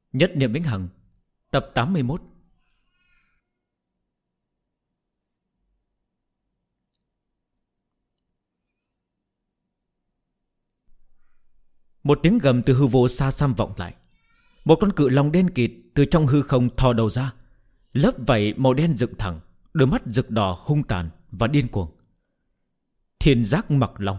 Nhất niệm vĩnh hằng, tập 81. Một tiếng gầm từ hư vô xa xăm vọng lại. Một con cự long đen kịt từ trong hư không thò đầu ra, lớp vảy màu đen dựng thẳng, đôi mắt rực đỏ hung tàn và điên cuồng. Thiên giác mặc long.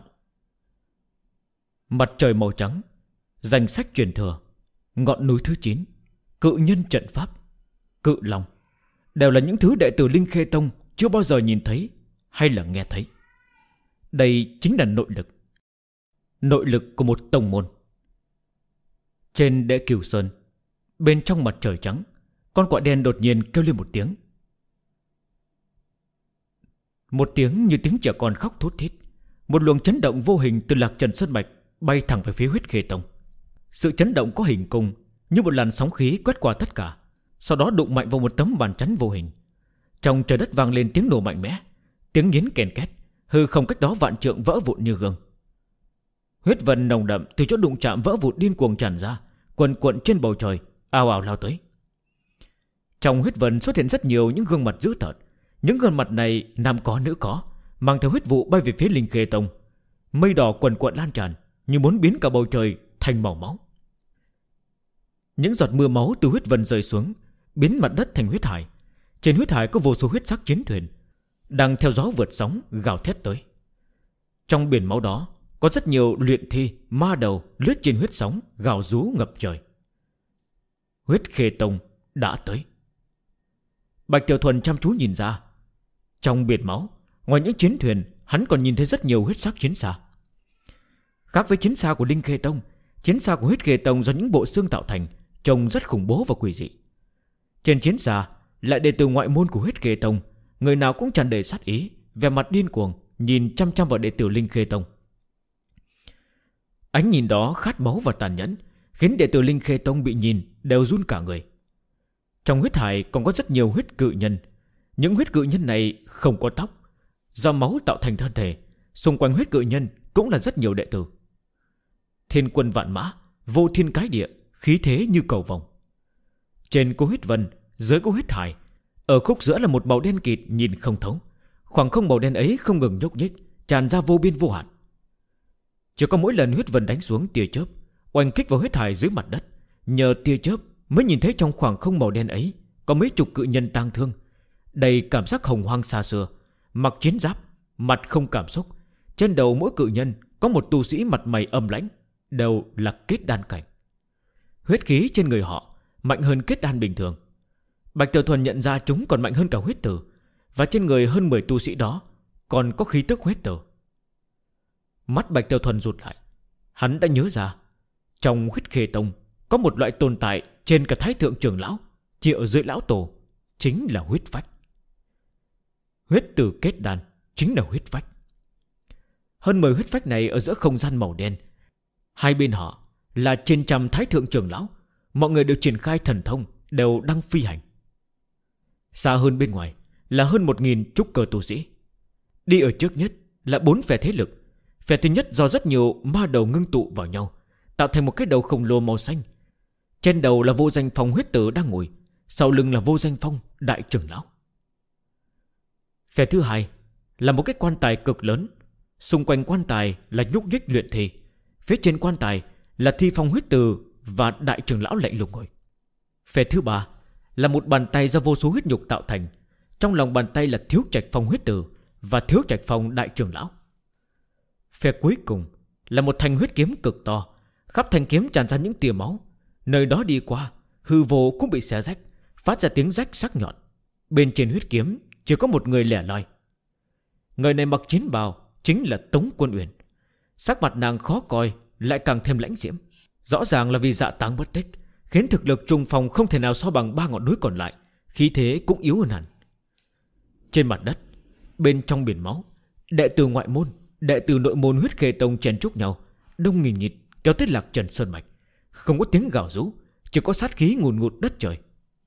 Mặt trời màu trắng, danh sách truyền thừa, ngọn núi thứ 9, cự nhân trận pháp, cự long, đều là những thứ đệ tử Linh Khê Tông chưa bao giờ nhìn thấy hay là nghe thấy. Đây chính là nội lực. Nội lực của một tông môn. Trên Đệ Cửu Sơn, bên trong mặt trời trắng, con quạ đen đột nhiên kêu lên một tiếng. Một tiếng như tiếng trẻ con khóc thút thít. Một luồng chấn động vô hình từ Lạc Trần Sơn Mạch bay thẳng về phía Huyết Khê Tông. Sự chấn động có hình cung, như một làn sóng khí quét qua tất cả, sau đó đụng mạnh vào một tấm bàn chắn vô hình. Trong trời đất vang lên tiếng nổ mạnh mẽ, tiếng nghiến kèn két, hư không cách đó vạn trượng vỡ vụn như gương. Huyết vân nồng đậm từ chỗ đụng chạm vỡ vụn điên cuồng tràn ra, quần cuộn trên bầu trời, ào ào lao tới. Trong huyết vân xuất hiện rất nhiều những gương mặt dữ tợn. Những gương mặt này nam có nữ có, mang theo huyết vụ bay về phía Linh Khê Tông. Mây đỏ quần cuộn lan tràn, như muốn biến cả bầu trời thành màu máu. Những giọt mưa máu từ huyết vân rơi xuống, biến mặt đất thành huyết hải. Trên huyết hải có vô số huyết sắc chiến thuyền đang theo gió vượt sóng gào thét tới. Trong biển máu đó có rất nhiều luyện thi ma đầu lướt trên huyết sóng gào rú ngập trời. Huyết Khê Tông đã tới. Bạch Tiểu Thuần chăm chú nhìn ra, trong biển máu, ngoài những chiến thuyền, hắn còn nhìn thấy rất nhiều huyết sắc chiến xa. Khác với chiến xa của Linh Khê Tông, chiến xa của Huyết Khê Tông do những bộ xương tạo thành, trông rất khủng bố và quỷ dị. Trên chiến xa lại đệ tử ngoại môn của Huyết Khê Tông, người nào cũng tràn đầy sát ý, vẻ mặt điên cuồng, nhìn chăm chăm vào đệ tử Linh Khê Tông. Ánh nhìn đó khát máu và tàn nhẫn, khiến đệ tử Linh Khê Tông bị nhìn đều run cả người. Trong huyết hải còn có rất nhiều huyết cự nhân. Những huyết cự nhân này không có tóc, do máu tạo thành thân thể. Xung quanh huyết cự nhân cũng là rất nhiều đệ tử. Thiên quân vạn mã, vô thiên cái địa, khí thế như cầu vồng. Trên có huyết vân, dưới có huyết hải. Ở khúc giữa là một màu đen kịt nhìn không thấu. Khoảng không màu đen ấy không ngừng nhúc nhích, tràn ra vô biên vô hạn. Chỉ có mỗi lần huyết vân đánh xuống tia chớp, oanh kích vào huyết hải dưới mặt đất, nhờ tia chớp mới nhìn thấy trong khoảng không màu đen ấy có mấy chục cự nhân tang thương, đầy cảm giác hồng hoang xa xưa, mặc chiến giáp, mặt không cảm xúc. Trên đầu mỗi cự nhân có một tu sĩ mặt mày âm lãnh, đều là kết đan cảnh. Huyết khí trên người họ mạnh hơn kết đan bình thường. Bạch Tiểu Thuần nhận ra chúng còn mạnh hơn cả huyết tử, và trên người hơn 10 tu sĩ đó còn có khí tức huyết tử. Mắt Bạch Tiểu Thuần rụt lại. Hắn đã nhớ ra, trong Huyết Khê Tông có một loại tồn tại trên cả Thái Thượng Trưởng Lão, chỉ ở dưới lão tổ, chính là huyết phách. Huyết tử kết đan chính là huyết phách. Hơn 10 huyết phách này ở giữa không gian màu đen. Hai bên họ là trên trăm Thái Thượng Trưởng Lão. Mọi người đều triển khai thần thông, đều đang phi hành. Xa hơn bên ngoài là hơn 1000 trúc cơ tu sĩ. Đi ở trước nhất là 4 phe thế lực. Phe thứ nhất do rất nhiều ma đầu ngưng tụ vào nhau, tạo thành một cái đầu khổng lồ màu xanh. Trên đầu là Vô Danh Phong huyết tử đang ngồi, sau lưng là Vô Danh Phong đại trưởng lão. Phe thứ hai là một cái quan tài cực lớn. Xung quanh quan tài là nhúc nhích luyện thi. Phía trên quan tài là Thi Phong huyết tử và đại trưởng lão lạnh lùng ngồi. Phe thứ ba là một bàn tay do vô số huyết nhục tạo thành. Trong lòng bàn tay là Thiếu Trạch Phong huyết tử và Thiếu Trạch Phong đại trưởng lão. Phe cuối cùng là một thanh huyết kiếm cực to, khắp thanh kiếm tràn ra những tia máu. Nơi đó đi qua, hư vô cũng bị xé rách, phát ra tiếng rách sắc nhọn. Bên trên huyết kiếm chỉ có một người lẻ loi. Người này mặc chiến bào chính là Tống Quân Uyển. Sắc mặt nàng khó coi, lại càng thêm lãnh diễm. Rõ ràng là vì dạ táng bất tích, khiến thực lực trùng phòng không thể nào so bằng 3 ngọn núi còn lại, khí thế cũng yếu hơn hẳn. Trên mặt đất, bên trong biển máu, đệ tử ngoại môn, đệ tử nội môn Huyết Khê Tông chen chúc nhau, đông nghìn nghịt kéo tới Lạc Trần Sơn Mạch. Không có tiếng gào rú, chỉ có sát khí ngùn ngụt đất trời.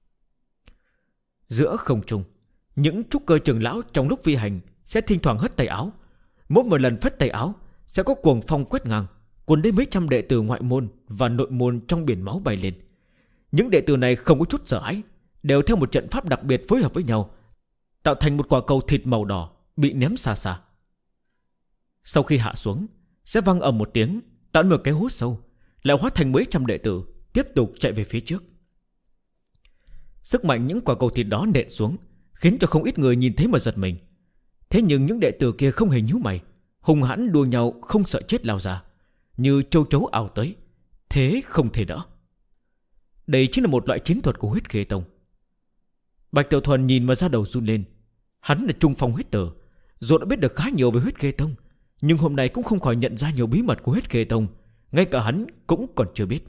Giữa không trung, những trúc cơ trưởng lão trong lúc phi hành sẽ thỉnh thoảng hất tay áo. Mỗi một lần phất tay áo sẽ có cuồng phong quét ngang, cuốn đến mấy trăm đệ tử ngoại môn và nội môn trong biển máu bay lên. Những đệ tử này không có chút sợ hãi, đều theo một trận pháp đặc biệt phối hợp với nhau, tạo thành một quả cầu thịt màu đỏ bị ném xa xa. Sau khi hạ xuống, sẽ vang ầm một tiếng, tạo một cái hố sâu, lại hóa thành mấy trăm đệ tử tiếp tục chạy về phía trước. Sức mạnh những quả cầu thịt đó nện xuống, khiến cho không ít người nhìn thấy mà giật mình. Thế nhưng những đệ tử kia không hề nhíu mày, hung hãn đua nhau không sợ chết lao ra, như châu chấu ảo tới, thế không thể đỡ. Đây chính là một loại chiến thuật của Huyết Khê Tông. Bạch Tiểu Thuần nhìn mà da đầu run lên. Hắn là trung phong huyết tử, dù đã biết được khá nhiều về Huyết Khê Tông, nhưng hôm nay cũng không khỏi nhận ra nhiều bí mật của Huyết Khê Tông, ngay cả hắn cũng còn chưa biết.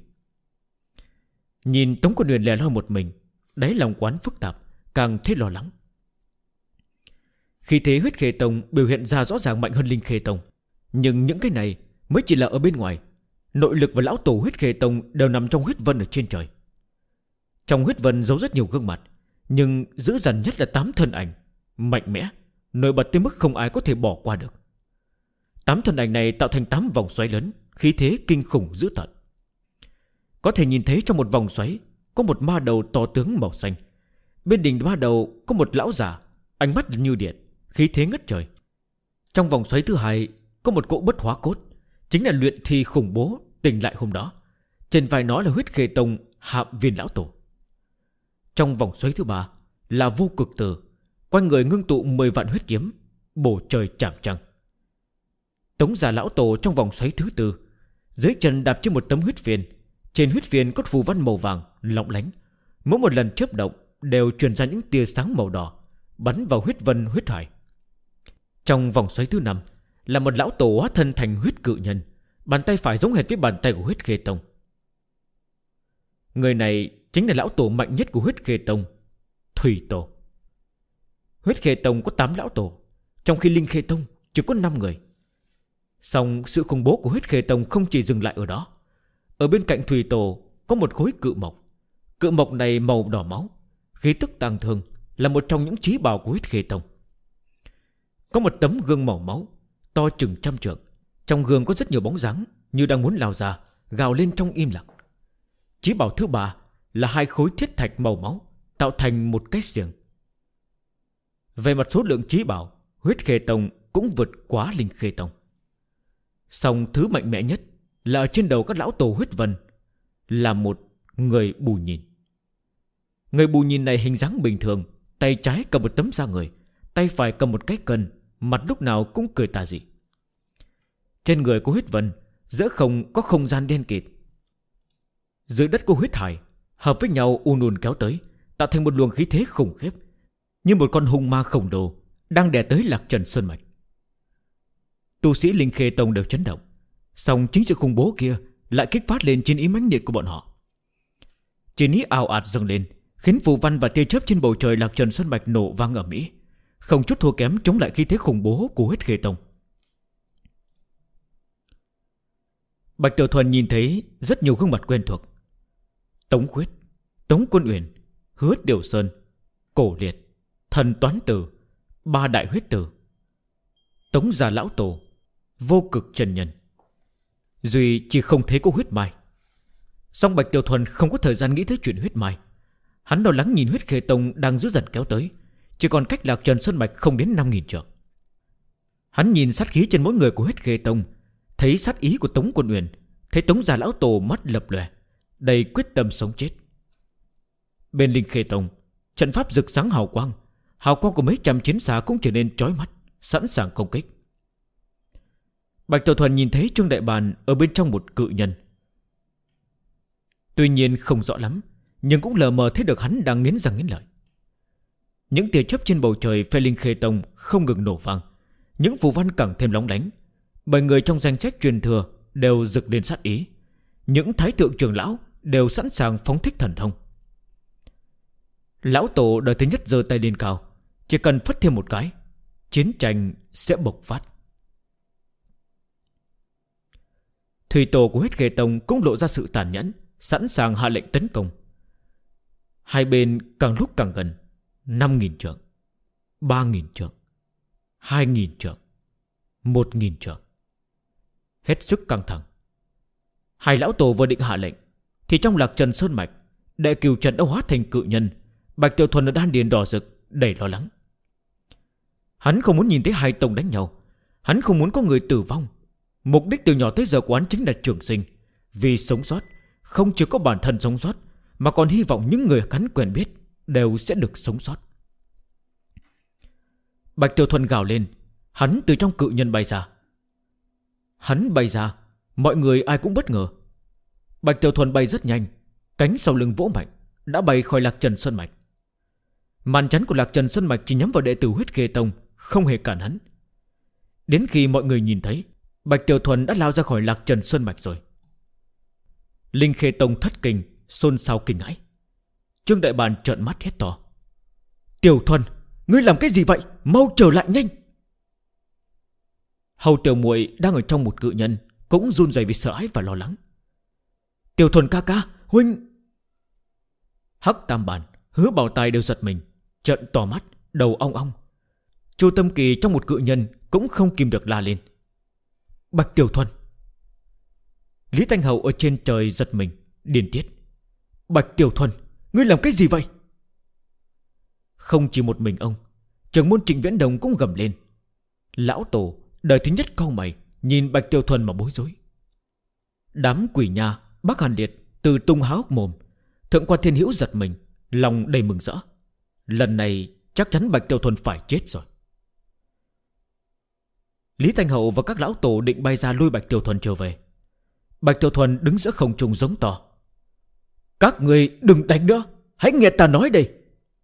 Nhìn Tống Quân Huyền lẻ loi một mình, đáy lòng quán phức tạp, càng thấy lo lắng. Khi thế Huyết Khê Tông biểu hiện ra rõ ràng mạnh hơn Linh Khê Tông, nhưng những cái này mới chỉ là ở bên ngoài. Nội lực và lão tổ Huyết Khê Tông đều nằm trong huyết vân ở trên trời. Trong huyết vân giấu rất nhiều gương mặt, nhưng dữ dằn nhất là 8 thân ảnh mạnh mẽ, nổi bật tới mức không ai có thể bỏ qua được. 8 thân ảnh này tạo thành 8 vòng xoáy lớn, khí thế kinh khủng dữ tợn. Có thể nhìn thấy trong một vòng xoáy có một ma đầu to tướng màu xanh. Bên đỉnh ma đầu có một lão già, ánh mắt như điện, khí thế ngất trời. Trong vòng xoáy thứ hai có một cỗ bất hóa cốt, chính là luyện thi khủng bố tỉnh lại hôm đó. Trên vai nó là Huyết Khê Tông Hạm Viên lão tổ. Trong vòng xoáy thứ ba là Vô Cực Tử, quanh người ngưng tụ 10 vạn huyết kiếm, bổ trời chạm trăng. Tống Già lão tổ trong vòng xoáy thứ tư, dưới chân đạp trên một tấm huyết phiên. Trên huyết phiên có phù văn màu vàng lộng lánh, mỗi một lần chớp động đều truyền ra những tia sáng màu đỏ, bắn vào huyết vân huyết hải. Trong vòng xoáy thứ năm là một lão tổ hóa thân thành huyết cự nhân, bàn tay phải giống hệt với bàn tay của Huyết Khê Tông. Người này chính là lão tổ mạnh nhất của Huyết Khê Tông, Thủy Tổ. Huyết Khê Tông có 8 lão tổ, trong khi Linh Khê Tông chỉ có 5 người. Song sự khủng bố của Huyết Khê Tông không chỉ dừng lại ở đó. Ở bên cạnh Thủy Tổ có một khối cự mộc. Cự mộc này màu đỏ máu, khí tức tang thương, là một trong những chí bảo của Huyết Khê Tông. Có một tấm gương màu máu to chừng 100 trượng. Trong gương có rất nhiều bóng dáng như đang muốn lao ra, gào lên trong im lặng. Chí bảo thứ ba là 2 khối thiết thạch màu máu tạo thành một cái xiềng. Về mặt số lượng chí bảo, Huyết Khê Tông cũng vượt quá Linh Khê Tông. Song thứ mạnh mẽ nhất là ở trên đầu các lão tổ huyết vân, là một người bù nhìn. Người bù nhìn này hình dáng bình thường, tay trái cầm một tấm da người, tay phải cầm một cái cân, mặt lúc nào cũng cười tà dị. Trên người của huyết vân giữa không có không gian đen kịt. Dưới đất của huyết hải hợp với nhau ùn kéo tới, tạo thành một luồng khí thế khủng khiếp, như một con hung ma khổng lồ đang đè tới Lạc Trần Sơn Mạch. Tu sĩ Linh Khê Tông đều chấn động, song chính sự khủng bố kia lại kích phát lên chiến ý mãnh liệt của bọn họ. Chiến ý ào ạt dâng lên, khiến phù văn và tia chớp trên bầu trời Lạc Trần Sơn Mạch nổ vang ầm ĩ, không chút thua kém chống lại khí thế khủng bố của Huyết Khê Tông. Bạch Tiểu Thuần nhìn thấy rất nhiều gương mặt quen thuộc: Tống Khuyết, Tống Quân Uyển, Hứa Tiểu Sơn, Cổ Liệt, Thần Toán Tử, 3 đại huyết tử, Tống Già lão tổ, Vô Cực chân nhân. Duy chỉ không thấy có Huyết Mai. Song Bạch Tiểu Thuần không có thời gian nghĩ tới chuyện Huyết Mai. Hắn lo lắng nhìn Huyết Khê Tông đang dữ dằn kéo tới, chỉ còn cách Lạc Trần Sơn Mạch không đến 5.000 trượng. Hắn nhìn sát khí trên mỗi người của Huyết Khê Tông, thấy sát ý của Tống Quân Uyển, thấy Tống Già lão tổ mắt lập lòe, đầy quyết tâm sống chết. Bên Linh Khê Tông, trận pháp rực sáng hào quang của mấy trăm chiến xa cũng trở nên chói mắt, sẵn sàng công kích. Bạch Tiểu Thuần nhìn thấy Trương Đại Bàn ở bên trong một cự nhân. Tuy nhiên không rõ lắm, nhưng cũng lờ mờ thấy được hắn đang nghiến răng nghiến lợi. Những tia chớp trên bầu trời phe Linh Khê Tông không ngừng nổ vang, những phù văn càng thêm lóng lánh. 7 người trong danh sách truyền thừa đều rực lên sát ý. Những thái thượng trưởng lão đều sẵn sàng phóng thích thần thông. Lão tổ đời thứ nhất giơ tay lên cao, chỉ cần phất thêm một cái, chiến tranh sẽ bộc phát. Thủy tổ của Huyết Khê Tông cũng lộ ra sự tàn nhẫn, sẵn sàng hạ lệnh tấn công. Hai bên càng lúc càng gần. 5.000 trượng, 3.000 trượng, 2.000 trượng, 1.000 trượng. Hết sức căng thẳng. Hai lão tổ vừa định hạ lệnh, thì trong Lạc Trần Sơn Mạch Đệ Cửu Trần đã hóa thành cự nhân. Bạch Tiểu Thuần ở đan điền đỏ rực, đầy lo lắng. Hắn không muốn nhìn thấy hai tông đánh nhau. Hắn không muốn có người tử vong. Mục đích từ nhỏ tới giờ của hắn chính là trường sinh. Vì sống sót, không chỉ có bản thân sống sót, mà còn hy vọng những người hắn quen biết đều sẽ được sống sót. Bạch Tiểu Thuần gào lên. Hắn từ trong cự nhân bay ra. Hắn bay ra, mọi người ai cũng bất ngờ. Bạch Tiểu Thuần bay rất nhanh, cánh sau lưng vỗ mạnh, đã bay khỏi Lạc Trần Sơn Mạch. Màn chắn của Lạc Trần Sơn Mạch chỉ nhắm vào đệ tử Huyết Khê Tông, không hề cản hắn. Đến khi mọi người nhìn thấy, Bạch Tiểu Thuần đã lao ra khỏi Lạc Trần Sơn Mạch rồi. Linh Khê Tông thất kinh, xôn xao kinh hãi. Trương Đại Bàn trợn mắt hét to: Tiểu Thuần, ngươi làm cái gì vậy? Mau trở lại nhanh! Hầu Tiểu Muội đang ở trong một cự nhân cũng run rẩy vì sợ hãi và lo lắng. Tiểu Thuần ca ca, huynh! Hắc Tam Bàn, Hứa Bảo Tài đều giật mình, trợn to mắt, đầu ong ong. Chu Tâm Kỳ trong một cự nhân cũng không kìm được la lên: Bạch Tiểu Thuần! Lý Thanh Hậu ở trên trời giật mình, điên tiết: Bạch Tiểu Thuần, ngươi làm cái gì vậy? Không chỉ một mình ông, trưởng môn Trịnh Viễn Đồng cũng gầm lên. Lão Tổ đời thứ nhất cau mày, nhìn Bạch Tiểu Thuần mà bối rối. Đám Quỷ Nha, Bắc Hàn Liệt, Từ Tung há hốc mồm. Thượng quan Thiên Hữu giật mình, lòng đầy mừng rỡ. Lần này chắc chắn Bạch Tiểu Thuần phải chết rồi. Lý Thanh Hậu và các lão tổ định bay ra lôi Bạch Tiểu Thuần trở về. Bạch Tiểu Thuần đứng giữa không trung giống to: Các người đừng đánh nữa, hãy nghe ta nói đây.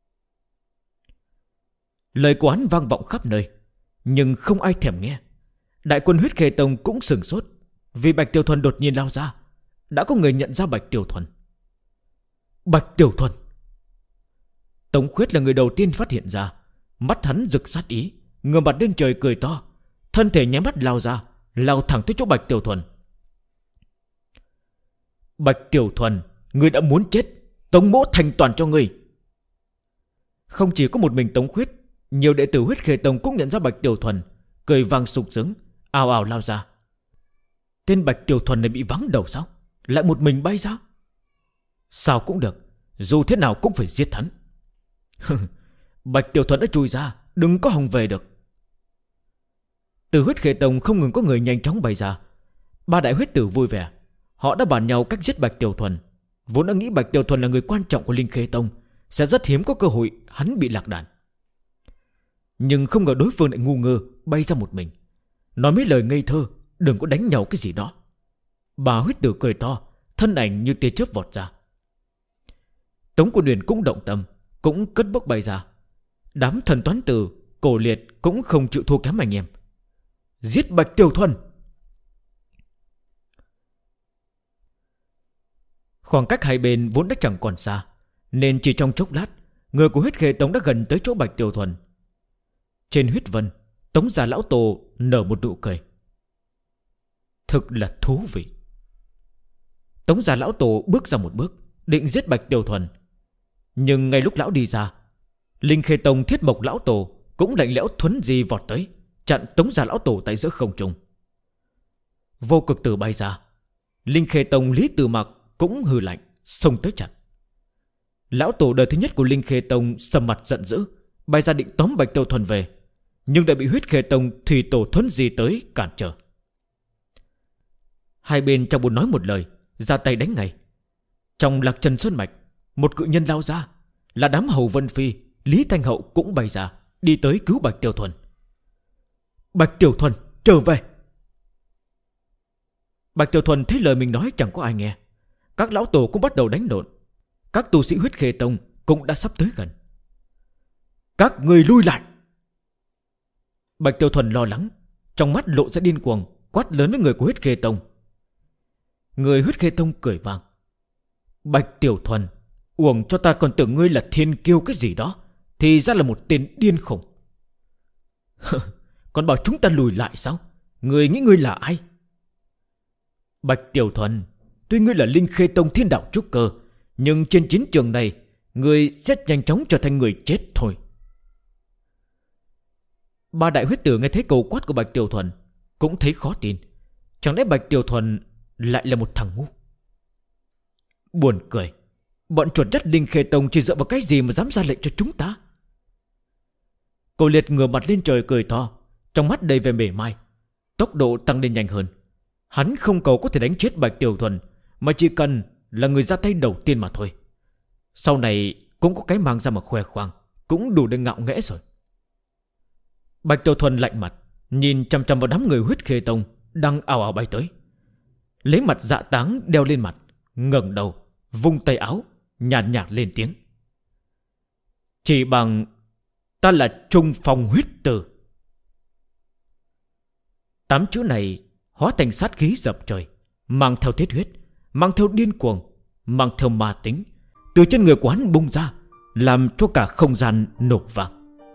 Lời của hắn vang vọng khắp nơi, nhưng không ai thèm nghe. Đại quân Huyết Khê Tông cũng sửng sốt, vì Bạch Tiểu Thuần đột nhiên lao ra. Đã có người nhận ra Bạch Tiểu Thuần. Bạch Tiểu Thuần! Tống Khuyết là người đầu tiên phát hiện ra. Mắt hắn rực sát ý, ngửa mặt lên trời cười to, thân thể nháy mắt lao ra, lao thẳng tới chỗ Bạch Tiểu Thuần. Bạch Tiểu Thuần, ngươi đã muốn chết, Tống mỗ thành toàn cho ngươi. Không chỉ có một mình Tống Khuyết, nhiều đệ tử Huyết Khê Tông cũng nhận ra Bạch Tiểu Thuần, cười vang sục sướng, ào ào lao ra. Tên Bạch Tiểu Thuần này bị vắng đầu sao? Lại một mình bay ra? Sao cũng được, dù thế nào cũng phải giết hắn. Bạch Tiểu Thuần đã chui ra, đừng có hòng về được. Từ Huyết Khê Tông không ngừng có người nhanh chóng bay ra. Ba đại huyết tử vui vẻ. Họ đã bàn nhau cách giết Bạch Tiểu Thuần. Vốn đã nghĩ Bạch Tiểu Thuần là người quan trọng của Linh Khê Tông, sẽ rất hiếm có cơ hội hắn bị lạc đàn. Nhưng không ngờ đối phương lại ngu ngơ bay ra một mình, nói mấy lời ngây thơ, đừng có đánh nhau cái gì đó. Bà huyết tử cười to, thân ảnh như tia chớp vọt ra. Tống Quân Huyền cũng động tâm, cũng cất bước bay ra. Đám thần toán tử, cổ liệt cũng không chịu thua kém anh em. Giết Bạch Tiểu Thuần! Khoảng cách hai bên vốn đã chẳng còn xa, nên chỉ trong chốc lát, người của Huyết Khê Tông đã gần tới chỗ Bạch Tiểu Thuần. Trên huyết vân, Tống già lão tổ nở một nụ cười. Thực là thú vị. Tống già lão tổ bước ra một bước, định giết Bạch Tiểu Thuần. Nhưng ngay lúc lão đi ra, Linh Khê Tông Thiết Mộc lão tổ cũng lạnh lẽo thuấn di vọt tới, chặn Tống già lão tổ tại giữa không trung. Vô Cực Tử bay ra. Linh Khê Tông Lý Từ Mặc cũng hừ lạnh, xông tới chặn. Lão tổ đời thứ nhất của Linh Khê Tông sầm mặt giận dữ, bay ra định tóm Bạch Tiểu Thuần về, nhưng đã bị Huyết Khê Tông Thủy Tổ thuấn di tới cản trở. Hai bên chẳng buồn nói một lời, ra tay đánh ngay. Trong Lạc Trần Sơn Mạch, một cự nhân lao ra, là đám Hầu Vân Phi, Lý Thanh Hậu cũng bay ra, đi tới cứu Bạch Tiểu Thuần. Bạch Tiểu Thuần, trở về! Bạch Tiểu Thuần thấy lời mình nói chẳng có ai nghe. Các lão tổ cũng bắt đầu đánh lộn. Các tu sĩ Huyết Khê Tông cũng đã sắp tới gần. Các người lui lại! Bạch Tiểu Thuần lo lắng, trong mắt lộ ra điên cuồng, quát lớn với người của Huyết Khê Tông. Người Huyết Khê Tông cười vang. Bạch Tiểu Thuần, uổng cho ta còn tưởng ngươi là thiên kiêu cái gì đó, thì ra là một tên điên khủng. Còn bảo chúng ta lùi lại sao? Người nghĩ ngươi là ai? Bạch Tiểu Thuần, tuy ngươi là Linh Khê Tông Thiên Đạo Trúc Cơ, nhưng trên chiến trường này ngươi sẽ nhanh chóng trở thành người chết thôi. Ba đại huyết tử nghe thấy câu quát của Bạch Tiểu Thuần cũng thấy khó tin. Chẳng lẽ Bạch Tiểu Thuần lại là một thằng ngu? Buồn cười, Bọn chuột dắt Linh Khê Tông chỉ dựa vào cái gì mà dám ra lệnh cho chúng ta? Cô Liệt ngửa mặt lên trời cười to, trong mắt đầy vẻ mỉa mai. Tốc độ tăng lên nhanh hơn. Hắn không cầu có thể đánh chết Bạch Tiểu Thuần, mà chỉ cần là người ra tay đầu tiên mà thôi. Sau này cũng có cái mang ra mà khoe khoang, cũng đủ để ngạo nghễ rồi. Bạch Tiểu Thuần lạnh mặt, nhìn chằm chằm vào đám người Huyết Khê Tông đang ào ào bay tới. Lấy mặt Dạ Táng đeo lên mặt, ngẩng đầu, vung tay áo, nhàn nhạt lên tiếng: chỉ bằng ta là Trung Phong Huyết Tử. 8 chữ này hóa thành sát khí dập trời, mang theo thiết huyết, mang theo điên cuồng, mang theo ma tính, từ trên người của hắn bung ra, làm cho cả không gian nổ vang.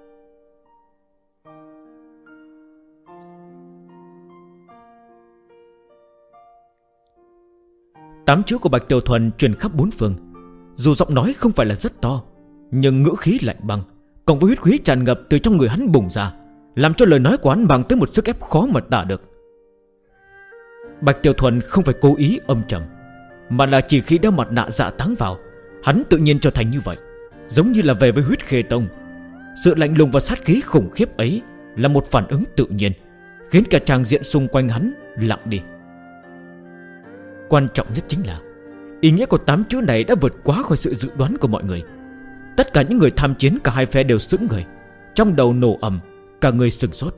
Tám chữ của Bạch Tiểu Thuần truyền khắp bốn phương. Dù giọng nói không phải là rất to, nhưng ngữ khí lạnh băng cộng với huyết khí tràn ngập từ trong người hắn bùng ra, làm cho lời nói của hắn mang tới một sức ép khó mà tả được. Bạch Tiểu Thuần không phải cố ý âm trầm, mà là chỉ khi đeo mặt nạ Dạ Táng vào, hắn tự nhiên trở thành như vậy, giống như là về với Huyết Khê Tông. Sự lạnh lùng và sát khí khủng khiếp ấy là một phản ứng tự nhiên, khiến cả tràng diện xung quanh hắn lặng đi. Quan trọng nhất chính là ý nghĩa của 8 chữ này đã vượt quá khỏi sự dự đoán của mọi người. Tất cả những người tham chiến cả hai phe đều sững người, trong đầu nổ ầm, cả người sửng sốt.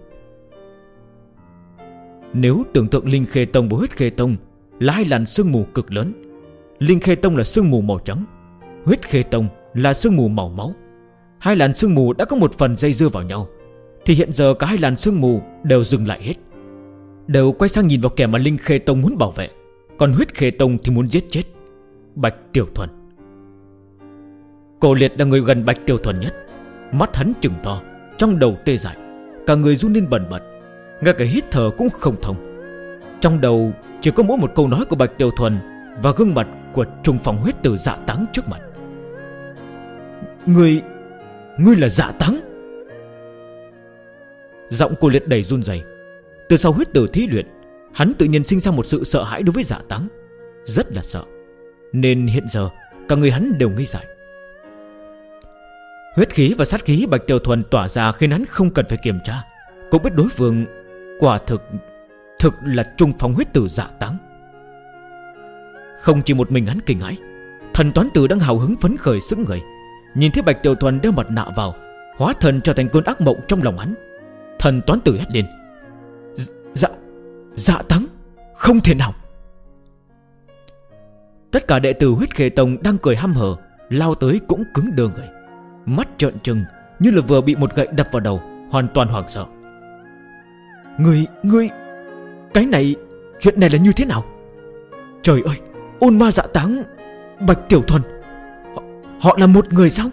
Nếu tưởng tượng Linh Khê Tông và Huyết Khê Tông là hai làn sương mù cực lớn, Linh Khê Tông là sương mù màu trắng, Huyết Khê Tông là sương mù màu máu, hai làn sương mù đã có một phần dây dưa vào nhau, thì hiện giờ cả hai làn sương mù đều dừng lại hết, đều quay sang nhìn vào kẻ mà Linh Khê Tông muốn bảo vệ, còn Huyết Khê Tông thì muốn giết chết Bạch Tiểu Thuần. Cổ Liệt là người gần Bạch Tiểu Thuần nhất, mắt hắn trừng to, trong đầu tê dại, cả người run lên bần bật, ngay cả hít thở cũng không thông. Trong đầu chỉ có mỗi một câu nói của Bạch Tiểu Thuần và gương mặt của Trung Phong Huyết Tử Dạ Táng trước mặt. Ngươi là Dạ Táng? Giọng Cổ Liệt đầy run rẩy. Từ sau huyết tử thí luyện, hắn tự nhiên sinh ra một sự sợ hãi đối với Dạ Táng, rất là sợ, nên hiện giờ cả người hắn đều ngây dại. Huyết khí và sát khí Bạch Tiểu Thuần tỏa ra khiến hắn không cần phải kiểm tra, cũng biết đối phương quả thực là Trung Phong Huyết Tử Dạ Táng. Không chỉ một mình hắn kinh hãi, thần toán tử đang hào hứng phấn khởi sững người, nhìn thấy Bạch Tiểu Thuần đeo mặt nạ vào, hóa thần trở thành cơn ác mộng trong lòng hắn. Thần toán tử hét lên: Dạ Táng, không thể nào! Tất cả đệ tử Huyết Khê Tông đang cười hăm hở lao tới cũng cứng đơ người, mắt trợn trừng như là vừa bị một gậy đập vào đầu, hoàn toàn hoảng sợ. Ngươi cái này, chuyện này là như thế nào? Trời ơi, Ôn Ma Dạ Táng, Bạch Tiểu Thuần, họ là một người sao?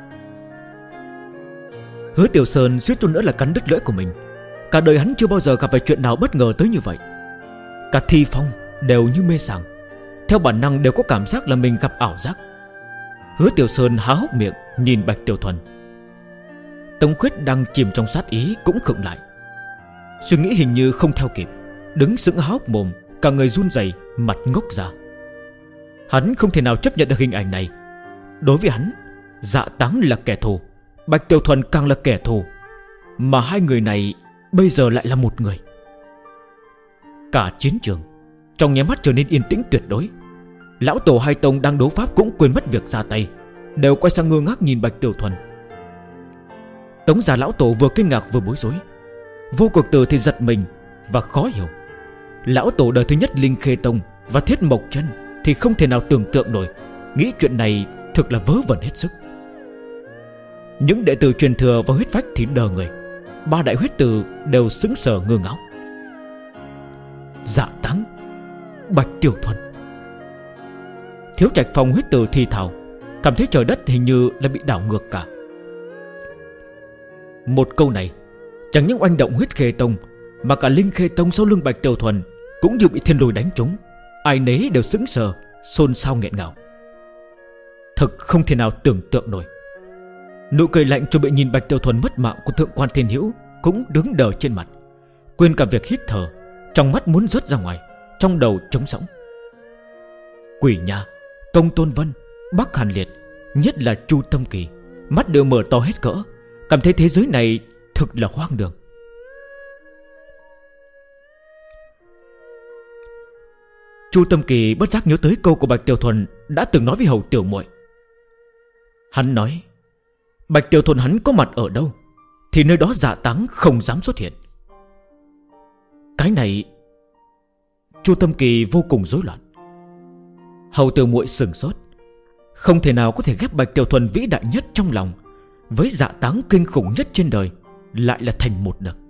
Hứa Tiểu Sơn suýt chút nữa là cắn đứt lưỡi của mình. Cả đời hắn chưa bao giờ gặp phải chuyện nào bất ngờ tới như vậy. Cả Thi Phong đều như mê sảng, theo bản năng đều có cảm giác là mình gặp ảo giác. Hứa Tiểu Sơn há hốc miệng nhìn Bạch Tiểu Thuần. Tống Khuyết đang chìm trong sát ý cũng khựng lại, suy nghĩ hình như không theo kịp, đứng sững há hốc mồm, cả người run rẩy, mặt ngốc ra. Hắn không thể nào chấp nhận được hình ảnh này. Đối với hắn, Dạ Táng là kẻ thù, Bạch Tiểu Thuần càng là kẻ thù, mà hai người này bây giờ lại là một người. Cả chiến trường trong nháy mắt trở nên yên tĩnh tuyệt đối. Lão tổ hai tông đang đấu pháp cũng quên mất việc ra tay, đều quay sang ngơ ngác nhìn Bạch Tiểu Thuần. Tống già lão tổ vừa kinh ngạc vừa bối rối, Vô Cực Tử thì giật mình và khó hiểu. Lão tổ đời thứ nhất Linh Khê Tông và Thiết Mộc Chân thì không thể nào tưởng tượng nổi, nghĩ chuyện này thực là vớ vẩn hết sức. Những đệ tử truyền thừa và huyết phách thì đờ người, ba đại huyết tử đều sững sờ ngơ ngáo. Dạ Táng, Bạch Tiểu Thuần. Thiếu Trạch Phong huyết tử thì thào, cảm thấy trời đất hình như là bị đảo ngược cả. Một câu này chẳng những oanh động Huyết Khê Tông, mà cả Linh Khê Tông sau lưng Bạch Tiểu Thuần cũng như bị thiên lôi đánh trúng, ai nấy đều sững sờ, xôn xao nghẹn ngào. Thực không thể nào tưởng tượng nổi. Nụ cười lạnh cho bị nhìn Bạch Tiểu Thuần mất mạng của Thượng Quan Thiên Hữu cũng đứng đờ trên mặt, quên cả việc hít thở, trong mắt muốn rớt ra ngoài, trong đầu trống rỗng. Quỷ Nha, Công Tôn Vân, Bắc Hàn Liệt, nhất là Chu Tâm Kỳ, mắt đều mở to hết cỡ, cảm thấy thế giới này thực là hoang đường. Chu Tâm Kỳ bất giác nhớ tới câu của Bạch Tiểu Thuần đã từng nói với Hầu Tiểu Muội. Hắn nói Bạch Tiểu Thuần hắn có mặt ở đâu thì nơi đó Dạ Táng không dám xuất hiện. Cái này, Chu Tâm Kỳ vô cùng rối loạn. Hầu Tiểu Muội sừng sốt, không thể nào có thể ghép Bạch Tiểu Thuần vĩ đại nhất trong lòng với Dạ Táng kinh khủng nhất trên đời lại là thành một được.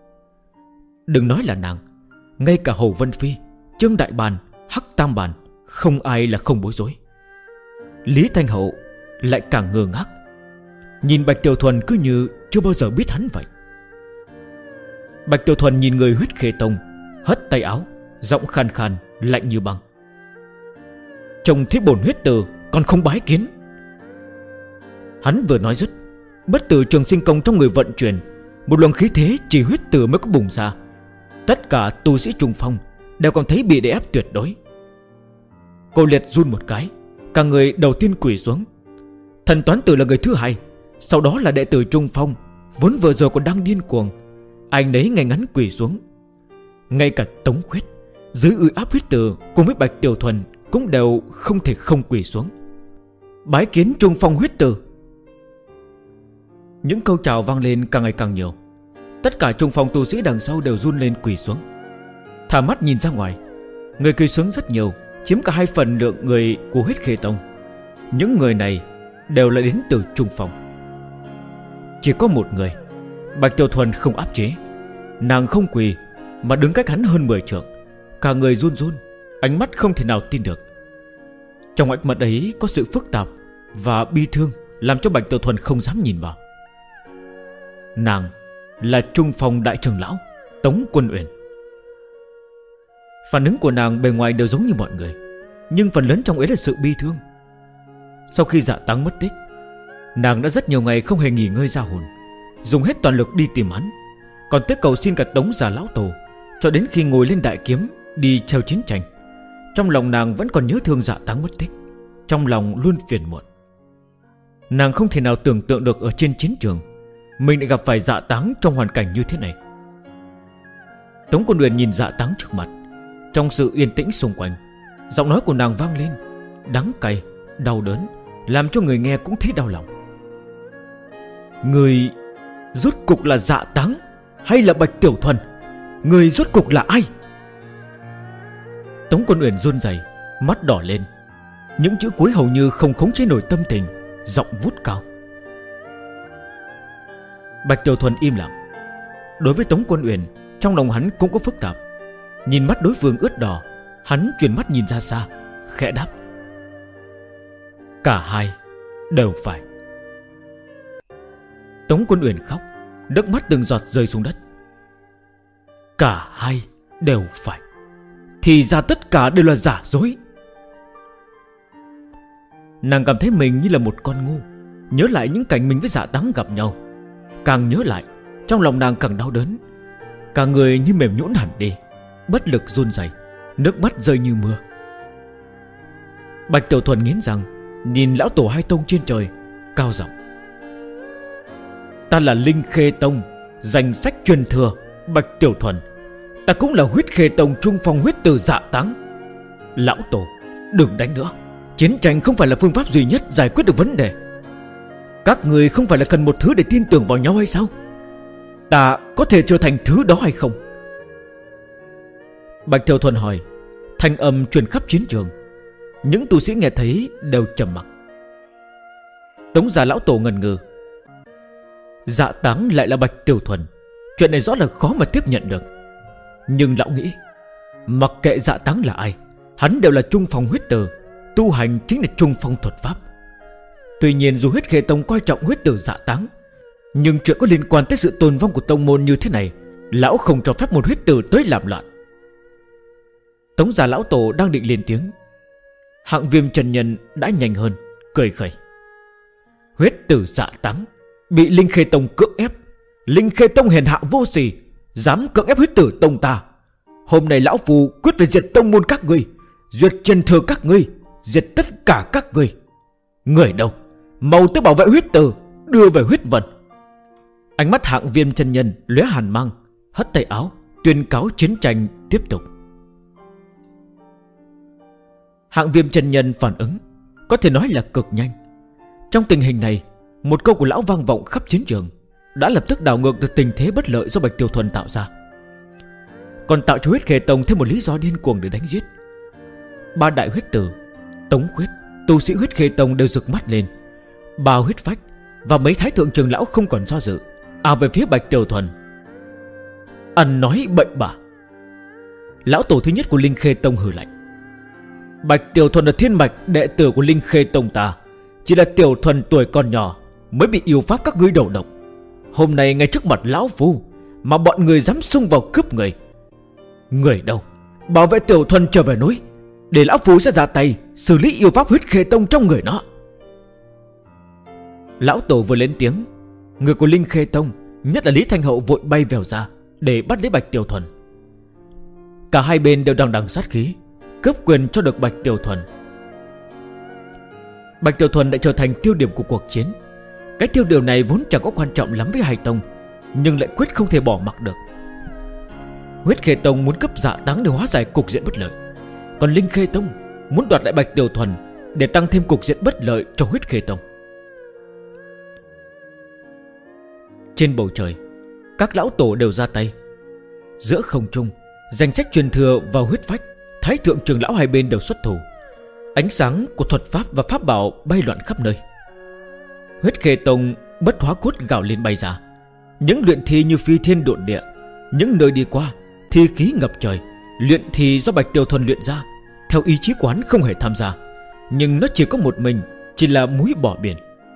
Đừng nói là nàng, ngay cả Hầu Vân Phi, Trương Đại Bàn, Hắc Tam Bàn, không ai là không bối rối. Lý Thanh Hậu lại càng ngơ ngác, nhìn Bạch Tiểu Thuần cứ như chưa bao giờ biết hắn vậy. Bạch Tiểu Thuần nhìn người Huyết Khê Tông, hất tay áo, giọng khàn khàn lạnh như băng. Trông thấy bổn huyết tử còn không bái kiến. Hắn vừa nói dứt, bất tử trường sinh công trong người vận chuyển, một luồng khí thế chỉ huyết tử mới có bùng ra. Tất cả tu sĩ Trung Phong đều cảm thấy bị đè ép tuyệt đối. Cô Liệt run một cái, cả người đầu tiên quỳ xuống. Thần Toán Tử là người thứ hai, sau đó là đệ tử Trung Phong, vốn vừa rồi còn đang điên cuồng, anh ấy ngay ngắn quỳ xuống. Ngay cả Tống Khuyết dưới uy áp huyết tử cùng với Bạch Tiểu Thuần cũng đều không thể không quỳ xuống. Bái kiến Trung Phong huyết tử. Những câu chào vang lên càng ngày càng nhiều. Tất cả Trung Phong tu sĩ đằng sau đều run lên quỳ xuống. Thả mắt nhìn ra ngoài, người quỳ xuống rất nhiều, chiếm cả 2 phần lượng người của Huyết Khê Tông. Những người này đều là đến từ Trung Phong. Chỉ có một người, Bạch Tiểu Thuần không áp chế. Nàng không quỳ mà đứng cách hắn hơn 10 trượng, cả người run run, ánh mắt không thể nào tin được. Trong ánh mắt ấy có sự phức tạp và bi thương, làm cho Bạch Tiểu Thuần không dám nhìn vào. Nàng là Trung Phong đại trưởng lão Tống Quân Uyển. Phản ứng của nàng bề ngoài đều giống như mọi người, nhưng phần lớn trong ấy là sự bi thương. Sau khi Dạ Táng mất tích, nàng đã rất nhiều ngày không hề nghỉ ngơi ra hồn, dùng hết toàn lực đi tìm hắn, còn tới cầu xin cả Tống già lão tổ, cho đến khi ngồi lên đại kiếm đi theo chiến tranh. Trong lòng nàng vẫn còn nhớ thương Dạ Táng mất tích, trong lòng luôn phiền muộn. Nàng không thể nào tưởng tượng được ở trên chiến trường mình lại gặp phải Dạ Táng trong hoàn cảnh như thế này. Tống Quân Uyển nhìn Dạ Táng trước mặt, trong sự yên tĩnh xung quanh, giọng nói của nàng vang lên đắng cay, đau đớn, làm cho người nghe cũng thấy đau lòng. Người rốt cục là Dạ Táng hay là Bạch Tiểu Thuần? Người rốt cục là ai? Tống Quân Uyển run rẩy, mắt đỏ lên, những chữ cuối hầu như không khống chế nổi tâm tình, giọng vút cao. Bạch Tiểu Thuần im lặng. Đối với Tống Quân Uyển, trong lòng hắn cũng có phức tạp. Nhìn mắt đối phương ướt đỏ, hắn chuyển mắt nhìn ra xa, khẽ đáp: cả hai đều phải. Tống Quân Uyển khóc, nước mắt từng giọt rơi xuống đất. Cả hai đều phải, thì ra tất cả đều là giả dối. Nàng cảm thấy mình như là một con ngu, nhớ lại những cảnh mình với Dạ Táng gặp nhau. Càng nhớ lại, trong lòng nàng càng đau đớn, cả người như mềm nhũn hẳn đi, bất lực run rẩy, nước mắt rơi như mưa. Bạch Tiểu Thuần nghiến răng, nhìn lão tổ hai tông trên trời, cao giọng: ta là Linh Khê Tông danh sách truyền thừa Bạch Tiểu Thuần, ta cũng là Huyết Khê Tông Trung Phong huyết tử Dạ Táng. Lão tổ, đừng đánh nữa. Chiến tranh không phải là phương pháp duy nhất giải quyết được vấn đề. Các người không phải là cần một thứ để tin tưởng vào nhau hay sao? Ta có thể trở thành thứ đó hay không? Bạch Tiểu Thuần hỏi, thanh âm truyền khắp chiến trường. Những tu sĩ nghe thấy đều trầm mặc. Tống già lão tổ ngần ngừ. Dạ Táng lại là Bạch Tiểu Thuần, chuyện này rõ là khó mà tiếp nhận được. Nhưng lão nghĩ, mặc kệ Dạ Táng là ai, hắn đều là Trung Phong huyết tử, tu hành chính là Trung Phong thuật pháp. Tuy nhiên dù Huyết Khê Tông coi trọng huyết tử Dạ Táng, nhưng chuyện có liên quan tới sự tồn vong của tông môn như thế này, lão không cho phép một huyết tử tới làm loạn. Tống già lão tổ đang định lên tiếng, Hạng Viêm chân nhân đã nhanh hơn, cười khẩy. Huyết tử Dạ Táng bị Linh Khê Tông cưỡng ép. Linh Khê Tông hèn hạ vô sỉ, dám cưỡng ép huyết tử tông ta. Hôm nay lão phù quyết phải diệt tông môn các ngươi, diệt truyền thừa các ngươi, diệt tất cả các ngươi. Người đâu? Mau tới bảo vệ huyết tử, đưa về huyết vân. Ánh mắt Hạng Viêm chân nhân lóe hàn mang, hất tay áo tuyên cáo chiến tranh tiếp tục. Hạng Viêm chân nhân phản ứng có thể nói là cực nhanh. Trong tình hình này, một câu của lão vang vọng khắp chiến trường, đã lập tức đảo ngược được tình thế bất lợi do Bạch Tiểu Thuần tạo ra, còn tạo cho Huyết Khê Tông thêm một lý do điên cuồng để đánh giết. Ba đại huyết tử, Tống Khuyết, tu sĩ Huyết Khê Tông đều rực mắt lên. Ba huyết phách và mấy thái thượng trưởng lão không còn do dự, về phía Bạch Tiểu Thuần. Ăn nói bệnh bạ. Lão tổ thứ nhất của Linh Khê Tông hừ lạnh. Bạch Tiểu Thuần là thiên mạch đệ tử của Linh Khê Tông ta, chỉ là Tiểu Thuần tuổi còn nhỏ mới bị yêu pháp các ngươi đầu độc. Hôm nay ngay trước mặt lão phu mà bọn người dám xông vào cướp người. Người đâu? Bảo vệ Tiểu Thuần trở về núi, để lão phu sẽ ra tay xử lý yêu pháp Huyết Khê Tông trong người nó. Lão tổ vừa lên tiếng, người của Linh Khê Tông, nhất là Lý Thanh Hậu, vội bay vèo ra để bắt lấy Bạch Tiểu Thuần. Cả hai bên đều đằng đằng sát khí, cướp quyền cho được Bạch Tiểu Thuần. Bạch Tiểu Thuần đã trở thành tiêu điểm của cuộc chiến. Cái tiêu điểm này vốn chẳng có quan trọng lắm với hai tông, nhưng lại quyết không thể bỏ mặc được. Huyết Khê Tông muốn cấp dạ táng để hóa giải cục diện bất lợi, còn Linh Khê Tông muốn đoạt lại Bạch Tiểu Thuần để tăng thêm cục diện bất lợi cho Huyết Khê Tông. Trên bầu trời, các lão tổ đều ra tay. Giữa không trung, danh sách truyền thừa vào huyết phách, thái thượng trưởng lão hai bên đều xuất thủ. Ánh sáng của thuật pháp và pháp bảo bay loạn khắp nơi. Huyết Khê Tông bất hóa cốt gào lên bay ra. Những luyện thi như phi thiên độn địa, những nơi đi qua thi khí ngập trời. Luyện thi do Bạch Tiểu Thuần luyện ra, theo ý chí quán không hề tham gia, nhưng nó chỉ có một mình, chỉ là muối bỏ biển.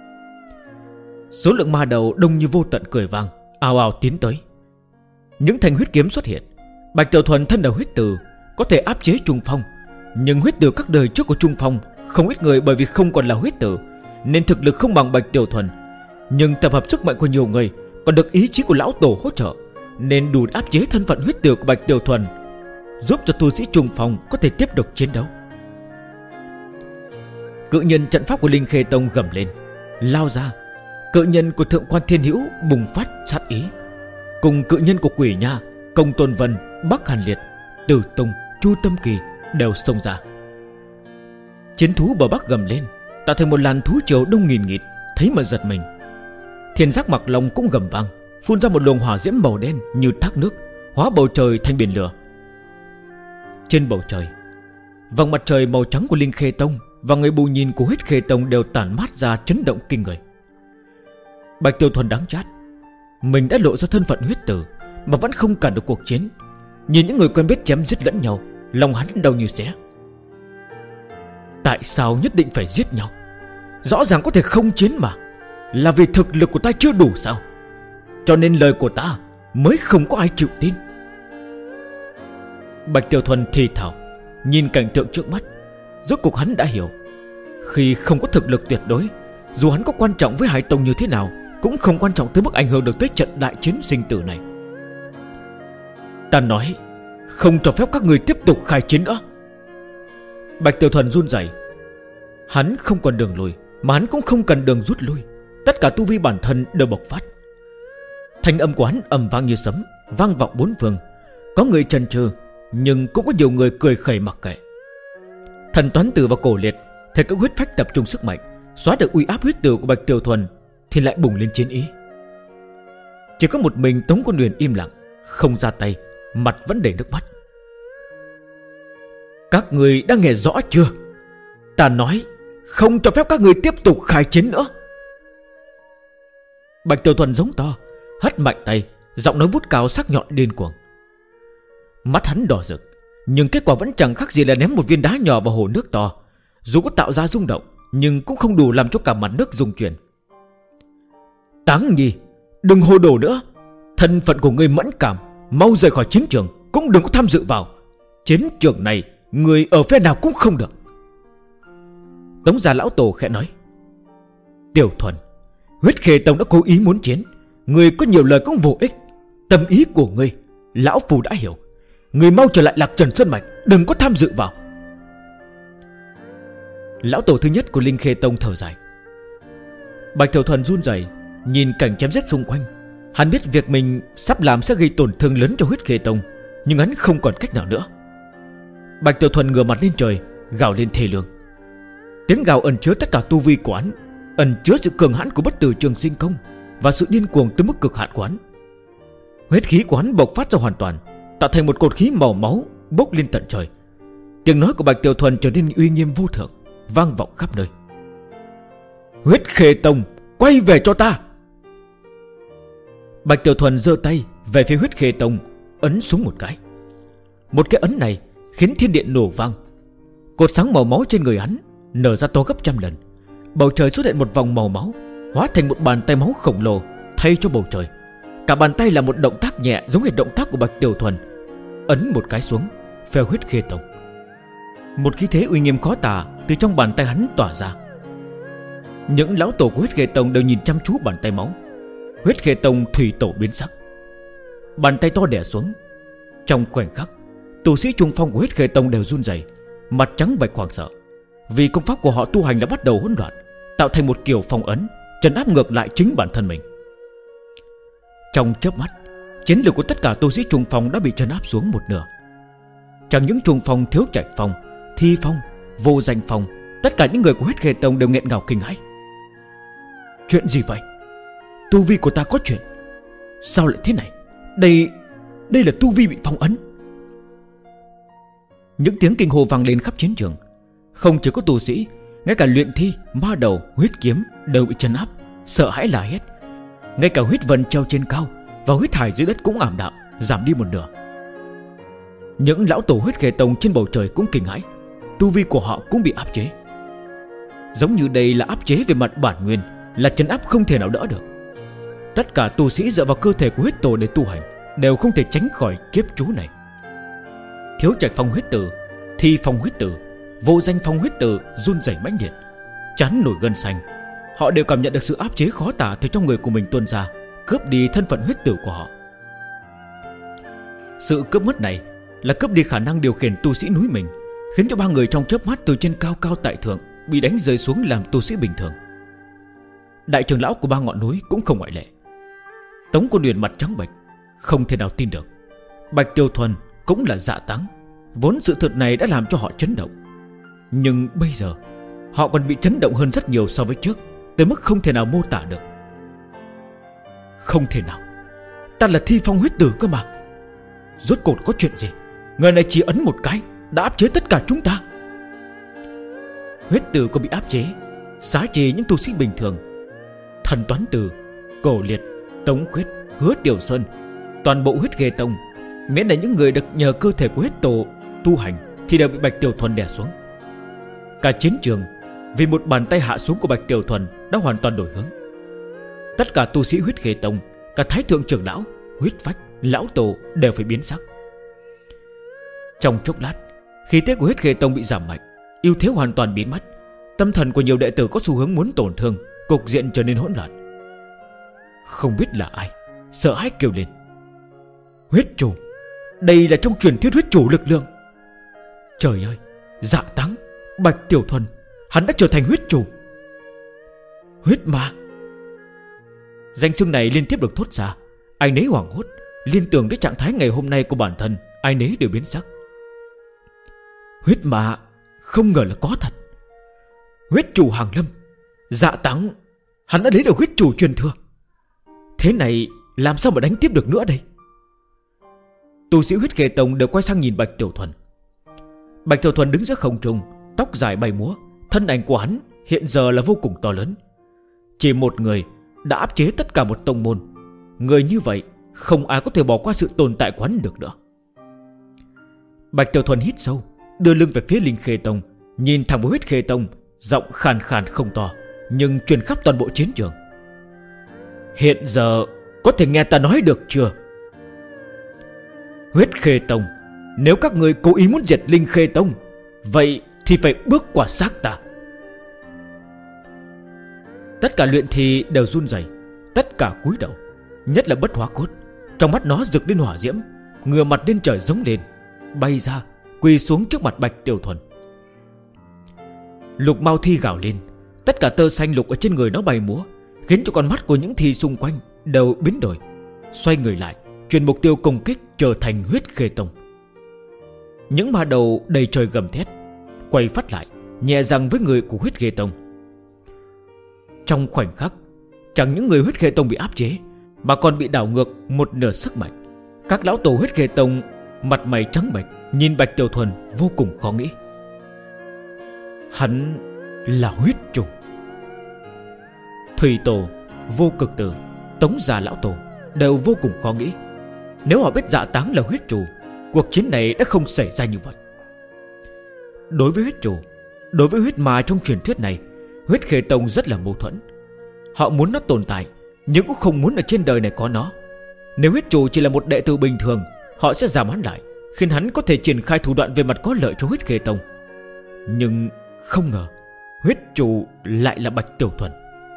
Số lượng ma đầu đông như vô tận cười vang, ào ào tiến tới. Những thanh huyết kiếm xuất hiện. Bạch Tiểu Thuần thân là huyết tử, có thể áp chế Trung Phong, nhưng huyết tử các đời trước của Trung Phong không ít người bởi vì không còn là huyết tử nên thực lực không bằng Bạch Tiểu Thuần, nhưng tập hợp sức mạnh của nhiều người, còn được ý chí của lão tổ hỗ trợ, nên đủ áp chế thân phận huyết tử của Bạch Tiểu Thuần, giúp cho tu sĩ Trung Phong có thể tiếp tục chiến đấu. Cự nhân trận pháp của Linh Khê Tông gầm lên, lao ra. Cự nhân của Thượng Quan Thiên Hữu bùng phát sát ý, cùng cự nhân của Quỷ Nha, Công Tôn Vân, Bắc Hàn Liệt, Tử Tùng, Chu Tâm Kỳ đều xông ra. Chiến thú bờ Bắc gầm lên, tạo thành một làn thú triều đông nghìn nghịt, thấy mà giật mình. Thiên giác Mặc Long cũng gầm vang, phun ra một luồng hỏa diễm màu đen như thác nước, hóa bầu trời thành biển lửa. Trên bầu trời, vầng mặt trời màu trắng của Linh Khê Tông và người bù nhìn của Huyết Khê Tông đều tản mát ra chấn động kinh người. Bạch Tiểu Thuần đáng chát, mình đã lộ ra thân phận huyết tử mà vẫn không cản được cuộc chiến. Nhìn những người quen biết chém giết lẫn nhau, lòng hắn đau như xé. Tại sao nhất định phải giết nhau? Rõ ràng có thể không chiến mà. Là vì thực lực của ta chưa đủ sao? Cho nên lời của ta mới không có ai chịu tin. Bạch Tiểu Thuần thì thào, nhìn cảnh tượng trước mắt, rốt cuộc hắn đã hiểu. Khi không có thực lực tuyệt đối, dù hắn có quan trọng với Hải Tông như thế nào, cũng không quan trọng tới mức ảnh hưởng được tới trận đại chiến sinh tử này. Ta nói không cho phép các người tiếp tục khai chiến nữa. Bạch Tiểu Thuần run rẩy. Hắn không còn đường lùi, mà hắn cũng không cần đường rút lui. Tất cả tu vi bản thân đều bộc phát. Thanh âm của hắn ầm vang như sấm, vang vọng bốn phương. Có người chần chừ, nhưng cũng có nhiều người cười khẩy mặc kệ. Thần Toán Tử và Cổ Liệt thấy các huyết phách tập trung sức mạnh, xóa được uy áp huyết tử của Bạch Tiểu Thuần, thì lại bùng lên chiến ý. Chỉ có một mình Tống Quân Huyền im lặng, không ra tay, mặt vẫn đầy nước mắt. Các người đã nghe rõ chưa? Ta nói không cho phép các người tiếp tục khai chiến nữa. Bạch Tiểu Thuần giống to, hất mạnh tay, giọng nói vút cao sắc nhọn điên cuồng. Mắt hắn đỏ rực, nhưng kết quả vẫn chẳng khác gì là ném một viên đá nhỏ vào hồ nước to. Dù có tạo ra rung động, nhưng cũng không đủ làm cho cả mặt nước rung chuyển. Táng Nhi, đừng hồ đồ nữa. Thân phận của người mẫn cảm, mau rời khỏi chiến trường, cũng đừng có tham dự vào. Chiến trường này người ở phe nào cũng không được. Tống gia lão tổ khẽ nói. Tiểu Thuần, Huyết Khê Tông đã cố ý muốn chiến, người có nhiều lời cũng vô ích. Tâm ý của ngươi lão phu đã hiểu. Người mau trở lại Lạc Trần Sơn Mạch, đừng có tham dự vào. Lão tổ thứ nhất của Linh Khê Tông thở dài. Bạch Tiểu Thuần run rẩy nhìn cảnh chém giết xung quanh. Hắn biết việc mình sắp làm sẽ gây tổn thương lớn cho Huyết Khê Tông, nhưng hắn không còn cách nào nữa. Bạch Tiểu Thuần ngửa mặt lên trời, gào lên thê lương. Tiếng gào ẩn chứa tất cả tu vi của hắn, ẩn chứa sự cường hãn của Bất Tử Trường Sinh Công và sự điên cuồng tới mức cực hạn của hắn. Huyết khí của hắn bộc phát ra hoàn toàn, tạo thành một cột khí màu máu bốc lên tận trời. Tiếng nói của Bạch Tiểu Thuần trở nên uy nghiêm vô thượng, vang vọng khắp nơi. Huyết Khê Tông, quay về cho ta! Bạch Tiểu Thuần giơ tay về phía Huyết Khê Tông, ấn xuống một cái. Một cái ấn này khiến thiên điện nổ vang. Cột sáng màu máu trên người hắn nở ra to gấp trăm lần. Bầu trời xuất hiện một vòng màu máu, hóa thành một bàn tay máu khổng lồ thay cho bầu trời. Cả bàn tay là một động tác nhẹ, giống hệt động tác của Bạch Tiểu Thuần. Ấn một cái xuống, phèo Huyết Khê Tông. Một khí thế uy nghiêm khó tả từ trong bàn tay hắn tỏa ra. Những lão tổ của Huyết Khê Tông đều nhìn chăm chú bàn tay máu. Huyết Khê Tông thủy tổ biến sắc. Bàn tay to đè xuống. Trong khoảnh khắc, tu sĩ trung phong của Huyết Khê Tông đều run rẩy, mặt trắng bệch hoảng sợ. Vì công pháp của họ tu hành đã bắt đầu hỗn loạn, tạo thành một kiểu phong ấn, trấn áp ngược lại chính bản thân mình. Trong chớp mắt, chiến lược của tất cả tu sĩ trung phong đã bị trấn áp xuống một nửa. Chẳng những trung phong, thiếu trạch phong, thi phong, vô danh phong, tất cả những người của Huyết Khê Tông đều nghẹn ngào kinh hãi. Chuyện gì vậy? Tu vi của ta có chuyện. Sao lại thế này? Đây là tu vi bị phong ấn. Những tiếng kinh hô vang lên khắp chiến trường. Không chỉ có tu sĩ, ngay cả luyện thi, ma đầu, huyết kiếm đều bị trấn áp, sợ hãi la hét. Ngay cả huyết vân treo trên cao và huyết hải dưới đất cũng ảm đạm, giảm đi một nửa. Những lão tổ Huyết Khê Tông trên bầu trời cũng kinh hãi. Tu vi của họ cũng bị áp chế. Giống như đây là áp chế về mặt bản nguyên, là trấn áp không thể nào đỡ được. Tất cả tu sĩ dựa vào cơ thể của huyết tổ để tu hành đều không thể tránh khỏi kiếp chú này. Thiếu trạch phong huyết tử, thi phong huyết tử, vô danh phong huyết tử run rẩy mãnh liệt, trán nổi gân xanh. Họ đều cảm nhận được sự áp chế khó tả từ trong người của mình tuôn ra, cướp đi thân phận huyết tử của họ. Sự cướp mất này là cướp đi khả năng điều khiển tu sĩ núi mình, khiến cho ba người trong chớp mắt từ trên cao cao tại thượng bị đánh rơi xuống làm tu sĩ bình thường. Đại trưởng lão của ba ngọn núi cũng không ngoại lệ. Tống Quân Huyền mặt trắng bệch, không thể nào tin được. Bạch Tiểu Thuần cũng là dạ táng. Vốn sự thật này đã làm cho họ chấn động, nhưng bây giờ họ còn bị chấn động hơn rất nhiều so với trước, tới mức không thể nào mô tả được. Không thể nào, ta là thi phong huyết tử cơ mà. Rốt cuộc có chuyện gì? Người này chỉ ấn một cái đã áp chế tất cả chúng ta. Huyết tử có bị áp chế, xá trì những tu sĩ bình thường. Thần Toán Tử, Cổ Liệt, Tống Khuyết, Hứa Tiểu Sơn, toàn bộ Huyết Khê Tông, miễn là những người được nhờ cơ thể của huyết tổ tu hành, thì đều bị Bạch Tiểu Thuần đè xuống. Cả chiến trường vì một bàn tay hạ xuống của Bạch Tiểu Thuần đã hoàn toàn đổi hướng. Tất cả tu sĩ Huyết Khê Tông, cả Thái Thượng trưởng lão, Huyết Phách, lão tổ đều phải biến sắc. Trong chốc lát, khí thế của Huyết Khê Tông bị giảm mạnh, ưu thế hoàn toàn biến mất. Tâm thần của nhiều đệ tử có xu hướng muốn tổn thương, cục diện trở nên hỗn loạn. Không biết là ai sợ hãi kêu lên: huyết chủ! Đây là trong truyền thuyết huyết chủ lực lượng. Trời ơi, dạ táng, Bạch Tiểu Thuần, hắn đã trở thành huyết chủ. Huyết ma! Danh xưng này liên tiếp được thốt ra. Ai nấy hoảng hốt, liên tưởng đến trạng thái ngày hôm nay của bản thân, ai nấy đều biến sắc. Huyết ma không ngờ là có thật. Huyết chủ hàng lâm, dạ táng, hắn đã lấy được huyết chủ truyền thừa. Thế này làm sao mà đánh tiếp được nữa đây? Tu sĩ Huyết Khê Tông đều quay sang nhìn Bạch Tiểu Thuần. Bạch Tiểu Thuần đứng giữa không trung, tóc dài bay múa. Thân ảnh của hắn hiện giờ là vô cùng to lớn. Chỉ một người đã áp chế tất cả một tông môn. Người như vậy không ai có thể bỏ qua sự tồn tại của hắn được nữa. Bạch Tiểu Thuần hít sâu, đưa lưng về phía Linh Khê Tông, nhìn thẳng vào Huyết Khê Tông, giọng khàn khàn không to, nhưng truyền khắp toàn bộ chiến trường. Hiện giờ có thể nghe ta nói được chưa? Huyết Khê Tông, nếu các người cố ý muốn diệt Linh Khê Tông, vậy thì phải bước qua xác ta. Tất cả luyện thi đều run rẩy, tất cả cúi đầu. Nhất là Bất Hóa Cốt, trong mắt nó rực lên hỏa diễm, ngửa mặt lên trời giống lên, bay ra quỳ xuống trước mặt Bạch Tiểu Thuần. Lục Mao Thi gào lên, tất cả tơ xanh lục ở trên người nó bay múa, khiến cho con mắt của những thi xung quanh đều biến đổi, xoay người lại, chuyển mục tiêu công kích trở thành Huyết Khê Tông. Những ma đầu đầy trời gầm thét, quay phát lại, nhẹ răng với người của Huyết Khê Tông. Trong khoảnh khắc, chẳng những người Huyết Khê Tông bị áp chế, mà còn bị đảo ngược một nửa sức mạnh. Các lão tổ Huyết Khê Tông mặt mày trắng bệch, nhìn Bạch Tiểu Thuần vô cùng khó nghĩ. Hắn là huyết trùng. Thủy Tổ, Vô Cực Tử, Tống Già lão tổ đều vô cùng khó nghĩ. Nếu họ biết Dạ Táng là huyết trù, cuộc chiến này đã không xảy ra như vậy. Đối với huyết trù, đối với huyết ma trong truyền thuyết này, Huyết Khê Tông rất là mâu thuẫn. Họ muốn nó tồn tại, nhưng cũng không muốn ở trên đời này có nó. Nếu huyết trù chỉ là một đệ tử bình thường, họ sẽ giảm hắn lại, khiến hắn có thể triển khai thủ đoạn về mặt có lợi cho Huyết Khê Tông. Nhưng không ngờ huyết trù lại là Bạch Tiểu Thuần.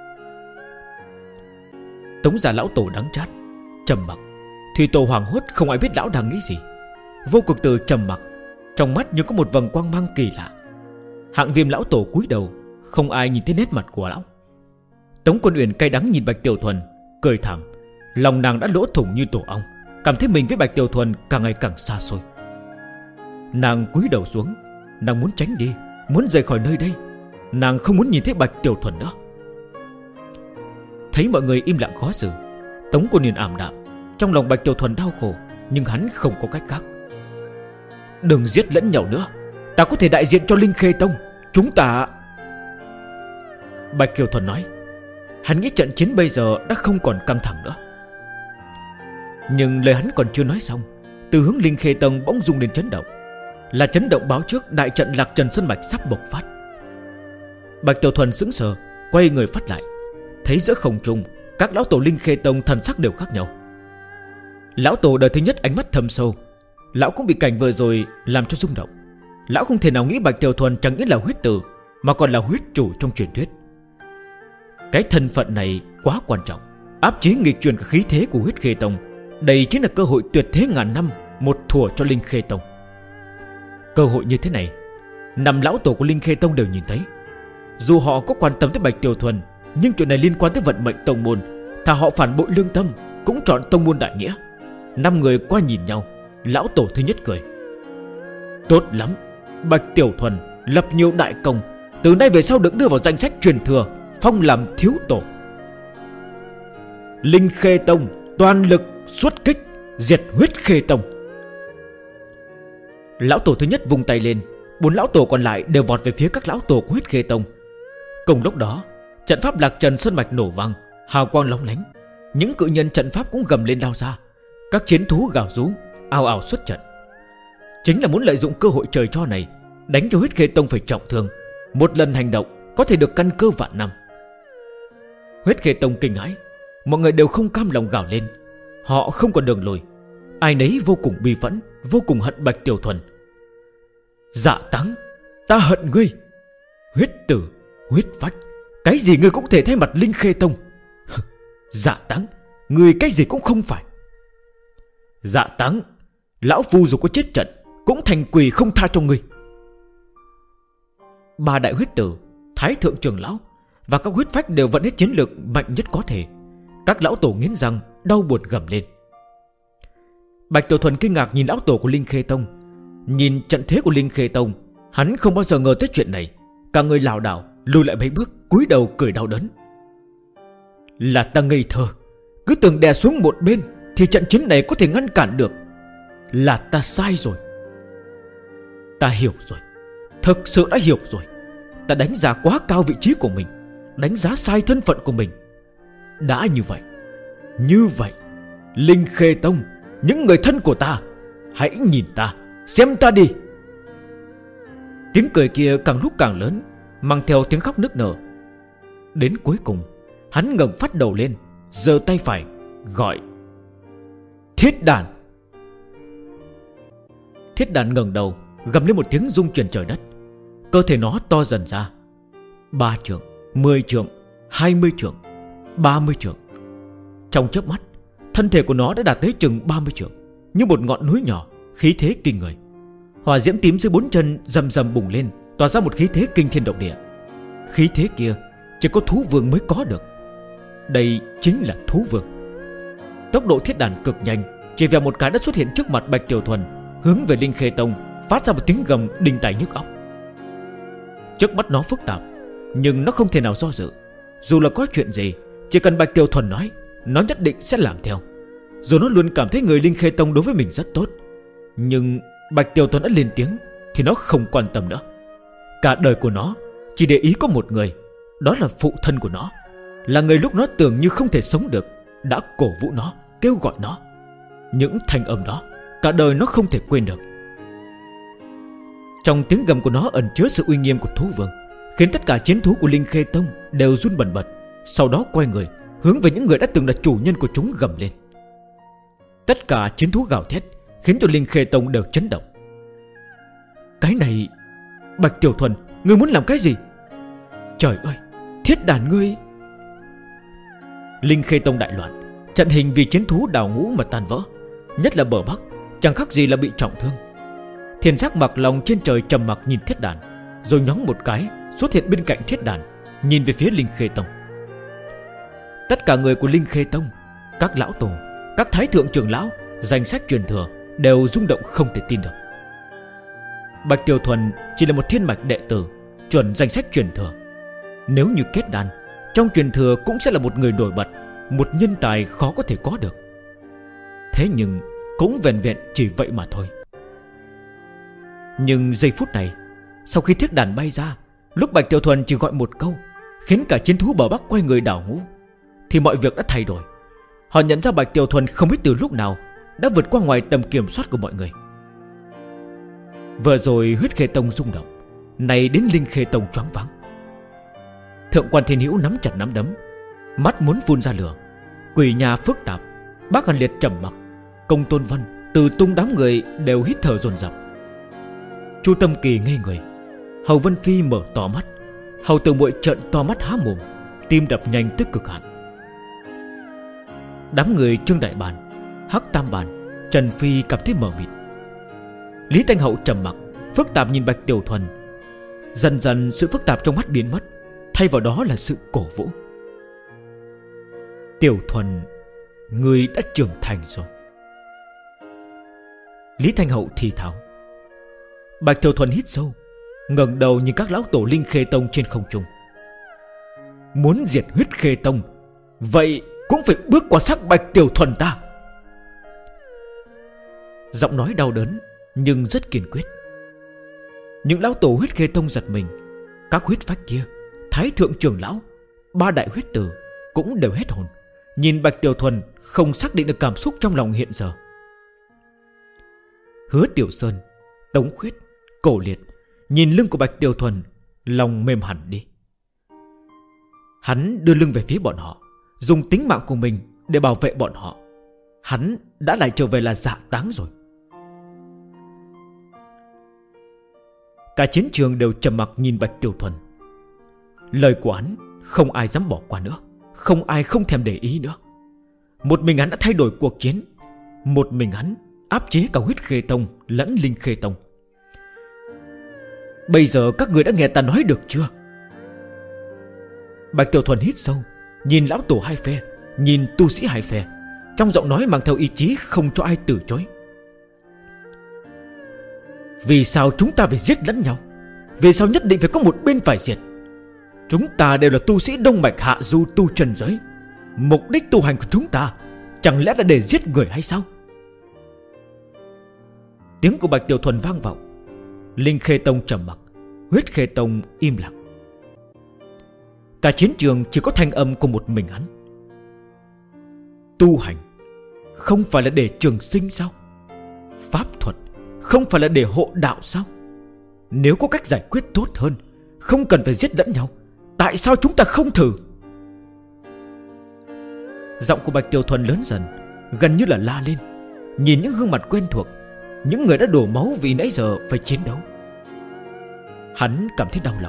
Tống Già lão tổ đắng chát, trầm mặc. Thủy Tổ hoảng hốt, không ai biết lão đang nghĩ gì. Vô Cực Tử trầm mặc, trong mắt như có một vầng quang mang kỳ lạ. Hạng Viêm lão tổ cúi đầu, không ai nhìn thấy nét mặt của lão. Tống Quân Uyển cay đắng nhìn Bạch Tiểu Thuần, cười thảm. Lòng nàng đã lỗ thủng như tổ ong, cảm thấy mình với Bạch Tiểu Thuần càng ngày càng xa xôi. Nàng cúi đầu xuống, nàng muốn tránh đi, muốn rời khỏi nơi đây. Nàng không muốn nhìn thấy Bạch Tiểu Thuần nữa. Thấy mọi người im lặng khó xử, Tống Quân Uyển ảm đạm. Trong lòng Bạch Tiểu Thuần đau khổ, nhưng hắn không có cách khác. Đừng giết lẫn nhau nữa, ta có thể đại diện cho Linh Khê Tông. Chúng ta... Bạch Kiều Thuần nói. Hắn nghĩ trận chiến bây giờ đã không còn căng thẳng nữa. Nhưng lời hắn còn chưa nói xong, từ hướng Linh Khê Tông bỗng rung lên chấn động. Là chấn động báo trước đại trận Lạc Trần Sơn Mạch sắp bộc phát. Bạch Tiểu Thuần sững sờ, quay người phát lại, thấy giữa không trung các lão tổ Linh Khê Tông thần sắc đều khác nhau. Lão tổ đời thứ nhất ánh mắt thâm sâu. Lão cũng bị cảnh vừa rồi làm cho rung động. Lão không thể nào nghĩ Bạch Tiểu Thuần chẳng những là huyết tử, mà còn là huyết chủ trong truyền thuyết. Cái thân phận này quá quan trọng, áp chế nghịch truyền khí thế của Huyết Khê Tông. Đây chính là cơ hội tuyệt thế ngàn năm một thuở cho Linh Khê Tông. Cơ hội như thế này, 5 lão tổ của Linh Khê Tông đều nhìn thấy. Dù họ có quan tâm tới Bạch Tiểu Thuần, nhưng chuyện này liên quan tới vận mệnh tông môn, thà họ phản bội lương tâm cũng chọn tông môn đại nghĩa. 5 người qua nhìn nhau. Lão tổ thứ nhất cười. Tốt lắm, Bạch Tiểu Thuần lập nhiều đại công, từ nay về sau được đưa vào danh sách truyền thừa, phong làm thiếu tổ. Linh Khê Tông toàn lực xuất kích, diệt Huyết Khê Tông. Lão tổ thứ nhất vung tay lên, 4 lão tổ còn lại đều vọt về phía các lão tổ của Huyết Khê Tông. Cùng lúc đó, trận pháp Lạc Trần Sơn Mạch nổ vang, hào quang lóng lánh. Những cự nhân trận pháp cũng gầm lên lao ra. Các chiến thú gào rú, ào ào xuất trận. Chính là muốn lợi dụng cơ hội trời cho này, đánh cho Huyết Khê Tông phải trọng thương. Một lần hành động có thể được căn cơ vạn năm. Huyết Khê Tông kinh hãi, mọi người đều không cam lòng gào lên. Họ không còn đường lùi, ai nấy vô cùng bi phẫn, vô cùng hận Bạch Tiểu Thuần. Dạ Táng, ta hận ngươi. Huyết tử, huyết phách, cái gì ngươi cũng thể thay mặt Linh Khê Tông. Dạ Táng, ngươi cái gì cũng không phải. Dạ Táng, lão phu dù có chết trận cũng thành quỳ không tha cho ngươi. 3 đại huyết tử, Thái thượng trưởng lão và các huyết phách đều vận hết chiến lược mạnh nhất có thể. Các lão tổ nghiến răng, đau buồn gầm lên. Bạch Tiểu Thuần kinh ngạc nhìn lão tổ của Linh Khê Tông. Nhìn trận thế của Linh Khê Tông, hắn không bao giờ ngờ tới chuyện này. Cả người lảo đảo lùi lại mấy bước, cúi đầu cười đau đớn. Là ta ngây thơ, cứ tưởng đè xuống một bên thì trận chiến này có thể ngăn cản được. Là ta sai rồi. Ta hiểu rồi, thực sự đã hiểu rồi. Ta đánh giá quá cao vị trí của mình, đánh giá sai thân phận của mình. Đã như vậy, Linh Khê Tông, những người thân của ta, hãy nhìn ta, xem ta đi. Tiếng cười kia càng lúc càng lớn, mang theo tiếng khóc nức nở. Đến cuối cùng, hắn ngẩng phát đầu lên, giơ tay phải gọi: Thiết Đàn. Thiết Đàn ngẩng đầu, gầm lên một tiếng rung chuyển trời đất. Cơ thể nó to dần ra, 3 trượng, 10 trượng, 20 trượng, 30 trượng. Trong chớp mắt, thân thể của nó đã đạt tới chừng 30 trượng, như một ngọn núi nhỏ, khí thế kinh người. Hỏa diễm tím dưới 4 chân rầm rầm bùng lên, tỏa ra một khí thế kinh thiên động địa. Khí thế kia chỉ có thú vương mới có được. đây chính là thú vương. Tốc độ thiết đàn cực nhanh, chỉ vèo một cái đã xuất hiện trước mặt Bạch Tiểu Thuần, hướng về Linh Khê Tông phát ra một tiếng gầm đinh tai nhức óc. Trước mắt nó phức tạp, nhưng nó không thể nào do dự. Dù là có chuyện gì, chỉ cần Bạch Tiểu Thuần nói, nó nhất định sẽ làm theo. Dù nó luôn cảm thấy người Linh Khê Tông đối với mình rất tốt, nhưng Bạch Tiểu Thuần đã lên tiếng thì nó không quan tâm nữa. Cả đời của nó chỉ để ý có một người, đó là phụ thân của nó, là người lúc nó tưởng như không thể sống được đã cổ vũ nó, kêu gọi nó. Những thanh âm đó cả đời nó không thể quên được. Trong tiếng gầm của nó ẩn chứa sự uy nghiêm của thú vương, khiến tất cả chiến thú của Linh Khê Tông đều run bần bật. Sau đó quay người hướng về những người đã từng là chủ nhân của chúng gầm lên. Tất cả chiến thú gào thét, khiến cho Linh Khê Tông đều chấn động. Cái này, Bạch Tiểu Thuần, ngươi muốn làm cái gì? Trời ơi, thiết đàn ngươi! Linh Khê Tông đại loạn, trận hình vì chiến thú đào ngũ mà tan vỡ. Nhất là bờ Bắc, chẳng khác gì là bị trọng thương. Thiên Giác mặc lòng trên trời trầm mặc nhìn thiết đàn, rồi nhóng một cái xuất hiện bên cạnh thiết đàn, nhìn về phía Linh Khê Tông. Tất cả người của Linh Khê Tông, các lão tổ, các thái thượng trưởng lão, danh sách truyền thừa đều rung động không thể tin được. Bạch Tiểu Thuần chỉ là một thiên mạch đệ tử, chuẩn danh sách truyền thừa. Nếu như kết đàn, trong truyền thừa cũng sẽ là một người nổi bật, một nhân tài khó có thể có được. Thế nhưng cũng vẹn vẹn chỉ vậy mà thôi. Nhưng giây phút này, sau khi thiết đàn bay ra, lúc Bạch Tiểu Thuần chỉ gọi một câu, khiến cả chiến thú bờ Bắc quay người đảo ngũ, thì mọi việc đã thay đổi. Họ nhận ra Bạch Tiểu Thuần không biết từ lúc nào đã vượt qua ngoài tầm kiểm soát của mọi người. Vừa rồi Huyết Khê Tông rung động, này đến Linh Khê Tông choáng váng. Thượng quan Thiên Hữu nắm chặt nắm đấm, mắt muốn phun ra lửa. Quỷ nhà phức tạp, Bác Hàn Liệt trầm mặc, Công Tôn Vân, Từ Tung đám người đều hít thở dồn dập. Chu Tâm Kỳ ngây người, Hầu Vân Phi mở to mắt, Hầu Tử Muội trợn to mắt há mồm, tim đập nhanh tới cực hạn. Đám người Trương Đại Bàn, Hắc Tam Bàn, Trần Phi cảm thấy mờ mịt. Lý Thanh Hậu trầm mặc, phức tạp nhìn Bạch Tiểu Thuần. Dần dần sự phức tạp trong mắt biến mất, thay vào đó là sự cổ vũ. Tiểu Thuần, ngươi đã trưởng thành rồi. Lý Thanh Hậu thì thào. Bạch Tiểu Thuần hít sâu, ngẩng đầu nhìn các lão tổ Linh Khê Tông trên không trung. Muốn diệt Huyết Khê Tông, vậy cũng phải bước qua xác Bạch Tiểu Thuần ta. Giọng nói đau đớn nhưng rất kiên quyết. Những lão tổ Huyết Khê Tông giật mình. Các huyết phách kia, thái thượng trưởng lão, ba đại huyết tử cũng đều hết hồn, nhìn Bạch Tiểu Thuần không xác định được cảm xúc trong lòng hiện giờ. Hứa Tiểu Sơn, Tống Khuyết, Cổ Liệt nhìn lưng của Bạch Tiểu Thuần, lòng mềm hẳn đi. Hắn đưa lưng về phía bọn họ, dùng tính mạng của mình để bảo vệ bọn họ. Hắn đã lại trở về là dạ táng rồi. Cả chiến trường đều trầm mặc nhìn Bạch Tiểu Thuần. Lời của hắn không ai dám bỏ qua nữa, không ai không thèm để ý nữa. Một mình hắn đã thay đổi cuộc chiến, một mình hắn áp chế cả Huyết Khê Tông lẫn Linh Khê Tông. Bây giờ các người đã nghe ta nói được chưa? Bạch Tiểu Thuần hít sâu, nhìn lão tổ hai phe, nhìn tu sĩ hai phe, trong giọng nói mang theo ý chí không cho ai từ chối. Vì sao chúng ta phải giết lẫn nhau? Vì sao nhất định phải có một bên phải diệt? Chúng ta đều là tu sĩ Đông Mạch Hạ Du tu trần giới. Mục đích tu hành của chúng ta chẳng lẽ là để giết người hay sao? Tiếng của Bạch Tiểu Thuần vang vọng. Linh Khê Tông trầm mặc, Huyết Khê Tông im lặng. Cả chiến trường chỉ có thanh âm của một mình hắn. Tu hành không phải là để trường sinh sao? Pháp thuật không phải là để hộ đạo sao? Nếu có cách giải quyết tốt hơn, không cần phải giết lẫn nhau, tại sao chúng ta không thử? Giọng của Bạch Tiểu Thuần lớn dần, gần như là la lên. Nhìn những gương mặt quen thuộc, những người đã đổ máu vì nãy giờ phải chiến đấu, hắn cảm thấy đau lòng.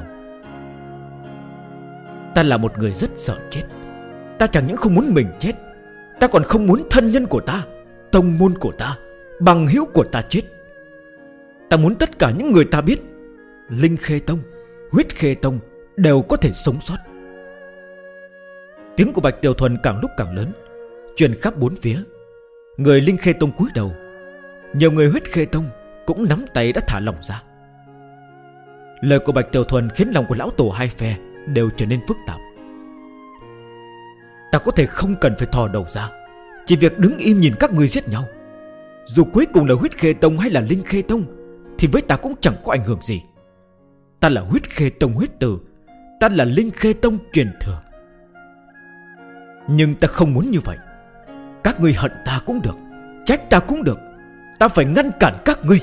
Ta là một người rất sợ chết. Ta chẳng những không muốn mình chết, ta còn không muốn thân nhân của ta, tông môn của ta, bằng hữu của ta chết. Ta muốn tất cả những người ta biết Linh Khê Tông, Huyết Khê Tông đều có thể sống sót. Tiếng của Bạch Tiểu Thuần càng lúc càng lớn, truyền khắp bốn phía. Người Linh Khê Tông cúi đầu. Nhiều người Huyết Khê Tông cũng nắm tay đã thả lỏng ra. Lời của Bạch Tiểu Thuần khiến lòng của lão tổ hai phe đều trở nên phức tạp. Ta có thể không cần phải thò đầu ra, chỉ việc đứng im nhìn các người giết nhau. Dù cuối cùng là Huyết Khê Tông hay là Linh Khê Tông thì với ta cũng chẳng có ảnh hưởng gì. Ta là Huyết Khê Tông huyết tử, ta là Linh Khê Tông truyền thừa. Nhưng ta không muốn như vậy. Các ngươi hận ta cũng được, trách ta cũng được, ta phải ngăn cản các ngươi.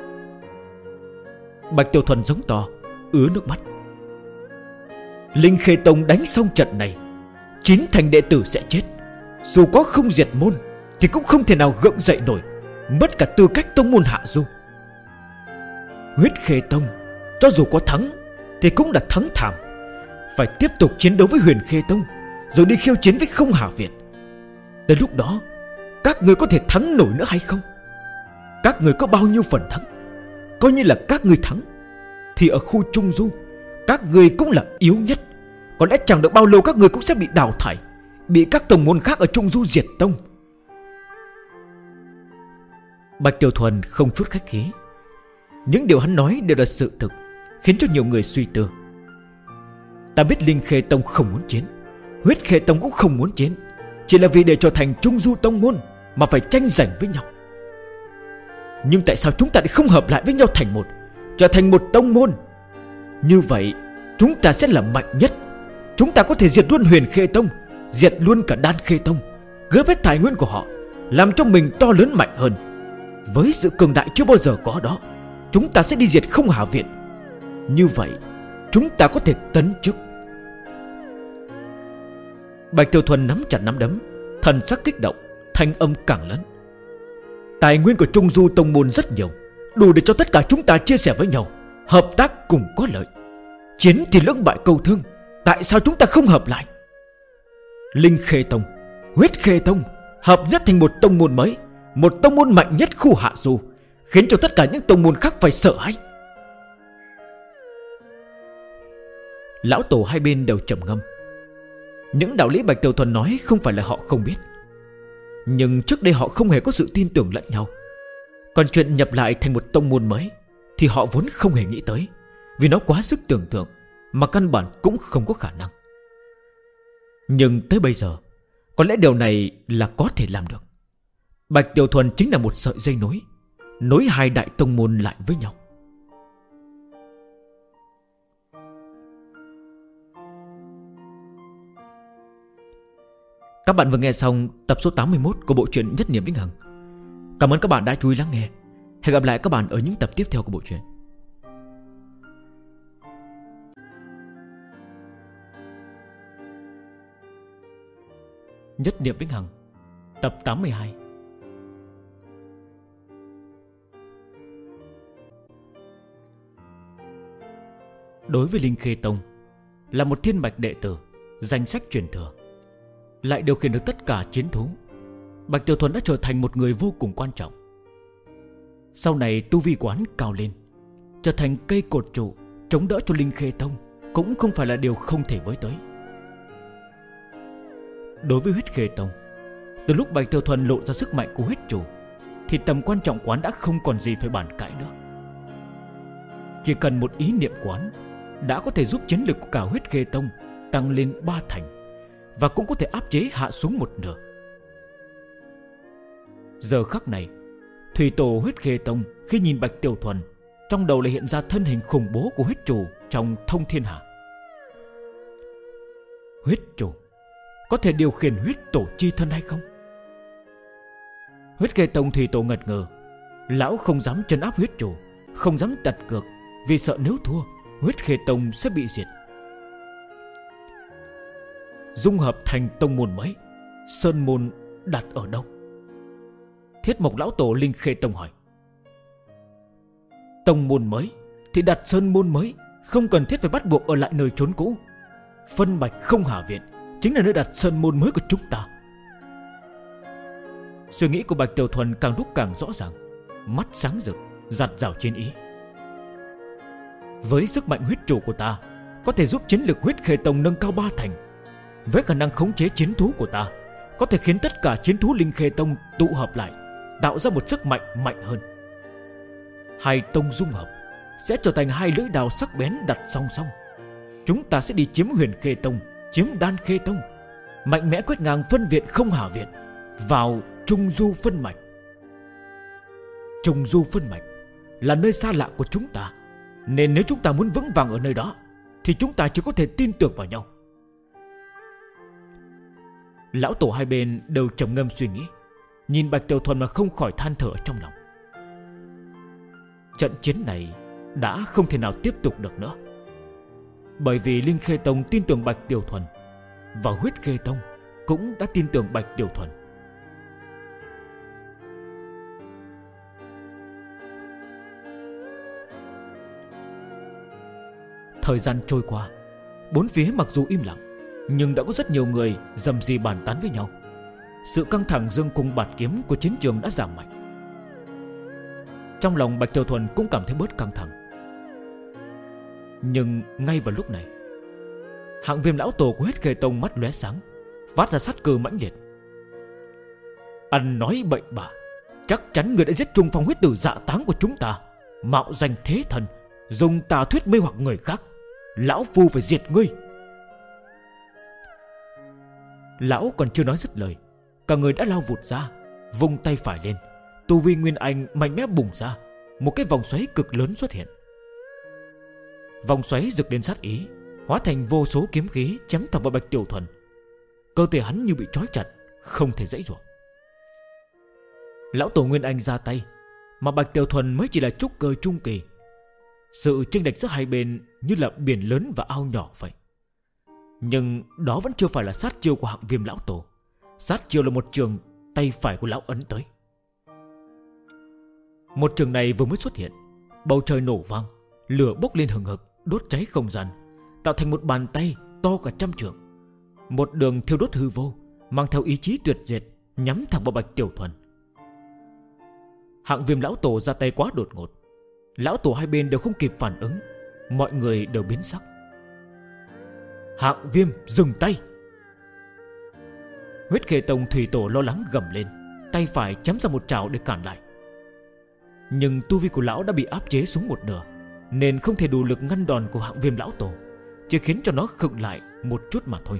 Bạch Tiểu Thuần giống to, ứa nước mắt. Linh Khê Tông đánh xong trận này, 9 thành đệ tử sẽ chết. Dù có không diệt môn thì cũng không thể nào gượng dậy nổi, mất cả tư cách tông môn hạ du. Huyết Khê Tông cho dù có thắng thì cũng đã thắng thảm, phải tiếp tục chiến đấu với Huyền Khê Tông, rồi đi khiêu chiến với Không Hà Viện. Đến lúc đó các người có thể thắng nổi nữa hay không? Các người có bao nhiêu phần thắng? Coi như là các người thắng thì ở khu Trung Du các người cũng là yếu nhất. Có lẽ chẳng được bao lâu các người cũng sẽ bị đào thải, bị các tông môn khác ở Trung Du diệt tông. Bạch Tiểu Thuần không chút khách khí. Những điều hắn nói đều là sự thực, khiến cho nhiều người suy tư. Ta biết Linh Khê Tông không muốn chiến, Huyết Khê Tông cũng không muốn chiến, chỉ là vì để trở thành Trung Du tông môn mà phải tranh giành với nhau. Nhưng tại sao chúng ta lại không hợp lại với nhau thành một, trở thành một tông môn? Như vậy chúng ta sẽ là mạnh nhất. Chúng ta có thể diệt luôn Huyền Khê Tông, diệt luôn cả Đan Khê Tông, cướp hết tài nguyên của họ, làm cho mình to lớn mạnh hơn. Với sự cường đại chưa bao giờ có đó, chúng ta sẽ đi diệt Không Hà Viện. Như vậy chúng ta có thể tấn chức. Bạch Tiểu Thuần nắm chặt nắm đấm, thần sắc kích động, thanh âm càng lớn. Tài nguyên của Trung Du tông môn rất nhiều, đủ để cho tất cả chúng ta chia sẻ với nhau, hợp tác cùng có lợi. Chiến thì lưỡng bại câu thương, tại sao chúng ta không hợp lại? Linh Khê Tông, Huyết Khê Tông hợp nhất thành một tông môn mới, một tông môn mạnh nhất khu Hạ Du, khiến cho tất cả những tông môn khác phải sợ hãi. Lão tổ hai bên đều trầm ngâm. Những đạo lý Bạch Tiểu Thuần nói không phải là họ không biết, nhưng trước đây họ không hề có sự tin tưởng lẫn nhau. Còn chuyện nhập lại thành một tông môn mới thì họ vốn không hề nghĩ tới, vì nó quá sức tưởng tượng, mà căn bản cũng không có khả năng. Nhưng tới bây giờ, có lẽ điều này là có thể làm được. Bạch Tiểu Thuần chính là một sợi dây nối, nối hai đại tông môn lại với nhau. Các bạn vừa nghe xong tập số 81 của bộ truyện Nhất Niệm Vĩnh Hằng. Cảm ơn các bạn đã chú ý lắng nghe. Hẹn gặp lại các bạn ở những tập tiếp theo của bộ truyện. Nhất Niệm Vĩnh Hằng tập 82. Đối với Linh Khê Tông, là một thiên bạch đệ tử, danh sách truyền thừa, lại điều khiển được tất cả chiến thú, Bạch Tiểu Thuần đã trở thành một người vô cùng quan trọng. Sau này tu vi của hắn cao lên, trở thành cây cột trụ chống đỡ cho Linh Khê Tông, cũng không phải là điều không thể với tới. Đối với Huyết Khê Tông, từ lúc Bạch Tiểu Thuần lộ ra sức mạnh của huyết chủ, thì tầm quan trọng quán đã không còn gì phải bàn cãi nữa. Chỉ cần một ý niệm quán đã có thể giúp chiến lực của cả Huyết Khê Tông tăng lên 3 thành, và cũng có thể áp chế hạ xuống một nửa. Giờ khắc này, thủy tổ Huyết Khê Tông khi nhìn Bạch Tiểu Thuần, trong đầu lại hiện ra thân hình khủng bố của huyết chủ trong Thông Thiên Hà. Huyết chủ có thể điều khiển huyết tổ chi thân hay không? Huyết Khê Tông thủy tổ ngật ngờ. Lão không dám trấn áp huyết chủ, không dám đặt cược, vì sợ nếu thua, Huyết Khê Tông sẽ bị diệt. Dung hợp thành tông môn mới, sơn môn đặt ở đâu? Thiết Mộc lão tổ Linh Khê Tông hỏi. Tông môn mới thì đặt sơn môn mới, không cần thiết phải bắt buộc ở lại nơi trốn cũ. Phân Bạch Không Hà Viện chính là nơi đặt sơn môn mới của chúng ta. Suy nghĩ của Bạch Tiểu Thuần càng lúc càng rõ ràng, mắt sáng rực, dạt dào chiến ý. Với sức mạnh huyết chủ của ta, có thể giúp chiến lực Huyết Khê Tông nâng cao 3 thành. Với khả năng khống chế chiến thú của ta, có thể khiến tất cả chiến thú Linh Khê Tông tụ hợp lại, tạo ra một sức mạnh mạnh hơn. Hai tông dung hợp sẽ trở thành hai lưỡi đao sắc bén đặt song song. Chúng ta sẽ đi chiếm Huyền Khê Tông, chiếm Đan Khê Tông, mạnh mẽ quét ngang phân viện Không Hà Viện, vào Trung Du Phân Mạch. Trung Du Phân Mạch là nơi xa lạ của chúng ta, nên nếu chúng ta muốn vững vàng ở nơi đó thì chúng ta chỉ có thể tin tưởng vào nhau. Lão tổ hai bên đều trầm ngâm suy nghĩ, nhìn Bạch Tiểu Thuần mà không khỏi than thở trong lòng. Trận chiến này đã không thể nào tiếp tục được nữa, bởi vì Linh Khê Tông tin tưởng Bạch Tiểu Thuần, và Huyết Khê Tông cũng đã tin tưởng Bạch Tiểu Thuần. Thời gian trôi qua, bốn phía mặc dù im lặng, nhưng đã có rất nhiều người rầm rì bàn tán với nhau. Sự căng thẳng dương cung bạt kiếm của chiến trường đã giảm mạnh. Trong lòng Bạch Tiểu Thuần cũng cảm thấy bớt căng thẳng. Nhưng ngay vào lúc này, Hạng Viêm lão tổ của Huyết Khê Tông mắt lóe sáng, phát ra sát cơ mãnh liệt. Ăn nói bậy bạ, chắc chắn người đã giết Trung Phong huyết tử Dạ Táng của chúng ta, mạo danh thế thần, dùng tà thuyết mê hoặc người khác. Lão phu phải diệt ngươi. Lão còn chưa nói dứt lời, cả người đã lao vụt ra, vung tay phải lên, tu vi Nguyên Anh mạnh mẽ bùng ra, một cái vòng xoáy cực lớn xuất hiện. Vòng xoáy rực đến sát ý, hóa thành vô số kiếm khí chém thẳng vào Bạch Tiểu Thuần. Cơ thể hắn như bị trói chặt, không thể giãy giụa. Lão tổ Nguyên Anh ra tay, mà Bạch Tiểu Thuần mới chỉ là trúc cơ trung kỳ. Sự chênh lệch giữa hai bên như là biển lớn và ao nhỏ vậy. Nhưng đó vẫn chưa phải là sát chiêu của Hạng Viêm lão tổ. Sát chiêu là một trường tay phải của lão ấn tới. Một trường này vừa mới xuất hiện, bầu trời nổ vang, lửa bốc lên hừng hực, đốt cháy không gian, tạo thành một bàn tay to cả 100 trượng. Một đường thiêu đốt hư vô, mang theo ý chí tuyệt diệt, nhắm thẳng vào Bạch Tiểu Thuần. Hạng Viêm lão tổ ra tay quá đột ngột, lão tổ hai bên đều không kịp phản ứng, mọi người đều biến sắc. Hạng Viêm dừng tay. Huyết Khê Tông thủy tổ lo lắng gầm lên, tay phải chém ra một trảo để cản lại. Nhưng tu vi của lão đã bị áp chế xuống một nửa, nên không thể đủ lực ngăn đòn của Hạng Viêm lão tổ, chỉ khiến cho nó khựng lại một chút mà thôi.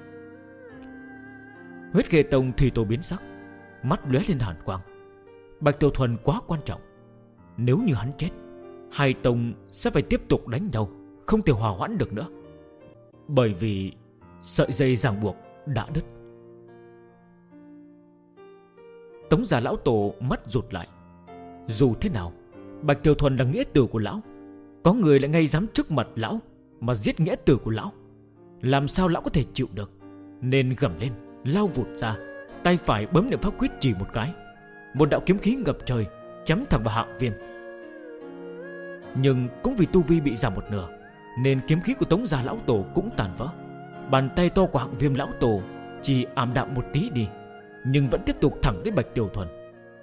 Huyết Khê Tông thủy tổ biến sắc, mắt lóe lên hàn quang. Bạch Tiểu Thuần quá quan trọng, nếu như hắn chết, hai tông sẽ phải tiếp tục đánh nhau, không thể hòa hoãn được nữa, bởi vì sợi dây ràng buộc đã đứt. Tống Già lão tổ mắt rụt lại. Dù thế nào, Bạch Tiểu Thuần là nghĩa tử của lão, có người lại ngay dám trước mặt lão mà giết nghĩa tử của lão, làm sao lão có thể chịu được, nên gầm lên, lao vụt ra, tay phải bấm niệm pháp quyết chỉ một cái, một đạo kiếm khí ngập trời chém thẳng vào Hạng Viêm. Nhưng cũng vì tu vi bị giảm một nửa, nên kiếm khí của Tống Già lão tổ cũng tàn vỡ. Bàn tay to của Hạng Viêm lão tổ chỉ ảm đạm một tí đi, nhưng vẫn tiếp tục thẳng đến Bạch Tiểu Thuần.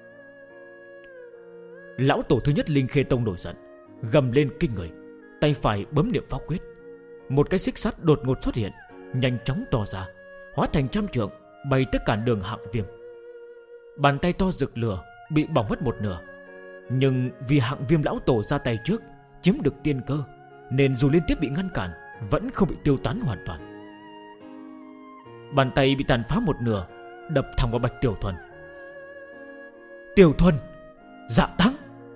Lão tổ thứ nhất Linh Khê Tông nổi giận, gầm lên kinh người, tay phải bấm niệm pháp quyết. Một cái xích sắt đột ngột xuất hiện, nhanh chóng to ra, hóa thành 100 trượng, bay tới cản đường Hạng Viêm. Bàn tay to rực lửa bị bỏng mất một nửa, nhưng vì Hạng Viêm lão tổ ra tay trước, chiếm được tiên cơ, nên dù liên tiếp bị ngăn cản, vẫn không bị tiêu tán hoàn toàn. Bàn tay bị tàn phá một nửa, đập thẳng vào Bạch Tiểu Thuần. Tiểu Thuần, Dạ Táng.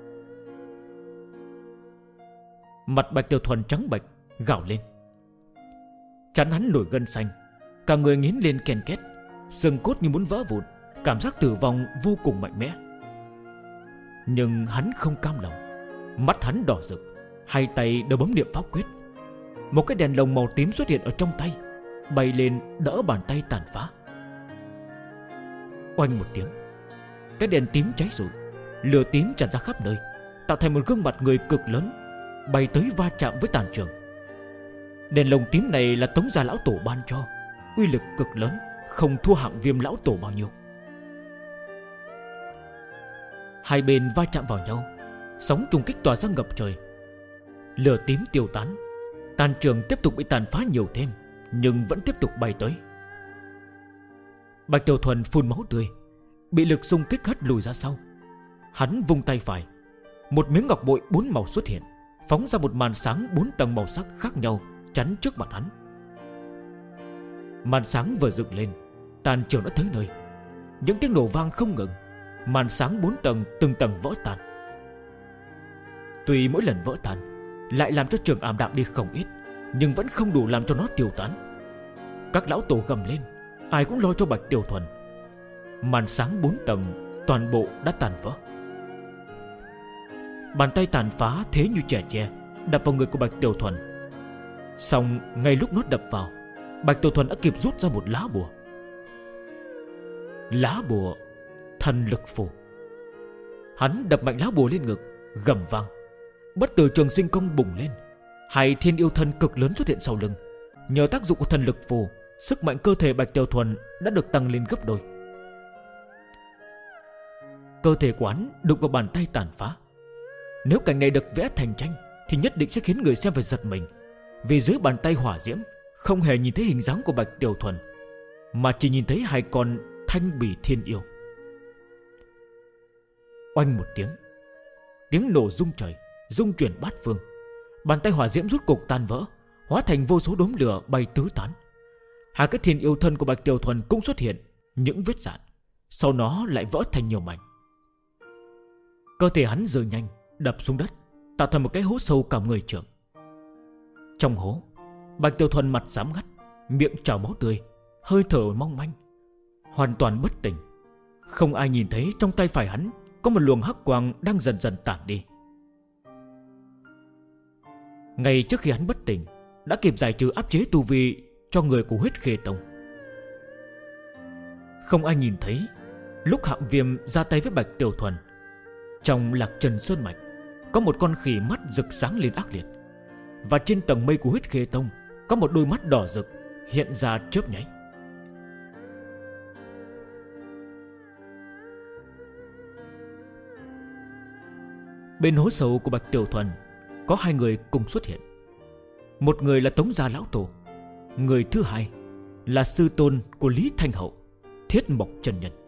Mặt Bạch Tiểu Thuần trắng bệch, gào lên. Trán hắn nổi gân xanh, cả người nghiến lên ken két, xương cốt như muốn vỡ vụn, cảm giác tử vong vô cùng mạnh mẽ. Nhưng hắn không cam lòng, mắt hắn đỏ rực, hai tay đều bấm niệm pháp quyết. Một cái đèn lồng màu tím xuất hiện ở trong tay, bay lên đỡ bàn tay tàn phá. Oanh một tiếng, cái đèn tím cháy rụi, lửa tím tràn ra khắp nơi, tạo thành một gương mặt người cực lớn, bay tới va chạm với tàn trường. Đèn lồng tím này là Tống Gia lão tổ ban cho, uy lực cực lớn, không thua Hạng Viêm lão tổ bao nhiêu. Hai bên va chạm vào nhau, sóng trùng kích tỏa ra ngập trời. Lửa tím tiêu tán, tàn trường tiếp tục bị tàn phá nhiều thêm, nhưng vẫn tiếp tục bay tới, Bạch Tiểu Thuần phun máu tươi, bị lực xung kích hất lùi ra sau. Hắn vung tay phải, một miếng ngọc bội 4 màu xuất hiện, phóng ra một màn sáng 4 tầng màu sắc khác nhau chắn trước mặt hắn. Màn sáng vừa dựng lên, tàn trường đã tới nơi. Những tiếng nổ vang không ngừng. Màn sáng 4 tầng từng tầng vỡ tan. Tuy mỗi lần vỡ tan lại làm cho trường ảm đạm đi không ít, nhưng vẫn không đủ làm cho nó tiêu tán. Các lão tổ gầm lên, ai cũng lo cho Bạch Tiểu Thuần. Màn sáng 4 tầng toàn bộ đã tàn vỡ. Bàn tay tàn phá thế như chẻ tre đập vào người của Bạch Tiểu Thuần. Xong ngay lúc nó đập vào, Bạch Tiểu Thuần đã kịp rút ra một lá bùa. Lá bùa thần lực phù. Hắn đập mạnh lá bùa lên ngực, gầm vang. Bất tử trường sinh công bùng lên. Hai thiên yêu thân cực lớn xuất hiện sau lưng. Nhờ tác dụng của thần lực phù, sức mạnh cơ thể Bạch Tiểu Thuần đã được tăng lên gấp đôi. Cơ thể của hắn đụng vào bàn tay tàn phá. Nếu cảnh này được vẽ thành tranh thì nhất định sẽ khiến người xem phải giật mình. Vì dưới bàn tay hỏa diễm không hề nhìn thấy hình dáng của Bạch Tiểu Thuần, mà chỉ nhìn thấy hai con thanh bỉ thiên yêu. Oanh một tiếng, tiếng nổ rung trời, rung chuyển bát phương. Bàn tay hỏa diễm rút cục tan vỡ, hóa thành vô số đốm lửa bay tứ tán. Hai cái thiên yêu thân của Bạch Tiểu Thuần cũng xuất hiện những vết rạn, sau đó lại vỡ thành nhiều mảnh. Cơ thể hắn rơi nhanh, đập xuống đất, tạo thành một cái hố sâu cả người trượng. Trong hố, Bạch Tiểu Thuần mặt xám ngắt, miệng trào máu tươi, hơi thở mong manh, hoàn toàn bất tỉnh. Không ai nhìn thấy trong tay phải hắn có một luồng hắc quang đang dần dần tản đi. Ngay trước khi hắn bất tỉnh, đã kịp giải trừ áp chế tu vi cho người của Huyết Khê Tông. Không ai nhìn thấy lúc Hạng Viêm ra tay với Bạch Tiểu Thuần, trong Lạc Trần Sơn Mạch có một con khỉ mắt rực sáng lên ác liệt. Và trên tầng mây của Huyết Khê Tông có một đôi mắt đỏ rực hiện ra chớp nháy. Bên hố sâu của Bạch Tiểu Thuần có hai người cùng xuất hiện. Một người là Tống Gia Lão Tổ, người thứ hai là sư tôn của Lý Thanh Hậu, Thiết Mộc Chân Nhân.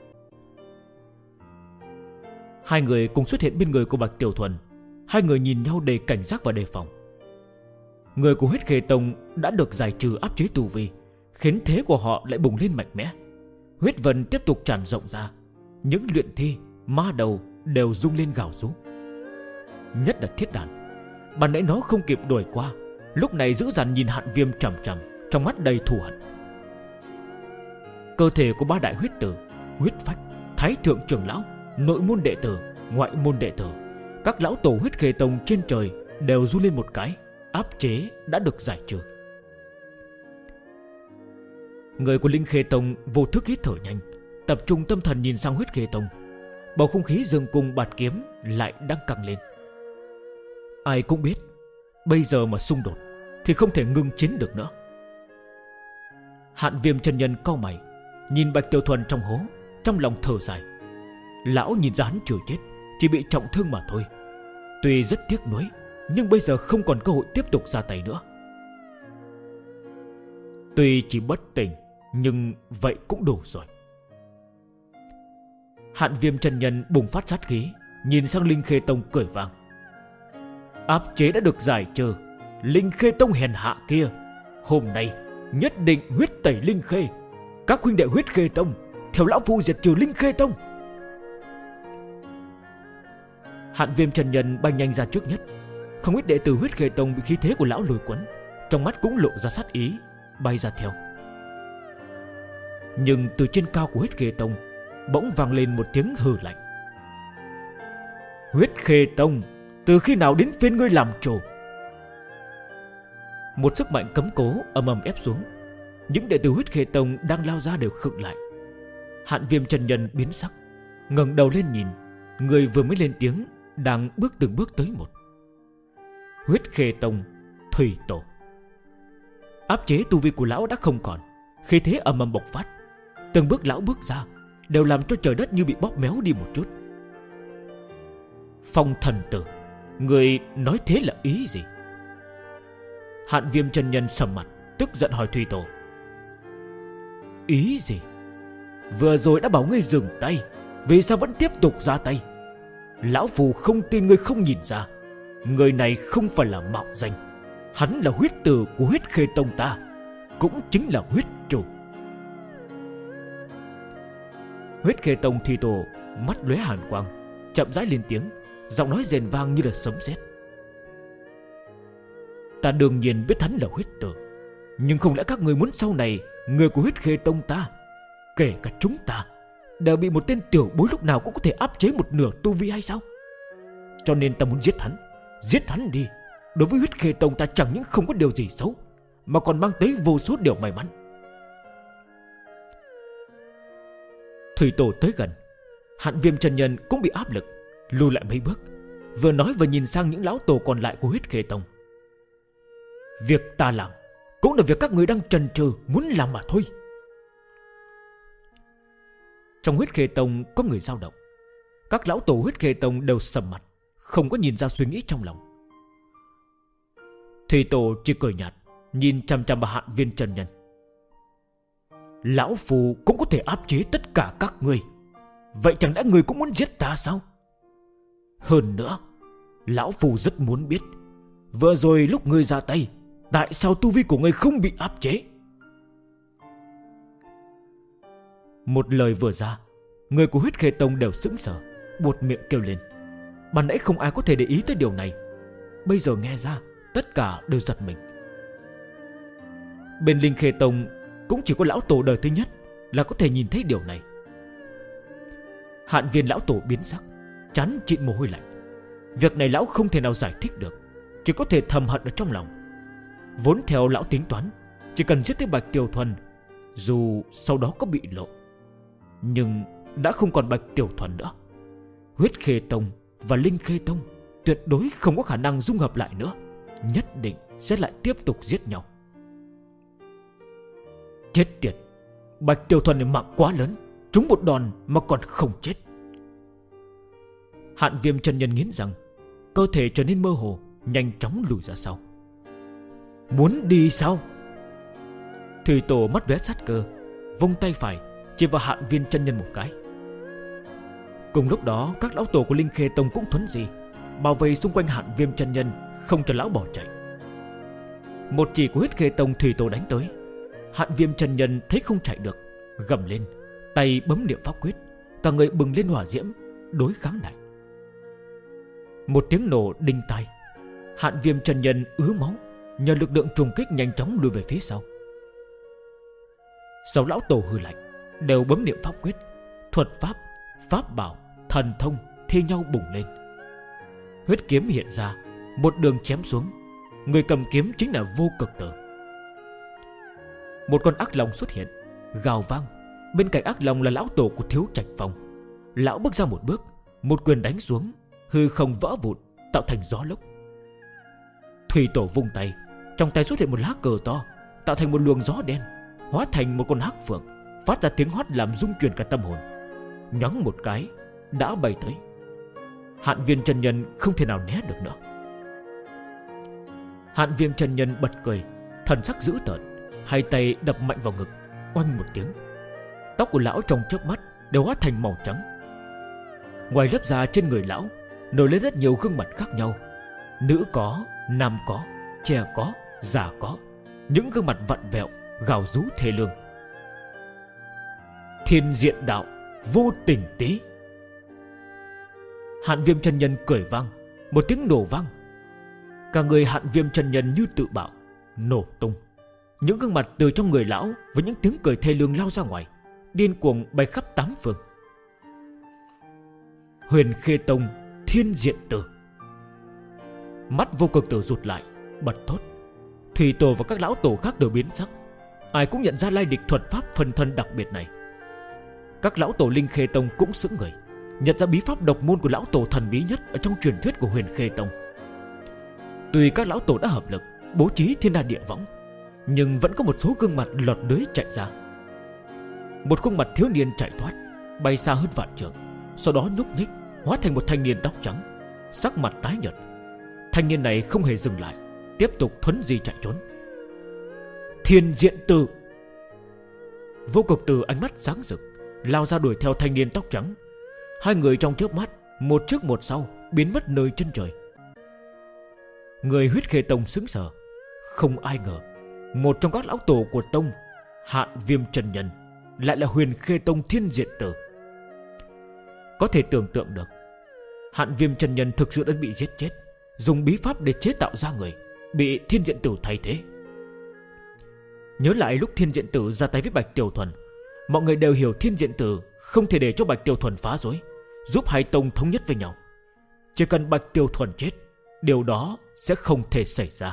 Hai người cùng xuất hiện bên người của Bạch Tiểu Thuần. Hai người nhìn nhau đầy cảnh giác và đề phòng. Người của Huyết Khê Tông đã được giải trừ áp chế tu vi, khiến thế của họ lại bùng lên mạnh mẽ. Huyết vân tiếp tục tràn rộng ra. Những luyện thi, ma đầu đều rung lên gào rú. Nhất là Thiết Đàn, ban nãy nó không kịp đuổi qua, lúc này dữ dằn nhìn Hạn Viêm chằm chằm, trong mắt đầy thù hận. Cơ thể của ba đại huyết tử, Huyết Phách, Thái Thượng Trưởng Lão, nội môn đệ tử, ngoại môn đệ tử, các lão tổ Huyết Khê Tông trên trời đều run lên một cái. Áp chế đã được giải trừ. Người của Linh Khê Tông vô thức hít thở nhanh, tập trung tâm thần nhìn sang Huyết Khê Tông. Bầu không khí dương cung bạt kiếm lại đang căng lên. Ai cũng biết bây giờ mà xung đột thì không thể ngưng chiến được nữa. Hạn Viêm chân nhân cau mày, nhìn Bạch Tiểu Thuần trong hố, trong lòng thở dài. Lão nhìn ra hắn chưa chết, chỉ bị trọng thương mà thôi. Tuy rất tiếc nuối, nhưng bây giờ không còn cơ hội tiếp tục ra tay nữa. Tuy chỉ bất tỉnh, nhưng vậy cũng đủ rồi. Hạn Viêm chân nhân bùng phát sát khí, nhìn sang Linh Khê Tông cười vang. Áp chế đã được giải trừ. Linh Khê Tông hèn hạ kia, hôm nay nhất định huyết tẩy Linh Khê. Các huynh đệ Huyết Khê Tông, theo lão phu diệt trừ Linh Khê Tông. Hạn Viêm chân nhân bay nhanh ra trước nhất. Không ít đệ tử Huyết Khê Tông bị khí thế của lão lôi cuốn, trong mắt cũng lộ ra sát ý, bay ra theo. Nhưng từ trên cao của Huyết Khê Tông bỗng vang lên một tiếng hừ lạnh. Huyết Khê Tông, từ khi nào đến phiên ngươi làm trò? Một sức mạnh cấm cố ầm ầm ép xuống. Những đệ tử Huyết Khê Tông đang lao ra đều khựng lại. Hạn Viêm chân nhân biến sắc, ngẩng đầu lên nhìn. Người vừa mới lên tiếng đang bước từng bước tới một. Huyết Khê Tông Thủy Tổ. Áp chế tu vi của lão đã không còn, khi thế ầm ầm bộc phát. Từng bước lão bước ra đều làm cho trời đất như bị bóp méo đi một chút. Phong thần tử, người nói thế là ý gì? Hạn Viêm chân nhân sầm mặt, tức giận hỏi Thủy Tổ. Ý gì? Vừa rồi đã bảo ngươi dừng tay, vì sao vẫn tiếp tục ra tay? Lão phù không tin ngươi không nhìn ra. Người này không phải là mạo danh, hắn là huyết tử của Huyết Khê Tông ta, cũng chính là huyết chủ. Huyết Khê Tông Thủy Tổ mắt lóe hàn quang, chậm rãi lên tiếng, giọng nói rền vang như là sấm sét. Ta đương nhiên biết hắn là huyết tử, nhưng không lẽ các người muốn sau này người của Huyết Khê Tông ta, kể cả chúng ta, đều bị một tên tiểu bối lúc nào cũng có thể áp chế một nửa tu vi hay sao? Cho nên ta muốn giết hắn. Giết hắn đi. Đối với Huyết Khê Tông ta chẳng những không có điều gì xấu, mà còn mang tới vô số điều may mắn. Thủy Tổ tới gần, Hạn Viêm chân nhân cũng bị áp lực, lùi lại mấy bước, vừa nói vừa nhìn sang những lão tổ còn lại của Huyết Khê Tông. Việc ta làm cũng là việc các người đang chần chừ muốn làm mà thôi. Trong Huyết Khê Tông có người dao động. Các lão tổ Huyết Khê Tông đều sầm mặt, không có nhìn ra suy nghĩ trong lòng. Thủy Tổ chỉ cười nhạt, nhìn chăm chăm vào Hạn Viêm chân nhân. Lão phù cũng có thể áp chế tất cả các ngươi, vậy chẳng lẽ người cũng muốn giết ta sao? Hơn nữa, lão phù rất muốn biết, vừa rồi lúc ngươi ra tay, tại sao tu vi của ngươi không bị áp chế? Một lời vừa ra, người của Huyết Khê Tông đều sững sờ, buột miệng kêu lên. Ban nãy không ai có thể để ý tới điều này, bây giờ nghe ra tất cả đều giật mình. Bên Linh Khê Tông cũng chỉ có lão tổ đời thứ nhất là có thể nhìn thấy điều này. Hạn Viên lão tổ biến sắc, trán trịn mồ hôi lạnh. Việc này lão không thể nào giải thích được, chỉ có thể thầm hận ở trong lòng. Vốn theo lão tính toán, chỉ cần giết tới Bạch Tiểu Thuần, dù sau đó có bị lộ, nhưng đã không còn Bạch Tiểu Thuần nữa. Huyết Khê Tông và Linh Khê Tông tuyệt đối không có khả năng dung hợp lại nữa, nhất định sẽ lại tiếp tục giết nhau. Chết tiệt, Bạch Tiểu Thuần này mạng quá lớn, trúng một đòn mà còn không chết. Hạn Viêm chân nhân nghiến răng, cơ thể trở nên mơ hồ, nhanh chóng lùi ra sau. Muốn đi sao? Thủy Tổ mắt lóe sát cơ, vung tay phải chỉ vào Hạn Viêm chân nhân một cái. Cùng lúc đó, các lão tổ của Linh Khê Tông cũng thuấn di, bao vây xung quanh Hạn Viêm chân nhân, không cho lão bỏ chạy. Một chỉ của Huyết Khê Tông Thủy Tổ đánh tới. Hạn Viêm chân nhân thấy không chạy được, gầm lên, tay bấm niệm pháp quyết, cả người bừng lên hỏa diễm, đối kháng lại. Một tiếng nổ đinh tai, Hạn Viêm chân nhân ứa máu, nhờ lực lượng trùng kích nhanh chóng lùi về phía sau. Sáu lão tổ hư lạnh, đều bấm niệm pháp quyết, thuật pháp, pháp bảo, thần thông thi nhau bùng lên. Huyết kiếm hiện ra, một đường chém xuống. Người cầm kiếm chính là Vô Cực Tử. Một con ác long xuất hiện, gào vang. Bên cạnh ác long là lão tổ của Thiếu Trạch Phong. Lão bước ra một bước, một quyền đánh xuống, hư không vỡ vụn, tạo thành gió lốc. Thủy Tổ vung tay, trong tay xuất hiện một lá cờ to, tạo thành một luồng gió đen, hóa thành một con hắc phượng, phát ra tiếng hót làm rung chuyển cả tâm hồn. Nhoáng một cái đã bay tới. Hạn Viêm chân nhân không thể nào né được nữa. Hạn Viêm chân nhân bật cười, thần sắc dữ tợn, hai tay đập mạnh vào ngực, oanh một tiếng. Tóc của lão trong chớp mắt đều hóa thành màu trắng. Ngoài lớp da trên người lão nổi lên rất nhiều gương mặt khác nhau. Nữ có, nam có, trẻ có, già có. Những gương mặt vặn vẹo, gào rú thê lương. Thiên diện đạo, vô tình tí. Hạn Viêm chân nhân cười vang, một tiếng nổ vang. Cả người Hạn Viêm chân nhân như tự bạo, nổ tung. Những gương mặt từ trong người lão với những tiếng cười thê lương lao ra ngoài, điên cuồng bay khắp tám phương. Huyền Khê Tông Thiên Diện Tử. Mắt Vô Cực Tử rụt lại, bật thốt. Thủy Tổ và các lão tổ khác đều biến sắc. Ai cũng nhận ra lai lịch thuật pháp phân thân đặc biệt này. Các lão tổ Linh Khê Tông cũng sững người, nhận ra bí pháp độc môn của lão tổ thần bí nhất ở trong truyền thuyết của Huyền Khê Tông. Tuy các lão tổ đã hợp lực bố trí thiên đa địa võng, nhưng vẫn có một số gương mặt lọt lưới chạy ra. Một khuôn mặt thiếu niên chạy thoát, bay xa hơn vạn trượng, sau đó nhúc nhích hóa thành một thanh niên tóc trắng, sắc mặt tái nhợt. Thanh niên này không hề dừng lại, tiếp tục thuấn di chạy trốn. Thiên Diện Tử. Vô Cực Tử ánh mắt sáng rực, lao ra đuổi theo thanh niên tóc trắng. Hai người trong chớp mắt, một trước một sau, biến mất nơi chân trời. Người Huyết Khê Tông sững sờ. Không ai ngờ một trong các lão tổ của tông, Hạn Viêm Chân Nhân, lại là Huyền Khê Tông Thiên Diện Tử. Có thể tưởng tượng được, Hạn Viêm Chân Nhân thực sự đã bị giết chết, dùng bí pháp để chế tạo ra người, bị Thiên Diện Tử thay thế. Nhớ lại lúc Thiên Diện Tử ra tay với Bạch Tiểu Thuần, mọi người đều hiểu Thiên Diện Tử không thể để cho Bạch Tiểu Thuần phá rối, giúp hai tông thống nhất với nhau. Chỉ cần Bạch Tiểu Thuần chết, điều đó sẽ không thể xảy ra.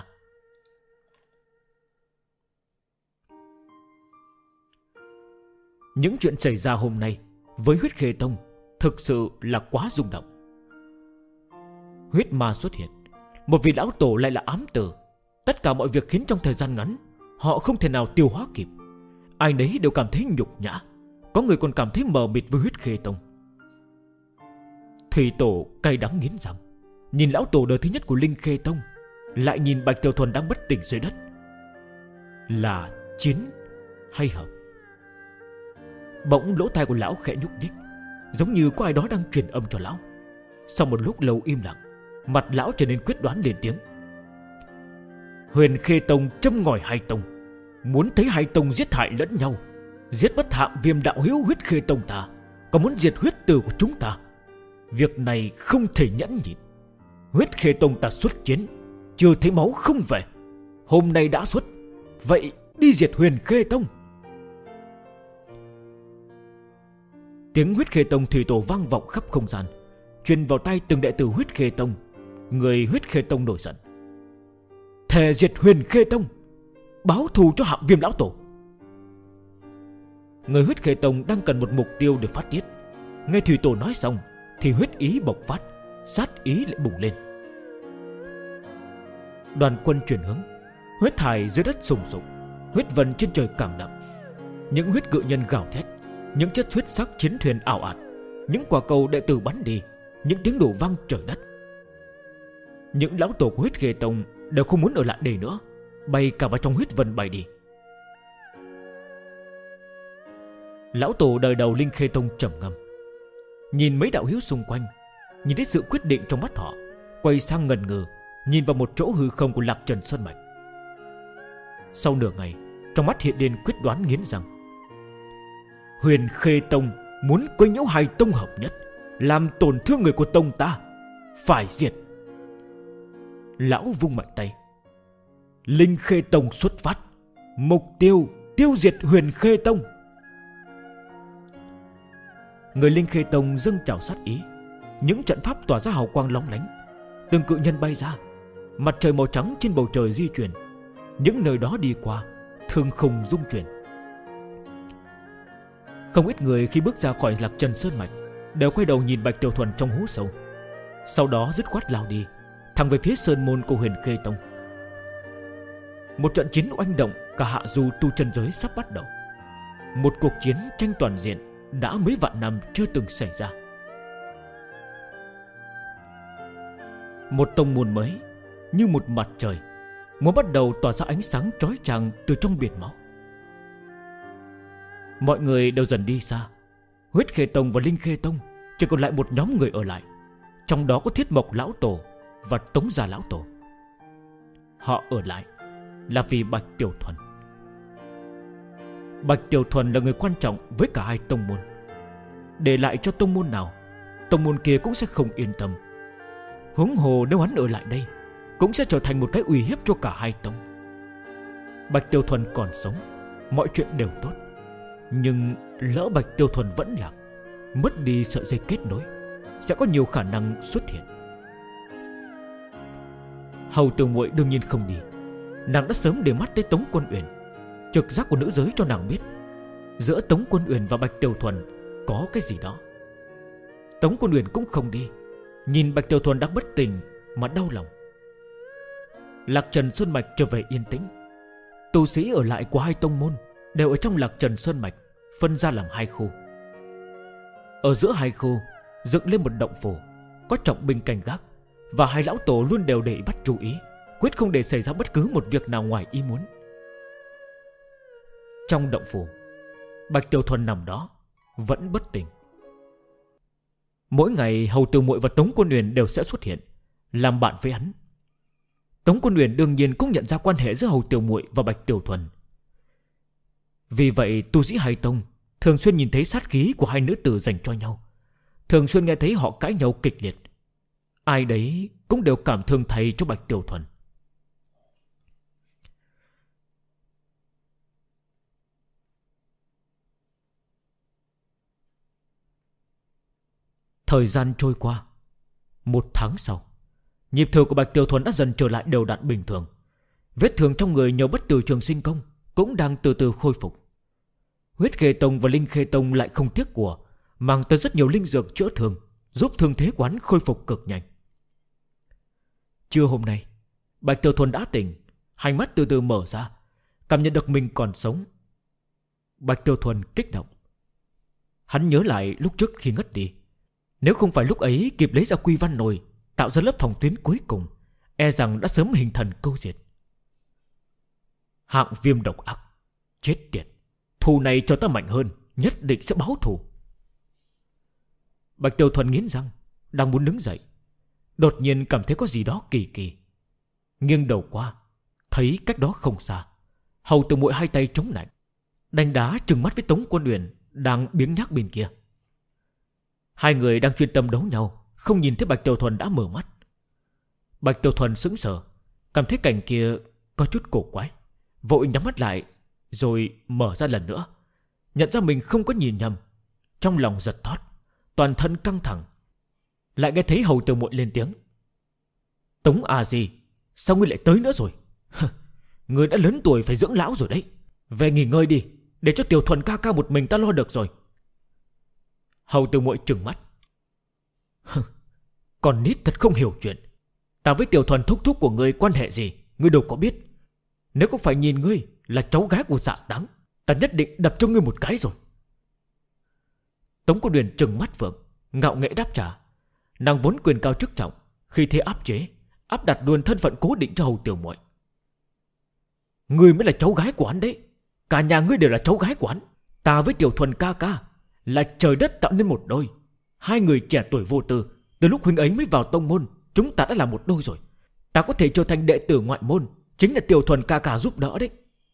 Những chuyện xảy ra hôm nay với Huyết Khê Tông thực sự là quá rung động. Huyết ma xuất hiện, một vị lão tổ lại là ám tử. Tất cả mọi việc khiến trong thời gian ngắn họ không thể nào tiêu hóa kịp. Ai nấy đều cảm thấy nhục nhã, có người còn cảm thấy mờ mịt với Huyết Khê Tông. Thủy Tổ cay đắng nghiến răng, nhìn lão tổ đời thứ nhất của Linh Khê Tông, lại nhìn Bạch Tiểu Thuần đang bất tỉnh dưới đất. Là chiến hay hợp? Bỗng lỗ tai của lão khẽ nhúc nhích, giống như có ai đó đang truyền âm cho lão. Sau một lúc lâu im lặng, mặt lão trở nên quyết đoán lên tiếng. Huyền Khê Tông châm ngòi hai tông, muốn thấy hai tông giết hại lẫn nhau, giết bất Hạng Viêm đạo hữu Huyết Khê Tông ta, còn muốn diệt huyết tử của chúng ta. Việc này không thể nhẫn nhịn. Huyết Khê Tông ta xuất chiến, chưa thấy máu không về. Hôm nay đã xuất, vậy đi diệt Huyền Khê Tông. Tiếng Huyết Khê Tông Thủy Tổ vang vọng khắp không gian, truyền vào tai từng đệ tử Huyết Khê Tông. Người Huyết Khê Tông nổi giận, thề diệt Huyền Khê Tông, báo thù cho Hạng Viêm lão tổ. Người Huyết Khê Tông đang cần một mục tiêu để phát tiết. Nghe Thủy Tổ nói xong thì huyết ý bộc phát, sát ý lại bùng lên. Đoàn quân chuyển hướng, huyết thải dưới đất sùng sục, huyết vân trên trời càng đậm. Những huyết cự nhân gào thét, những chất huyết sắc chiến thuyền ảo ạt, những quả cầu đệ tử bắn đi, những tiếng nổ vang trời đất. Những lão tổ của Huyết Khê Tông đều không muốn ở lại đây nữa, bay cả vào trong huyết vân bay đi. Lão tổ đời đầu Linh Khê Tông trầm ngâm, nhìn mấy đạo hữu xung quanh, nhìn thấy sự quyết định trong mắt họ, quay sang ngần ngừ, nhìn vào một chỗ hư không của Lạc Trần Sơn Mạch. Sau nửa ngày, trong mắt hiện lên quyết đoán nghiến răng. Huyền Khê Tông muốn quấy nhiễu hai tông hợp nhất, làm tổn thương người của tông ta, phải diệt. Lão vung mạnh tay. Linh Khê Tông xuất phát, mục tiêu tiêu diệt Huyền Khê Tông. Người Linh Khê Tông dâng trào sát ý, những trận pháp tỏa ra hào quang lóng lánh, từng cự nhân bay ra, mặt trời màu trắng trên bầu trời di chuyển. Những nơi đó đi qua, thương khung rung chuyển. Không ít người khi bước ra khỏi Lạc Trần Sơn Mạch đều quay đầu nhìn Bạch Tiểu Thuần trong hố sâu, sau đó dứt khoát lao đi thẳng về phía sơn môn của Huyền Khê Tông. Một trận chiến oanh động cả hạ du tu chân giới sắp bắt đầu. Một cuộc chiến tranh toàn diện đã mấy vạn năm chưa từng xảy ra. Một tông môn mới như một mặt trời muốn bắt đầu tỏa ra ánh sáng chói chang từ trong biển máu. Mọi người đều dần đi xa. Huyết Khê Tông và Linh Khê Tông chỉ còn lại một nhóm người ở lại, trong đó có Thiết Mộc lão tổ và Tống Gia lão tổ. Họ ở lại là vì Bạch Tiểu Thuần. Bạch Tiểu Thuần là người quan trọng với cả hai tông môn. Để lại cho tông môn nào, tông môn kia cũng sẽ không yên tâm. Huống hồ nếu hắn ở lại đây, cũng sẽ trở thành một cái uy hiếp cho cả hai tông. Bạch Tiểu Thuần còn sống, mọi chuyện đều tốt. Nhưng lỡ Bạch Tiểu Thuần vẫn lạc, mất đi sợi dây kết nối, sẽ có nhiều khả năng xuất hiện. Hầu Tiểu Muội đương nhiên không đi. Nàng đã sớm để mắt tới Tống Quân Uyển. Trực giác của nữ giới cho nàng biết giữa Tống Quân Uyển và Bạch Tiểu Thuần có cái gì đó. Tống Quân Uyển cũng không đi, nhìn Bạch Tiểu Thuần đang bất tỉnh mà đau lòng. Lạc Trần Sơn Mạch trở về yên tĩnh. Tu sĩ ở lại của hai tông môn đều ở trong Lạc Trần Sơn Mạch, phân ra làm hai khu. Ở giữa hai khu dựng lên một động phủ, có trọng binh canh gác, và hai lão tổ luôn đều để bắt chú ý, quyết không để xảy ra bất cứ một việc nào ngoài ý muốn. Trong động phủ, Bạch Tiểu Thuần nằm đó, vẫn bất tỉnh. Mỗi ngày Hầu Tiểu Muội và Tống Quân Uyển đều sẽ xuất hiện làm bạn với hắn. Tống Quân Uyển đương nhiên cũng nhận ra quan hệ giữa Hầu Tiểu Muội và Bạch Tiểu Thuần. Vì vậy tu sĩ hai tông thường xuyên nhìn thấy sát khí của hai nữ tử dành cho nhau, thường xuyên nghe thấy họ cãi nhau kịch liệt. Ai đấy cũng đều cảm thương thầy cho Bạch Tiểu Thuần. Thời gian trôi qua. 1 tháng sau, nhịp thở của Bạch Tiểu Thuần đã dần trở lại đều đặn bình thường. Vết thương trong người nhờ bất tử trường sinh công cũng đang từ từ khôi phục. Huyết Khê Tông và Linh Khê Tông lại không tiếc của, mang tới rất nhiều linh dược chữa thương, giúp thương thế quán khôi phục cực nhanh. Trưa hôm nay, Bạch Tiểu Thuần đã tỉnh, hai mắt từ từ mở ra, cảm nhận được mình còn sống. Bạch Tiểu Thuần kích động. Hắn nhớ lại lúc trước khi ngất đi, nếu không phải lúc ấy kịp lấy ra quy văn nồi, tạo ra lớp phòng tuyến cuối cùng, e rằng đã sớm hình thần câu diệt. Hạng Viêm độc ác, chết tiệt, thù này cho ta mạnh hơn, nhất định sẽ báo thù. Bạch Tiểu Thuần nghiến răng, đang muốn đứng dậy, đột nhiên cảm thấy có gì đó kỳ kỳ. Nghiêng đầu qua, thấy cách đó không xa, Hầu Tiểu Muội hai tay chống lạnh, đánh đá trừng mắt với Tống Quân Uyển đang biếng nhác bên kia. Hai người đang chuyên tâm đấu nhau, không nhìn thấy Bạch Tiểu Thuần đã mở mắt. Bạch Tiểu Thuần sững sờ, cảm thấy cảnh kia có chút cổ quái, vội nhắm mắt lại, rồi mở ra lần nữa, nhận ra mình không có nhìn nhầm. Trong lòng giật thót, toàn thân căng thẳng. Lại nghe thấy Hầu Tiểu Muội lên tiếng: Tống à gì, sao ngươi lại tới nữa rồi? Ngươi đã lớn tuổi phải dưỡng lão rồi đấy. Về nghỉ ngơi đi, để cho Tiểu Thuần ca ca một mình ta lo được rồi. Hầu Tiểu Muội trừng mắt: Còn nít thật không hiểu chuyện. Ta với Tiểu Thuần thúc thúc của ngươi quan hệ gì, ngươi đâu có biết. Nếu không phải nhìn ngươi là cháu gái của Dạ Táng, ta nhất định đập cho ngươi một cái rồi. Tống Quân Uyển trừng mắt Phượng, ngạo nghễ đáp trả. Nàng vốn quyền cao chức trọng, khi thế áp chế, áp đặt luôn thân phận cố định cho Hầu Tiểu Muội. Ngươi mới là cháu gái của hắn đấy, cả nhà ngươi đều là cháu gái của hắn. Ta với Tiểu Thuần ca ca là trời đất tạo nên một đôi. Hai người trẻ tuổi vô tư, từ lúc huynh ấy mới vào tông môn, chúng ta đã là một đôi rồi. Ta có thể trở thành đệ tử ngoại môn, chính là Tiểu Thuần ca ca giúp đỡ đấy.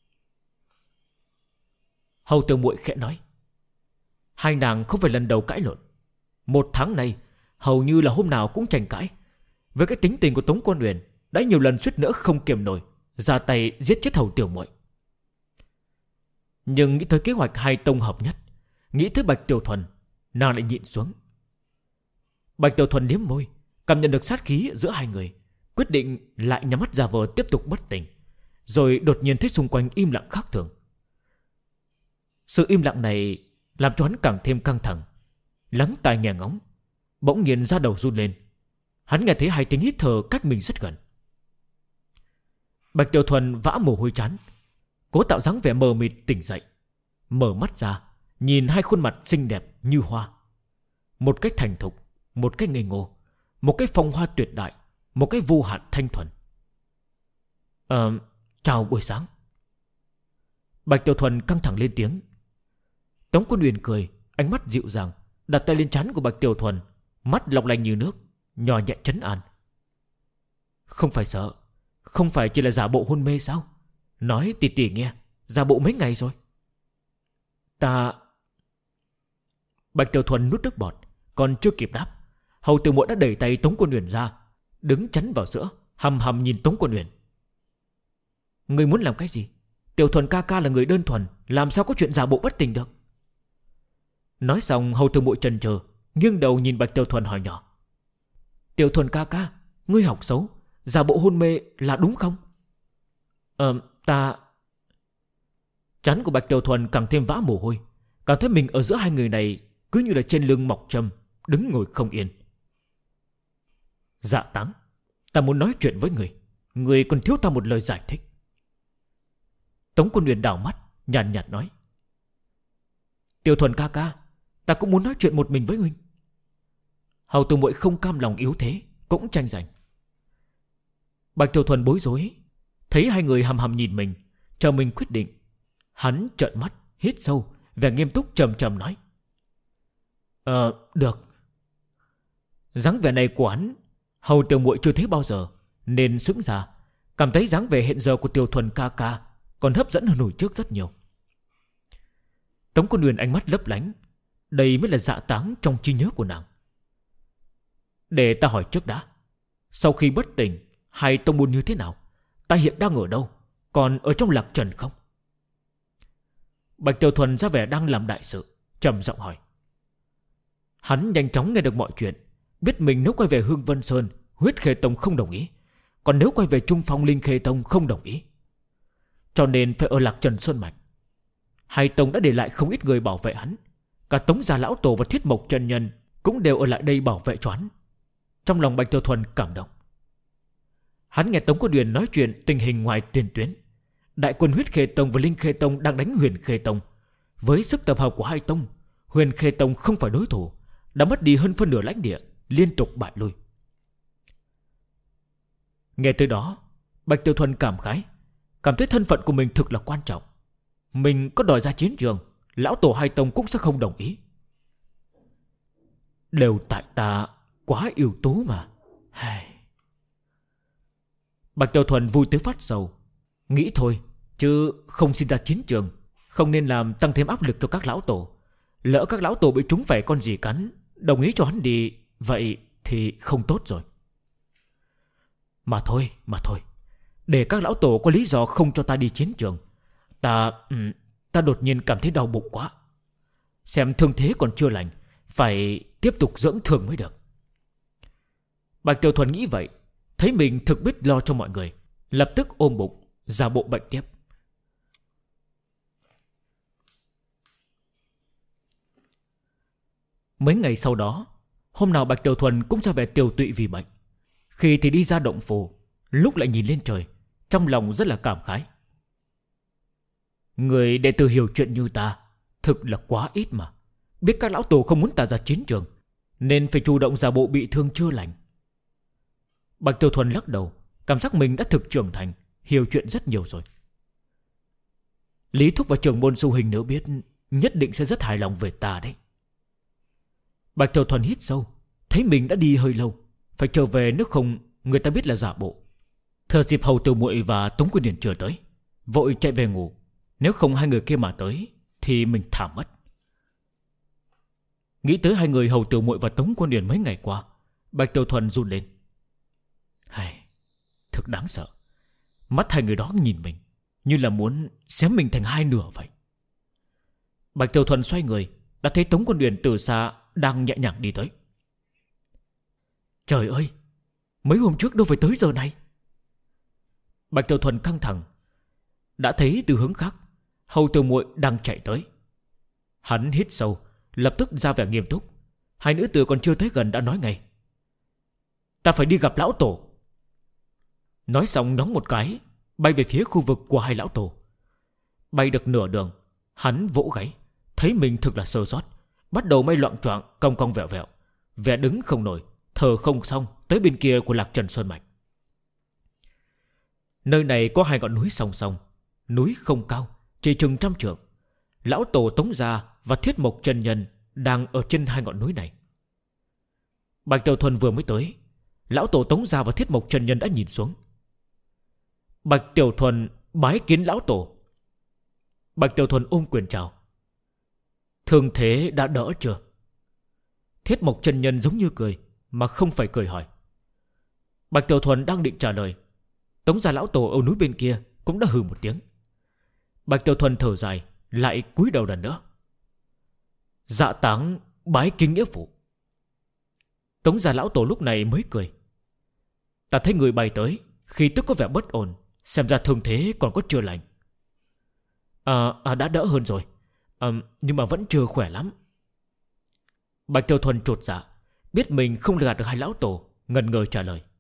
Hầu Tiểu Muội khẽ nói. Hai nàng không phải lần đầu cãi lộn. 1 tháng nay hầu như là hôm nào cũng tranh cãi. Với cái tính tình của Tống Quân Uyển, đã nhiều lần suýt nữa không kiềm nổi, ra tay giết chết Hầu Tiểu Muội. Nhưng nghĩ tới kế hoạch hai tông hợp nhất, nghĩ tới Bạch Tiểu Thuần, nàng lại nhịn xuống. Bạch Tiểu Thuần liếm môi, cảm nhận được sát khí giữa hai người, quyết định lại nhắm mắt giả vờ tiếp tục bất tỉnh. Rồi đột nhiên thấy xung quanh im lặng khác thường. Sự im lặng này làm cho hắn càng thêm căng thẳng, lắng tai nghe ngóng. Bỗng nhiên da đầu run lên. Hắn nghe thấy hai tiếng hít thở cách mình rất gần. Bạch Tiểu Thuần vã mồ hôi trán, cố tạo dáng vẻ mờ mịt tỉnh dậy, mở mắt ra, nhìn hai khuôn mặt xinh đẹp như hoa. Một cách thành thục, một cách ngây ngô, một cái phong hoa tuyệt đại, một cái vô hạn thanh thuần. Chào buổi sáng. Bạch Tiểu Thuần căng thẳng lên tiếng. Tống Quân Uyển cười, ánh mắt dịu dàng, đặt tay lên trán của Bạch Tiểu Thuần, mắt long lanh như nước, nhỏ nhẹ trấn an. Không phải sợ, không phải chỉ là giả bộ hôn mê sao? Nói tỉ tỉ nghe, giả bộ mấy ngày rồi? Ta... Bạch Tiểu Thuần nuốt nước bọt, còn chưa kịp đáp, Hầu Tiểu Muội đã đẩy tay Tống Quân Uyển ra, đứng chắn vào giữa, hầm hầm nhìn Tống Quân Uyển. Ngươi muốn làm cái gì? Tiểu Thuần ca ca là người đơn thuần, làm sao có chuyện giả bộ bất tỉnh được? Nói xong, Hầu Tiểu Muội chần chờ, nghiêng đầu nhìn Bạch Tiểu Thuần hỏi nhỏ. Tiểu Thuần ca ca, ngươi học xấu, giả bộ hôn mê là đúng không? Ta... Trán của Bạch Tiểu Thuần càng thêm vã mồ hôi, cảm thấy mình ở giữa hai người này cứ như là trên lưng mọc châm, đứng ngồi không yên. Dạ Táng, ta muốn nói chuyện với người, người còn thiếu ta một lời giải thích. Tống Quân Uyển đảo mắt, nhàn nhạt nói. Tiểu Thuần ca ca, ta cũng muốn nói chuyện một mình với huynh. Hầu Tiểu Muội không cam lòng yếu thế, cũng tranh giành. Bạch Tiểu Thuần bối rối, thấy hai người hầm hầm nhìn mình, chờ mình quyết định. Hắn trợn mắt, hít sâu, vẻ nghiêm túc trầm trầm nói. Được. Dáng vẻ này của hắn Hầu Tiểu Muội chưa thấy bao giờ, nên sững ra, cảm thấy dáng vẻ hiện giờ của Tiểu Thuần ca ca còn hấp dẫn hơn hồi trước rất nhiều. Tống Quân Huyền ánh mắt lấp lánh. Đây mới là dạ táng trong trí nhớ của nàng. Để ta hỏi trước đã, sau khi bất tỉnh hai tông môn như thế nào? Ta hiện đang ở đâu? Còn ở trong Lạc Trần không? Bạch Tiểu Thuần ra vẻ đang làm đại sự, trầm giọng hỏi. Hắn nhanh chóng nghe được mọi chuyện, biết mình nếu quay về Hương Vân Sơn, Huyết Khê Tông không đồng ý, còn nếu quay về Trung Phong Linh Khê Tông không đồng ý, cho nên phải ở Lạc Trần Sơn Mạch. Hai tông đã để lại không ít người bảo vệ hắn. Cả Tống Gia Lão Tổ và Thiết Mộc Chân Nhân cũng đều ở lại đây bảo vệ cho hắn. Trong lòng Bạch Tiểu Thuần cảm động. Hắn nghe Tống Quân Huyền nói chuyện tình hình ngoài tiền tuyến. Đại quân Huyết Khê Tông và Linh Khê Tông đang đánh Huyền Khê Tông. Với sức tập hợp của hai tông, Huyền Khê Tông không phải đối thủ, đã mất đi hơn phân nửa lãnh địa, liên tục bại lui. Nghe tới đó, Bạch Tiểu Thuần cảm khái, cảm thấy thân phận của mình thực là quan trọng. Mình có đòi ra chiến trường, lão tổ hai tông cũng sẽ không đồng ý. Đều tại ta quá ưu tú mà. Bạch Tiểu Thuần vui tới phát sầu, nghĩ thôi chứ không xin ra chiến trường, không nên làm tăng thêm áp lực cho các lão tổ. Lỡ các lão tổ bị trúng phải con gì cắn, đồng ý cho hắn đi, vậy thì không tốt rồi. Mà thôi, để các lão tổ có lý do không cho ta đi chiến trường. Ta đột nhiên cảm thấy đau bụng quá. Xem thương thế còn chưa lành, phải tiếp tục dưỡng thương mới được. Bạch Tiểu Thuần nghĩ vậy, thấy mình thực biết lo cho mọi người, lập tức ôm bụng giả bộ bệnh tiếp. Mấy ngày sau đó, hôm nào Bạch Tiểu Thuần cũng ra vẻ tiều tụy vì bệnh. Khi thì đi ra động phủ, lúc lại nhìn lên trời, trong lòng rất là cảm khái. Người đệ tử hiểu chuyện như ta thực là quá ít mà. Biết các lão tổ không muốn ta ra chiến trường, nên phải chủ động giả bộ bị thương chưa lành. Bạch Tiểu Thuần lắc đầu, cảm giác mình đã thực trưởng thành, hiểu chuyện rất nhiều rồi. Lý Thúc và trưởng môn Du Hình nếu biết, nhất định sẽ rất hài lòng về ta đấy. Bạch Tiểu Thuần hít sâu, thấy mình đã đi hơi lâu, phải trở về, nếu không người ta biết là giả bộ. Thừa dịp Hầu Tiểu Muội và Tống Quân Điển chưa tới, vội chạy về ngủ. Nếu không hai người kia mà tới thì mình thảm mất. Nghĩ tới hai người Hầu Tiểu Muội và Tống Quân Điển mấy ngày qua, Bạch Tiểu Thuần run lên. Thực đáng sợ. Mắt hai người đó nhìn mình như là muốn xé mình thành hai nửa vậy. Bạch Tiểu Thuần xoay người, đã thấy Tống Quân Điển từ xa đang nhẹ nhàng đi tới. Trời ơi, mấy hôm trước đâu phải tới giờ này. Bạch Tiểu Thuần căng thẳng, đã thấy từ hướng khác Hầu Tiểu Muội đang chạy tới. Hắn hít sâu, lập tức ra vẻ nghiêm túc. Hai nữ tử còn chưa tới gần đã nói ngay. Ta phải đi gặp lão tổ. Nói xong nhóng một cái, bay về phía khu vực của hai lão tổ. Bay được nửa đường, hắn vỗ gáy, thấy mình thực là sơ sót, bắt đầu bay loạng choạng, cong cong vẹo vẹo, vẻ đứng không nổi, thở không xong, tới bên kia của Lạc Trần Sơn Mạch. Nơi này có hai ngọn núi song song, núi không cao, chỉ chừng 100 trượng. Lão tổ Tống Gia và Thiết Mộc Chân Nhân đang ở trên hai ngọn núi này. Bạch Tiểu Thuần vừa mới tới, lão tổ Tống Gia và Thiết Mộc Chân Nhân đã nhìn xuống. Bạch Tiểu Thuần bái kiến lão tổ. Bạch Tiểu Thuần ôm quyền chào. Thương thế đã đỡ chưa? Thiết Mộc Chân Nhân giống như cười mà không phải cười hỏi. Bạch Tiểu Thuần đang định trả lời, Tống Gia lão tổ ở núi bên kia cũng đã hừ một tiếng. Bạch Tiểu Thuần thở dài, lại cúi đầu lần nữa. Dạ táng bái kính nghĩa phụ. Tống Gia lão tổ lúc này mới cười. Ta thấy người bay tới, khi tức có vẻ bất ổn, xem ra thương thế còn có chưa lành. Đã đỡ hơn rồi, nhưng mà vẫn chưa khỏe lắm. Bạch Tiểu Thuần chột dạ, biết mình không gạt được hai lão tổ, ngần ngơ trả lời.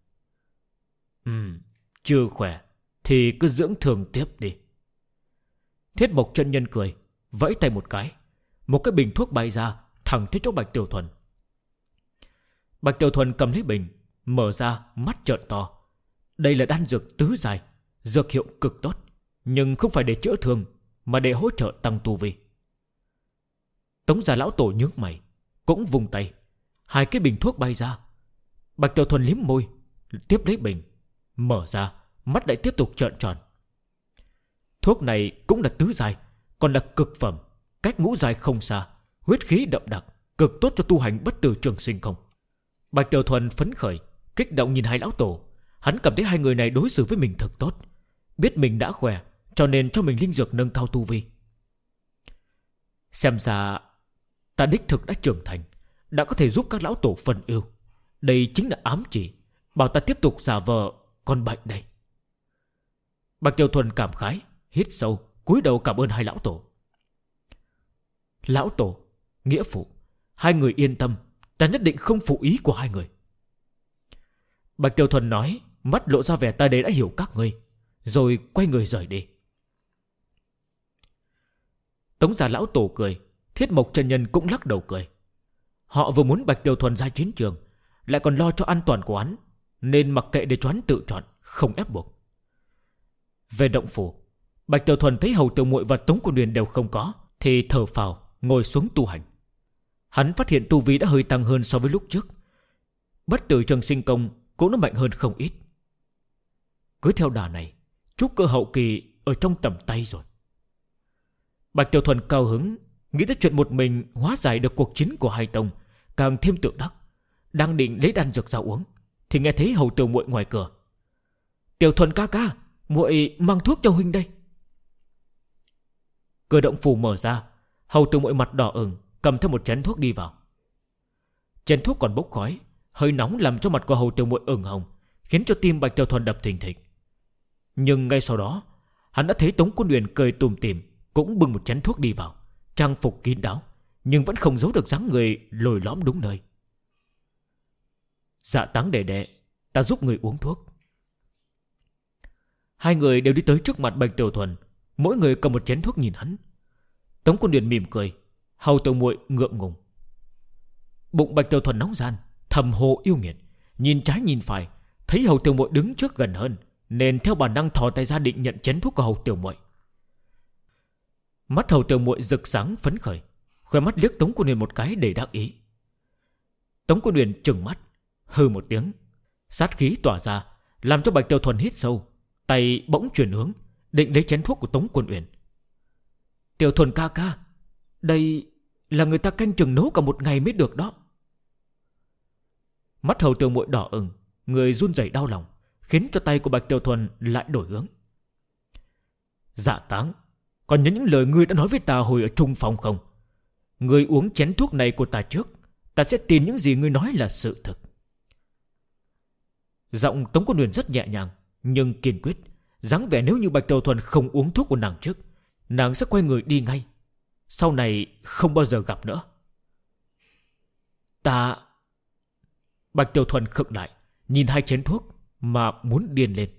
Chưa khỏe thì cứ dưỡng thương tiếp đi. Thiết Mộc Chân Nhân cười, vẫy tay một cái, một cái bình thuốc bay ra thẳng tới chỗ Bạch Tiểu Thuần. Bạch Tiểu Thuần cầm lấy bình, mở ra, mắt trợn to. Đây là đan dược tứ giai, dược hiệu cực tốt, nhưng không phải để chữa thương, mà để hỗ trợ tăng tu vi. Tống Gia lão tổ nhướng mày, cũng vùng tay, 2 cái bình thuốc bay ra. Bạch Tiểu Thuần liếm môi, tiếp lấy bình, mở ra, mắt lại tiếp tục trợn tròn. Thuốc này cũng là tứ giai, còn là cực phẩm, cách ngũ giai không xa, huyết khí đậm đặc, cực tốt cho tu hành bất tử trường sinh không. Bạch Tiểu Thuần phấn khởi, kích động nhìn 2 lão tổ. Hắn cảm thấy 2 người này đối xử với mình thật tốt, biết mình đã khỏe, cho nên cho mình linh dược nâng cao tu vi. Xem ra ta đích thực đã trưởng thành, đã có thể giúp các lão tổ phân ưu. Đây chính là ám chỉ, bảo ta tiếp tục giả vờ con bệnh đây. Bạch Tiểu Thuần cảm khái, hít sâu, cúi đầu cảm ơn 2 lão tổ. Lão tổ, nghĩa phụ, 2 người yên tâm, ta nhất định không phụ ý của 2 người. Bạch Tiểu Thuần nói, mắt lộ ra vẻ ta đây đã hiểu các ngươi, rồi quay người rời đi. Tống gia lão tổ cười, Thiết Mộc chân nhân cũng lắc đầu cười. Họ vừa muốn Bạch Tiểu Thuần ra chiến trường, lại còn lo cho an toàn của hắn, nên mặc kệ để cho hắn tự chọn, không ép buộc. Về động phủ, Bạch Tiểu Thuần thấy Hầu Tiểu Muội và Tống Quân Huyền đều không có, thì thở phào ngồi xuống tu hành. Hắn phát hiện tu vi đã hơi tăng hơn so với lúc trước. Bất tử trường sinh công cũng nó mạnh hơn không ít. Cứ theo đà này, trúc cơ hậu kỳ ở trong tầm tay rồi. Bạch Tiểu Thuần cao hứng, nghĩ tới chuyện một mình hóa giải được cuộc chiến của 2 tông, càng thêm tự đắc. Đang định lấy đan dược ra uống, thì nghe thấy Hầu Tiểu Muội ngoài cửa. Tiểu Thuần ca ca, muội mang thuốc cho huynh đây. Cửa động phủ mở ra, Hầu Tiểu Muội mặt đỏ ửng, cầm theo một chén thuốc đi vào. Chén thuốc còn bốc khói, hơi nóng làm cho mặt của Hầu Tiểu Muội ửng hồng, khiến cho tim Bạch Tiểu Thuần đập thình thịch. Nhưng ngay sau đó, hắn đã thấy Tống Quân Huyền cười tủm tỉm, cũng bưng một chén thuốc đi vào, trang phục kín đáo, nhưng vẫn không giấu được dáng người lồi lõm đúng nơi. Dạ Táng đệ đệ, ta giúp người uống thuốc. 2 người đều đi tới trước mặt Bạch Tiểu Thuần, mỗi người cầm một chén thuốc nhìn hắn. Tống Quân Huyền mỉm cười, Hầu Tiểu Muội ngượng ngùng. Bụng Bạch Tiểu Thuần nóng ran, thầm hồ yêu nghiệt, nhìn trái nhìn phải, thấy Hầu Tiểu Muội đứng trước gần hơn, nên theo bản năng thò tay ra định nhận chén thuốc của Hầu Tiểu Muội. Mắt Hầu Tiểu Muội rực sáng phấn khởi, khóe mắt liếc Tống Quân Huyền một cái để đắc ý. Tống Quân Huyền trừng mắt, hừ một tiếng, sát khí tỏa ra, làm cho Bạch Tiểu Thuần hít sâu, tay bỗng chuyển hướng, định lấy chén thuốc của Tống Quân Huyền. Tiểu Thuần ca ca, đây là người ta canh chừng nấu cả một ngày mới được đó. Mắt Hầu Tiểu Muội đỏ ửng, người run rẩy đau lòng, khiến cho tay của Bạch Tiểu Thuần lại đổi hướng. Dạ Táng, còn nhớ những lời ngươi đã nói với ta hồi ở Trung Phong không? Ngươi uống chén thuốc này của ta trước, ta sẽ tin những gì ngươi nói là sự thực. Giọng Tống Quân Huyền rất nhẹ nhàng, nhưng kiên quyết, dáng vẻ nếu như Bạch Tiểu Thuần không uống thuốc của nàng trước, nàng sẽ quay người đi ngay, sau này không bao giờ gặp nữa. Ta... Bạch Tiểu Thuần khựng lại, nhìn 2 chén thuốc mà muốn điên lên.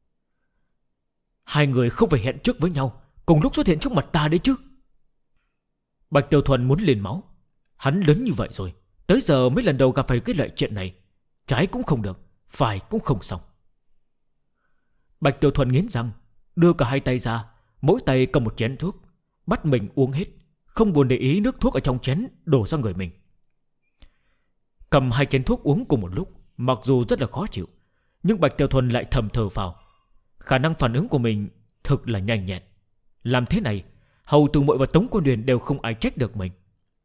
2 người không phải hẹn trước với nhau, cùng lúc xuất hiện trước mặt ta đấy chứ. Bạch Tiểu Thuần muốn lên máu. Hắn lớn như vậy rồi, tới giờ mấy lần đầu gặp phải cái loại chuyện này, trái cũng không được, phải cũng không xong. Bạch Tiểu Thuần nghiến răng, đưa cả 2 tay ra, mỗi tay cầm một chén thuốc, bắt mình uống hết, không buồn để ý nước thuốc ở trong chén đổ ra người mình. Cầm 2 chén thuốc uống cùng một lúc, mặc dù rất là khó chịu, nhưng Bạch Tiểu Thuần lại thầm thở phào. Khả năng phản ứng của mình thực là nhanh nhẹn. Làm thế này, Hầu Tiểu Muội và Tống Quân Huyền đều không ai trách được mình.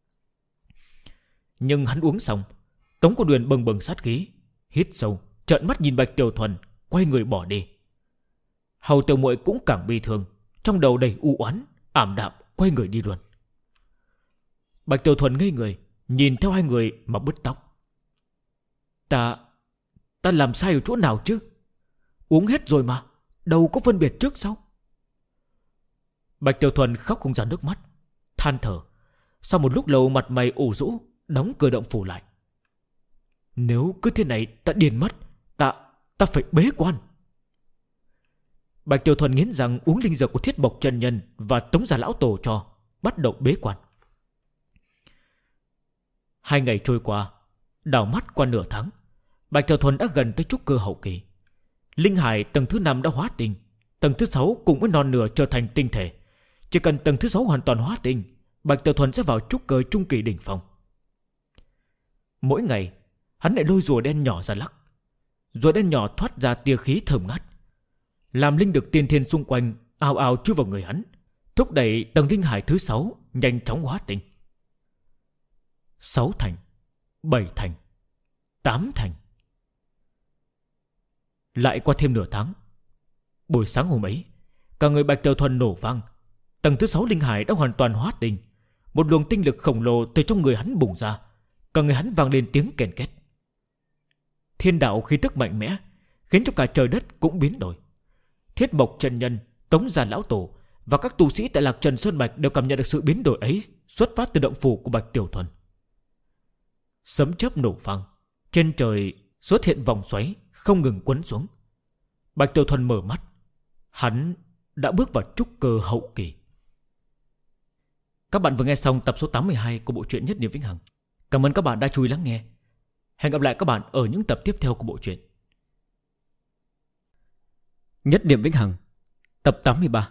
Nhưng hắn uống xong, Tống Quân Huyền bừng bừng sát khí, hít sâu, trợn mắt nhìn Bạch Tiểu Thuần, quay người bỏ đi. Hầu Tiểu Muội cũng càng bi thương, trong đầu đầy u oán, ảm đạm, quay người đi luôn. Bạch Tiểu Thuần ngây người, nhìn theo 2 người mà bứt tóc. Ta làm sai ở chỗ nào chứ? Uống hết rồi mà, đâu có phân biệt trước sau. Bạch Tiểu Thuần khóc không ra nước mắt, than thở. Sau một lúc lâu mặt mày ủ rũ, đóng cửa động phủ lại. Nếu cứ thế này ta điên mất, ta phải bế quan. Bạch Tiểu Thuần nghiến rằng uống linh dược của Thiết Mộc chân nhân và Tống gia lão tổ cho, bắt đầu bế quan. 2 ngày trôi qua, đảo mắt qua nửa tháng, Bạch Tiểu Thuần đã gần tới trúc cơ hậu kỳ. Linh hải tầng thứ 5 đã hóa tinh, tầng thứ 6 cũng mới non nửa trở thành tinh thể. Chỉ cần tầng thứ 6 hoàn toàn hóa tinh, Bạch Tiểu Thuần sẽ vào trúc cơ trung kỳ đỉnh phong. Mỗi ngày hắn lại lôi rùa đen nhỏ ra lắc. Rùa đen nhỏ thoát ra tia khí thơm ngát, làm linh lực tiên thiên xung quanh ào ào chui vào người hắn, thúc đẩy tầng linh hải thứ 6 nhanh chóng hóa tinh. 6 thành, 7 thành, 8 thành. Lại qua thêm nửa tháng. Buổi sáng hôm ấy, cả người Bạch Tiểu Thuần nổ vang. Tầng thứ 6 linh hải đã hoàn toàn hóa tinh. Một luồng tinh lực khổng lồ từ trong người hắn bùng ra. Cả người hắn vang lên tiếng kèn két. Thiên đạo khí tức mạnh mẽ, khiến cho cả trời đất cũng biến đổi. Thiết Mộc chân nhân, Tống Gia lão tổ và các tu sĩ tại Lạc Trần Sơn Mạch đều cảm nhận được sự biến đổi ấy xuất phát từ động phủ của Bạch Tiểu Thuần. Sấm chớp nổ vang, trên trời xuất hiện vòng xoáy không ngừng quấn xuống. Bạch Tiểu Thuần mở mắt, hắn đã bước vào trúc cơ hậu kỳ. Các bạn vừa nghe xong tập số 82 của bộ truyện Nhất Niệm Vĩnh Hằng. Cảm ơn các bạn đã chú ý lắng nghe. Hẹn gặp lại các bạn ở những tập tiếp theo của bộ truyện Nhất Niệm Vĩnh Hằng, tập 83.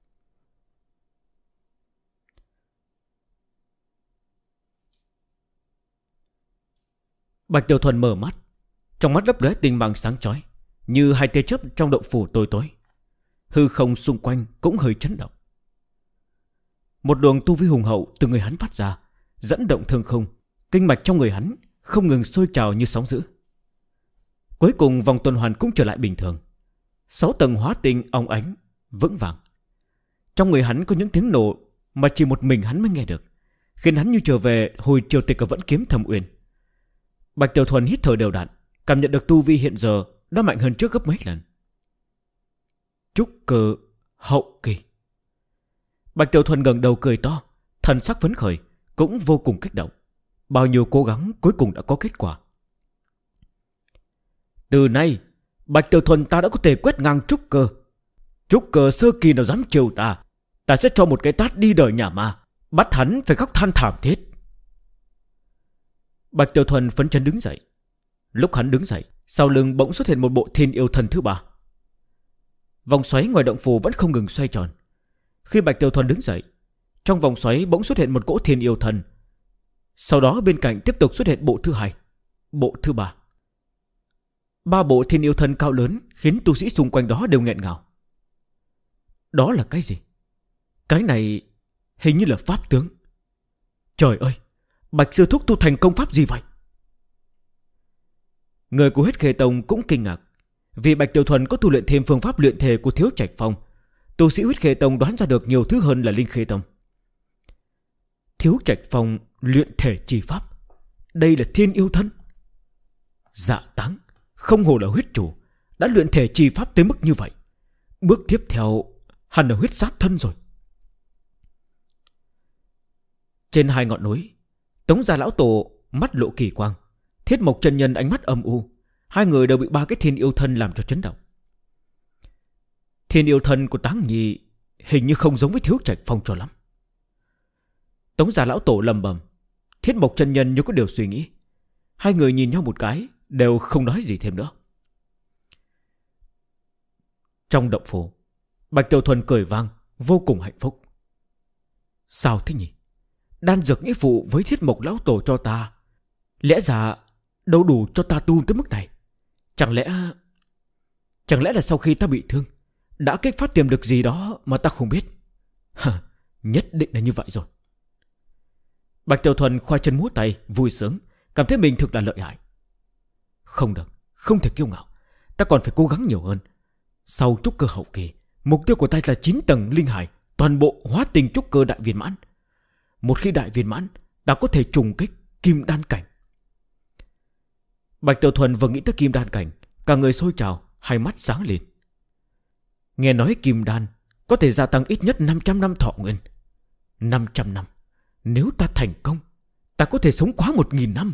Bạch Tiểu Thuần mở mắt, trong mắt lấp lóe tinh mang sáng chói, như hai tia chớp trong động phủ tối tối. Hư không xung quanh cũng hơi chấn động. Một luồng tu vi hùng hậu từ người hắn phát ra, dẫn động thương không. Kinh mạch trong người hắn không ngừng sôi trào như sóng dữ. Cuối cùng vòng tuần hoàn cũng trở lại bình thường. 6 tầng hóa tinh óng ánh vững vàng. Trong người hắn có những tiếng nổ mà chỉ một mình hắn mới nghe được, khiến hắn như trở về hồi triều tịch ở Vẫn Kiếm Thâm Uyên. Bạch Tiểu Thuần hít thở đều đặn, cảm nhận được tu vi hiện giờ đã mạnh hơn trước gấp mấy lần. Trúc cơ hậu kỳ. Bạch Tiểu Thuần ngẩng đầu cười to, thần sắc phấn khởi, cũng vô cùng kích động. Bao nhiêu cố gắng cuối cùng đã có kết quả. Từ nay Bạch Tiểu Thuần ta đã có thể quét ngang trúc cơ. Trúc cơ sơ kỳ nào dám trêu ta, ta sẽ cho một cái tát đi đời nhà ma, bắt hắn phải khóc than thảm thiết. Bạch Tiểu Thuần phấn chấn đứng dậy. Lúc hắn đứng dậy, sau lưng bỗng xuất hiện một bộ Thiên Yêu Thần thứ 3. Vòng xoáy ngoài động phủ vẫn không ngừng xoay tròn. Khi Bạch Tiểu Thuần đứng dậy, trong vòng xoáy bỗng xuất hiện một cỗ Thiên Yêu Thần. Sau đó bên cạnh tiếp tục xuất hiện bộ thứ 2, bộ thứ 3. 3 bộ Thiên Yêu Thần cao lớn khiến tu sĩ xung quanh đó đều nghẹn ngào. Đó là cái gì? Cái này hình như là pháp tướng. Trời ơi, Bạch sư thúc tu thành công pháp gì vậy? Người của Huyết Khê Tông cũng kinh ngạc, vì Bạch Tiểu Thuần có tu luyện thêm phương pháp luyện thể của Thiếu Trạch Phong. Tu sĩ Huyết Khê Tông đoán ra được nhiều thứ hơn là Linh Khê Tông. Thiếu Trạch Phong luyện thể chi pháp, đây là Thiên Yêu Thân. Dạ táng, không hồ là huyết chủ, đã luyện thể chi pháp tới mức như vậy. Bước tiếp theo hẳn là huyết sát thân rồi. Trên 2 ngọn núi, Tống Gia lão tổ mắt lộ kỳ quang, Thiết Mộc chân nhân ánh mắt âm u. 2 người đều bị 3 cái Thiên Yêu Thân làm cho chấn động. Thiên Yêu Thân của Táng Nhi hình như không giống với Thiếu Trạch Phong cho lắm. Tống Gia lão tổ lầm bầm, Thiết Mộc chân nhân như có điều suy nghĩ. 2 người nhìn nhau một cái, đều không nói gì thêm nữa. Trong động phủ, Bạch Tiểu Thuần cười vang, vô cùng hạnh phúc. Sao thế nhỉ? Đan dược nghĩa phụ với Thiết Mộc lão tổ cho ta, lẽ ra đâu đủ cho ta tu tới mức này. Chẳng lẽ là sau khi ta bị thương đã kích phát tiềm lực gì đó mà ta không biết? Nhất định là như vậy rồi. Bạch Tiểu Thuần khoa chân múa tay, vui sướng, cảm thấy mình thực là lợi hại. Không được, không thể kiêu ngạo, ta còn phải cố gắng nhiều hơn. Sau trúc cơ hậu kỳ, mục tiêu của ta là 9 tầng linh hải, toàn bộ hóa tình trúc cơ đại viên mãn. Một khi đại viên mãn, ta có thể trùng kích kim đan cảnh. Bạch Tiểu Thuần vừa nghĩ tới kim đan cảnh, cả người sôi trào, hai mắt sáng lên. Nghe nói kim đan có thể gia tăng ít nhất 500 năm thọ nguyên. 500 năm, nếu ta thành công, ta có thể sống quá 1000 năm.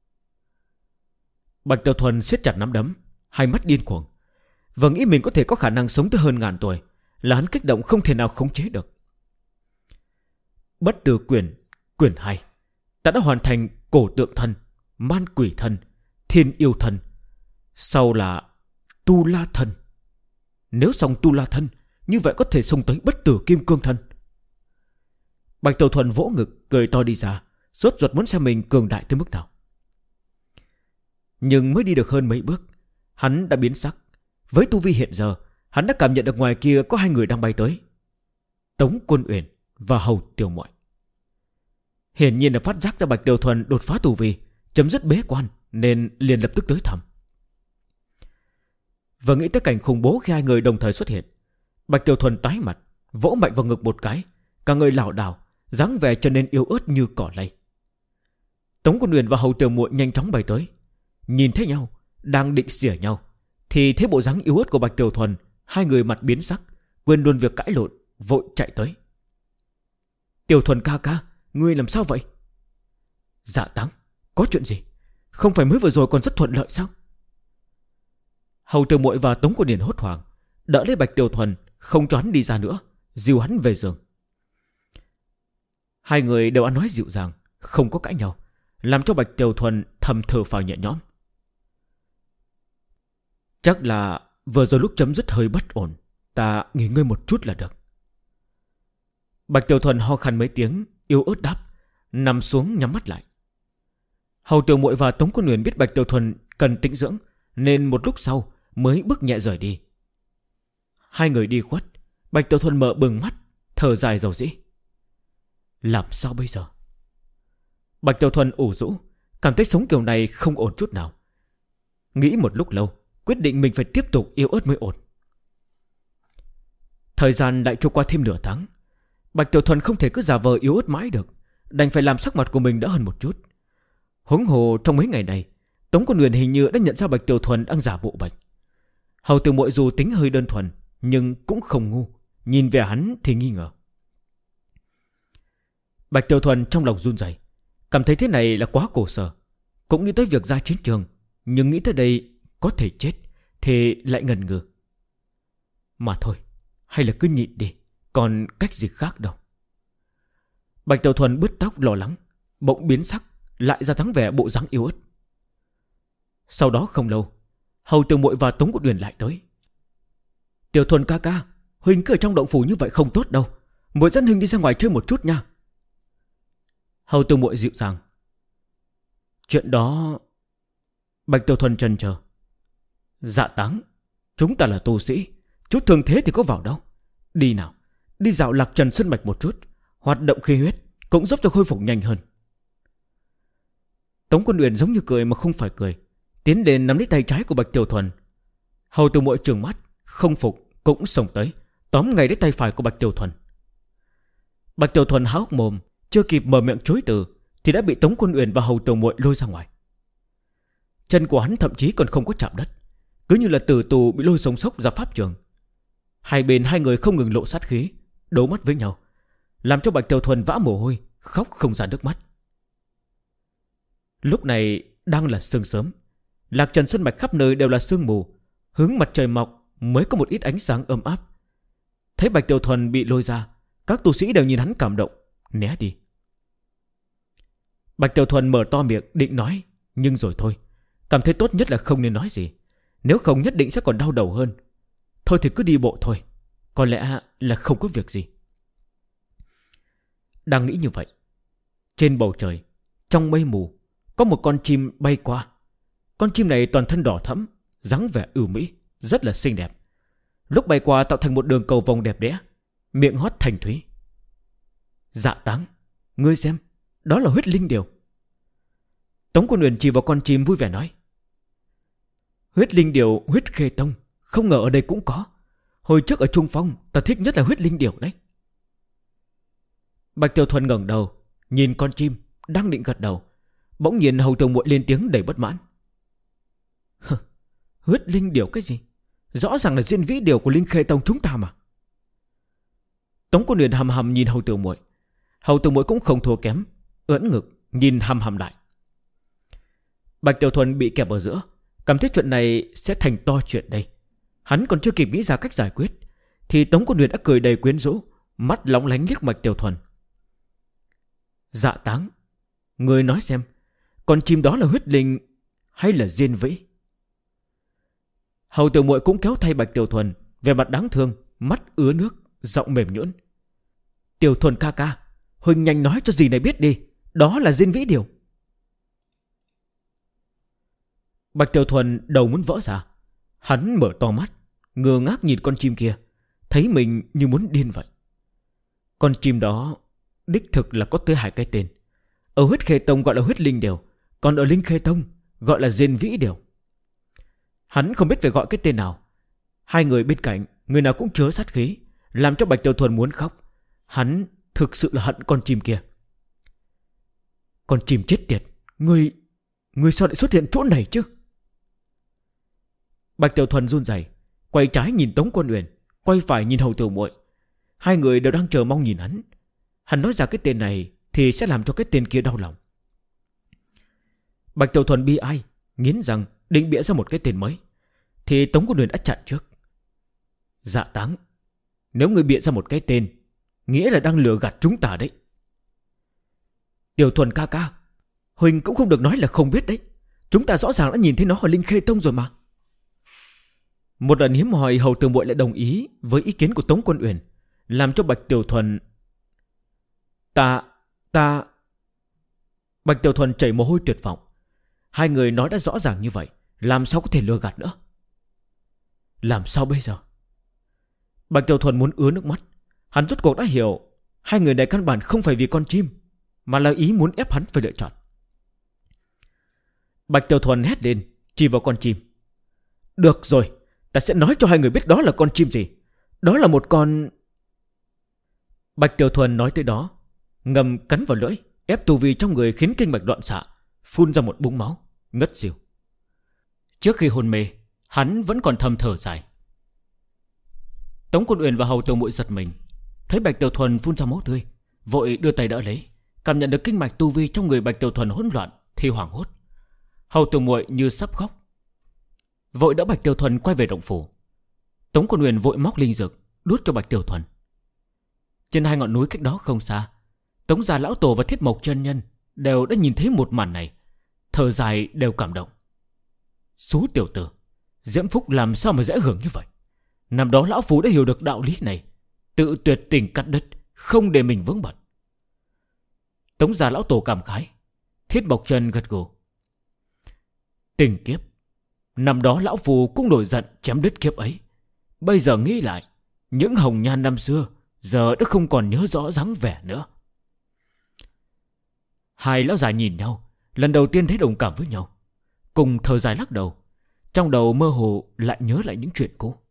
Bạch Tiểu Thuần siết chặt nắm đấm, hai mắt điên cuồng. Và nghĩ mình có thể có khả năng sống tới hơn 1000 tuổi, là hắn kích động không thể nào khống chế được. Bất Tử Quyển, quyển 2, ta đã hoàn thành Cổ Tượng Thân, Man Quỷ Thân, Thiên Yêu Thân. Sau là Tu La Thân. Nếu xong Tu La Thân, như vậy có thể xông tới Bất Tử Kim Cương Thân. Bạch Tiểu Thuần vỗ ngực, cười to đi ra, sốt ruột muốn xem mình cường đại tới mức nào. Nhưng mới đi được hơn mấy bước, hắn đã biến sắc. Với tu vi hiện giờ, hắn đã cảm nhận được ngoài kia có hai người đang bay tới. Tống Quân Uyển và Hầu Tiểu Muội. Hiển nhiên là phát giác ra Bạch Tiểu Thuần đột phá tu vi, chấm dứt bế quan, nên liền lập tức tới thăm. Và nghĩ tới cảnh khủng bố khi hai người đồng thời xuất hiện, Bạch Tiểu Thuần tái mặt, vỗ mạnh vào ngực một cái, cả người lảo đảo, dáng vẻ trở nên yếu ớt như cỏ lay. Tống Quân Uyển và Hầu Tiểu Muội nhanh chóng bay tới, nhìn thấy nhau, đang định xỉa nhau, thì thấy bộ dáng yếu ớt của Bạch Tiểu Thuần, hai người mặt biến sắc, quên luôn việc cãi lộn, vội chạy tới. Tiểu Thuần ca ca, ngươi làm sao vậy? Dạ Táng, có chuyện gì? Không phải mới vừa rồi còn rất thuận lợi sao? Hầu Tiểu Muội và Tống Quân Uyển hốt hoảng, đỡ lấy Bạch Tiểu Thuần, không cho hắn đi ra nữa, dìu hắn về giường. Hai người đều ăn nói dịu dàng, không có cãi nhau, làm cho Bạch Tiểu Thuần thầm thở phào nhẹ nhõm. Chắc là vừa rồi lúc chấm dứt hơi bất ổn, ta nghỉ ngơi một chút là được. Bạch Tiểu Thuần ho khan mấy tiếng, yếu ớt đáp, nằm xuống nhắm mắt lại. Hầu Tiểu Muội và Tống Quân Uyển biết Bạch Tiểu Thuần cần tĩnh dưỡng, nên một lúc sau mới bước nhẹ rời đi. Hai người đi khuất, Bạch Tiểu Thuần mở bừng mắt, thở dài rầu rĩ. Làm sao bây giờ? Bạch Tiểu Thuần ủ rũ, cảm thấy sống kiểu này không ổn chút nào. Nghĩ một lúc lâu, quyết định mình phải tiếp tục yếu ớt mới ổn. Thời gian lại trôi qua thêm nửa tháng. Bạch Tiểu Thuần không thể cứ giả vờ yếu ớt mãi được, đành phải làm sắc mặt của mình đỡ hơn một chút. Huống hồ trong mấy ngày này, Tống Quân Uyển hình như đã nhận ra Bạch Tiểu Thuần đang giả bộ bệnh. Hầu Tiểu Muội dù tính hơi đơn thuần, nhưng cũng không ngu, nhìn về hắn thì nghi ngờ. Bạch Tiểu Thuần trong lòng run rẩy, cảm thấy thế này là quá khổ sở. Cũng nghĩ tới việc ra chiến trường, nhưng nghĩ tới đây có thể chết thì lại ngần ngừ. Mà thôi, hay là cứ nhịn đi, còn cách gì khác đâu. Bạch Tiểu Thuần bứt tóc lo lắng, bỗng biến sắc, lại ra dáng vẻ bộ dáng yếu ớt. Sau đó không lâu, Hầu Tiểu Muội và Tống Quân Uyển lại tới. Tiểu Thuần ca ca, huynh cứ ở trong động phủ như vậy không tốt đâu, muội dẫn huynh đi ra ngoài chơi một chút nha. Hầu Tiểu Muội dịu dàng. Chuyện đó... Bạch Tiểu Thuần chần chờ. Dạ Táng, chúng ta là tu sĩ, chút thương thế thì có vào đâu. Đi nào, đi dạo Lạc Trần Sơn Mạch một chút, hoạt động khí huyết cũng giúp cho khôi phục nhanh hơn. Tống Quân Uyển giống như cười mà không phải cười, tiến đến nắm lấy tay trái của Bạch Tiểu Thuần. Hầu Tiểu Muội trừng mắt, không phục cũng xông tới, tóm ngay lấy tay phải của Bạch Tiểu Thuần. Bạch Tiểu Thuần há hốc mồm, chưa kịp mở miệng chối từ thì đã bị Tống Quân Uyển và Hầu Tiểu Muội lôi ra ngoài. Chân của hắn thậm chí còn không có chạm đất, cứ như là tử tù bị lôi sống sốc ra pháp trường. Hai bên hai người không ngừng lộ sát khí, đấu mắt với nhau, làm cho Bạch Tiểu Thuần vã mồ hôi, khóc không ra nước mắt. Lúc này đang là sương sớm, Lạc Trần Sơn Mạch khắp nơi đều là sương mù, hướng mặt trời mọc mới có một ít ánh sáng ấm áp. Thấy Bạch Tiểu Thuần bị lôi ra, các tu sĩ đều nhìn hắn cảm động, né đi. Bạch Tiểu Thuần mở to miệng định nói, nhưng rồi thôi, cảm thấy tốt nhất là không nên nói gì, nếu không nhất định sẽ còn đau đầu hơn. Thôi thì cứ đi bộ thôi, có lẽ là không có việc gì. Đang nghĩ như vậy, trên bầu trời, trong mây mù, có một con chim bay qua. Con chim này toàn thân đỏ thẫm, dáng vẻ ưu mỹ, rất là xinh đẹp. Lúc bay qua tạo thành một đường cầu vồng đẹp đẽ, miệng hót thành thúy. Dạ Táng, ngươi xem, đó là huyết linh điểu. Tống Quân Uyển chỉ vào con chim vui vẻ nói. Huyết linh điểu, huyết khê tông, không ngờ ở đây cũng có. Hồi trước ở Trung Phong, ta thích nhất là huyết linh điểu đấy. Bạch Tiểu Thuần ngẩng đầu, nhìn con chim, đang định gật đầu, bỗng nhiên Hầu Tiểu Muội lên tiếng đầy bất mãn. Huyết linh điểu cái gì? Rõ ràng là diên vĩ điểu của Linh Khê Tông chúng ta mà. Tống Quân Uyển hầm hầm nhìn Hầu Tiểu Muội. Hầu Tiểu Muội cũng không thua kém, ưỡn ngực nhìn hầm hầm lại. Bạch Tiểu Thuần bị kẹp ở giữa, cảm thấy chuyện này sẽ thành to chuyện đây. Hắn còn chưa kịp nghĩ ra cách giải quyết thì Tống Quân Uyển đã cười đầy quyến rũ, mắt lóng lánh liếc Bạch Tiểu Thuần. Dạ Táng, người nói xem, con chim đó là huyết linh hay là diên vĩ? Hầu Tiểu Muội cũng kéo thay Bạch Tiểu Thuần, vẻ mặt đáng thương, mắt ứa nước, giọng mềm nhũn. Tiểu Thuần ca ca, huynh nhanh nói cho dì này biết đi, đó là diên vĩ điểu. Bạch Tiểu Thuần đầu muốn vỡ ra. Hắn mở to mắt, ngơ ngác nhìn con chim kia, thấy mình như muốn điên vậy. Con chim đó đích thực là có tới 2 cái tên. Ở Huyết Khê Tông gọi là Huyết Linh Điều, còn ở Linh Khê Tông gọi là Diên Vĩ Điều. Hắn không biết phải gọi cái tên nào. Hai người bên cạnh, người nào cũng chứa sát khí, làm cho Bạch Tiểu Thuần muốn khóc. Hắn thực sự là hận con chim kia. Con chim chết tiệt, Ngươi sao lại xuất hiện chỗ này chứ? Bạch Tiểu Thuần run rẩy, quay trái nhìn Tống Quân Uyển, quay phải nhìn Hầu Tiểu Muội. Hai người đều đang chờ mong nhìn hắn. Hắn nói ra cái tên này thì sẽ làm cho cái tên kia đau lòng. Bạch Tiểu Thuần bi ai, nghiến răng định bịa ra một cái tên mới, thì Tống Quân Uyển đã chặn trước. Dạ Táng, nếu ngươi bịa ra một cái tên, nghĩa là đang lừa gạt chúng ta đấy. Tiểu Thuần ca ca, Huỳnh cũng không được nói là không biết đấy. Chúng ta rõ ràng đã nhìn thấy nó ở Linh Khê Tông rồi mà. Một lần hiếm hoi, Hầu Tiểu Muội lại đồng ý với ý kiến của Tống Quân Uyển, làm cho Bạch Tiểu Thuần Bạch Tiểu Thuần chảy mồ hôi tuyệt vọng. Hai người nói đã rõ ràng như vậy, làm sao có thể lừa gạt nữa? Làm sao bây giờ? Bạch Tiểu Thuần muốn ứa nước mắt. Hắn rốt cuộc đã hiểu, hai người này căn bản không phải vì con chim, mà là ý muốn ép hắn phải lựa chọn. Bạch Tiểu Thuần hét lên, chỉ vào con chim. Được rồi, ta sẽ nói cho hai người biết đó là con chim gì. Đó là một con... Bạch Tiểu Thuần nói tới đó, ngầm cắn vào lưỡi, ép tu vi trong người khiến kinh mạch loạn xạ, phun ra một búng máu, ngất xỉu. Trước khi hôn mê, hắn vẫn còn thầm thở dài. Tống Quân Uyển và Hầu Tiểu Muội giật mình, thấy Bạch Tiểu Thuần phun ra máu tươi, vội đưa tay đỡ lấy. Cảm nhận được kinh mạch tu vi trong người Bạch Tiểu Thuần hỗn loạn thì hoảng hốt. Hầu Tiểu Muội như sắp khóc, vội đỡ Bạch Tiểu Thuần quay về động phủ. Tống Quân Uyển vội móc linh dược đút cho Bạch Tiểu Thuần. Trên 2 ngọn núi cách đó không xa, Tống gia lão tổ và Thiết Mộc chân nhân đều đã nhìn thấy một màn này, thở dài đều cảm động. Xú tiểu tử, Diễm Phúc làm sao mà dễ hưởng như vậy? Năm đó lão phu đã hiểu được đạo lý này, tự tuyệt tình cắt đứt, không để mình vướng bận. Tống gia lão tổ cảm khái. Thiết Mộc chân gật gù. Tình kiếp, năm đó lão phu cũng nổi giận chém đứt kiếp ấy. Bây giờ nghĩ lại, những hồng nhan năm xưa giờ đã không còn nhớ rõ dáng vẻ nữa. Hai lão già nhìn nhau, lần đầu tiên thấy đồng cảm với nhau, cùng thở dài lắc đầu. Trong đầu mơ hồ lại nhớ lại những chuyện cũ.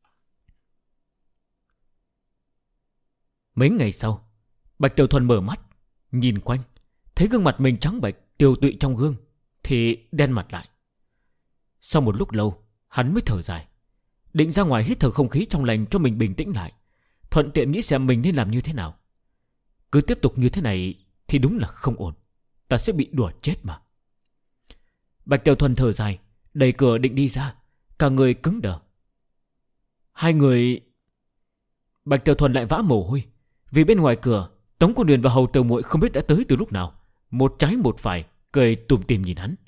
Mấy ngày sau, Bạch Tiểu Thuần mở mắt, nhìn quanh, thấy gương mặt mình trắng bệch, tiều tụy trong gương, thì đen mặt lại. Sau một lúc lâu, hắn mới thở dài, định ra ngoài hít thở không khí trong lành cho mình bình tĩnh lại, thuận tiện nghĩ xem mình nên làm như thế nào. Cứ tiếp tục như thế này thì đúng là không ổn, ta sẽ bị đùa chết mà. Bạch Tiểu Thuần thở dài, đẩy cửa định đi ra, cả người cứng đờ. Hai người... Bạch Tiểu Thuần lại vã mồ hôi, vì bên ngoài cửa Tống Quân Uyển và Hầu Tiểu Muội không biết đã tới từ lúc nào, một trái một phải, cười tủm tỉm nhìn hắn.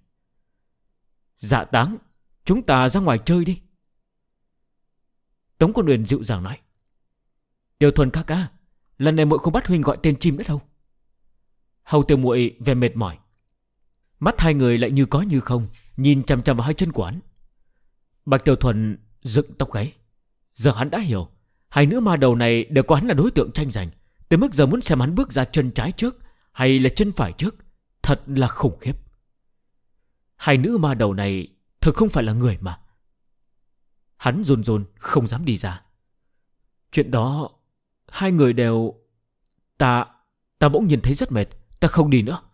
Dạ Táng, chúng ta ra ngoài chơi đi. Tống Quân Uyển dịu dàng nói. Tiểu Thuần ca ca, lần này muội không bắt huynh gọi tên chim nữa đâu. Hầu Tiểu Muội vẻ mệt mỏi, mắt hai người lại như có như không, nhìn chằm chằm vào hai chân của hắn. Bạch Tiểu Thuần dựng tóc gáy. Giờ hắn đã hiểu, hai nữ ma đầu này đều có hắn là đối tượng tranh giành, tới mức giờ muốn xem hắn bước ra chân trái trước hay là chân phải trước, thật là khủng khiếp. Hai nữ ma đầu này thực không phải là người mà. Hắn run run không dám đi ra. Chuyện đó hai người đều... Ta bỗng nhìn thấy rất mệt, ta không đi nữa.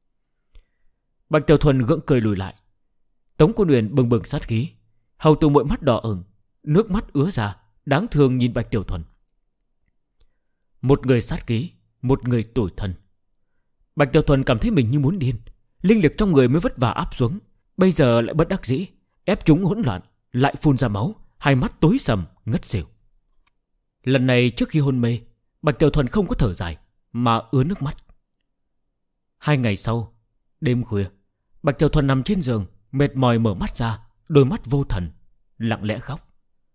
Bạch Tiểu Thuần gượng cười lùi lại. Tống Quân Uyển bừng bừng sát khí, Hầu Tiểu Muội mắt đỏ ửng, nước mắt ứa ra, đáng thương nhìn Bạch Tiểu Thuần. Một người sát khí, một người tủi thân. Bạch Tiểu Thuần cảm thấy mình như muốn điên, linh lực trong người mới vất vả áp xuống, bây giờ lại bất đắc dĩ ép chúng hỗn loạn, lại phun ra máu, hai mắt tối sầm ngất xỉu. Lần này trước khi hôn mê, Bạch Tiểu Thuần không có thở dài mà ứa nước mắt. 2 ngày sau, đêm khuya, Bạch Tiểu Thuần nằm trên giường, mệt mỏi mở mắt ra, đôi mắt vô thần, lặng lẽ khóc.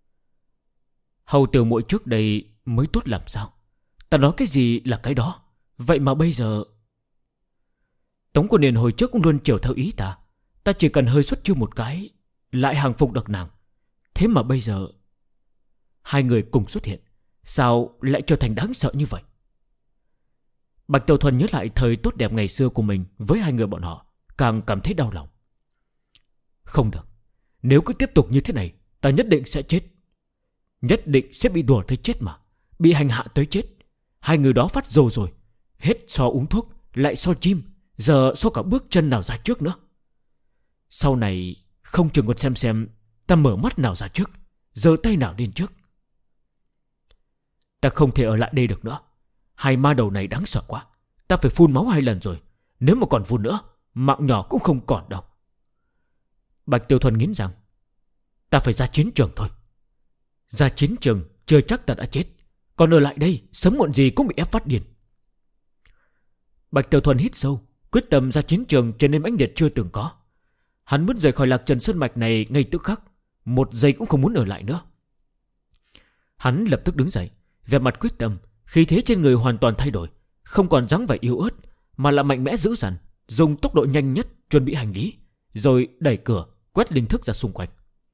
Hầu Tiểu Muội trước đây mới tốt làm sao? Ta nói cái gì là cái đó, vậy mà bây giờ... Tống Quân Uyển hồi trước cũng luôn chiều theo ý ta Ta chỉ cần hơi xuất chiêu một cái lại hàng phục được nàng. Thế mà bây giờ hai người cùng xuất hiện, sao lại trở thành đáng sợ như vậy? Bạch Tiểu Thuần nhớ lại thời tốt đẹp ngày xưa của mình với hai người bọn họ, càng cảm thấy đau lòng. Không được, nếu cứ tiếp tục như thế này, ta nhất định sẽ chết. Nhất định sẽ bị đùa tới chết mà, bị hành hạ tới chết. Hai người đó phát rồ rồi, hết so uống thuốc, lại so chim, giờ so cả bước chân nào ra trước nữa. Sau này không chừng còn xem ta mở mắt nào ra trước, giơ tay nào lên trước. Ta không thể ở lại đây được nữa. Hai ma đầu này đáng sợ quá. Ta phải phun máu 2 lần rồi. Nếu mà còn phun nữa, mạng nhỏ cũng không còn đâu. Bạch Tiểu Thuần nghiến rằng, ta phải ra chiến trường thôi. Ra chiến trường chưa chắc ta đã chết, còn ở lại đây sớm muộn gì cũng bị ép phát điên. Bạch Tiểu Thuần hít sâu, quyết tâm ra chiến trường trở nên mãnh liệt chưa từng có. Hắn muốn rời khỏi Lạc Trần Sơn Mạch này ngay tức khắc, một giây cũng không muốn ở lại nữa. Hắn lập tức đứng dậy, vẻ mặt quyết tâm, khí thế trên người hoàn toàn thay đổi, không còn dáng vẻ yếu ớt mà là mạnh mẽ dữ dằn, dùng tốc độ nhanh nhất chuẩn bị hành lý, rồi đẩy cửa, quét linh thức ra xung quanh.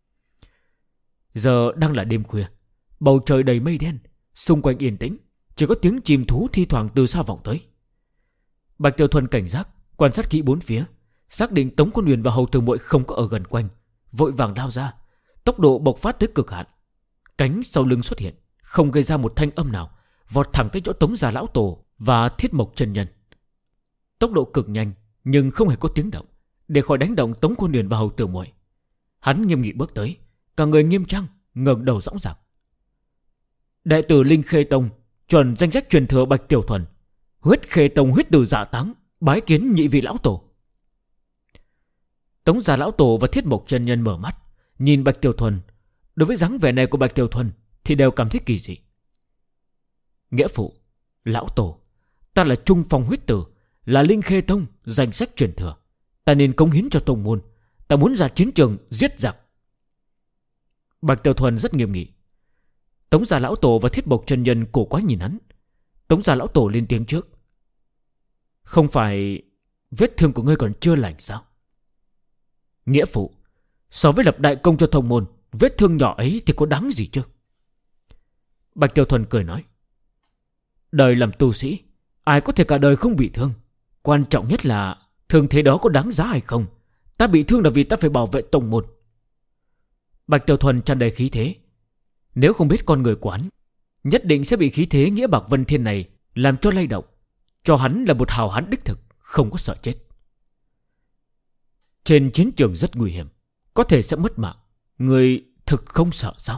Giờ đang là đêm khuya, bầu trời đầy mây đen, xung quanh yên tĩnh, chỉ có tiếng chim thú thi thoảng từ xa vọng tới. Bạch Tiểu Thuần cảnh giác, quan sát kỹ bốn phía, xác định Tống Quân Huyền và Hầu Tử Muội không có ở gần quanh, vội vàng lao ra, tốc độ bộc phát tới cực hạn. Cánh sau lưng xuất hiện, không gây ra một thanh âm nào, vọt thẳng tới chỗ Tống Gia Lão Tổ và Thiết Mộc Chân Nhân. Tốc độ cực nhanh nhưng không hề có tiếng động, để khỏi đánh động Tống Quân Huyền và Hầu Tử Muội. Hắn nghiêm nghị bước tới, cả người nghiêm trang, ngẩng đầu dõng dạc. Đệ tử Linh Khê Tông, chuẩn danh sách truyền thừa Bạch Tiểu Thuần, huyết Khê Tông huyết tử dạ táng, bái kiến nhị vị lão tổ. Tống Gia Lão Tổ và Thiết Mộc Chân Nhân mở mắt, nhìn Bạch Tiểu Thuần. Đối với dáng vẻ này của Bạch Tiểu Thuần thì đều cảm thấy kỳ dị. Nghĩa phụ, lão tổ, ta là Trung Phong huyết tử, là Linh Khê Tông danh sách truyền thừa. Ta nên cống hiến cho tông môn. Ta muốn ra chiến trường giết giặc. Bạch Tiểu Thuần rất nghiêm nghị. Tống Gia Lão Tổ và Thiết Mộc Chân Nhân cổ quái nhìn hắn. Tống Gia Lão Tổ lên tiếng trước. Không phải vết thương của ngươi còn chưa lành sao? Nghĩa phụ, so với lập đại công cho tông môn, vết thương nhỏ ấy thì có đáng gì chứ? Bạch Tiểu Thuần cười nói. Đời làm tu sĩ, ai có thể cả đời không bị thương. Quan trọng nhất là thương thế đó có đáng giá hay không. Ta bị thương là vì ta phải bảo vệ tông môn. Bạch Tiểu Thuần tràn đầy khí thế. Nếu không biết con người của hắn, nhất định sẽ bị khí thế nghĩa bạc vân thiên này làm cho lay động. Cho hắn là một hào hán đích thực, không có sợ chết. Trên chiến trường rất nguy hiểm, có thể sẽ mất mạng. Người thực không sợ sao?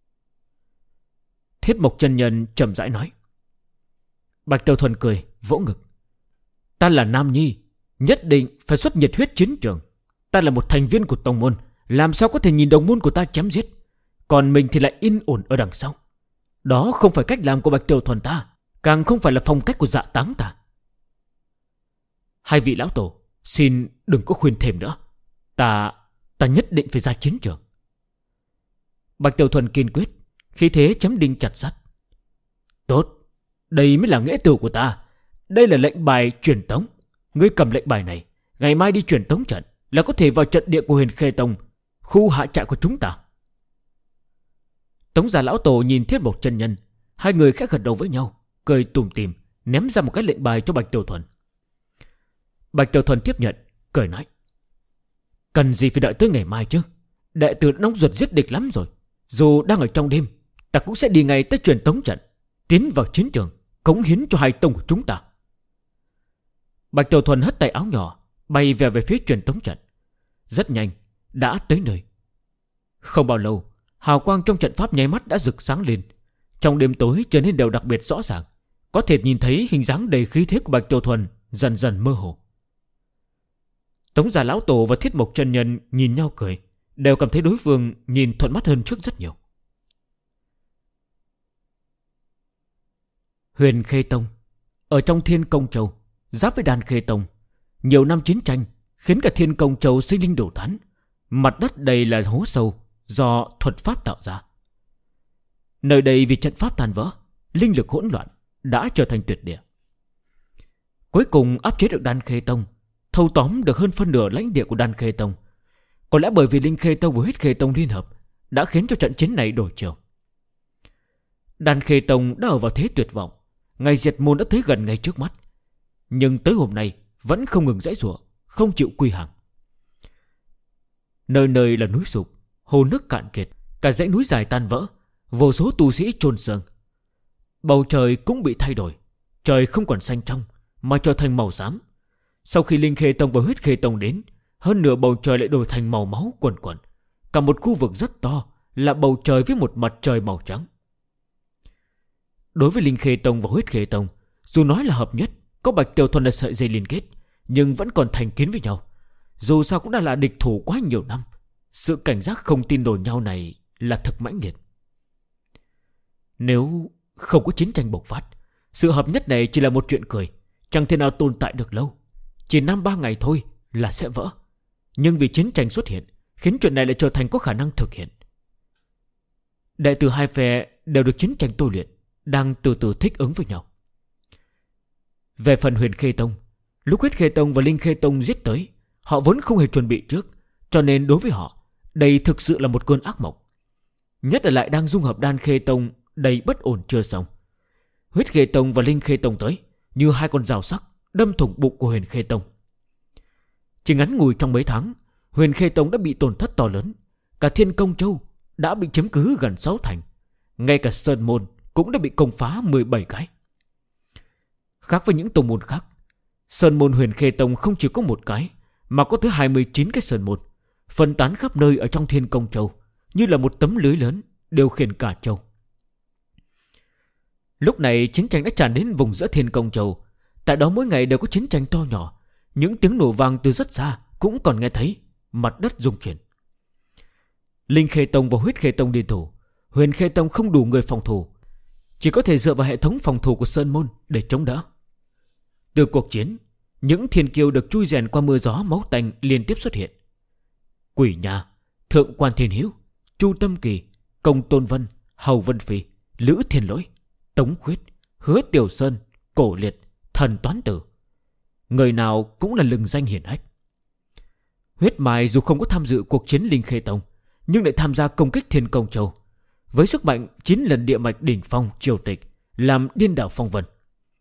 Thiết Mộc Chân Nhân chậm rãi nói. Bạch Tiểu Thuần cười, vỗ ngực. Ta là nam nhi, nhất định phải xuất nhiệt huyết chiến trường. Ta là một thành viên của tông môn, làm sao có thể nhìn đồng môn của ta chém giết, còn mình thì lại yên ổn ở đằng sau. Đó không phải cách làm của Bạch Tiểu Thuần ta, càng không phải là phong cách của Dạ Táng ta. Hai vị lão tổ, xin đừng có khuyên thêm nữa. Ta nhất định phải ra chiến trường. Bạch Tiểu Thuần kiên quyết, khí thế chấm đinh chặt sắt. Tốt, đây mới là nghĩa tử của ta. Đây là lệnh bài truyền tống. Ngươi cầm lệnh bài này, ngày mai đi truyền tống trận là có thể vào trận địa của Huyền Khê Tông, khu hạ trại của chúng ta. Tống Gia Lão Tổ nhìn Thiết Mộc Chân Nhân, hai người khẽ gật đầu với nhau, cười tủm tỉm, ném ra một cái lệnh bài cho Bạch Tiểu Thuần. Bạch Tiểu Thuần tiếp nhận, cười nói. Cần gì phải đợi tới ngày mai chứ? Đệ tử đã nóng ruột giết địch lắm rồi. Dù đang ở trong đêm, ta cũng sẽ đi ngay tới truyền tống trận, tiến vào chiến trường, cống hiến cho hai tông của chúng ta. Bạch Tiểu Thuần hất tay áo nhỏ, bay về phía truyền tống trận. Rất nhanh, đã tới nơi. Không bao lâu, hào quang trong trận pháp nháy mắt đã rực sáng lên. Trong đêm tối trở nên đều đặc biệt rõ ràng, có thể nhìn thấy hình dáng đầy khí thế của Bạch Tiểu Thuần dần dần mơ hồ. Tống Gia Lão Tổ và Thiết Mộc Chân Nhân nhìn nhau cười, đều cảm thấy đối phương nhìn thuận mắt hơn trước rất nhiều. Huyền Khê Tông, ở trong Thiên Công Châu, giáp với Đan Khê Tông. Nhiều năm chiến tranh khiến cả Thiên Công Châu sinh linh đổ thán. Mặt đất đầy là hố sâu do thuật pháp tạo ra. Nơi đây vì trận pháp tan vỡ, linh lực hỗn loạn, đã trở thành tuyệt địa. Cuối cùng áp chế được Đan Khê Tông, thâu tóm được hơn phân nửa lãnh địa của Đan Khê Tông, Có lẽ bởi vì Linh Khê Tông và Huyết Khê Tông liên hợp đã khiến cho trận chiến này đổi chiều. Đan Khê Tông đã ở vào thế tuyệt vọng. Ngày diệt môn đã tới gần ngay trước mắt, nhưng tới hôm nay vẫn không ngừng giãy giụa, không chịu quy hàng. Nơi nơi là núi sụp, hồ nước cạn kiệt, cả dãy núi dài tan vỡ, vô số tu sĩ chôn xương. Bầu trời cũng bị thay đổi, trời không còn xanh trong mà trở thành màu xám. Sau khi Linh Khê Tông và Huyết Khê Tông đến, hơn nửa bầu trời lại đổi thành màu máu quần quần. Cả một khu vực rất to là bầu trời với một mặt trời màu trắng. Đối với Linh Khê Tông và Huyết Khê Tông, dù nói là hợp nhất, có Bạch Tiểu Thuần là sợi dây liên kết, nhưng vẫn còn thành kiến với nhau. Dù sao cũng đã là địch thủ quá nhiều năm. Sự cảnh giác không tin đồn nhau này là thực mãnh liệt. Nếu không có chiến tranh bộc phát, sự hợp nhất này chỉ là một chuyện cười, chẳng thể nào tồn tại được lâu. Chỉ 5-3 ngày thôi là sẽ vỡ. Nhưng vì chiến tranh xuất hiện, khiến chuyện này lại trở thành có khả năng thực hiện. Đệ tử hai phe đều được chiến tranh tôi luyện, đang từ từ thích ứng với nhau. Về phần Huyền Khê Tông, lúc Huyết Khê Tông và Linh Khê Tông giết tới, họ vốn không hề chuẩn bị trước, cho nên đối với họ, đây thực sự là một cơn ác mộng. Nhất là lại đang dung hợp Đan Khê Tông đầy bất ổn chưa xong. Huyết Khê Tông và Linh Khê Tông tới như hai con dao sắc đâm thủng bụng của Huyền Khê Tông. Chỉ ngắn ngủi trong mấy tháng, Huyền Khê Tông đã bị tổn thất to lớn. Cả Thiên Công Châu đã bị chiếm cứ gần 6 thành, ngay cả Sơn Môn cũng đã bị công phá 17 cái. Khác với những tông môn khác, Sơn Môn Huyền Khê Tông không chỉ có một cái, mà có tới 29 cái Sơn Môn, phân tán khắp nơi ở trong Thiên Công Châu, như là một tấm lưới lớn điều khiển cả châu. Lúc này chiến tranh đã tràn đến vùng giữa Thiên Công Châu. Tại đó mỗi ngày đều có chiến tranh to nhỏ, những tiếng nổ vang từ rất xa cũng còn nghe thấy, mặt đất rung chuyển. Linh Khê Tông và Huyết Khê Tông liên thủ, Huyền Khê Tông không đủ người phòng thủ, chỉ có thể dựa vào hệ thống phòng thủ của Sơn Môn để chống đỡ. Từ cuộc chiến, những thiên kiêu được chui rèn qua mưa gió máu tanh liên tiếp xuất hiện. Quỷ Nha, Thượng Quan Thiên Hiếu, Chu Tâm Kỳ, Công Tôn Vân, Hầu Vân Phi, Lữ Thiên Lỗi, Tống Khuyết, Hứa Tiểu Sơn, Cổ Liệt, Thần Toán Tử, người nào cũng là lừng danh hiển hách. Huyết Mai dù không có tham dự cuộc chiến Linh Khê Tông, nhưng lại tham gia công kích Thiên Công Châu, với sức mạnh 9 lần địa mạch đỉnh phong triều tịch, làm điên đảo phong vân.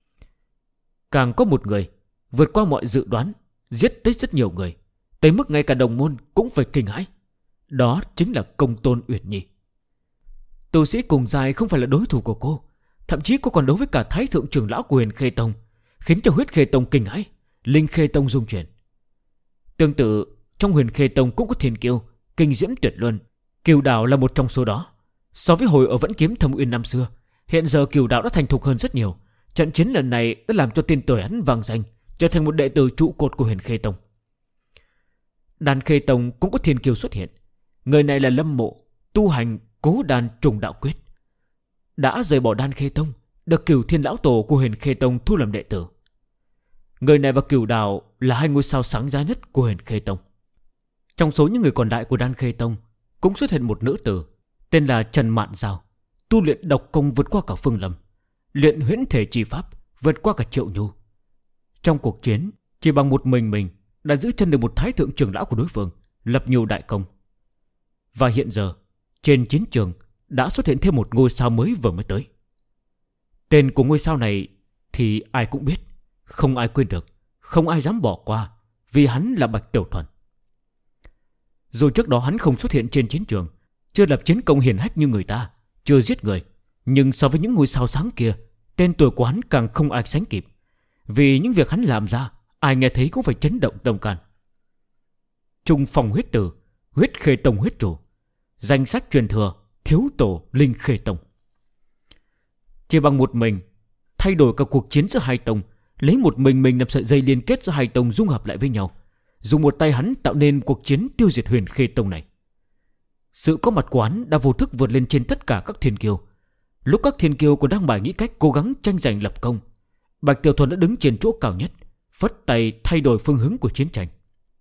Càng có một người vượt qua mọi dự đoán, giết tới rất nhiều người, tới mức ngay cả đồng môn cũng phải kinh hãi. Đó chính là Công Tôn Uyển Nhi. Tu sĩ cùng giai không phải là đối thủ của cô, thậm chí cô còn đấu với cả Thái Thượng trưởng lão của Huyền Khê Tông, khiến cho Huyết Khê Tông kinh hãi, Linh Khê Tông rung chuyển. Tương tự, trong Huyền Khê Tông cũng có thiên kiêu kinh diễm tuyệt luân. Kiều Đào là một trong số đó. So với hồi ở Vẫn Kiếm Thâm Uyên năm xưa, hiện giờ Kiều Đào đã thành thục hơn rất nhiều. Trận chiến lần này đã làm cho tên tuổi hắn vang danh, trở thành một đệ tử trụ cột của Huyền Khê Tông. Đan Khê Tông cũng có thiên kiêu xuất hiện. Người này là Lâm Mộ, tu hành Cố Đan Trùng Đạo Quyết, đã rời bỏ Đan Khê Tông, được Cửu Thiên Lão Tổ của Huyền Khê Tông thu làm đệ tử. Người này và Cửu Đào là hai ngôi sao sáng giá nhất của Huyền Khê Tông. Trong số những người còn lại của Đan Khê Tông cũng xuất hiện một nữ tử tên là Trần Mạn Giao, tu luyện độc công vượt qua cả Phương Lâm, luyện huyễn thể chi pháp vượt qua cả Triệu Nhu. Trong cuộc chiến, chỉ bằng một mình đã giữ chân được một Thái Thượng trưởng lão của đối phương, lập nhiều đại công. Và hiện giờ trên chiến trường đã xuất hiện thêm một ngôi sao mới vừa mới tới. Tên của ngôi sao này thì ai cũng biết, không ai quên được, không ai dám bỏ qua, vì hắn là Bạch Tiểu Thuần. Dù trước đó hắn không xuất hiện trên chiến trường, chưa lập chiến công hiển hách như người ta, chưa giết người, nhưng so với những ngôi sao sáng kia, tên tuổi của hắn càng không ai sánh kịp. Vì những việc hắn làm ra, ai nghe thấy cũng phải chấn động tâm can. Trung Phong huyết tử, Huyết Khê Tông huyết chủ, danh sách truyền thừa thiếu tổ Linh Khê Tông. Chỉ bằng một mình thay đổi cả cuộc chiến giữa hai tông, lấy một mình làm sợi dây liên kết giữa hai tông dung hợp lại với nhau, dùng một tay hắn tạo nên cuộc chiến tiêu diệt Huyền Khê Tông này. Sự có mặt của hắn đã vô thức vượt lên trên tất cả các thiên kiêu. Lúc các thiên kiêu còn đang bài nghĩ cách cố gắng tranh giành lập công, Bạch Tiểu Thuần đã đứng trên chỗ cao nhất, phất tay thay đổi phương hướng của chiến tranh.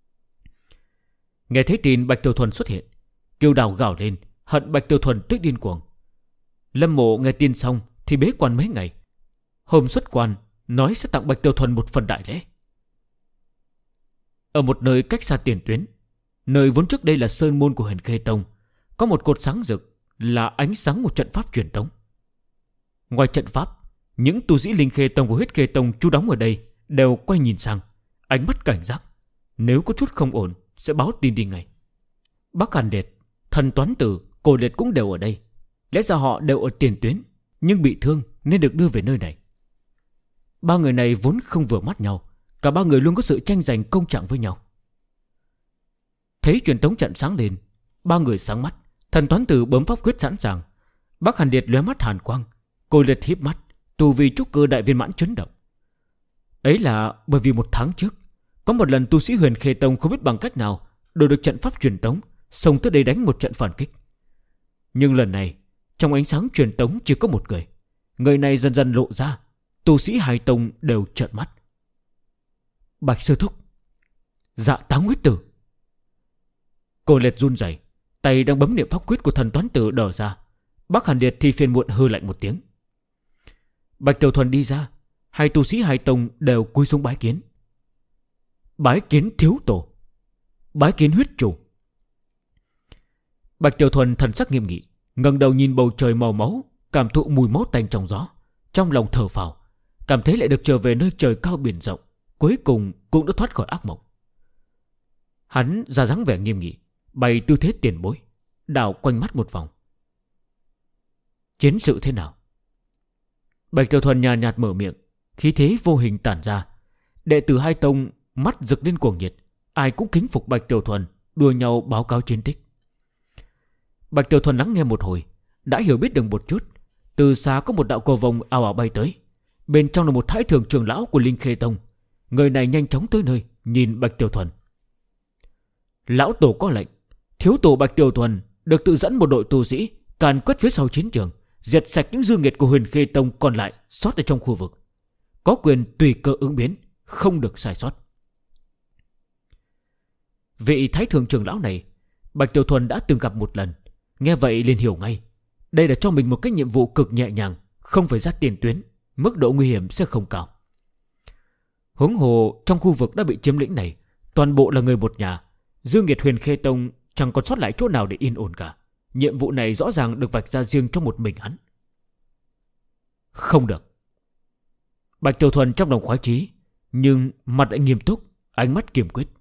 Nghe thấy tin Bạch Tiểu Thuần xuất hiện, Kiều Đào gào lên, hận Bạch Tiểu Thuần tức điên cuồng. Lâm Mộ nghe tin xong thì bế quan mấy ngày. Hôm xuất quan nói sẽ tặng Bạch Tiểu Thuần một phần đại lễ. Ở một nơi cách xa tiền tuyến, Nơi vốn trước đây là sơn môn của Huyền Khê Tông, có một cột sáng rực là ánh sáng một trận pháp truyền tống. Ngoài trận pháp, những tu sĩ Linh Khê Tông và Huyết Khê Tông trú đóng ở đây đều quay nhìn sang, ánh mắt cảnh giác. Nếu có chút không ổn sẽ báo tin đi ngay. Bắc Hàn Liệt, Thần Toán Tử, Cổ Liệt cũng đều ở đây. Lẽ ra họ đều ở tiền tuyến, nhưng bị thương nên được đưa về nơi này. Ba người này vốn không vừa mắt nhau, cả ba người luôn có sự tranh giành công trạng với nhau. Thấy truyền tống trận sáng lên, ba người sáng mắt. Thần Toán Tử bấm pháp quyết sẵn sàng. Bắc Hàn Liệt lóe mắt hàn quang, Cổ Liệt híp mắt, tu vi trúc cơ đại viên mãn chấn động. Ấy là bởi vì một tháng trước, có một lần tu sĩ Huyền Khê Tông không biết bằng cách nào đổi được trận pháp truyền tống, xông tới đây đánh một trận phản kích. Nhưng lần này, trong ánh sáng truyền tống chỉ có một người. Người này dần dần lộ ra, tu sĩ hai tông đều trợn mắt. Bạch sư thúc, Dạ Táng Huyết Tử. Cổ Liệt run rẩy, tay đang bấm niệm pháp quyết của Thần Toán Tử đờ ra. Bắc Hàn Liệt thì phiền muộn hư lạnh một tiếng. Bạch Tiểu Thuần đi ra, hai tu sĩ hai tông đều cúi xuống bái kiến. Bái kiến thiếu tổ, bái kiến huyết chủ. Bạch Tiểu Thuần thần sắc nghiêm nghị, ngẩng đầu nhìn bầu trời màu máu, cảm thụ mùi máu tanh trong gió, trong lòng thở phào, cảm thấy lại được trở về nơi trời cao biển rộng, cuối cùng cũng đã thoát khỏi ác mộng. Hắn ra dáng vẻ nghiêm nghị, bày tư thế tiền bối, đảo quanh mắt một vòng. Chiến sự thế nào? Bạch Tiểu Thuần nhàn nhạt mở miệng, khí thế vô hình tản ra. Đệ tử hai tông mắt rực lên cuồng nhiệt, ai cũng kính phục Bạch Tiểu Thuần, đua nhau báo cáo chiến tích. Bạch Tiểu Thuần lắng nghe một hồi, đã hiểu biết được một chút. Từ xa có một đạo cầu vồng ào ào bay tới, bên trong là một thái thượng trưởng lão của Linh Khê Tông. Người này nhanh chóng tới nơi, nhìn Bạch Tiểu Thuần. Lão tổ có lệnh, thiếu tổ Bạch Tiểu Thuần được tự dẫn một đội tu sĩ càn quét phía sau chiến trường, diệt sạch những dư nghiệt của Huyền Khê Tông còn lại sót ở trong khu vực. Có quyền tùy cơ ứng biến, không được sai sót. Vị thái thượng trưởng lão này Bạch Tiểu Thuần đã từng gặp một lần. Nghe vậy liền hiểu ngay, đây là cho mình một cái nhiệm vụ cực nhẹ nhàng, không phải ra tiền tuyến, mức độ nguy hiểm sẽ không cao. Huống hồ trong khu vực đã bị chiếm lĩnh này, toàn bộ là người một nhà, dư nghiệt Huyền Khê Tông chẳng còn sót lại chỗ nào để yên ổn cả. Nhiệm vụ này rõ ràng được vạch ra riêng cho một mình hắn. Không được. Bạch Tiểu Thuần trong lòng khoái chí, nhưng mặt lại nghiêm túc, ánh mắt kiên quyết.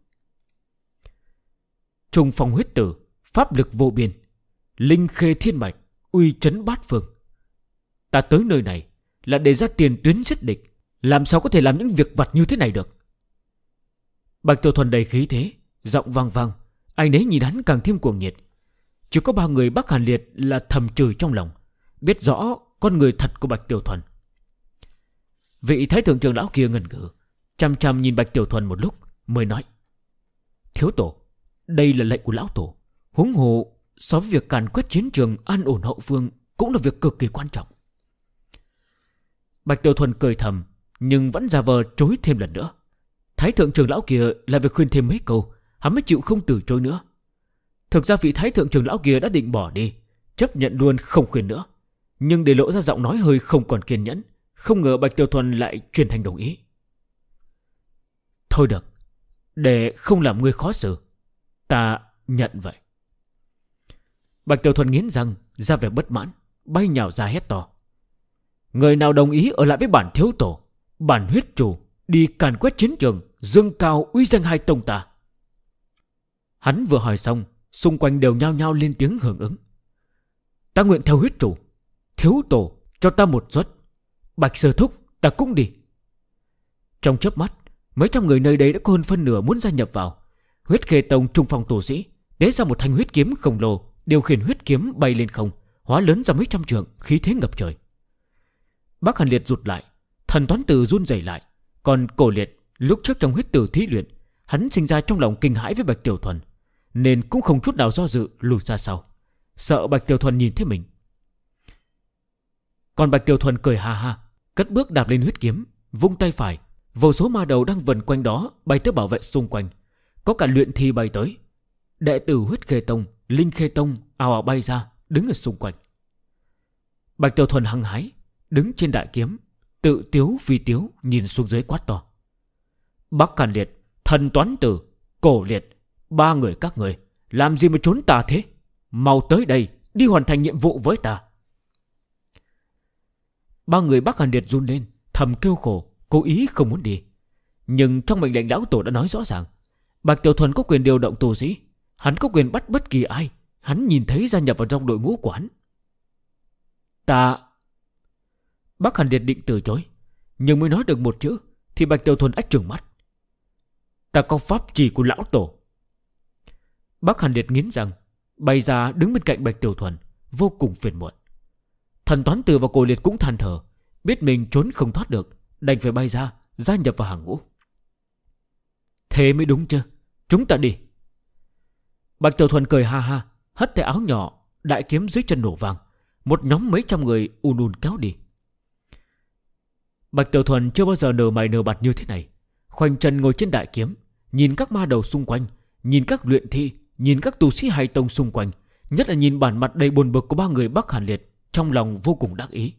Trùng phong huyết tử, pháp lực vô biên, linh khê thiên mạch, uy chấn bát phương. Ta tới nơi này là để ra tiền tuyến giết địch, làm sao có thể làm những việc vặt như thế này được. Bạch Tiểu Thuần đầy khí thế, giọng vang vang, ai nấy nhìn hắn càng thêm cuồng nhiệt. Chỉ có ba người Bắc Hàn Liệt là thầm chửi trong lòng, biết rõ con người thật của Bạch Tiểu Thuần. Vị thái thượng trưởng lão kia ngần ngừ, chăm chăm nhìn Bạch Tiểu Thuần một lúc mới nói: Thiếu tổ, đây là lệnh của lão tổ. Huống hồ so với việc càn quét chiến trường, an ổn hậu phương cũng là việc cực kỳ quan trọng. Bạch Tiểu Thuần cười thầm, nhưng vẫn giả vờ chối thêm lần nữa. Thái thượng trưởng lão kia lại việc khuyên thêm mấy câu, hắn mới chịu không từ chối nữa. Thực ra vị thái thượng trưởng lão kia đã định bỏ đi, chấp nhận luôn không khuyên nữa, nhưng để lộ ra giọng nói hơi không còn kiên nhẫn. Không ngờ Bạch Tiểu Thuần lại truyền thành đồng ý. Thôi được, để không làm ngươi khó xử, ta nhận vậy. Bạch Tiểu Thuần nghiến răng, ra vẻ bất mãn, bay nhào ra hét to: Người nào đồng ý ở lại với bản thiếu tổ, bản huyết chủ, đi càn quét chiến trường, dương cao uy danh hai tông ta. Hắn vừa hỏi xong, xung quanh đều nhao nhao lên tiếng hưởng ứng. Ta nguyện theo huyết chủ, thiếu tổ cho ta một suất, Bạch Sư thúc ta cũng đi. Trong chớp mắt, mấy trăm người nơi đây đã có hơn phân nửa muốn gia nhập vào. Huyết Khê Tông trung phong tu sĩ đế ra một thanh huyết kiếm khổng lồ, điều khiển huyết kiếm bay lên không, hóa lớn ra mấy trăm trượng, khí thế ngập trời. Bắc Hàn Liệt rụt lại, Thần Toán Tử run rẩy lại. Còn Cổ Liệt lúc trước trong huyết tử thí luyện, hắn sinh ra trong lòng kinh hãi với Bạch Tiểu Thuần, nên cũng không chút nào do dự lùi ra sau, sợ Bạch Tiểu Thuần nhìn thấy mình. Còn Bạch Tiểu Thuần cười ha ha, cất bước đạp lên huyết kiếm, vung tay phải, vô số ma đầu đang vần quanh đó bay tới bảo vệ xung quanh. Có cả luyện thi bay tới. Đệ tử Huyết Khê Tông, Linh Khê Tông ào ào bay ra, đứng ở xung quanh. Bạch Tiểu Thuần hăng hái đứng trên đại kiếm, tự tiếu phi tiếu nhìn xuống dưới quát to: Bắc Hàn Liệt, Thần Toán Tử, Cổ Liệt, Ba người các người làm gì mà trốn ta thế? Mau tới đây, đi hoàn thành nhiệm vụ với ta. Ba người Bắc Hàn Liệt run lên, thầm kêu khổ, cố ý không muốn đi. Nhưng trong mệnh lệnh lão tổ đã nói rõ ràng, Bạch Tiểu Thuần có quyền điều động tù sĩ, hắn có quyền bắt bất kỳ ai hắn nhìn thấy gia nhập vào trong đội ngũ của hắn. Ta... Bắc Hàn Liệt định từ chối, nhưng mới nói được một chữ thì Bạch Tiểu Thuần ách trừng mắt. Ta có pháp chỉ của lão tổ. Bắc Hàn Liệt nghiến răng, bay ra đứng bên cạnh Bạch Tiểu Thuần, vô cùng phiền muộn. Thần Toán Tử và Cổ Liệt cũng than thở, biết mình trốn không thoát được, đành phải bay ra, gia nhập vào hàng ngũ. Thế mới đúng chứ, chúng ta đi. Bạch Tiểu Thuần cười ha ha, hất tay áo nhỏ, đại kiếm dưới chân nổ vang, một nhóm mấy trăm người ùn ùn kéo đi. Bạch Tiểu Thuần chưa bao giờ nở mày nở mặt như thế này, khoanh chân ngồi trên đại kiếm, nhìn các ma đầu xung quanh, nhìn các luyện thi, nhìn các tu sĩ hai tông xung quanh, nhất là nhìn bản mặt đầy buồn bực của ba người Bắc Hàn Liệt, trong lòng vô cùng đắc ý.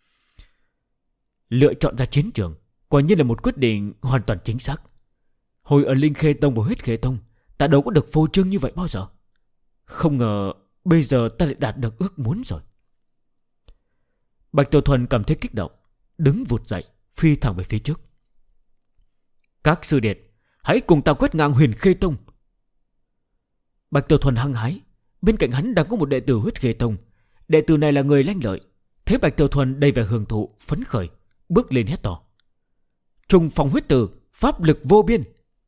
Lựa chọn ra chiến trường quả nhiên là một quyết định hoàn toàn chính xác. Hồi ở Linh Khê Tông và Huyết Khê Tông, ta đâu có được phô trương như vậy bao giờ. Không ngờ bây giờ ta lại đạt được ước muốn rồi. Bạch Tiểu Thuần cảm thấy kích động, đứng vụt dậy, phi thẳng về phía trước. Các sư đệ, hãy cùng ta quét ngang Huyền Khê Tông. Bạch Tiểu Thuần hăng hái, bên cạnh hắn đang có một đệ tử Huyết Khê Tông. Đệ tử này là người lanh lợi, thấy Bạch Tiểu Thuần đầy vẻ hưởng thụ, phấn khởi, bước lên hét to: Trùng Phong Huyết Tử, pháp lực vô biên.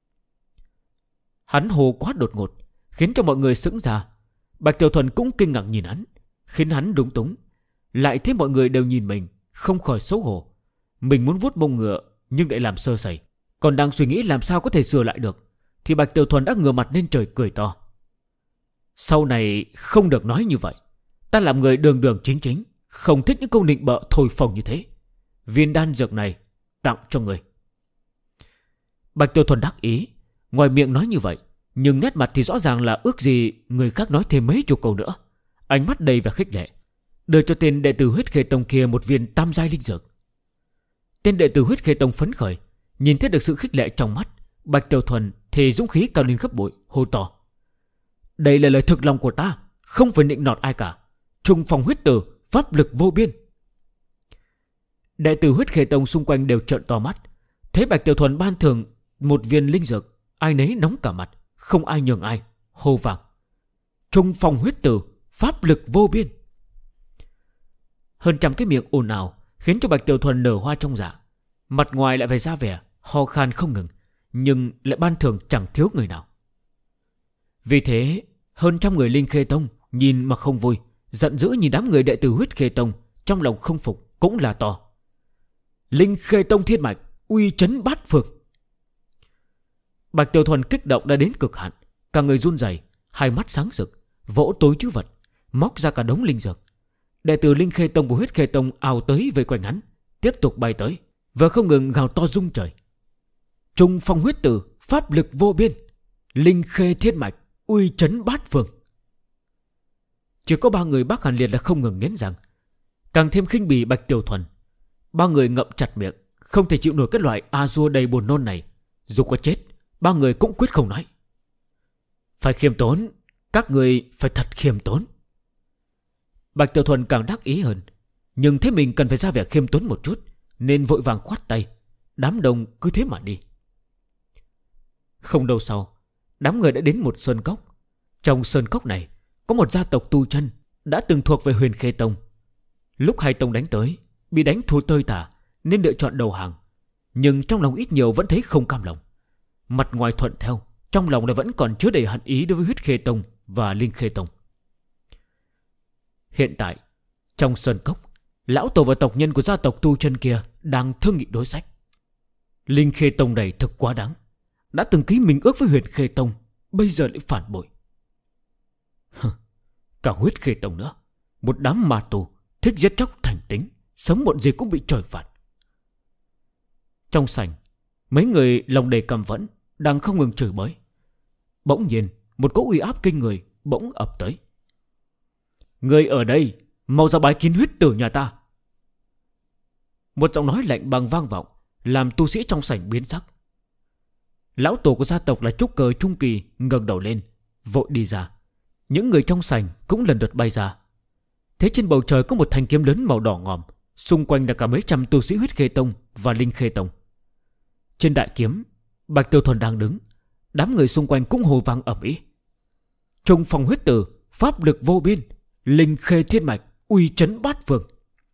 Hắn hồ quá đột ngột, khiến cho mọi người sững ra. Bạch Tiểu Thuần cũng kinh ngạc nhìn hắn, khiến hắn lúng túng. Lại thấy mọi người đều nhìn mình, không khỏi xấu hổ. Mình muốn vuốt mông ngựa nhưng lại làm sơ sẩy, còn đang suy nghĩ làm sao có thể sửa lại được, thì Bạch Tiểu Thuần đã ngửa mặt lên trời cười to: Sau này không được nói như vậy. Ta làm người đường đường chính chính, không thích những câu nịnh bợ thổi phồng như thế. Viên đan dược này tặng cho người. Bạch Tiểu Thuần đắc ý, ngoài miệng nói như vậy, nhưng nét mặt thì rõ ràng là ước gì người khác nói thêm mấy chục câu nữa. Ánh mắt đầy vẻ khích lệ, đưa cho tên đệ tử Huyết Khê Tông kia một viên tam giai linh dược. Tên đệ tử Huyết Khê Tông phấn khởi, nhìn thấy được sự khích lệ trong mắt Bạch Tiểu Thuần thì dũng khí cao lên gấp bội, hô to: Đây là lời thực lòng của ta, không phải nịnh nọt ai cả. Trùng Phong Huyết Tử, pháp lực vô biên. Đệ tử Huyết Khê Tông xung quanh đều trợn to mắt, thấy Bạch Tiểu Thuần ban thưởng một viên linh dược, ai nấy nóng cả mặt, không ai nhường ai, hô vàng: Trùng Phong Huyết Tử, pháp lực vô biên. Hơn trăm cái miệng ồn ào, khiến cho Bạch Tiểu Thuần nở hoa trong dạ. Mặt ngoài lại phải ra vẻ ho khan không ngừng, nhưng lại ban thưởng chẳng thiếu người nào. Vì thế hơn trăm người Linh Khê Tông nhìn mà không vui, giận dữ nhìn đám người đệ tử Huyết Khê Tông, trong lòng không phục cũng là to: Linh Khê Tông thiên mạch, uy chấn bát phương. Bạch Tiểu Thuần kích động đã đến cực hạn, cả người run rẩy, hai mắt sáng rực, vỗ tối chữ vật, móc ra cả đống linh dược. Đệ tử Linh Khê Tông và Huyết Khê Tông ào tới vây quanh hắn, tiếp tục bay tới và không ngừng gào to rung trời: Trùng Phong Huyết Tử, pháp lực vô biên. Linh Khê thiên mạch, uy chấn bát phương. Chỉ có ba người Bắc Hàn Liệt là không ngừng nghiến răng, càng thêm khinh bỉ Bạch Tiểu Thuần. Ba người ngậm chặt miệng, không thể chịu nổi cái loại a dua đầy buồn nôn này. Dù có chết, ba người cũng quyết không nói. Phải khiêm tốn, các người phải thật khiêm tốn. Bạch Tiểu Thuần càng đắc ý hơn, nhưng thấy mình cần phải ra vẻ khiêm tốn một chút, nên vội vàng khoát tay. Đám đông cứ thế mà đi. Không lâu sau, đám người đã đến một sơn cốc. Trong sơn cốc này có một gia tộc tu chân đã từng thuộc về Huyền Khê Tông. Lúc hai tông đánh tới, bị đánh thua tơi tả nên lựa chọn đầu hàng, nhưng trong lòng ít nhiều vẫn thấy không cam lòng. Mặt ngoài thuận theo, trong lòng lại vẫn còn chứa đầy hận ý đối với Huyết Khê Tông và Linh Khê Tông. Hiện tại trong sơn cốc, lão tổ và tộc nhân của gia tộc tu chân kia đang thương nghị đối sách. Linh Khê Tông này thực quá đáng, đã từng ký minh ước với Huyền Khê Tông, bây giờ lại phản bội. Cả Huyết Khê Tông nữa, một đám ma tù thích giết chóc thành tính, sớm muộn gì cũng bị trời phạt. Trong sảnh, mấy người lòng đầy căm phẫn đang không ngừng chửi bới. Bỗng nhiên một cỗ uy áp kinh người bỗng ập tới. Người ở đây, mau ra bái kiến huyết tử nhà ta. Một giọng nói lạnh băng vang vọng, làm tu sĩ trong sảnh biến sắc. Lão tổ của gia tộc là trúc cơ trung kỳ ngẩng đầu lên, vội đi ra. Những người trong sảnh cũng lần lượt bay ra. Thế trên bầu trời có một thanh kiếm lớn màu đỏ ngòm, xung quanh là cả mấy trăm tu sĩ Huyết Khê Tông và Linh Khê Tông. Trên đại kiếm, Bạch Tiểu Thuần đang đứng. Đám người xung quanh cũng hô vang ầm ĩ. Trung phong huyết tử, pháp lực vô biên, Linh Khê thiên mạch, uy chấn bát phương.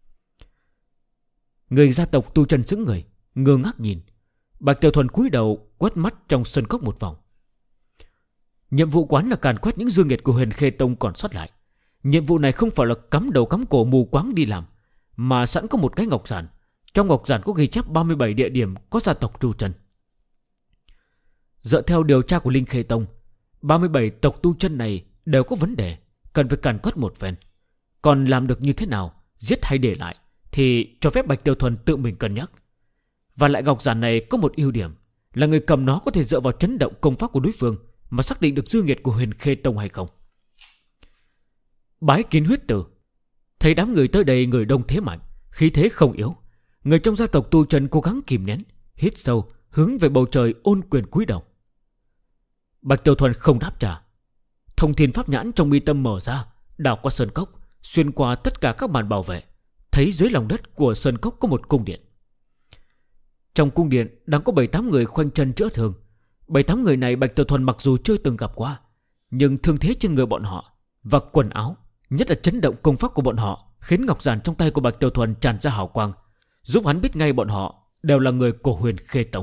Người gia tộc tu chân sững người, ngơ ngác nhìn. Bạch Tiểu Thuần cúi đầu quét mắt trong sân cốc một vòng. Nhiệm vụ quán là càn quét những dương nghiệt của Huyền Khê Tông còn sót lại. Nhiệm vụ này không phải là cắm đầu cắm cổ mù quáng đi làm, mà sẵn có một cái ngọc giản. Trong ngọc giản có ghi chép 37 địa điểm có gia tộc tu chân. Dựa theo điều tra của Linh Khê Tông, 37 tộc tu chân này đều có vấn đề, cần phải càn quét một phen. Còn làm được như thế nào, giết hay để lại, thì cho phép Bạch Tiểu Thuần tự mình cân nhắc. Và lại ngọc giản này có một ưu điểm là người cầm nó có thể dựa vào chấn động công pháp của đối phương mà xác định được dư nghiệt của Huyền Khê Tông hay không. Bái kiến huyết tử. Thấy đám người tới đây người đông thế mạnh, khí thế không yếu. Người trong gia tộc tu chân cố gắng kìm nén, hít sâu, hướng về bầu trời ôn quyền cúi đầu. Bạch Tiểu Thuần không đáp trả. Thông thiên pháp nhãn trong mi tâm mở ra, đảo qua sơn cốc, xuyên qua tất cả các màn bảo vệ, thấy dưới lòng đất của sơn cốc có một cung điện. Trong cung điện đang có 7-8 người khoanh chân chữa thương. 7-8 người này Bạch Tiểu Thuần mặc dù chưa từng gặp qua, nhưng thương thế trên người bọn họ và quần áo, nhất là chấn động công pháp của bọn họ, khiến ngọc giản trong tay của Bạch Tiểu Thuần tràn ra hào quang, giúp hắn biết ngay bọn họ đều là người của Huyền Khê Tông.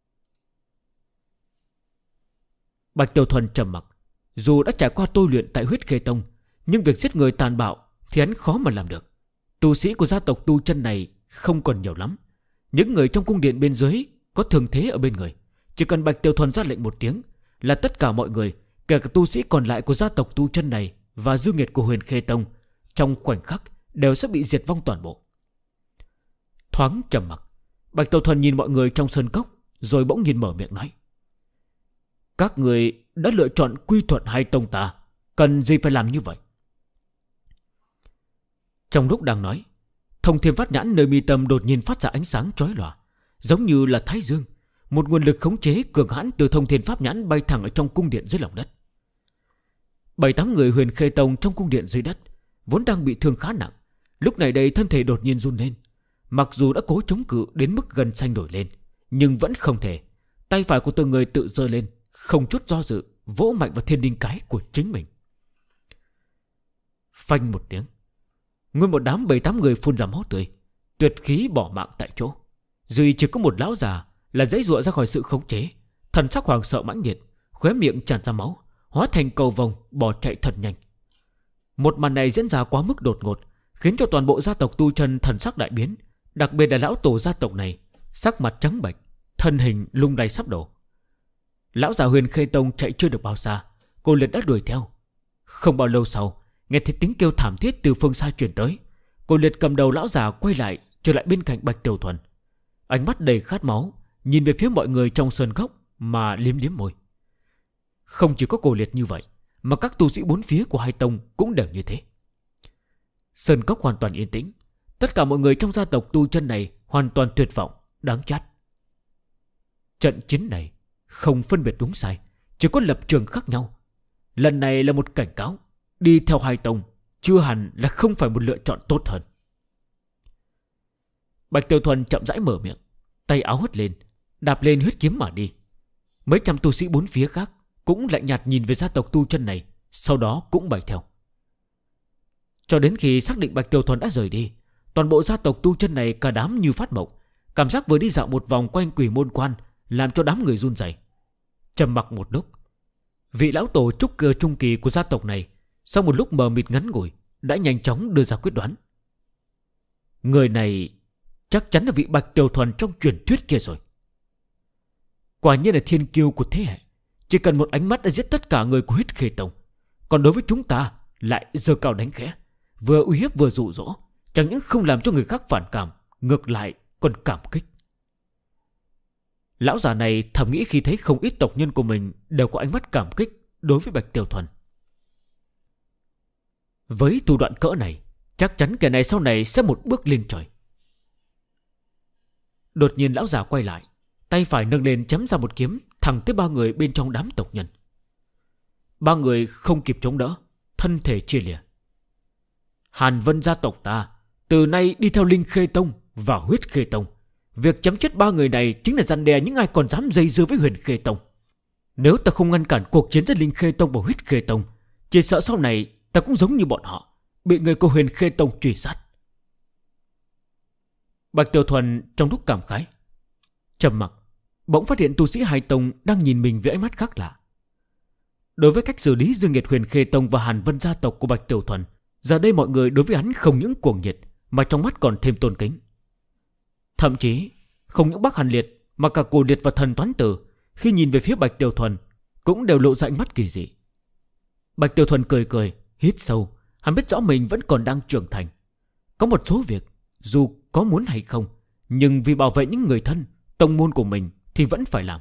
Bạch Tiểu Thuần trầm mặc. Dù đã trải qua tôi luyện tại Huyết Khê Tông, nhưng việc giết người tàn bạo thì hắn khó mà làm được. Tu sĩ của gia tộc tu chân này không còn nhiều lắm. Những người trong cung điện bên dưới có thường thế ở bên người, chỉ cần Bạch Tiểu Thuần ra lệnh một tiếng là tất cả mọi người, kể cả tu sĩ còn lại của gia tộc tu chân này và dư nghiệt của Huyền Khê Tông, trong khoảnh khắc đều sẽ bị diệt vong toàn bộ. Thoáng trầm mặc, Bạch Tiểu Thuần nhìn mọi người trong sân cốc, rồi bỗng nhiên mở miệng nói: các người đã lựa chọn quy thuận hai tông ta, cần gì phải làm như vậy? Trong lúc đang nói, thông thiên phát nhãn nơi mi tâm đột nhiên phát ra ánh sáng chói lòa, giống như là thái dương. Một nguồn lực khống chế cường hãn từ thông thiên pháp nhãn bay thẳng ở trong cung điện dưới lòng đất. 7-8 người Huyền Khê Tông trong cung điện dưới đất vốn đang bị thương khá nặng, lúc này đây thân thể đột nhiên run lên. Mặc dù đã cố chống cự đến mức gần xanh nổi lên, nhưng vẫn không thể. Tay phải của từng người tự giơ lên, không chút do dự vỗ mạnh vào thiên đinh cái của chính mình. Phanh một tiếng, nguyên một đám 7-8 người phun ra máu tươi, tuyệt khí bỏ mạng tại chỗ. Duy chỉ có một lão già là giãy giụa ra khỏi sự khống chế, thần sắc hoảng sợ mãnh liệt, khóe miệng tràn ra máu, hóa thành cầu vồng bỏ chạy thật nhanh. Một màn này diễn ra quá mức đột ngột, khiến cho toàn bộ gia tộc tu chân thần sắc đại biến. Đặc biệt là lão tổ gia tộc này, sắc mặt trắng bệch, thân hình lung lay sắp đổ. Lão già Huyền Khê Tông chạy chưa được bao xa, cô liệt đã đuổi theo. Không bao lâu sau, nghe thấy tiếng kêu thảm thiết từ phương xa truyền tới. Cô liệt cầm đầu lão già quay lại, trở lại bên cạnh Bạch Tiểu Thuần, ánh mắt đầy khát máu, nhìn về phía mọi người trong sơn cốc mà liếm liếm môi. Không chỉ có cô liệt như vậy, mà các tu sĩ bốn phía của hai tông cũng đều như thế. Sơn cốc hoàn toàn yên tĩnh. Tất cả mọi người trong gia tộc tu chân này hoàn toàn tuyệt vọng, đáng chát. Trận chiến này không phân biệt đúng sai, chỉ có lập trường khác nhau. Lần này là một cảnh cáo, đi theo hai tông chưa hẳn là không phải một lựa chọn tốt hơn. Bạch Tiểu Thuần chậm rãi mở miệng, tay áo hất lên, đạp lên huyết kiếm mà đi. Mấy trăm tu sĩ bốn phía khác cũng lạnh nhạt nhìn về gia tộc tu chân này, sau đó cũng bay theo. Cho đến khi xác định Bạch Tiểu Thuần đã rời đi, toàn bộ gia tộc tu chân này cả đám như phát mộng. Cảm giác vừa đi dạo một vòng quanh Quỷ Môn Quan làm cho đám người run rẩy. Trầm mặc một lúc, vị lão tổ trúc cơ trung kỳ của gia tộc này sau một lúc mờ mịt ngắn ngủi đã nhanh chóng đưa ra quyết đoán. Người này chắc chắn là vị Bạch Tiểu Thuần trong truyền thuyết kia rồi. Quả nhiên là thiên kiêu của thế hệ, chỉ cần một ánh mắt đã giết tất cả người của Huyết Khê Tông. Còn đối với chúng ta lại giơ cao đánh khẽ, vừa uy hiếp vừa dụ dỗ, chẳng những không làm cho người khác phản cảm, ngược lại còn cảm kích. Lão già này thầm nghĩ khi thấy không ít tộc nhân của mình đều có ánh mắt cảm kích đối với Bạch Tiểu Thuần. Với thủ đoạn cỡ này, chắc chắn kẻ này sau này sẽ một bước lên trời. Đột nhiên lão già quay lại, tay phải nâng lên chém ra một kiếm thẳng tới ba người bên trong đám tộc nhân. Ba người không kịp chống đỡ, thân thể chia lìa. Hàn Vân gia tộc ta từ nay đi theo Linh Khê Tông và Huyết Khê Tông. Việc chấm chết ba người này chính là răn đe những ai còn dám dây dưa với Huyền Khê Tông. Nếu ta không ngăn cản cuộc chiến giữa Linh Khê Tông và Huyết Khê Tông, chỉ sợ sau này ta cũng giống như bọn họ, bị người của Huyền Khê Tông truy sát. Bạch Tiểu Thuần trong lúc cảm khái, trầm mặc, bỗng phát hiện tu sĩ hai tông đang nhìn mình với ánh mắt khác lạ. Đối với cách xử lý dương nghiệt Huyền Khê Tông và Hàn Vân gia tộc của Bạch Tiểu Thuần, giờ đây mọi người đối với hắn không những cuồng nhiệt, mà trong mắt còn thêm tôn kính. Thậm chí không những Bắc Hàn Liệt mà cả Cổ Liệt và Thần Toán Tử khi nhìn về phía Bạch Tiểu Thuần cũng đều lộ ra ánh mắt kỳ dị. Bạch Tiểu Thuần cười cười, hít sâu. Hắn biết rõ mình vẫn còn đang trưởng thành. Có một số việc dù có muốn hay không, nhưng vì bảo vệ những người thân, tông môn của mình thì vẫn phải làm.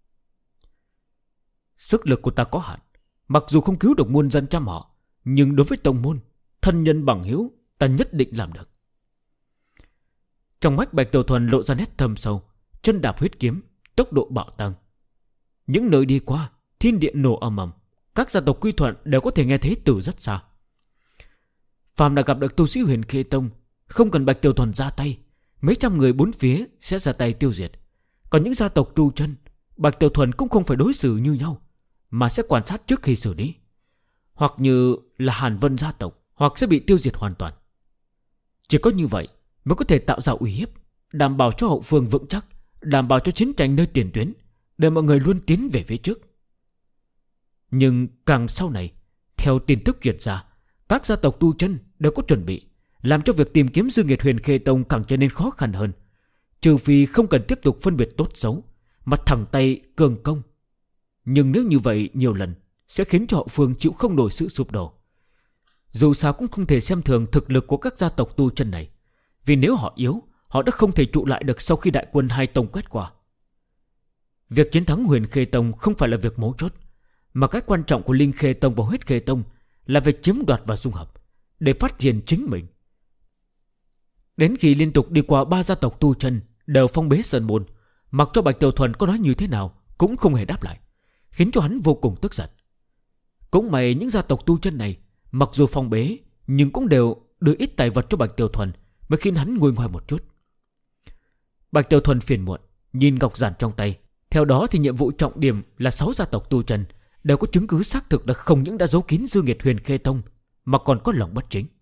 Sức lực của ta có hạn, mặc dù không cứu được muôn dân trăm họ, nhưng đối với tông môn, thân nhân bằng hữu, ta nhất định làm được. Trong mắt Bạch Tiểu Thuần lộ ra nét thâm sâu, chân đạp huyết kiếm, tốc độ bạo tăng. Những nơi đi qua, thiên địa nổ ầm ầm, các gia tộc quy thuận đều có thể nghe thấy từ rất xa. Phàm đã gặp được tu sĩ Huyền Khê Tông, không cần Bạch Tiểu Thuần ra tay, mấy trăm người bốn phía sẽ ra tay tiêu diệt. Còn những gia tộc tu chân, Bạch Tiểu Thuần cũng không phải đối xử như nhau, mà sẽ quan sát trước khi xử lý. Hoặc như là Hàn Vân gia tộc, hoặc sẽ bị tiêu diệt hoàn toàn. Chỉ có như vậy mới có thể tạo ra uy hiếp, đảm bảo cho hậu phương vững chắc, đảm bảo cho chiến tranh nơi tiền tuyến, để mọi người luôn tiến về phía trước. Nhưng càng sau này, theo tin tức truyền ra, các gia tộc tu chân đều có chuẩn bị, làm cho việc tìm kiếm dương nghiệt Huyền Khê Tông càng trở nên khó khăn hơn. Trừ phi không cần tiếp tục phân biệt tốt xấu, mà thẳng tay cường công. Nhưng nếu như vậy nhiều lần, sẽ khiến cho hậu phương chịu không nổi sự sụp đổ. Dù sao cũng không thể xem thường thực lực của các gia tộc tu chân này, vì nếu họ yếu, họ đã không thể trụ lại được sau khi đại quân hai tông quét qua. Việc chiến thắng Huyền Khê Tông không phải là việc mấu chốt, mà cái quan trọng của Linh Khê Tông và Huyết Khê Tông là việc chiếm đoạt và dung hợp, để phát triển chính mình. Đến khi liên tục đi qua ba gia tộc tu chân đều phong bế sơn môn, mặc cho Bạch Tiểu Thuần có nói như thế nào cũng không hề đáp lại, khiến cho hắn vô cùng tức giận. Cũng may những gia tộc tu chân này mặc dù phong bế, nhưng cũng đều đưa ít tài vật cho Bạch Tiểu Thuần, mới khiến hắn nguôi ngoai một chút. Bạch Tiểu Thuần phiền muộn nhìn ngọc giản trong tay. Theo đó thì nhiệm vụ trọng điểm là 6 gia tộc tu chân đều có chứng cứ xác thực đã không những đã giấu kín dương nghiệt Huyền Khê Tông, mà còn có lòng bất chính.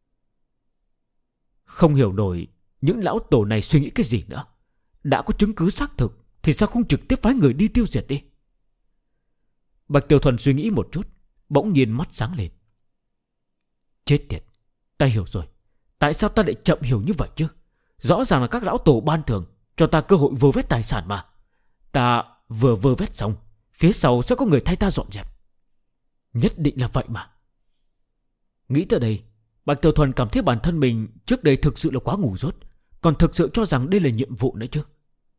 Không hiểu nổi những lão tổ này suy nghĩ cái gì nữa. Đã có chứng cứ xác thực thì sao không trực tiếp phái người đi tiêu diệt đi? Bạch Tiểu Thuần suy nghĩ một chút, bỗng nhiên mắt sáng lên. Chết tiệt, ta hiểu rồi. Tại sao ta lại chậm hiểu như vậy chứ? Rõ ràng là các lão tổ ban thưởng cho ta cơ hội vơ vét tài sản mà. Ta vừa vơ vét xong, phía sau sẽ có người thay ta dọn dẹp. Nhất định là vậy mà. Nghĩ tới đây, Bạch Tiểu Thuần cảm thấy bản thân mình trước đây thực sự là quá ngu dốt, còn thực sự cho rằng đây là nhiệm vụ nữa chứ.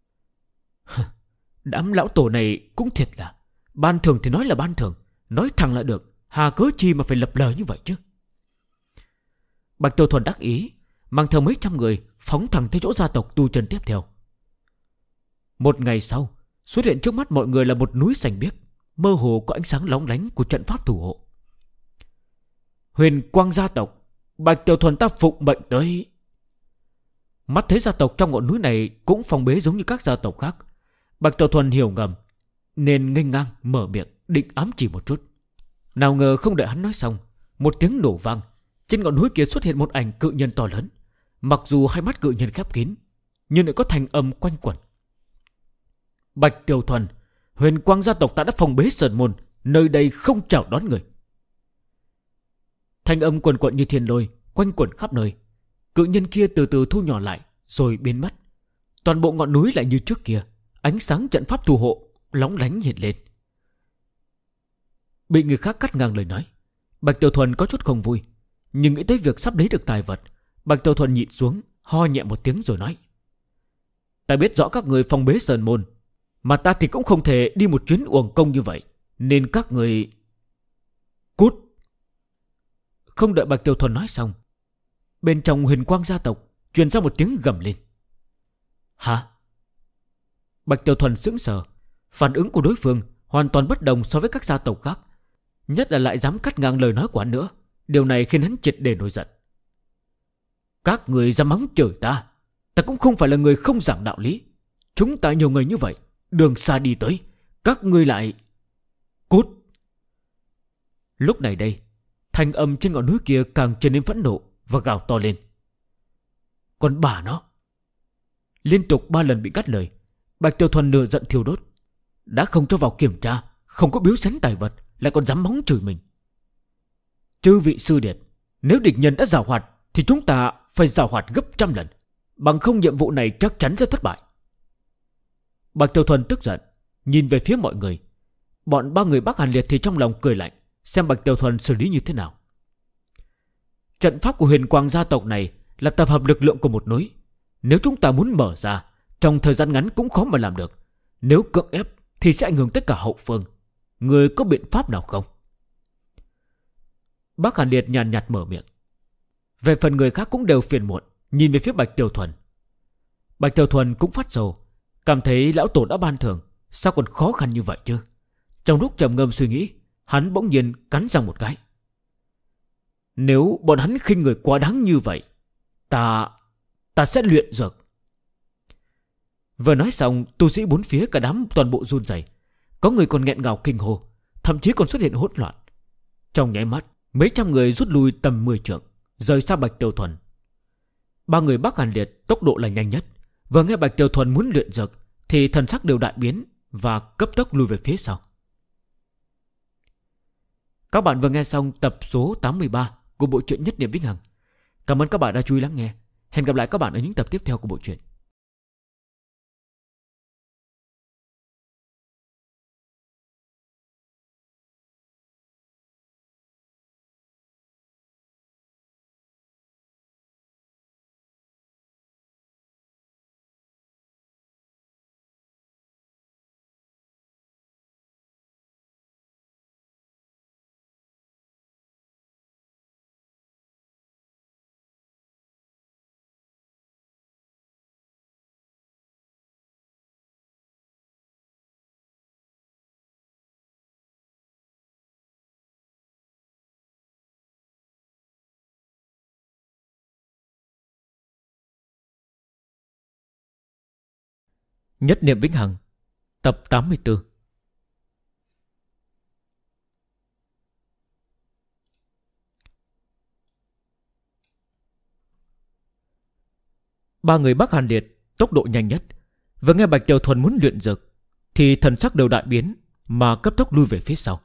Đám lão tổ này cũng thiệt là, ban thưởng thì nói là ban thưởng, nói thẳng là được, hà cớ chi mà phải lập lờ như vậy chứ. Bạch Tiểu Thuần đắc ý, mang theo mấy trăm người phóng thẳng tới chỗ gia tộc tu chân tiếp theo. Một ngày sau, xuất hiện trước mắt mọi người là một núi xanh biếc, mơ hồ có ánh sáng lóng lánh của trận pháp thủ hộ. Huyền Quang gia tộc, Bạch Tiểu Thuần ta phụng mệnh tới. Mắt thấy gia tộc trong ngọn núi này cũng phong bế giống như các gia tộc khác, Bạch Tiểu Thuần hiểu ngầm, nên nghênh ngang mở miệng định ám chỉ một chút. Nào ngờ không đợi hắn nói xong, một tiếng nổ vang, trên ngọn núi kia xuất hiện một ảnh cự nhân to lớn. Mặc dù hai mắt cự nhân khép kín, nhưng lại có thành âm quanh quẩn. Bạch Tiểu Thuần, Huyền Quang gia tộc ta đã phong bế sơn môn, nơi đây không chào đón người. Thanh âm quần quận như thiên lôi, quanh quẩn khắp nơi. Cự nhân kia từ từ thu nhỏ lại, rồi biến mất. Toàn bộ ngọn núi lại như trước kia, ánh sáng trận pháp thủ hộ lóng lánh hiện lên. Bị người khác cắt ngang lời nói, Bạch Tiểu Thuần có chút không vui, nhưng nghĩ tới việc sắp lấy được tài vật, Bạch Tiểu Thuần nhịn xuống, ho nhẹ một tiếng rồi nói: Ta biết rõ các người phong bế sơn môn, mà ta thì cũng không thể đi một chuyến uổng công như vậy, nên các người cút. Không đợi Bạch Tiểu Thuần nói xong, bên trong Huyền Quang gia tộc truyền ra một tiếng gầm lên. Hả? Bạch Tiểu Thuần sững sờ, Phản ứng của đối phương hoàn toàn bất đồng so với các gia tộc khác, nhất là lại dám cắt ngang lời nói của hắn nữa. Điều này khiến hắn triệt để nổi giận. Các người dám mắng chửi ta, ta cũng không phải là người không giảng đạo lý. Chúng ta nhiều người như vậy, đường xa đi tới, các ngươi lại... Cút! Lúc này đây, thanh âm trên ngọn núi kia càng trở nên phẫn nộ và gào to lên. Còn bà nó! Liên tục 3 lần bị cắt lời, Bạch Tiểu Thuần nửa giận thiêu đốt. Đã không cho vào kiểm tra, không có biếu xén tài vật, lại còn dám mắng chửi mình. Chư vị sư điệt, nếu địch nhân đã giàu hoạt thì chúng ta phải giàu hoạt gấp 100 lần, bằng không nhiệm vụ này chắc chắn sẽ thất bại. Bạch Tiểu Thuần tức giận, nhìn về phía mọi người. Bọn 3 người Bắc Hàn Liệt thì trong lòng cười lạnh, xem Bạch Tiểu Thuần xử lý như thế nào. Trận pháp của Huyền Quang gia tộc này là tập hợp lực lượng của một núi. Nếu chúng ta muốn mở ra, trong thời gian ngắn cũng khó mà làm được. Nếu cưỡng ép thì sẽ ảnh hưởng tất cả hậu phương. Người có biện pháp nào không? Bắc Hàn Liệt nhàn nhạt mở miệng. Về phần người khác cũng đều phiền muộn, nhìn về phía Bạch Tiểu Thuần. Bạch Tiểu Thuần cũng phát sầu, cảm thấy lão tổ đã ban thưởng, sao còn khó khăn như vậy chứ? Trong lúc trầm ngâm suy nghĩ, hắn bỗng nhiên cắn răng một cái. Nếu bọn hắn khinh người quá đáng như vậy, ta sẽ luyện dược. Vừa nói xong, tu sĩ bốn phía cả đám toàn bộ run rẩy, có người còn nghẹn ngào kinh hô, thậm chí còn xuất hiện hỗn loạn. Trong nháy mắt, mấy trăm người rút lui tầm 10 trượng, rời xa Bạch Tiểu Thuần. 3 người Bắc Hàn Liệt tốc độ là nhanh nhất, vừa nghe Bạch Tiểu Thuần muốn luyện dược thì thần sắc đều đại biến và cấp tốc lùi về phía sau. Các bạn vừa nghe xong tập số 83 của bộ truyện Nhất Niệm Vĩnh Hằng. Cảm ơn các bạn đã chú ý lắng nghe. Hẹn gặp lại các bạn ở những tập tiếp theo của bộ truyện. Nhất Niệm Vĩnh Hằng tập 84. Ba người Bắc Hàn Liệt tốc độ nhanh nhất, vừa nghe Bạch Tiểu Thuần muốn luyện dược thì thần sắc đều đại biến mà cấp tốc lui về phía sau.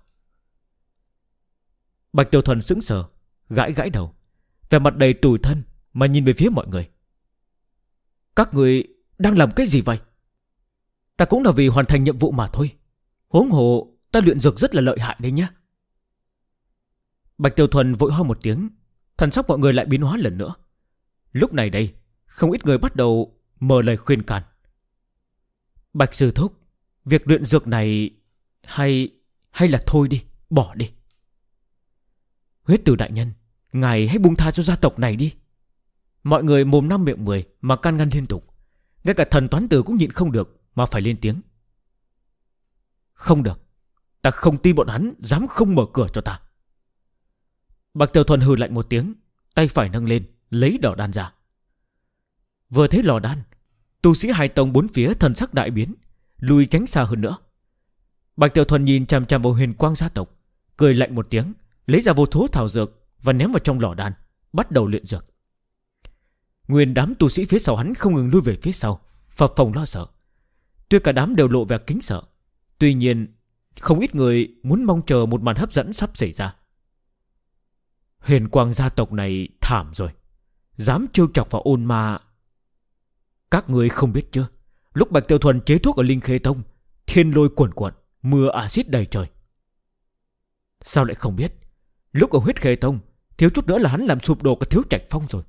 Bạch Tiểu Thuần sững sờ, gãi gãi đầu, vẻ mặt đầy tủi thân mà nhìn về phía mọi người. Các người đang làm cái gì vậy? Ta cũng là vì hoàn thành nhiệm vụ mà thôi. Huống hồ ta luyện dược rất là lợi hại đấy nhá. Bạch Tiểu Thuần vội ho một tiếng, thần sắc mọi người lại biến hóa lần nữa. Lúc này đây, không ít người bắt đầu mở lời khuyên can. Bạch sư thúc, việc luyện dược này hay là thôi đi, bỏ đi. Huyết Tử đại nhân, ngài hãy buông tha cho gia tộc này đi. Mọi người mồm năm miệng mười mà can ngăn liên tục. Ngay cả thần toán tử cũng nhịn không được mà phải lên tiếng. Không được, ta không tin bọn hắn dám không mở cửa cho ta. Bạch Tiểu Thuần hừ lạnh một tiếng, tay phải nâng lên lấy lò đan ra. Vừa thấy lò đan, tu sĩ hai tông bốn phía thần sắc đại biến, lùi tránh xa hơn nữa. Bạch Tiểu Thuần nhìn chằm chằm vào Huyền Quang gia tộc, cười lạnh một tiếng, lấy ra vô số thảo dược và ném vào trong lò đan, bắt đầu luyện dược. Nguyên đám tu sĩ phía sau hắn không ngừng lui về phía sau, phập phồng lo sợ. Tuy cả đám đều lộ vẻ kính sợ, tuy nhiên không ít người muốn mong chờ một màn hấp dẫn sắp xảy ra. Huyền Quang gia tộc này thảm rồi, dám trêu chọc vào ôn ma. Các người không biết chưa, lúc Bạch Tiểu Thuần chế thuốc ở Linh Khê Tông, thiên lôi cuồn cuộn, mưa axit đầy trời. Sao lại không biết, lúc ở Huyết Khê Tông, thiếu chút nữa là hắn làm sụp đổ cả Thiếu Trạch Phong rồi.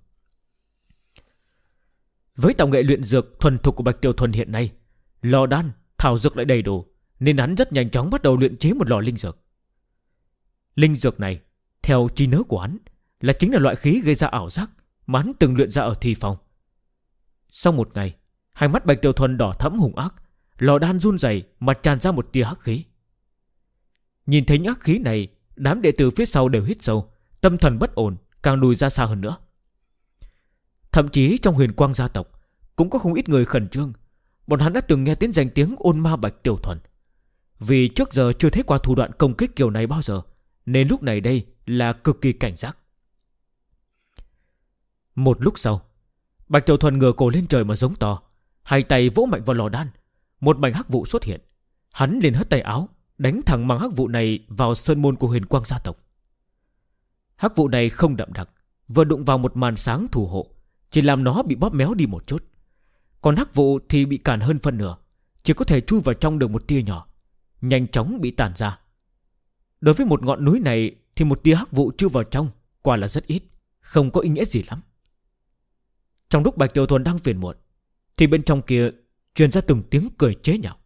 Với tạo nghệ luyện dược thuần thục của Bạch Tiểu Thuần hiện nay, lò đan, thảo dược lại đầy đủ, nên hắn rất nhanh chóng bắt đầu luyện chế một lò linh dược. Linh dược này, theo trí nhớ của hắn, chính là loại khí gây ra ảo giác mà hắn từng luyện ra ở Thi Phong. Sau một ngày, hai mắt Bạch Tiểu Thuần đỏ thẫm hung ác, lò đan run rẩy mà tràn ra một tia hắc khí. Nhìn thấy những hắc khí này, đám đệ tử phía sau đều hít sâu, tâm thần bất ổn, càng lùi ra xa hơn nữa. Thậm chí trong Huyền Quang gia tộc cũng có không ít người khẩn trương. Bọn hắn đã từng nghe danh tiếng Ôn Ma Bạch Tiểu Thuần, vì trước giờ chưa thấy qua thủ đoạn công kích kiểu này bao giờ, nên lúc này đây là cực kỳ cảnh giác. Một lúc sau, Bạch Tiểu Thuần ngửa cổ lên trời mà giống to, hai tay vỗ mạnh vào lò đan. Một mảnh hắc vụ xuất hiện. Hắn liền hất tay áo, đánh thẳng mảng hắc vụ này vào sơn môn của Huyền Quang gia tộc. Hắc vụ này không đậm đặc, vừa đụng vào một màn sáng thủ hộ, chỉ làm nó bị bóp méo đi một chút. Còn hắc vụ thì bị cản hơn phân nửa, chỉ có thể chui vào trong được một tia nhỏ, nhanh chóng bị tản ra. Đối với một ngọn núi này thì một tia hắc vụ chui vào trong quả là rất ít, không có ý nghĩa gì lắm. Trong lúc Bạch Tiểu Thuần đang phiền muộn, thì bên trong kia truyền ra từng tiếng cười chế nhạo.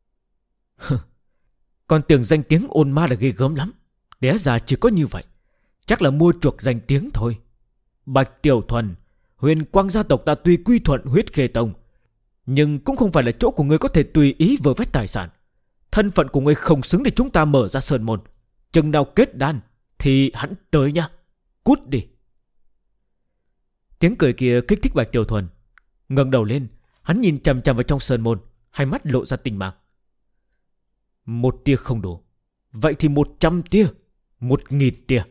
Còn tưởng danh tiếng Ôn Ma là ghê gớm lắm, té ra chỉ có như vậy, chắc là mua chuộc danh tiếng thôi. Bạch Tiểu Thuần, Huyền Quang gia tộc ta tuy quy thuận Huyết Khê Tông, nhưng cũng không phải là chỗ của ngươi có thể tùy ý vơ vét tài sản. Thân phận của ngươi không xứng để chúng ta mở ra sơn môn. Chừng nào kết đan thì hắn tới nha, cút đi. Tiếng cười kia kích thích Bạch Tiểu Thuần. Ngẩng đầu lên, hắn nhìn chằm chằm vào trong sơn môn, hai mắt lộ ra tinh mang. Một tia không đủ, vậy thì 100 tia, 1000 tia.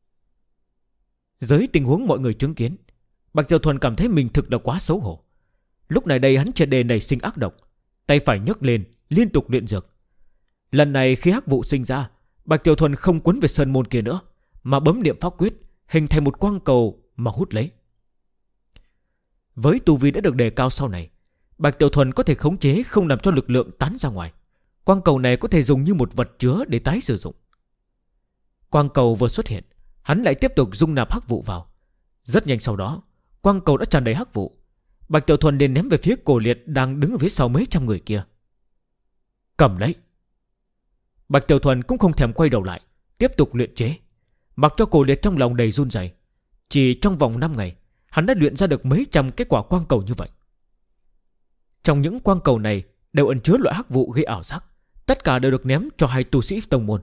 Dưới tình huống mọi người chứng kiến, Bạch Tiểu Thuần cảm thấy mình thực đã quá xấu hổ. Lúc này đây hắn triệt đề nảy sinh ác độc, tay phải nhấc lên liên tục luyện dược. Lần này khi hắc vụ sinh ra, Bạch Tiểu Thuần không quấn về sơn môn kia nữa, mà bấm niệm pháp quyết, hình thành một quang cầu mà hút lấy. Với tu vi đã được đề cao sau này, Bạch Tiểu Thuần có thể khống chế không làm cho lực lượng tán ra ngoài. Quang cầu này có thể dùng như một vật chứa để tái sử dụng. Quang cầu vừa xuất hiện, hắn lại tiếp tục dung nạp hắc vụ vào. Rất nhanh sau đó, quang cầu đã tràn đầy hắc vụ. Bạch Tiểu Thuần liền ném về phía Cổ Liệt đang đứng ở phía sau mấy trăm người kia. Cầm lấy. Bạch Tiểu Thuần cũng không thèm quay đầu lại, tiếp tục luyện chế, mặc cho Cổ Liệt trong lòng đầy run rẩy. Chỉ trong vòng 5 ngày, hắn đã luyện ra được mấy trăm cái quả quang cầu như vậy. Trong những quang cầu này đều ẩn chứa loại hắc vụ gây ảo giác, tất cả đều được ném cho hai tu sĩ tông môn.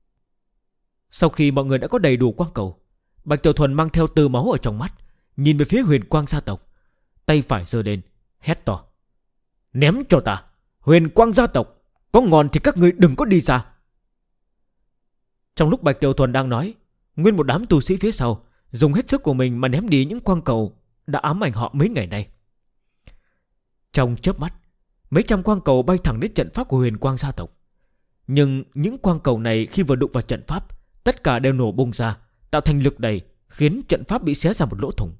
Sau khi mọi người đã có đầy đủ quang cầu, Bạch Tiểu Thuần mang theo tơ máu ở trong mắt, nhìn về phía Huyền Quang gia tộc, tay phải giơ lên, hét to: Ném cho ta, Huyền Quang gia tộc, có ngon thì các ngươi đừng có đi xa. Trong lúc Bạch Tiểu Thuần đang nói, nguyên một đám tu sĩ phía sau dùng hết sức của mình mà ném đi những quang cầu đã ám ảnh họ mấy ngày nay. Trong chớp mắt, mấy trăm quang cầu bay thẳng đến trận pháp của Huyền Quang gia tộc. Nhưng những quang cầu này khi vừa đụng vào trận pháp, tất cả đều nổ bung ra, tạo thành lực đẩy, khiến trận pháp bị xé ra một lỗ thủng.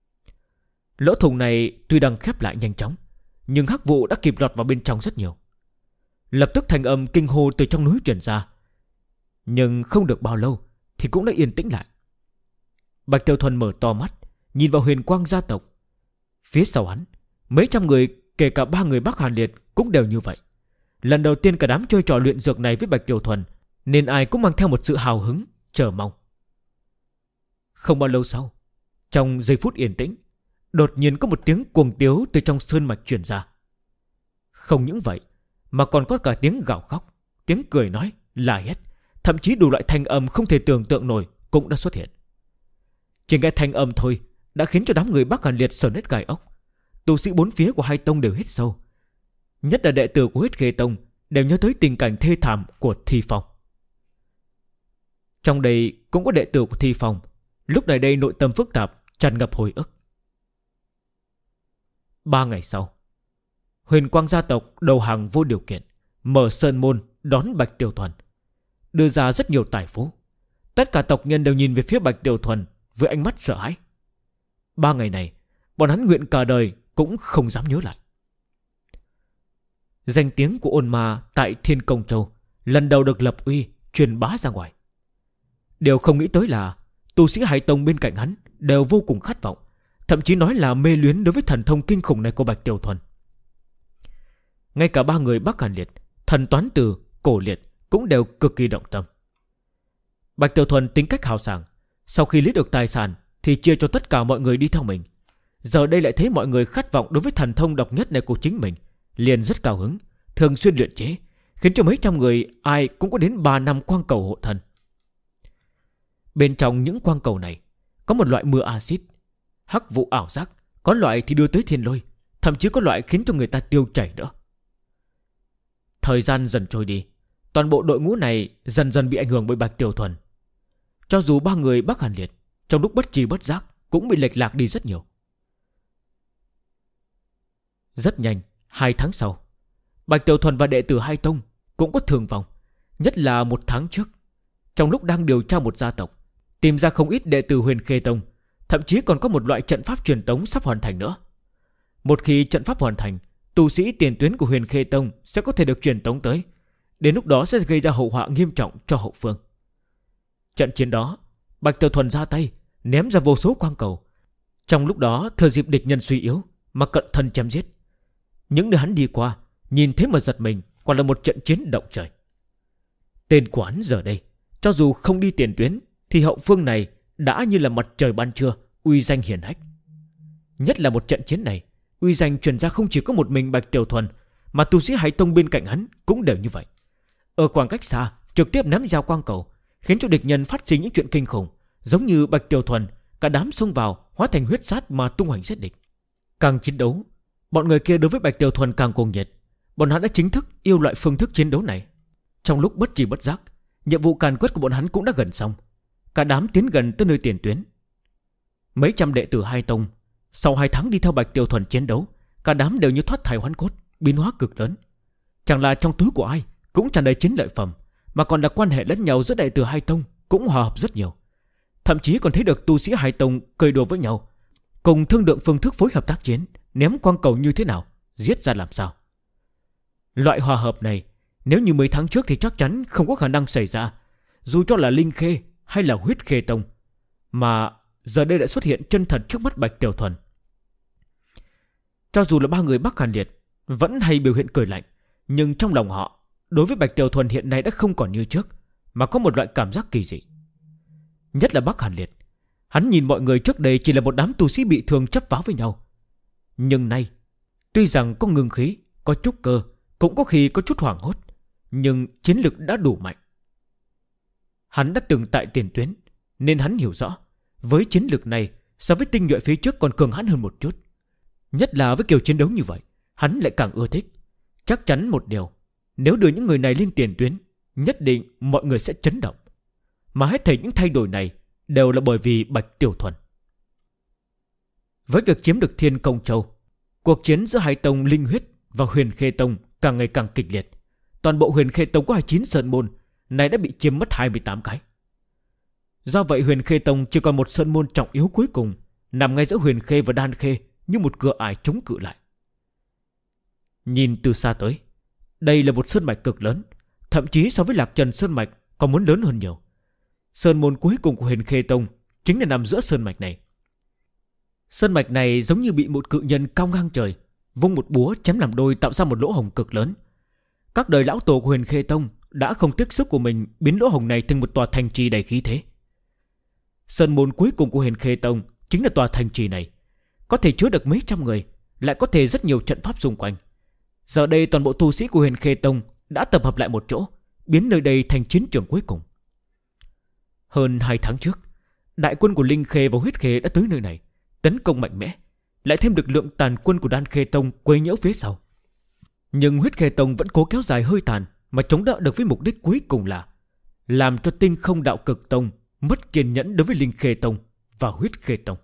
Lỗ thủng này tuy đang khép lại nhanh chóng, nhưng hắc vụ đã kịp lọt vào bên trong rất nhiều. Lập tức thành âm kinh hô từ trong núi truyền ra. Nhưng không được bao lâu thì cũng đã yên tĩnh lại. Bạch Tiểu Thuần mở to mắt, nhìn vào Huyền Quang gia tộc. Phía sau hắn, mấy trăm người, kể cả 3 người Bắc Hàn Liệt cũng đều như vậy. Lần đầu tiên cả đám chơi trò luyện dược này với Bạch Tiểu Thuần, nên ai cũng mang theo một sự hào hứng, chờ mong. Không bao lâu sau, trong giây phút yên tĩnh, đột nhiên có một tiếng cuồng tiếu từ trong sơn mạch truyền ra. Không những vậy, mà còn có cả tiếng gào khóc, tiếng cười nói, la hét, thậm chí đủ loại thanh âm không thể tưởng tượng nổi cũng đã xuất hiện. Chỉ nghe thanh âm thôi đã khiến cho đám người Bắc Hàn Liệt sởn hết gai ốc. Tu sĩ bốn phía của hai tông đều hít sâu, nhất là đệ tử của Huyết Khê Tông đều nhớ tới tình cảnh thê thảm của Thi Phong. Trong đây cũng có đệ tử của Thi Phong, lúc này đây nội tâm phức tạp, tràn ngập hồi ức. 3 ngày sau, Huyền Quang gia tộc đầu hàng vô điều kiện, mở sơn môn đón Bạch Tiểu Thuần, đưa ra rất nhiều tài phú. Tất cả tộc nhân đều nhìn về phía Bạch Tiểu Thuần với ánh mắt sợ hãi. 3 ngày này, bọn hắn nguyện cả đời cũng không dám nhớ lại. Danh tiếng của Ôn Ma tại Thiên Công Châu lần đầu được lập uy, truyền bá ra ngoài. Điều không nghĩ tới là tu sĩ hai tông bên cạnh hắn đều vô cùng khát vọng, thậm chí nói là mê luyến đối với thần thông kinh khủng này của Bạch Tiểu Thuần. Ngay cả 3 người Bắc Hàn Liệt, Thần Toán Từ, Cổ Liệt cũng đều cực kỳ động tâm. Bạch Tiểu Thuần tính cách hào sảng, sau khi lấy được tài sản thì chia cho tất cả mọi người đi theo mình. Giờ đây lại thấy mọi người khát vọng đối với thần thông độc nhất này của chính mình, liền rất cao hứng, thường xuyên luyện chế, khiến cho mấy trăm người ai cũng có đến 3 năm quang cầu hộ thân. Bên trong những quang cầu này có một loại mưa axit, hắc vụ ảo giác, có loại thì đưa tới thiên lôi, thậm chí có loại khiến cho người ta tiêu chảy nữa. Thời gian dần trôi đi, toàn bộ đội ngũ này dần dần bị ảnh hưởng bởi Bạch Tiểu Thuần. Cho dù 3 người Bắc Hàn Liệt trong lúc bất tri bất giác cũng bị lệch lạc đi rất nhiều. Rất nhanh, 2 tháng sau, Bạch Tiểu Thuần và đệ tử hai tông cũng có thương vong. Nhất là 1 tháng trước, trong lúc đang điều tra một gia tộc, tìm ra không ít đệ tử Huyền Khê Tông, thậm chí còn có một loại trận pháp truyền tống sắp hoàn thành nữa. Một khi trận pháp hoàn thành, tu sĩ tiền tuyến của Huyền Khê Tông sẽ có thể được truyền tống tới. Đến lúc đó sẽ gây ra hậu họa nghiêm trọng cho hậu phương. Trận chiến đó, Bạch Tiểu Thuần ra tay, ném ra vô số quang cầu. Trong lúc đó thừa dịp địch nhân suy yếu mà cận thân chém giết. Những nơi hắn đi qua, nhìn thế mà giật mình, còn là một trận chiến động trời. Tên của hắn giờ đây, cho dù không đi tiền tuyến thì hậu phương này đã như là mặt trời ban trưa, uy danh hiển hách. Nhất là một trận chiến này, uy danh truyền ra không chỉ có một mình Bạch Tiểu Thuần, mà tu sĩ hai tông bên cạnh hắn cũng đều như vậy. Ở khoảng cách xa, trực tiếp ném dao quang cầu, khiến cho địch nhân phát sinh những chuyện kinh khủng, giống như Bạch Tiểu Thuần, cả đám xông vào hóa thành huyết sát mà tung hoành giết địch. Càng chiến đấu, bọn người kia đối với Bạch Tiểu Thuần càng cuồng nhiệt. Bọn hắn đã chính thức yêu loại phương thức chiến đấu này. Trong lúc bất tri bất giác, nhiệm vụ càn quét của bọn hắn cũng đã gần xong. Cả đám tiến gần tới nơi tiền tuyến. Mấy trăm đệ tử hai tông, sau 2 tháng đi theo Bạch Tiểu Thuần chiến đấu, cả đám đều như thoát thai hoán cốt, biến hóa cực lớn. Chẳng là trong túi của ai cũng tràn đầy chiến lợi phẩm, mà còn là quan hệ lẫn nhau giữa đệ tử hai tông cũng hòa hợp rất nhiều. Thậm chí còn thấy được tu sĩ hai tông cười đùa với nhau, cùng thương lượng phương thức phối hợp tác chiến, ném quang cầu như thế nào, giết ra làm sao. Loại hòa hợp này nếu như 10 tháng trước thì chắc chắn không có khả năng xảy ra, dù cho là Linh Khê hay là Huyết Khê Tông, mà giờ đây đã xuất hiện chân thật trước mắt Bạch Tiểu Thuần. Cho dù là 3 người Bắc Hàn Liệt vẫn hay biểu hiện cười lạnh, nhưng trong lòng họ đối với Bạch Tiểu Thuần hiện nay đã không còn như trước, mà có một loại cảm giác kỳ dị. Nhất là Bắc Hàn Liệt, hắn nhìn mọi người trước đây chỉ là một đám tu sĩ bị thương chấp vá với nhau, nhưng nay tuy rằng có ngưng khí, có chút cơ, cũng có khi có chút hoảng hốt, nhưng chiến lực đã đủ mạnh. Hắn đã từng tại tiền tuyến, nên hắn hiểu rõ với chiến lực này so với tinh nhuệ phía trước còn cường hãn hơn một chút. Nhất là với kiểu chiến đấu như vậy, hắn lại càng ưa thích. Chắc chắn một điều, nếu đưa những người này lên tiền tuyến, nhất định mọi người sẽ chấn động. Mà hết thảy những thay đổi này đều là bởi vì Bạch Tiểu Thuần. Với việc chiếm được Thiên Công Châu, cuộc chiến giữa hai tông Linh Huyết và Huyền Khê Tông càng ngày càng kịch liệt. Toàn bộ Huyền Khê Tông có 29 sơn môn, này đã bị chiếm mất 28 cái. Do vậy Huyền Khê Tông chỉ còn một sơn môn trọng yếu cuối cùng, nằm ngay giữa Huyền Khê và Đan Khê, như một cửa ải chống cự lại. Nhìn từ xa tới, đây là một sơn mạch cực lớn, thậm chí so với Lạc Trần sơn mạch còn muốn lớn hơn nhiều. Sơn môn cuối cùng của Huyền Khê Tông chính là nằm giữa sơn mạch này. Sơn mạch này giống như bị một cự nhân cao ngang trời vung một búa chém làm đôi, tạo ra một lỗ hổng cực lớn. Các đời lão tổ của Huyền Khê Tông đã không tiếc sức của mình biến lỗ hổng này thành một tòa thành trì đầy khí thế. Sơn môn cuối cùng của Huyền Khê Tông chính là tòa thành trì này, có thể chứa được mấy trăm người, lại có thể rất nhiều trận pháp xung quanh. Giờ đây toàn bộ tu sĩ của Huyền Khê Tông đã tập hợp lại một chỗ, biến nơi đây thành chiến trường cuối cùng. Hơn 2 tháng trước, đại quân của Linh Khê và Huyết Khê đã tới nơi này, tấn công mạnh mẽ, lại thêm lực lượng tàn quân của Đan Khê Tông quấy nhiễu phía sau. Nhưng Huyết Khê Tông vẫn cố kéo dài hơi tàn mà chống đỡ được với mục đích cuối cùng là làm cho Tinh Không Đạo Cực Tông mất kiên nhẫn đối với Linh Khê Tông và Huyết Khê Tông.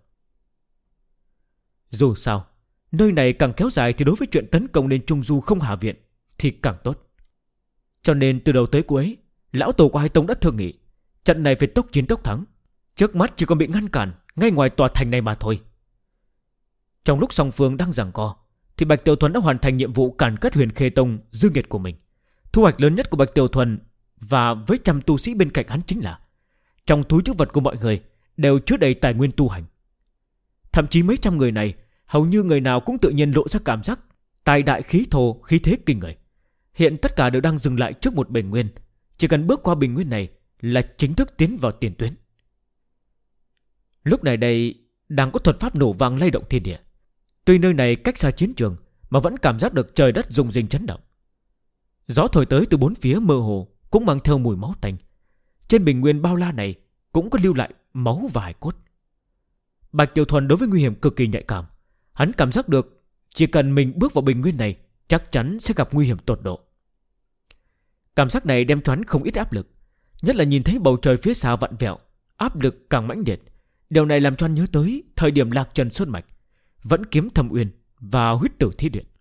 Dù sao, nơi này càng kéo dài thì đối với chuyện tấn công lên Trung Du không hạ viện thì càng tốt. Cho nên từ đầu tới cuối, lão tổ của hai tông đã thương nghị trận này phải tốc chiến tốc thắng. Trước mắt chỉ còn bị ngăn cản ngay ngoài tòa thành này mà thôi. Trong lúc song phương đang giằng co thì Bạch Tiểu Thuần đã hoàn thành nhiệm vụ càn quét Huyền Khê Tông dư nghiệt của mình. Thu hoạch lớn nhất của Bạch Tiểu Thuần và với trăm tu sĩ bên cạnh hắn chính là trong túi trữ vật của mọi người đều chứa đầy tài nguyên tu hành. Thậm chí mấy trăm người này hầu như người nào cũng tự nhiên lộ ra cảm giác tài đại khí thô, khí thế kinh người. Hiện tất cả đều đang dừng lại trước một bình nguyên, chỉ cần bước qua bình nguyên này là chính thức tiến vào tiền tuyến. Lúc này đây đang có thuật pháp nổ vang lay động thiên địa. Tuy nơi này cách xa chiến trường mà vẫn cảm giác được trời đất rung rinh chấn động. Gió thổi tới từ bốn phía mơ hồ cũng mang theo mùi máu tanh. Trên bình nguyên bao la này cũng có lưu lại máu và hài cốt. Bạch Tiểu Thuần đối với nguy hiểm cực kỳ nhạy cảm. Hắn cảm giác được chỉ cần mình bước vào bình nguyên này chắc chắn sẽ gặp nguy hiểm tột độ. Cảm giác này đem cho hắn không ít áp lực. Nhất là nhìn thấy bầu trời phía xa vặn vẹo, áp lực càng mãnh liệt. Điều này làm cho hắn nhớ tới thời điểm lạc trần sơn mạch, vẫn kiếm thâm uyên và huyết tử thi điện.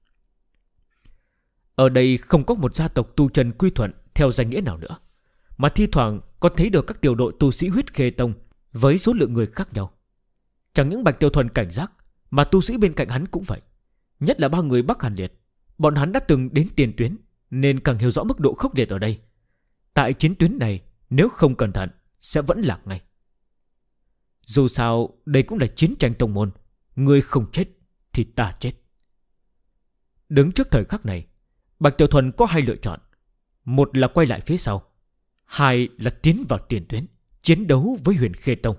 Ở đây không có một gia tộc tu chân quy thuận theo danh nghĩa nào nữa, mà thi thoảng có thấy được các tiểu đội tu sĩ huyết khê tông với số lượng người khác nhau. Chẳng những Bạch Tiểu Thuần cảnh giác, mà tu sĩ bên cạnh hắn cũng vậy. Nhất là ba người Bắc Hàn Liệt. Bọn hắn đã từng đến tiền tuyến nên càng hiểu rõ mức độ khốc liệt ở đây. Tại chiến tuyến này, nếu không cẩn thận sẽ vẫn lạc ngay. Dù sao đây cũng là chiến tranh tông môn, người không chết thì ta chết. Đứng trước thời khắc này, Bạch Tiểu Thuần có hai lựa chọn. Một là quay lại phía sau, hai là tiến vào tiền tuyến chiến đấu với Huyền Khê Tông.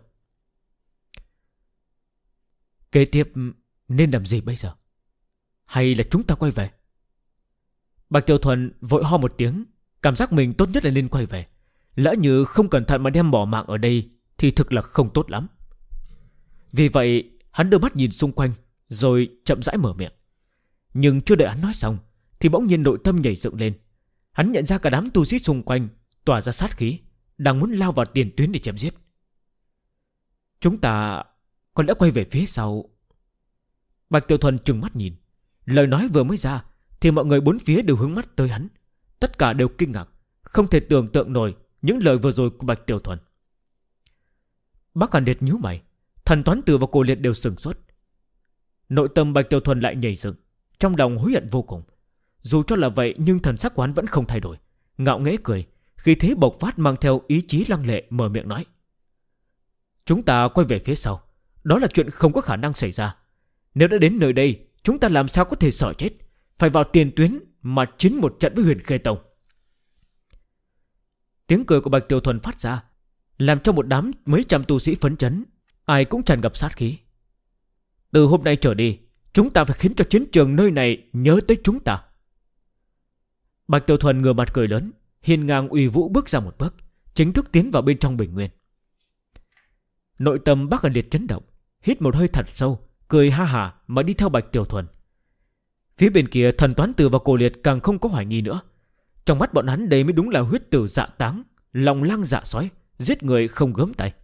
Kế tiếp nên làm gì bây giờ? Hay là chúng ta quay về? Bạch Tiểu Thuần vội ho một tiếng, cảm giác mình tốt nhất là nên quay về. Lỡ như không cẩn thận mà đem bỏ mạng ở đây thì thực là không tốt lắm. Vì vậy hắn đưa mắt nhìn xung quanh, rồi chậm rãi mở miệng. Nhưng chưa đợi hắn nói xong thì bỗng nhiên nội tâm nhảy dựng lên. Hắn nhận ra cả đám tu sĩ xung quanh tỏa ra sát khí, đang muốn lao vào tiền tuyến để chém giết. Chúng ta còn đã quay về phía sau. Bạch Tiểu Thuần trừng mắt nhìn. Lời nói vừa mới ra thì mọi người bốn phía đều hướng mắt tới hắn. Tất cả đều kinh ngạc, không thể tưởng tượng nổi những lời vừa rồi của Bạch Tiểu Thuần. Bác Hàn Liệt nhíu mày, Thần Toán Tử và Cổ Liệt đều sửng sốt. Nội tâm Bạch Tiểu Thuần lại nhảy dựng, trong lòng hối hận vô cùng. Dù cho là vậy nhưng thần sắc của hắn vẫn không thay đổi, ngạo nghễ cười, khi thế bộc phát mang theo ý chí lăng lệ, mở miệng nói: chúng ta quay về phía sau, đó là chuyện không có khả năng xảy ra. Nếu đã đến nơi đây, chúng ta làm sao có thể sợ chết, phải vào tiền tuyến mà chiến một trận với Huyền Khê Tông. Tiếng cười của Bạch Tiểu Thuần phát ra, làm cho một đám mấy trăm tu sĩ phấn chấn, ai cũng tràn ngập sát khí. Từ hôm nay trở đi, chúng ta phải khiến cho chiến trường nơi này nhớ tới chúng ta. Bạch Tiểu Thuần ngửa mặt cười lớn, hiên ngang uy vũ bước ra một bước, chính thức tiến vào bên trong bình nguyên. Nội tâm Bác Hàn Liệt chấn động, hít một hơi thật sâu, cười ha hả mà đi theo Bạch Tiểu Thuần. Phía bên kia Thần Toán Tử và Cổ Liệt càng không có hoài nghi nữa. Trong mắt bọn hắn đây mới đúng là huyết tử dạ táng, lòng lang dạ sói, giết người không gớm tay.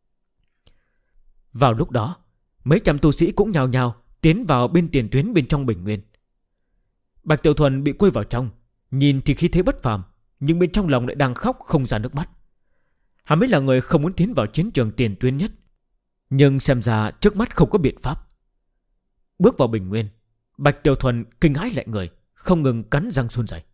Vào lúc đó, mấy trăm tu sĩ cũng nhào nhào tiến vào bên tiền tuyến bên trong bình nguyên. Bạch Tiểu Thuần bị quây vào trong, nhìn thì khí thế bất phàm, nhưng bên trong lòng lại đang khóc không ra nước mắt. Hắn mới là người không muốn tiến vào chiến trường tiền tuyến nhất, nhưng xem ra trước mắt không có biện pháp. Bước vào bình nguyên, Bạch Tiểu Thuần kinh hãi lạnh người, không ngừng cắn răng run rẩy.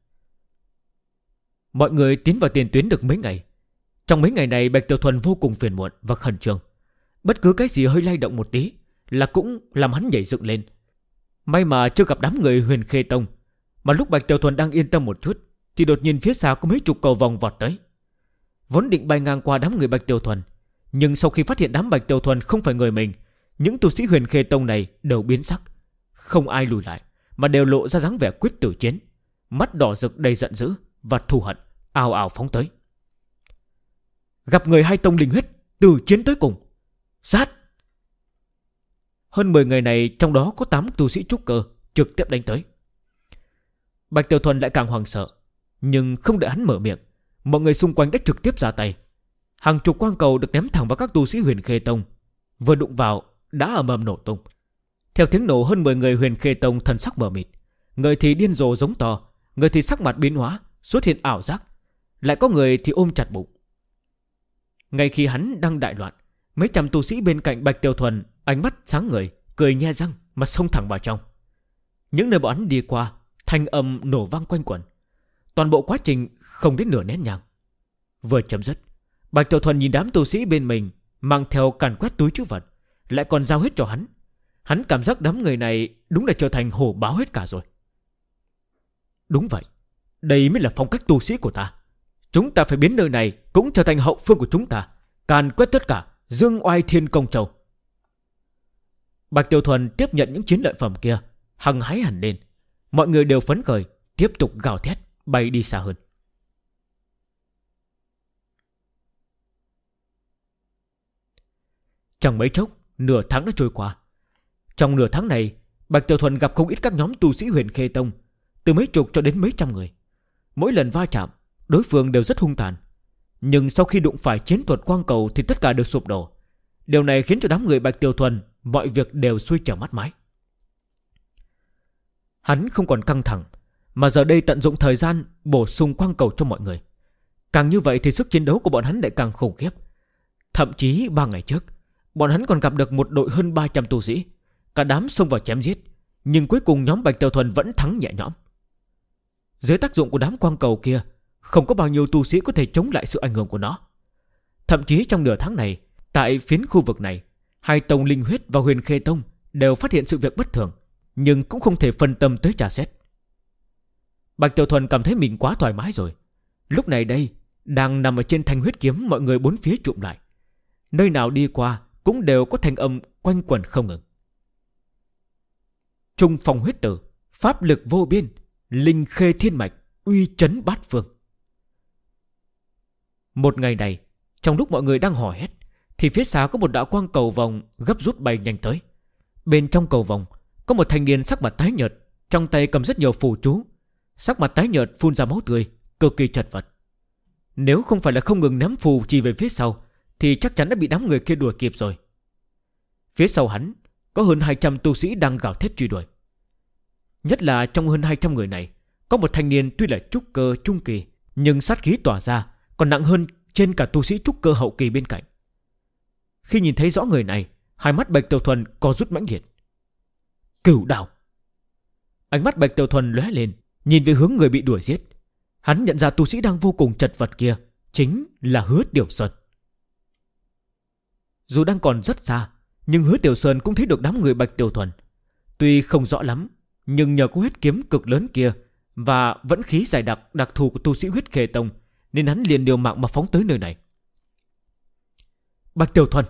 Mọi người tiến vào tiền tuyến được mấy ngày. Trong mấy ngày này Bạch Tiểu Thuần vô cùng phiền muộn và khẩn trương. Bất cứ cái gì hơi lay động một tí là cũng làm hắn nhảy dựng lên. May mà chưa gặp đám người Huyền Khê Tông, mà lúc Bạch Tiểu Thuần đang yên tâm một chút thì đột nhiên phía xa có mấy chục cầu vòng vọt tới. Vốn định bay ngang qua đám người Bạch Tiểu Thuần, nhưng sau khi phát hiện đám Bạch Tiểu Thuần không phải người mình, những tu sĩ Huyền Khê Tông này đều biến sắc, không ai lùi lại, mà đều lộ ra dáng vẻ quyết tử chiến, mắt đỏ rực đầy giận dữ và thù hận, ào ào phóng tới. Gặp người hai tông linh huyết, từ chiến tới cùng, sát! Hơn 10 người này, trong đó có 8 tu sĩ trúc cơ, trực tiếp đánh tới. Bạch Tiểu Thuần lại càng hoảng sợ, nhưng không đợi hắn mở miệng, mọi người xung quanh đã trực tiếp ra tay. Hàng chục quang cầu được ném thẳng vào các tu sĩ Huyền Khê Tông, vừa đụng vào đã ầm ầm nổ tung. Theo tiếng nổ, hơn 10 người Huyền Khê Tông thần sắc mờ mịt, người thì điên rồ giống to, người thì sắc mặt biến hóa, xuất hiện ảo giác, lại có người thì ôm chặt bụng. Ngay khi hắn đang đại loạn, mấy trăm tu sĩ bên cạnh Bạch Tiểu Thuần ánh mắt sáng ngời, cười nhe răng mà xông thẳng vào trong. Những nơi bọn hắn đi qua, thanh âm nổ vang quanh quẩn. Toàn bộ quá trình không đến nửa nén nhang. Vừa chấm dứt, Bạch Tiểu Thuần nhìn đám tu sĩ bên mình mang theo càn quét túi trữ vật, lại còn giao hết cho hắn. Hắn cảm giác đám người này đúng là trở thành hổ báo hết cả rồi. Đúng vậy, đây mới là phong cách tu sĩ của ta. Chúng ta phải biến nơi này cũng trở thành hậu phương của chúng ta, càn quét tất cả, dương oai thiên công châu. Bạch Tiểu Thuần tiếp nhận những chiến lợi phẩm kia, hăng hái hẳn lên. Mọi người đều phấn khởi, tiếp tục gào thét, bay đi xa hơn. Chẳng mấy chốc, nửa tháng đã trôi qua. Trong nửa tháng này, Bạch Tiểu Thuần gặp không ít các nhóm tu sĩ Huyền Khê Tông, từ mấy chục cho đến mấy trăm người. Mỗi lần va chạm, đối phương đều rất hung tàn. Nhưng sau khi đụng phải chiến thuật quang cầu thì tất cả đều sụp đổ. Điều này khiến cho đám người Bạch Tiểu Thuần mọi việc đều xuôi trở mắt mái. Hắn không còn căng thẳng, mà giờ đây tận dụng thời gian bổ sung quang cầu cho mọi người. Càng như vậy thì sức chiến đấu của bọn hắn lại càng khủng khiếp. Thậm chí 3 ngày trước, bọn hắn còn gặp được một đội hơn 300 tu sĩ, cả đám xông vào chém giết. Nhưng cuối cùng nhóm Bạch Tiểu Thuần vẫn thắng nhẹ nhõm. Dưới tác dụng của đám quang cầu kia, không có bao nhiêu tu sĩ có thể chống lại sự ảnh hưởng của nó. Thậm chí trong nửa tháng này, tại phiến khu vực này, hai tông Linh Huyết và Huyền Khê Tông đều phát hiện sự việc bất thường, nhưng cũng không thể phân tâm tới tra xét. Bạch Tiểu Thuần cảm thấy mình quá thoải mái rồi. Lúc này đây, đang nằm ở trên thanh huyết kiếm, mọi người bốn phía chụm lại. Nơi nào đi qua cũng đều có thanh âm quanh quẩn không ngừng. Trung phong huyết tử, pháp lực vô biên, linh khê thiên mạch, uy chấn bát phương. Một ngày này, trong lúc mọi người đang hò hét, thì phía xa có một đạo quang cầu vòng gấp rút bay nhanh tới. Bên trong cầu vòng có một thanh niên sắc mặt tái nhợt, trong tay cầm rất nhiều phù chú, sắc mặt tái nhợt phun ra máu tươi, cực kỳ chật vật. Nếu không phải là không ngừng ném phù chỉ về phía sau, thì chắc chắn đã bị đám người kia đuổi kịp rồi. Phía sau hắn có hơn 200 tu sĩ đang gào thét truy đuổi. Nhất là trong hơn 200 người này, có một thanh niên tuy là trúc cơ trung kỳ, nhưng sát khí tỏa ra còn nặng hơn trên cả tu sĩ trúc cơ hậu kỳ bên cạnh. Khi nhìn thấy rõ người này, hai mắt Bạch Tiểu Thuần co rút mãnh liệt. Cửu đao. Ánh mắt Bạch Tiểu Thuần lóe lên, nhìn về hướng người bị đuổi giết. Hắn nhận ra tu sĩ đang vô cùng chật vật kia chính là Hứa Tiểu Sơn. Dù đang còn rất xa, nhưng Hứa Tiểu Sơn cũng thấy được đám người Bạch Tiểu Thuần. Tuy không rõ lắm, nhưng nhờ có huyết kiếm cực lớn kia và vẫn khí dài đặc thù của tu sĩ Huyết Khê Tông, nên hắn liền liều mạng mà phóng tới nơi này. Bạch Tiểu Thuần.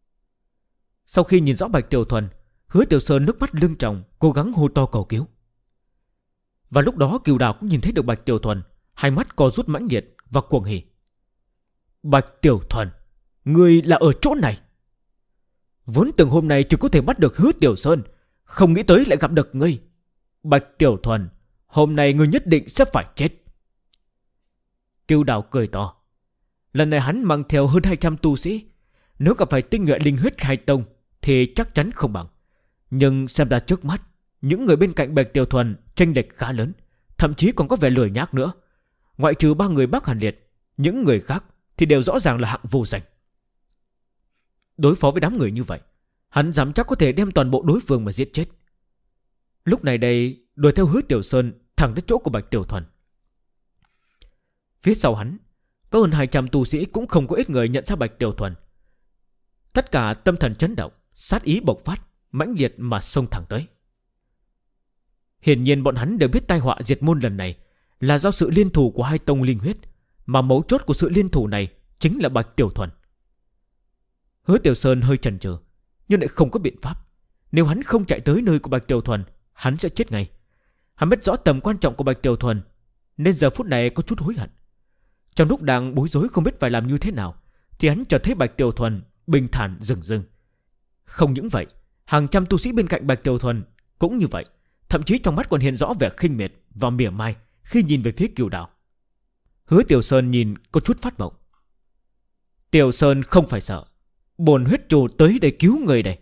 Sau khi nhìn rõ Bạch Tiểu Thuần, Hứa Tiểu Sơn nước mắt lưng tròng, cố gắng hô to cầu cứu. Và lúc đó Cửu Đào cũng nhìn thấy được Bạch Tiểu Thuần, hai mắt co rút mãnh liệt và cuồng hỉ. Bạch Tiểu Thuần, ngươi là ở chỗ này. Vốn tưởng hôm nay chỉ có thể bắt được Hứa Tiểu Sơn, không nghĩ tới lại gặp được ngươi. Bạch Tiểu Thuần, hôm nay ngươi nhất định sẽ phải chết. Cửu Đào cười to. Lần này hắn mang theo hơn 200 tu sĩ, nếu gặp phải tinh nhuệ linh huyết hai tông thì chắc chắn không bằng. Nhưng xem ra trước mắt, những người bên cạnh Bạch Tiểu Thuần chênh lệch khá lớn, thậm chí còn có vẻ lười nhác nữa. Ngoại trừ 3 người Bắc Hàn Liệt, những người khác thì đều rõ ràng là hạng vô danh. Đối phó với đám người như vậy, hắn dám chắc có thể đem toàn bộ đối phương mà giết chết. Lúc này đây, đuổi theo Hứa Tiểu Sơn thẳng đến chỗ của Bạch Tiểu Thuần. Phía sau hắn có hơn 200 tu sĩ, cũng không có ít người nhận ra Bạch Tiểu Thuần. Tất cả tâm thần chấn động, sát ý bộc phát, mãnh liệt mà xông thẳng tới. Hiển nhiên bọn hắn đều biết tai họa diệt môn lần này là do sự liên thủ của hai tông linh huyết, mà mấu chốt của sự liên thủ này chính là Bạch Tiểu Thuần. Hứa Tiểu Sơn hơi chần chừ, nhưng lại không có biện pháp. Nếu hắn không chạy tới nơi của Bạch Tiểu Thuần, hắn sẽ chết ngay. Hắn biết rõ tầm quan trọng của Bạch Tiểu Thuần, nên giờ phút này có chút hối hận. Trong lúc đang bối rối không biết phải làm như thế nào, thì hắn chợt thấy Bạch Tiểu Thuần bình thản dừng dừng. Không những vậy, hàng trăm tu sĩ bên cạnh Bạch Tiểu Thuần cũng như vậy, thậm chí trong mắt còn hiện rõ vẻ khinh miệt và mỉa mai khi nhìn về phía Cửu Đào. Hứa Tiểu Sơn nhìn có chút phát vọng. Tiểu Sơn không phải sợ, bổn huyết chủ tới để cứu người đây.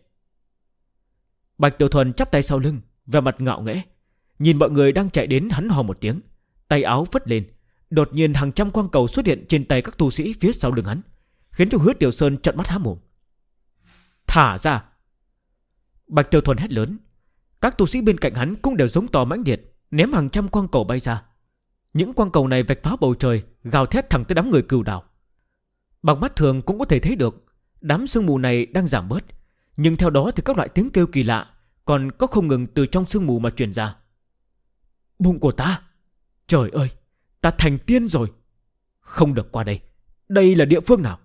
Bạch Tiểu Thuần chắp tay sau lưng, vẻ mặt ngạo nghễ, nhìn mọi người đang chạy đến, hắn hò một tiếng, tay áo phất lên, đột nhiên hàng trăm quang cầu xuất hiện trên tay các tu sĩ phía sau lưng hắn, khiến cho Hứa Tiểu Sơn trợn mắt há mồm. Thả ra! Bạch Tiểu Thuần hét lớn. Các tu sĩ bên cạnh hắn cũng đều giống to mãnh liệt, ném hàng trăm quang cầu bay ra. Những quang cầu này vạch phá bầu trời, gào thét thẳng tới đám người Cửu Đào. Bằng mắt thường cũng có thể thấy được đám sương mù này đang giảm bớt, nhưng theo đó thì các loại tiếng kêu kỳ lạ còn có không ngừng từ trong sương mù mà truyền ra. Bụng của ta! Trời ơi! Ta thành tiên rồi! Không được qua đây! Đây là địa phương nào?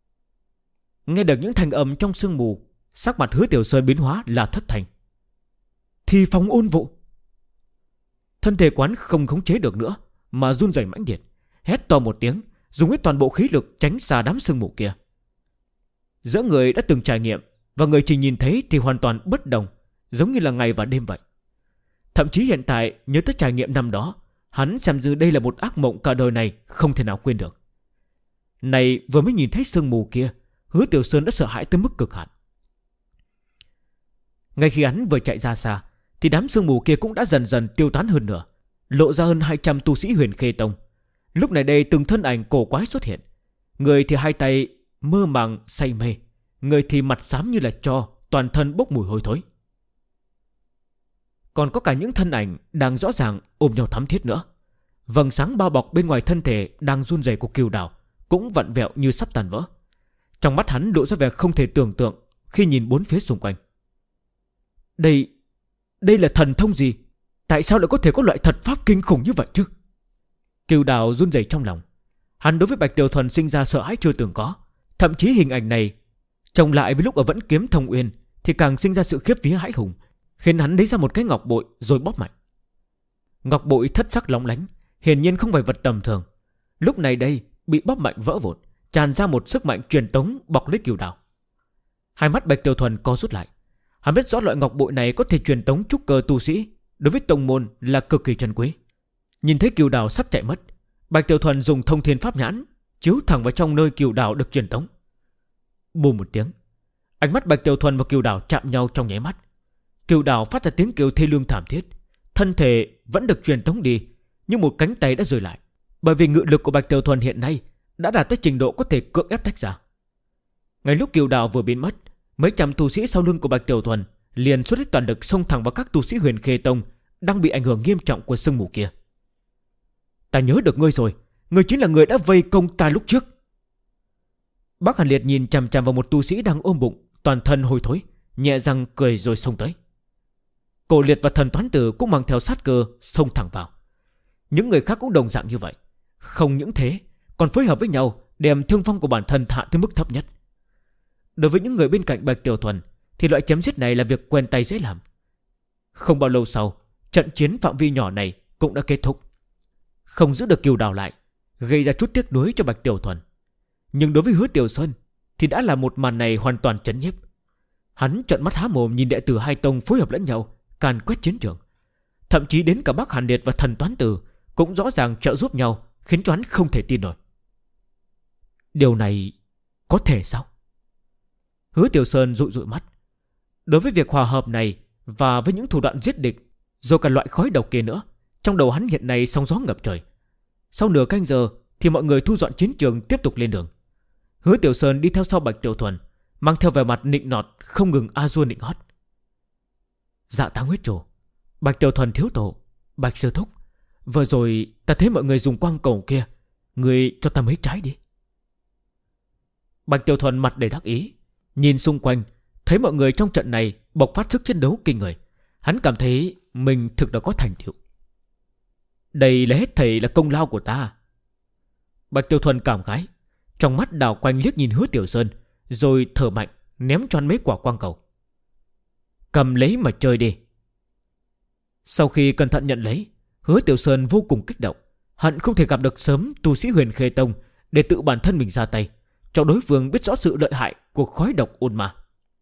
Nghe được những thanh âm trong sương mù, sắc mặt Hứa Tiểu Sơn biến hóa là thất thành. Thì phóng ôn vụ! Thân thể quán không khống chế được nữa, mà run rẩy mãnh liệt, hét to một tiếng, dùng hết toàn bộ khí lực tránh xa đám sương mù kia. Giữa người đã từng trải nghiệm và người chỉ nhìn thấy thì hoàn toàn bất đồng, giống như là ngày và đêm vậy. Thậm chí hiện tại nhớ tới trải nghiệm năm đó, hắn xem như đây là một ác mộng cả đời này không thể nào quên được. Này vừa mới nhìn thấy sương mù kia, Hứa Tiểu Sơn đã sợ hãi tới mức cực hạn. Ngay khi hắn vừa chạy ra xa thì đám sương mù kia cũng đã dần dần tiêu tán hơn nữa, lộ ra hơn 200 tu sĩ Huyền Khê Tông. Lúc này đây từng thân ảnh cổ quái xuất hiện, người thì hai tay mơ màng say mê, người thì mặt xám như là tro, toàn thân bốc mùi hôi thối. Còn có cả những thân ảnh đang rõ ràng ôm nhau thắm thiết nữa. Vầng sáng bao bọc bên ngoài thân thể đang run rẩy của Kiều Đào cũng vặn vẹo như sắp tàn vỡ. Trong mắt hắn lộ ra vẻ không thể tưởng tượng khi nhìn bốn phía xung quanh. Đây là thần thông gì? Tại sao lại có thể có loại thuật pháp kinh khủng như vậy chứ? Kiều Đào run rẩy trong lòng. Hắn đối với Bạch Tiểu Thuần sinh ra sợ hãi chưa từng có. Thậm chí hình ảnh này chồng lại với lúc ở Vẫn Kiếm Thông Uyên thì càng sinh ra sự khiếp vía hãi hùng, khiến hắn lấy ra một cái ngọc bội rồi bóp mạnh. Ngọc bội thất sắc lóng lánh, hiển nhiên không phải vật tầm thường. Lúc này đây bị bóp mạnh vỡ vụn, tràn ra một sức mạnh truyền tống bọc lấy Kiều Đào. Hai mắt Bạch Tiểu Thuần co rút lại. Hắn biết rõ loại ngọc bội này có thể truyền tống trúc cơ tu sĩ, đối với tông môn là cực kỳ trân quý. Nhìn thấy Kiều Đào sắp chạy mất, Bạch Tiểu Thuần dùng thông thiên pháp nhãn chiếu thẳng vào trong nơi Kiều Đào được truyền tống. Bùm một tiếng, ánh mắt Bạch Tiểu Thuần và Kiều Đào chạm nhau trong nháy mắt. Kiều Đào phát ra tiếng kêu thê lương thảm thiết, thân thể vẫn được truyền tống đi, nhưng một cánh tay đã rời lại, bởi vì ngự lực của Bạch Tiểu Thuần hiện nay đã đạt tới trình độ có thể cưỡng ép tách ra. Ngay lúc Kiều Đào vừa biến mất, mấy trăm tu sĩ sau lưng của Bạch Tiểu Thuần liền xuất hết toàn lực xông thẳng vào các tu sĩ Huyền Khê Tông đang bị ảnh hưởng nghiêm trọng của sương mù kia. Ta nhớ được ngươi rồi, ngươi chính là người đã vây công ta lúc trước. Bác Hàn Liệt nhìn chằm chằm vào một tu sĩ đang ôm bụng, toàn thân hôi thối, nhẹ răng cười rồi xông tới. Cổ Liệt và Thần Toán Tử cũng mang theo sát cơ xông thẳng vào. Những người khác cũng đồng dạng như vậy. Không những thế, còn phối hợp với nhau đem thương vong của bản thân hạ tới mức thấp nhất. Đối với những người bên cạnh Bạch Tiểu Thuần thì loại chém giết này là việc quen tay dễ làm. Không bao lâu sau, trận chiến phạm vi nhỏ này cũng đã kết thúc. Không giữ được Kiều Đào lại, gây ra chút tiếc nuối cho Bạch Tiểu Thuần. Nhưng đối với Hứa Tiểu Sơn thì đã là một màn này hoàn toàn chấn nhiếp. Hắn trợn mắt há mồm nhìn đệ tử hai tông phối hợp lẫn nhau càn quét chiến trường. Thậm chí đến cả Bác Hàn Liệt và Thần Toán Tử cũng rõ ràng trợ giúp nhau, khiến cho hắn không thể tin nổi. Điều này có thể sao? Hứa Tiểu Sơn dụi dụi mắt. Đối với việc hòa hợp này và với những thủ đoạn giết địch rồi cả loại khói độc kia nữa, trong đầu hắn hiện nay sóng gió ngập trời. Sau nửa canh giờ thì mọi người thu dọn chiến trường tiếp tục lên đường. Hứa Tiểu Sơn đi theo sau Bạch Tiểu Thuần, mang theo vẻ mặt nịnh nọt không ngừng a dua nịnh hót. Dạ Táng Huyết Trồ, Bạch Tiểu Thuần thiếu tổ, Bạch Sư Thúc, vừa rồi ta thấy mọi người dùng quang cầu kia, người cho ta mấy trái đi. Bạch Tiểu Thuần mặt đầy đắc ý, nhìn xung quanh, thấy mọi người trong trận này bộc phát sức chiến đấu kinh người. Hắn cảm thấy mình thực đã có thành tựu. Đây là hết thảy là công lao của ta. Bạch Tiểu Thuần cảm khái, trong mắt đảo quanh liếc nhìn Hứa Tiểu Sơn, rồi thở mạnh ném cho hắn mấy quả quang cầu. Cầm lấy mà chơi đi. Sau khi cẩn thận nhận lấy, Hứa Tiểu Sơn vô cùng kích động, hận không thể gặp được sớm tu sĩ Huyền Khê Tông để tự bản thân mình ra tay, cho đối phương biết rõ sự lợi hại của khói độc ôn ma.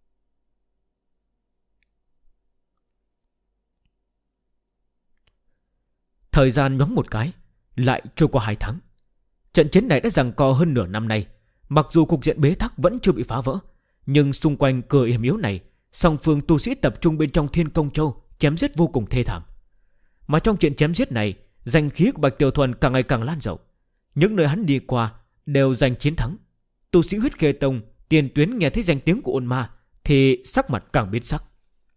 Thời gian nhoáng một cái, lại trôi qua 2 tháng. Trận chiến này đã giằng co hơn nửa năm nay. Mặc dù cục diện bế tắc vẫn chưa bị phá vỡ, nhưng xung quanh cửa yểm yếu này, song phương tu sĩ tập trung bên trong Thiên Công Châu chém giết vô cùng thê thảm. Mà trong chuyện chém giết này, danh khí của Bạch Tiểu Thuần càng ngày càng lan rộng. Những nơi hắn đi qua đều giành chiến thắng. Tu sĩ Huyết Khê Tông tiền tuyến nghe thấy danh tiếng của ôn ma thì sắc mặt càng biến sắc.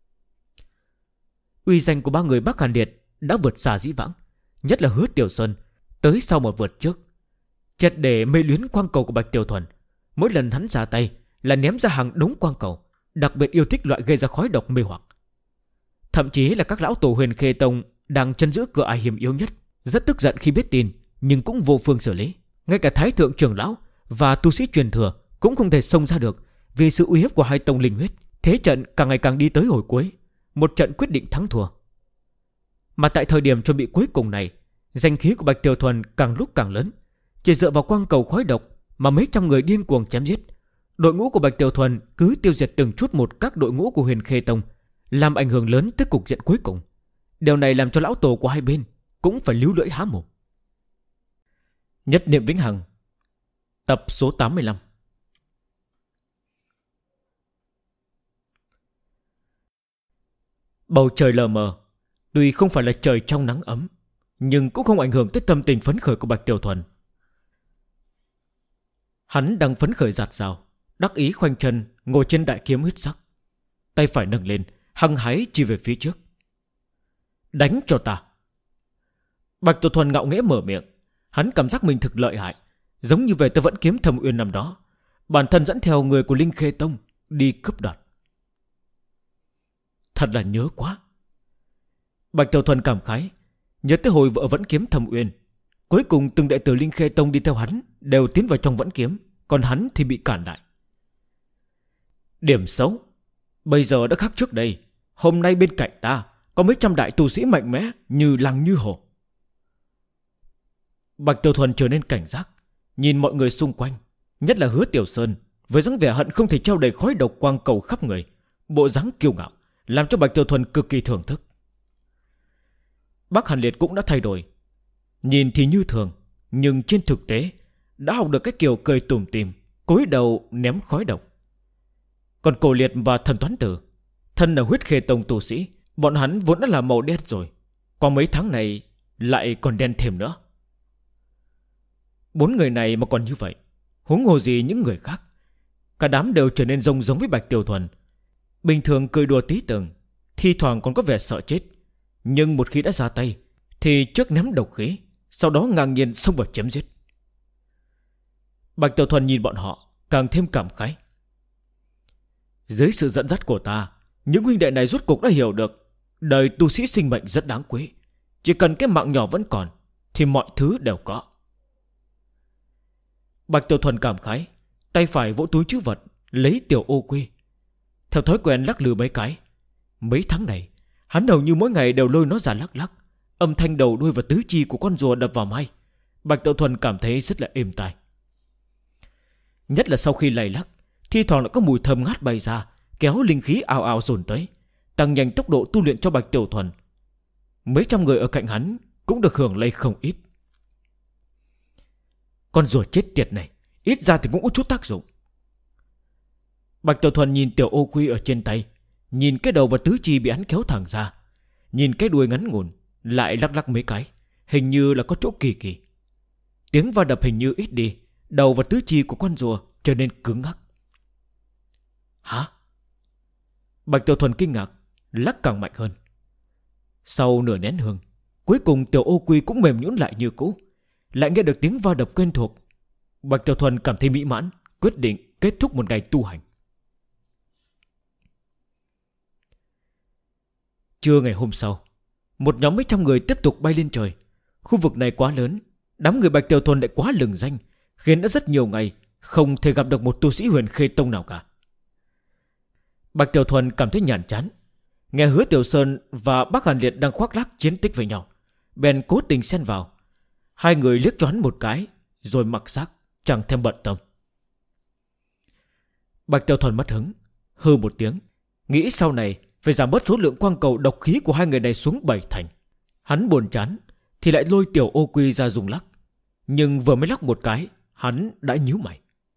Uy danh của ba người Bắc Hàn Liệt đã vượt xa dĩ vãng, nhất là Hứa Tiểu Sơn tới sau một vượt trước. Triệt để mê luyến quang cầu của Bạch Tiểu Thuần, mỗi lần hắn ra tay là ném ra hàng đống quang cầu, đặc biệt yêu thích loại gây ra khói độc mê hoặc. Thậm chí là các lão tổ Huyền Khê Tông đang chân giữ cửa ải hiểm yếu nhất, rất tức giận khi biết tin, nhưng cũng vô phương xử lý. Ngay cả Thái Thượng trưởng lão và tu sĩ truyền thừa cũng không thể xông ra được, vì sự uy hiếp của hai tông linh huyết. Thế trận càng ngày càng đi tới hồi cuối, một trận quyết định thắng thua. Mà tại thời điểm chuẩn bị cuối cùng này, Danh khí của Bạch Tiểu Thuần càng lúc càng lớn. Chỉ dựa vào quang cầu khói độc mà mấy trăm người điên cuồng chém giết. Đội ngũ của Bạch Tiểu Thuần cứ tiêu diệt từng chút một các đội ngũ của Huyền Khê Tông, làm ảnh hưởng lớn tới cục diện cuối cùng. Điều này làm cho lão tổ của hai bên cũng phải líu lưỡi há mồm. Nhất niệm vĩnh hằng. Tập số 85. Bầu trời lờ mờ, tuy không phải là trời trong nắng ấm, nhưng cũng không ảnh hưởng tới tâm tình phấn khởi của Bạch Tiểu Thuần. Hắn đang phấn khởi dạt dào, đắc ý khoanh chân ngồi trên đại kiếm huyết sắc, tay phải nâng lên, hăng hái chỉ về phía trước. Đánh cho ta! Bạch Tiểu Thuần ngạo nghễ mở miệng. Hắn cảm giác mình thực lợi hại, giống như về tới Vẫn Kiếm Thâm Uyên năm đó, bản thân dẫn theo người của Linh Khê Tông đi cướp đoạt. Thật là nhớ quá. Bạch Tiểu Thuần cảm khái, nhớ tới hồi vợ Vẫn Kiếm Thâm Uyên. Cuối cùng từng đệ tử Linh Khê Tông đi theo hắn đều tiến vào trong Vẫn Kiếm, còn hắn thì bị cản lại. Điểm xấu, bây giờ đã khác trước đây. Hôm nay bên cạnh ta có mấy trăm đại tu sĩ mạnh mẽ như lăng như hổ. Bạch Tiểu Thuần trở nên cảnh giác, nhìn mọi người xung quanh, nhất là Hứa Tiểu Sơn, với dáng vẻ hận không thể treo đầy khói độc quang cầu khắp người, bộ dáng kiêu ngạo, làm cho Bạch Tiểu Thuần cực kỳ thưởng thức. Bắc Hàn Liệt cũng đã thay đổi, nhìn thì như thường, nhưng trên thực tế đã học được cái kiểu cười tủm tỉm, cúi đầu ném khói độc. Còn Cổ Liệt và Thần Toán Tử, thân là Huyết Khê Tông tu sĩ, bọn hắn vốn đã là màu đen rồi, qua mấy tháng này lại còn đen thêm nữa. 4 người này mà còn như vậy, huống hồ gì những người khác. Cả đám đều trở nên giống với Bạch Tiểu Thuần. Bình thường cười đùa tí từng, thi thoảng còn có vẻ sợ chết, nhưng một khi đã ra tay thì trước ném độc khí, sau đó ngang nhiên xông vào chém giết. Bạch Tiểu Thuần nhìn bọn họ càng thêm cảm khái. Dưới sự dẫn dắt của ta, những huynh đệ này rốt cuộc đã hiểu được đời tu sĩ sinh mệnh rất đáng quý. Chỉ cần cái mạng nhỏ vẫn còn thì mọi thứ đều có. Bạch Tiểu Thuần cảm khái, tay phải vỗ túi trữ vật, lấy tiểu ô quy, theo thói quen lắc lư mấy cái. Mấy tháng này hắn hầu như mỗi ngày đều lôi nó ra lắc lắc, âm thanh đầu đuôi và tứ chi của con rùa đập vào tai. Bạch Tiểu Thuần cảm thấy rất là êm tai. Nhất là sau khi lay lắc, thi thoảng lại có mùi thơm ngát bay ra, kéo linh khí ào ào dồn tới, tăng nhanh tốc độ tu luyện cho Bạch Tiểu Thuần. Mấy trăm người ở cạnh hắn cũng được hưởng lây không ít. Con rùa chết tiệt này, ít ra thì cũng có chút tác dụng. Bạch Tiểu Thuần nhìn tiểu ô quy ở trên tay, nhìn cái đầu và tứ chi bị hắn kéo thẳng ra, nhìn cái đuôi ngắn ngủn, lại lắc lắc mấy cái, hình như là có chỗ kỳ kỳ. Tiếng va đập hình như ít đi, đầu và tứ chi của con rùa trở nên cứng ngắc. Hả? Bạch Tiểu Thuần kinh ngạc, lắc càng mạnh hơn. Sau nửa nén hương, cuối cùng tiểu ô quy cũng mềm nhũn lại như cũ. Lại nghe được tiếng va đập quen thuộc, Bạch Tiểu Thuần cảm thấy mỹ mãn, quyết định kết thúc một ngày tu hành. Trưa ngày hôm sau, một nhóm mấy trăm người tiếp tục bay lên trời. Khu vực này quá lớn, đám người Bạch Tiểu Thuần lại quá lừng danh, khiến đã rất nhiều ngày không thể gặp được một tu sĩ Huyền Khê Tông nào cả. Bạch Tiểu Thuần cảm thấy nhàm chán, nghe Hứa Tiểu Sơn và Bắc Hàn Liệt đang khoác lác chiến tích với nhau, bèn cố tình xen vào. Hai người liếc cho hắn một cái, rồi mặc xác, chẳng thèm bận tâm. Bạch Tiểu Thuần mất hứng, hừ một tiếng, nghĩ sau này phải giảm bớt số lượng quang cầu độc khí của hai người này xuống 7 thành. Hắn buồn chán thì lại lôi tiểu ô quy ra dùng lắc, nhưng vừa mới lắc một cái, hắn đã nhíu mày.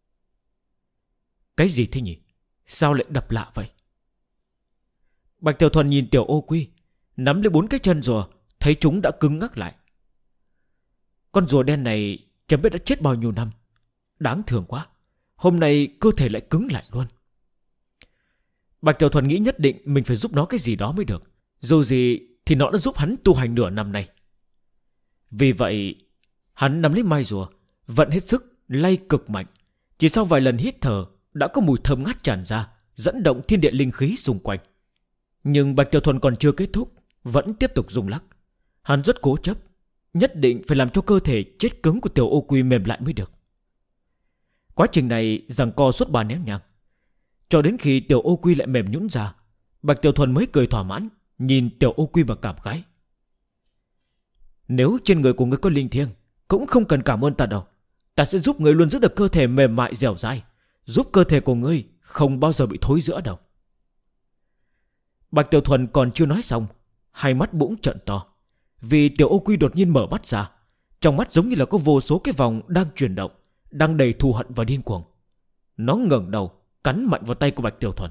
Cái gì thế nhỉ? Sao lại đập lạ vậy? Bạch Tiểu Thuần nhìn tiểu ô quy, nắm lấy 4 cái chân rùa, thấy chúng đã cứng ngắc lại. Con rùa đen này chẳng biết đã chết bao nhiêu năm, đáng thương quá, hôm nay cơ thể lại cứng lại luôn. Bạch Tiểu Thuần nghĩ nhất định mình phải giúp nó cái gì đó mới được, dù gì thì nó đã giúp hắn tu hành nửa năm nay. Vì vậy hắn nắm lấy mai rùa, vận hết sức lay cực mạnh. Chỉ sau vài lần hít thở đã có mùi thơm ngát tràn ra, dẫn động thiên địa linh khí xung quanh. Nhưng Bạch Tiểu Thuần còn chưa kết thúc, vẫn tiếp tục rung lắc. Hắn rất cố chấp, nhất định phải làm cho cơ thể chết cứng của tiểu ô quy mềm lại mới được. Quá trình này giằng co suốt 3 nén nhang, cho đến khi tiểu ô quy lại mềm nhũn ra, Bạch Tiểu Thuần mới cười thỏa mãn, nhìn tiểu ô quy mà cảm khái. Nếu trên người của ngươi có linh thiêng, cũng không cần cảm ơn ta đâu. Ta sẽ giúp ngươi luôn giữ được cơ thể mềm mại dẻo dai, giúp cơ thể của ngươi không bao giờ bị thối rữa đâu. Bạch Tiểu Thuần còn chưa nói xong, hai mắt bỗng trợn to. Vì Tiểu Ô Quy đột nhiên mở mắt ra, trong mắt giống như là có vô số cái vòng đang chuyển động, đang đầy thù hận và điên cuồng. Nó ngẩng đầu, cắn mạnh vào tay của Bạch Tiểu Thuần.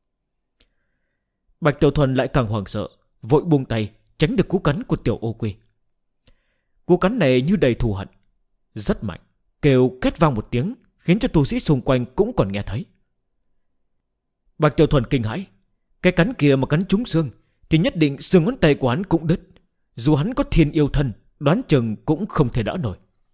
Bạch Tiểu Thuần lại càng hoảng sợ, vội buông tay, tránh được cú cắn của Tiểu Ô Quy. Cú cắn này như đầy thù hận, rất mạnh, kêu két vang một tiếng, khiến cho tu sĩ xung quanh cũng còn nghe thấy. Bạch Tiểu Thuần kinh hãi. Cái cắn kia mà cắn trúng xương thì nhất định xương ngón tay của hắn cũng đứt. Dù hắn có thiên yêu thân, đoán chừng cũng không thể đỡ nổi.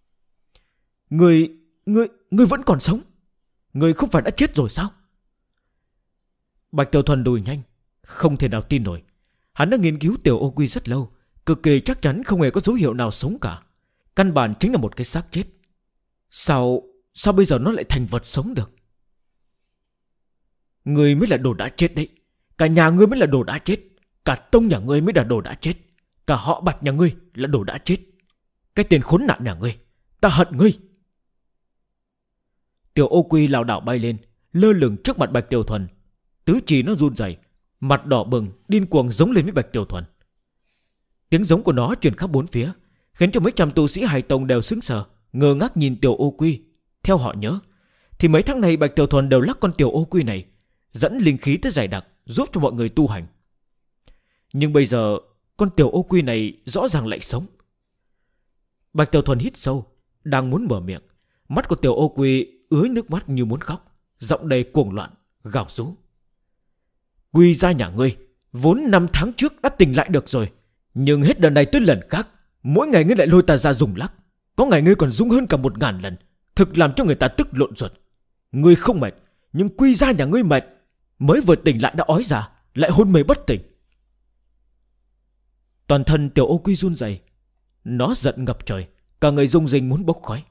Ngươi vẫn còn sống? Ngươi không phải đã chết rồi sao? Bạch Tiểu Thuần đùi nhanh, không thể nào tin nổi. Hắn đã nghiên cứu Tiểu Ô Quy rất lâu, cực kỳ chắc chắn không hề có dấu hiệu nào sống cả. Căn bản chính là một cái xác chết. Sao bây giờ nó lại thành vật sống được? Ngươi mới là đồ đã chết đấy. Cả nhà ngươi mới là đồ đã chết. Cả tông nhà ngươi mới là đồ đã chết. Cả họ Bạch nhà ngươi là đồ đã chết. Cái tên khốn nạn nhà ngươi, ta hận ngươi. Tiểu Ô Quy lảo đảo bay lên, lơ lửng trước mặt Bạch Tiểu Thuần. Tứ chi nó run rẩy, mặt đỏ bừng, điên cuồng giống lên với Bạch Tiểu Thuần. Tiếng giống của nó truyền khắp bốn phía, khiến cho mấy trăm tu sĩ Hải Tông đều sững sờ, ngơ ngác nhìn Tiểu Ô Quy. Theo họ nhớ thì mấy tháng này Bạch Tiểu Thuần đều lắc con Tiểu Ô Quy này, dẫn linh khí tới dày đặc, giúp cho mọi người tu hành. Nhưng bây giờ con Tiểu Ô Quy này rõ ràng lại sống. Bạch Tiểu Thuần hít sâu, đang muốn mở miệng, mắt của Tiểu Ô Quy ứa nước mắt như muốn khóc, giọng đầy cuồng loạn, gào rú. Quy gia nhà ngươi vốn 5 tháng trước đã tỉnh lại được rồi, nhưng hết lần này tới lần khác, mỗi ngày ngươi lại lôi ta ra dùng lắc. Có ngày ngươi còn rung hơn cả 1000 lần, thực làm cho người ta tức lộn ruột. Ngươi không mệt, nhưng Quy gia nhà ngươi mệt. Mới vừa tỉnh lại đã ói ra, lại hôn mê bất tỉnh. Toàn thân Tiểu Ô Quy run rẩy, nó giận ngập trời, cả người rung rinh muốn bốc khói.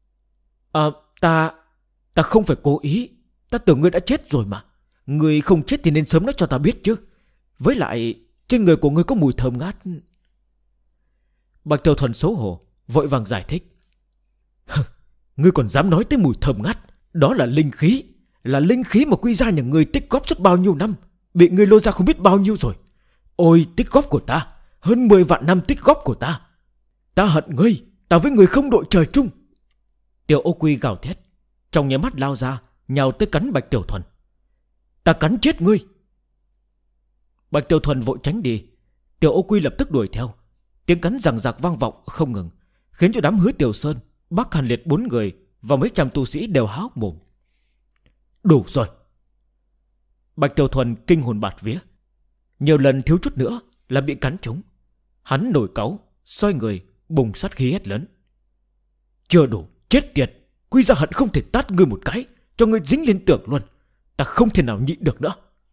Ta không phải cố ý. Ta tưởng ngươi đã chết rồi mà. Ngươi không chết thì nên sớm nói cho ta biết chứ. Với lại trên người của ngươi có mùi thơm ngát. Bạch Tiểu Thuần xấu hổ, vội vàng giải thích. Ngươi còn dám nói tới mùi thơm ngát? Đó là linh khí. Là linh khí mà Quy gia nhà ngươi tích góp suốt bao nhiêu năm, bị ngươi lôi ra không biết bao nhiêu rồi. Ôi tích góp của ta, hơn 10 vạn năm tích góp của ta. Ta hận ngươi, ta với ngươi không đội trời chung. Tiểu Ô Quy gào thét, trong nháy mắt lao ra, nhào tới cắn Bạch Tiểu Thuần. Ta cắn chết ngươi. Bạch Tiểu Thuần vội tránh đi. Tiểu Ô Quy lập tức đuổi theo. Tiếng cắn rằng rạc vang vọng không ngừng, khiến cho đám Hứa Tiểu Sơn, Bắc Hàn Liệt 4 người và mấy trăm tu sĩ đều há hốc mồm. Đủ rồi. Bạch Tiểu Thuần kinh hồn bạt vía, nhiều lần thiếu chút nữa là bị cắn trúng. Hắn nổi cáu, xoay người, bùng sát khí hét lớn. Chưa đủ, chết tiệt. Quy gia hận không thể tát ngươi một cái, cho ngươi dính lên tường luôn. Ta không thể nào nhịn được nữa.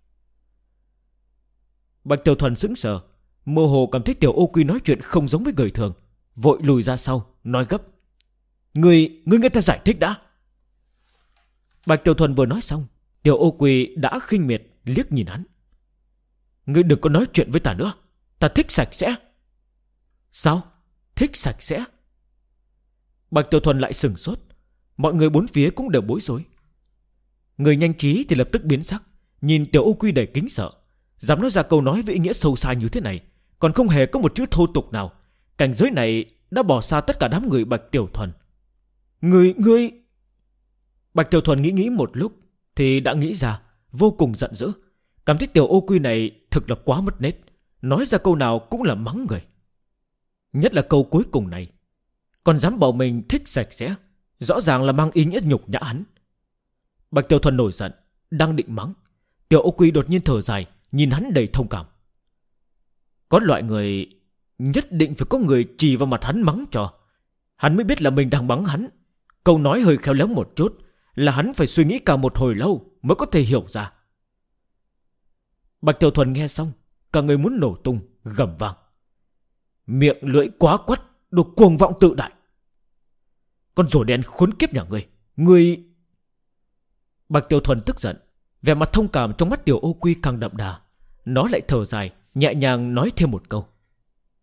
Bạch Tiểu Thuần sững sờ, mơ hồ cảm thấy Tiểu Ô Quy nói chuyện không giống với người thường, vội lùi ra sau, nói gấp. Ngươi nghe ta giải thích đã. Bạch Tiểu Thuần vừa nói xong, Tiểu Ô Quy đã khinh miệt liếc nhìn hắn. Ngươi đừng có nói chuyện với ta nữa. Ta thích sạch sẽ. Sao? Thích sạch sẽ? Bạch Tiểu Thuần lại sừng sốt. Mọi người bốn phía cũng đều bối rối. Người nhanh trí thì lập tức biến sắc, nhìn Tiểu Ô Quy đầy kính sợ. Dám nói ra câu nói với ý nghĩa sâu xa như thế này, còn không hề có một chữ thô tục nào. Cảnh giới này đã bỏ xa tất cả đám người Bạch Tiểu Thuần. Ngươi... Bạch Tiểu Thuần nghĩ một lúc thì đã nghĩ ra, vô cùng giận dữ. Cảm thấy Tiểu Ô Quy này thực là quá mất nết, nói ra câu nào cũng là mắng người. Nhất là câu cuối cùng này, còn dám bảo mình thích sạch sẽ, rõ ràng là mang ý nghĩa nhục nhã hắn. Bạch Tiểu Thuần nổi giận, đang định mắng, Tiểu Ô Quy đột nhiên thở dài, nhìn hắn đầy thông cảm. Có loại người nhất định phải có người chỉ vào mặt hắn mắng cho, hắn mới biết là mình đang mắng hắn. Câu nói hơi khéo léo một chút, là hắn phải suy nghĩ cả một hồi lâu mới có thể hiểu ra. Bạch Tiểu Thuần nghe xong, cả người muốn nổ tung, gầm vang. Miệng lưỡi quá quắt, đồ cuồng vọng tự đại. Con rùa đen khốn kiếp nhà ngươi... Bạch Tiểu Thuần tức giận, vẻ mặt thông cảm trong mắt Tiểu Ô Quy càng đậm đà. Nó lại thở dài, nhẹ nhàng nói thêm một câu.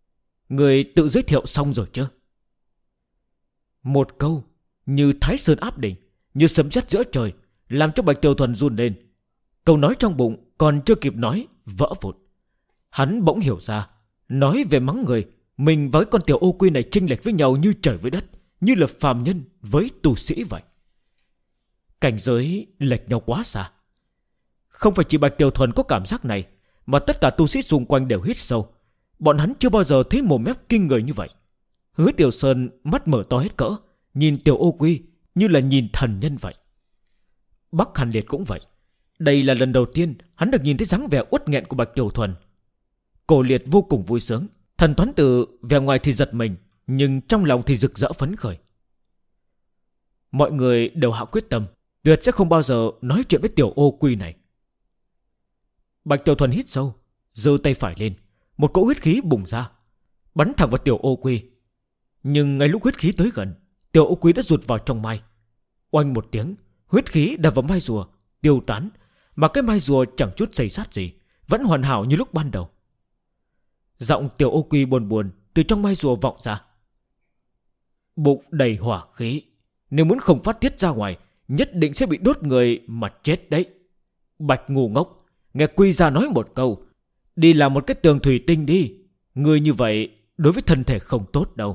Người tự giới thiệu xong rồi chứ? Một câu như Thái Sơn áp đỉnh, như sấm sét giữa trời, làm cho Bạch Tiểu Thuần run lên. Câu nói trong bụng còn chưa kịp nói, vỡ vụn. Hắn bỗng hiểu ra, nói về mắng người, mình với con tiểu ô quy này chênh lệch với nhau như trời với đất, như là phàm nhân với tu sĩ vậy. Cảnh giới lệch nhau quá xa. Không phải chỉ Bạch Tiểu Thuần có cảm giác này, mà tất cả tu sĩ xung quanh đều hít sâu. Bọn hắn chưa bao giờ thấy mồm mép kinh người như vậy. Hứa Tiểu Sơn mắt mở to hết cỡ, nhìn tiểu ô quy như là nhìn thần nhân vậy. Bắc Hàn Liệt cũng vậy. Đây là lần đầu tiên hắn được nhìn thấy dáng vẻ uất nghẹn của Bạch Tiểu Thuần. Cổ Liệt vô cùng vui sướng. Thần Toán Từ vẻ ngoài thì giật mình, nhưng trong lòng thì rực rỡ phấn khởi. Mọi người đều hạ quyết tâm, tuyệt sẽ không bao giờ nói chuyện với tiểu ô quy này. Bạch Tiểu Thuần hít sâu, giơ tay phải lên, một cỗ huyết khí bùng ra, bắn thẳng vào tiểu ô quy. Nhưng ngay lúc huyết khí tới gần, tiểu ô quy đã rụt vào trong mai. Oanh một tiếng, huyết khí đập vào mai rùa, tiêu tán, mà cái mai rùa chẳng chút xây sát gì, vẫn hoàn hảo như lúc ban đầu. Giọng tiểu ô quy buồn buồn từ trong mai rùa vọng ra. Bụng đầy hỏa khí, nếu muốn không phát tiết ra ngoài, nhất định sẽ bị đốt người mà chết đấy. Bạch ngu ngốc, nghe quy ra nói một câu, đi làm một cái tường thủy tinh đi. Người như vậy đối với thân thể không tốt đâu.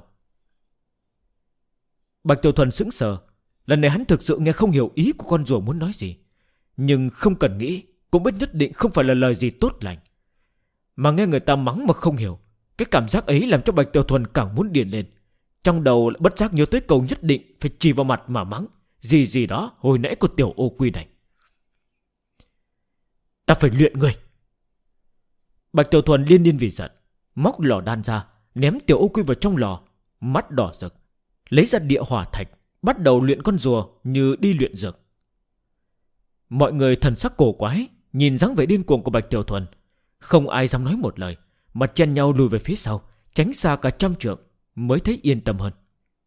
Bạch Tiểu Thuần sững sờ. Lần này hắn thực sự nghe không hiểu ý của con rùa muốn nói gì, nhưng không cần nghĩ cũng biết nhất định không phải là lời gì tốt lành. Mà nghe người ta mắng mà không hiểu, cái cảm giác ấy làm cho Bạch Tiểu Thuần càng muốn điên lên. Trong đầu lại bất giác nhớ tới câu nhất định phải chỉ vào mặt mà mắng gì gì đó hồi nãy của tiểu ô quy này. Ta phải luyện người. Bạch Tiểu Thuần liên điên vì giận, móc lò đan ra, ném tiểu ô quy vào trong lò, mắt đỏ rực, lấy ra địa hỏa thạch, bắt đầu luyện con rùa như đi luyện dược. Mọi người thần sắc cổ quái, nhìn dáng vẻ điên cuồng của Bạch Tiểu Thuần, không ai dám nói một lời, mà chen nhau lùi về phía sau, tránh xa cả trăm trượng, mới thấy yên tâm hơn.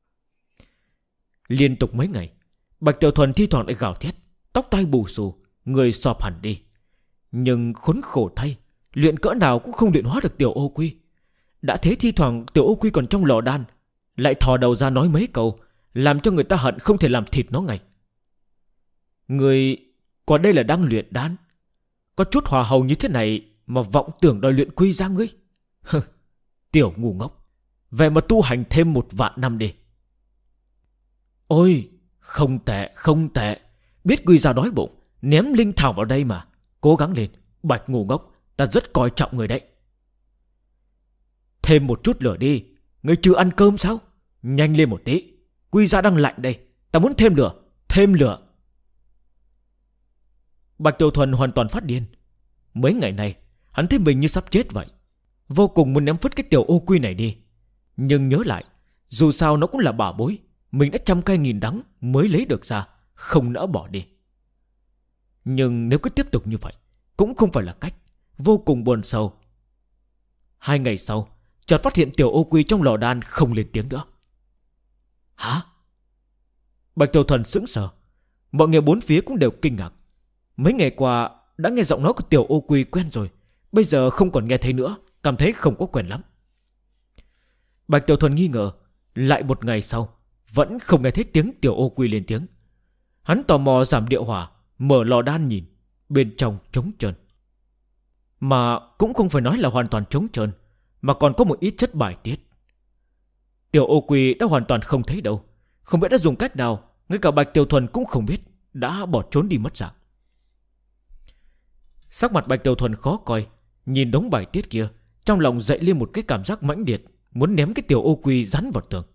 Liên tục mấy ngày, Bạch Tiểu Thuần thi thoảng lại gào thét, tóc tai bù xù, người sọp hẳn đi. Nhưng khốn khổ thay, luyện cỡ nào cũng không luyện hóa được tiểu ô quy. Đã thế thi thoảng tiểu ô quy còn trong lò đan, lại thò đầu ra nói mấy câu, làm cho người ta hận không thể làm thịt nó ngay. Người quả đây là đang luyện đan, có chút hòa hầu như thế này mà vọng tưởng đòi luyện quy ra ngươi. Tiểu ngu ngốc, về mà tu hành thêm 1.000 năm đi. Ôi, không tệ, không tệ. Biết quy ra đói bụng, ném linh thảo vào đây mà. Cố gắng lên, Bạch ngu ngốc, ta rất coi trọng người đấy. Thêm một chút lửa đi, người chưa ăn cơm sao? Nhanh lên một tí, quy ra đang lạnh đây, ta muốn thêm lửa, thêm lửa. Bạch Tiểu Thuần hoàn toàn phát điên. Mấy ngày nay, hắn thấy mình như sắp chết vậy, vô cùng muốn ném phứt cái tiểu ô quy này đi. Nhưng nhớ lại, dù sao nó cũng là bảo bối, mình đã trăm cay nghìn đắng mới lấy được ra, không nỡ bỏ đi. Nhưng nếu cứ tiếp tục như vậy, cũng không phải là cách, vô cùng buồn sầu. 2 ngày sau, chợt phát hiện tiểu ô quy trong lò đan không lên tiếng nữa. Hả? Bạch Tiểu Thuần sững sờ. Mọi người bốn phía cũng đều kinh ngạc. Mấy ngày qua đã nghe giọng nói của tiểu ô quy quen rồi, bây giờ không còn nghe thấy nữa, cảm thấy không có quen lắm. Bạch Tiểu Thuần nghi ngờ, lại một ngày sau vẫn không nghe thấy tiếng tiểu ô quy lên tiếng. Hắn tò mò giảm điệu hỏa, mở lò đan nhìn, bên trong trống trơn. Mà cũng không phải nói là hoàn toàn trống trơn, mà còn có một ít chất bài tiết. Tiểu ô quy đã hoàn toàn không thấy đâu, không biết đã dùng cách nào, ngay cả Bạch Tiểu Thuần cũng không biết, đã bỏ trốn đi mất dạng. Sắc mặt Bạch Tiểu Thuần khó coi, nhìn đống bài tiết kia, trong lòng dậy lên một cái cảm giác mãnh liệt, muốn ném cái tiểu ô quy rắn vào tường.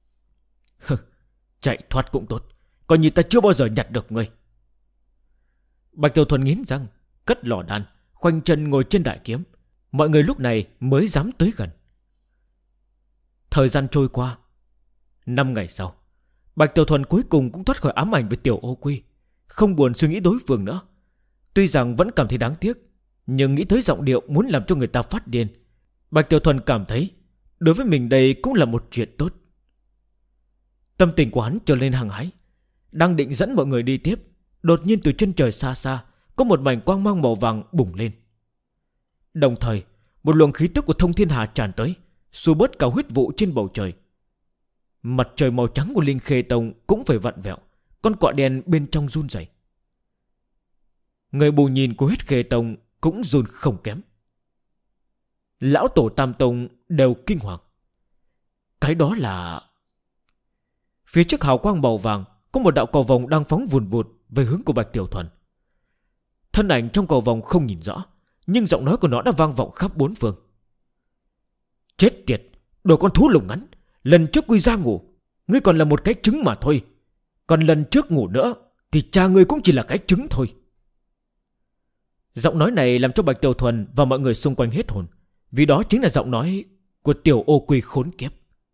Chạy thoát cũng tốt, coi như ta chưa bao giờ nhặt được ngươi. Bạch Tiểu Thuần nghiến răng, cất lò đan, khoanh chân ngồi trên đại kiếm. Mọi người lúc này mới dám tới gần. Thời gian trôi qua 5 ngày sau, Bạch Tiểu Thuần cuối cùng cũng thoát khỏi ám ảnh với tiểu ô quy, không buồn suy nghĩ đối phương nữa. Tuy rằng vẫn cảm thấy đáng tiếc, nhưng nghĩ tới giọng điệu muốn làm cho người ta phát điên, Bạch Tiểu Thuần cảm thấy đối với mình đây cũng là một chuyện tốt. Tâm tình của hắn trở lên hăng hái, đang định dẫn mọi người đi tiếp, đột nhiên từ chân trời xa xa có một mảnh quang mang màu vàng bùng lên. Đồng thời một luồng khí tức của Thông Thiên Hà tràn tới, xua bớt cả huyết vụ trên bầu trời. Mặt trời màu trắng của Linh Khê Tông cũng phải vặn vẹo, con quạ đen bên trong run rẩy. Người bù nhìn của Huyết Khê Tông cũng run không kém. Lão tổ Tam Tông đều kinh hoàng. Cái đó là... Phía trước hào quang màu vàng có một đạo cầu vồng đang phóng vùn vụt về hướng của Bạch Tiểu Thuần. Thân ảnh trong cầu vồng không nhìn rõ, nhưng giọng nói của nó đã vang vọng khắp bốn phương. Chết tiệt, đồ con thú lùng ngắn, lần trước quy ra ngủ, ngươi còn là một cái trứng mà thôi. Còn lần trước ngủ nữa thì cha ngươi cũng chỉ là cái trứng thôi. Giọng nói này làm cho Bạch Tiểu Thuần và mọi người xung quanh hết hồn, vì đó chính là giọng nói của Tiểu Ô Quy khốn kiếp.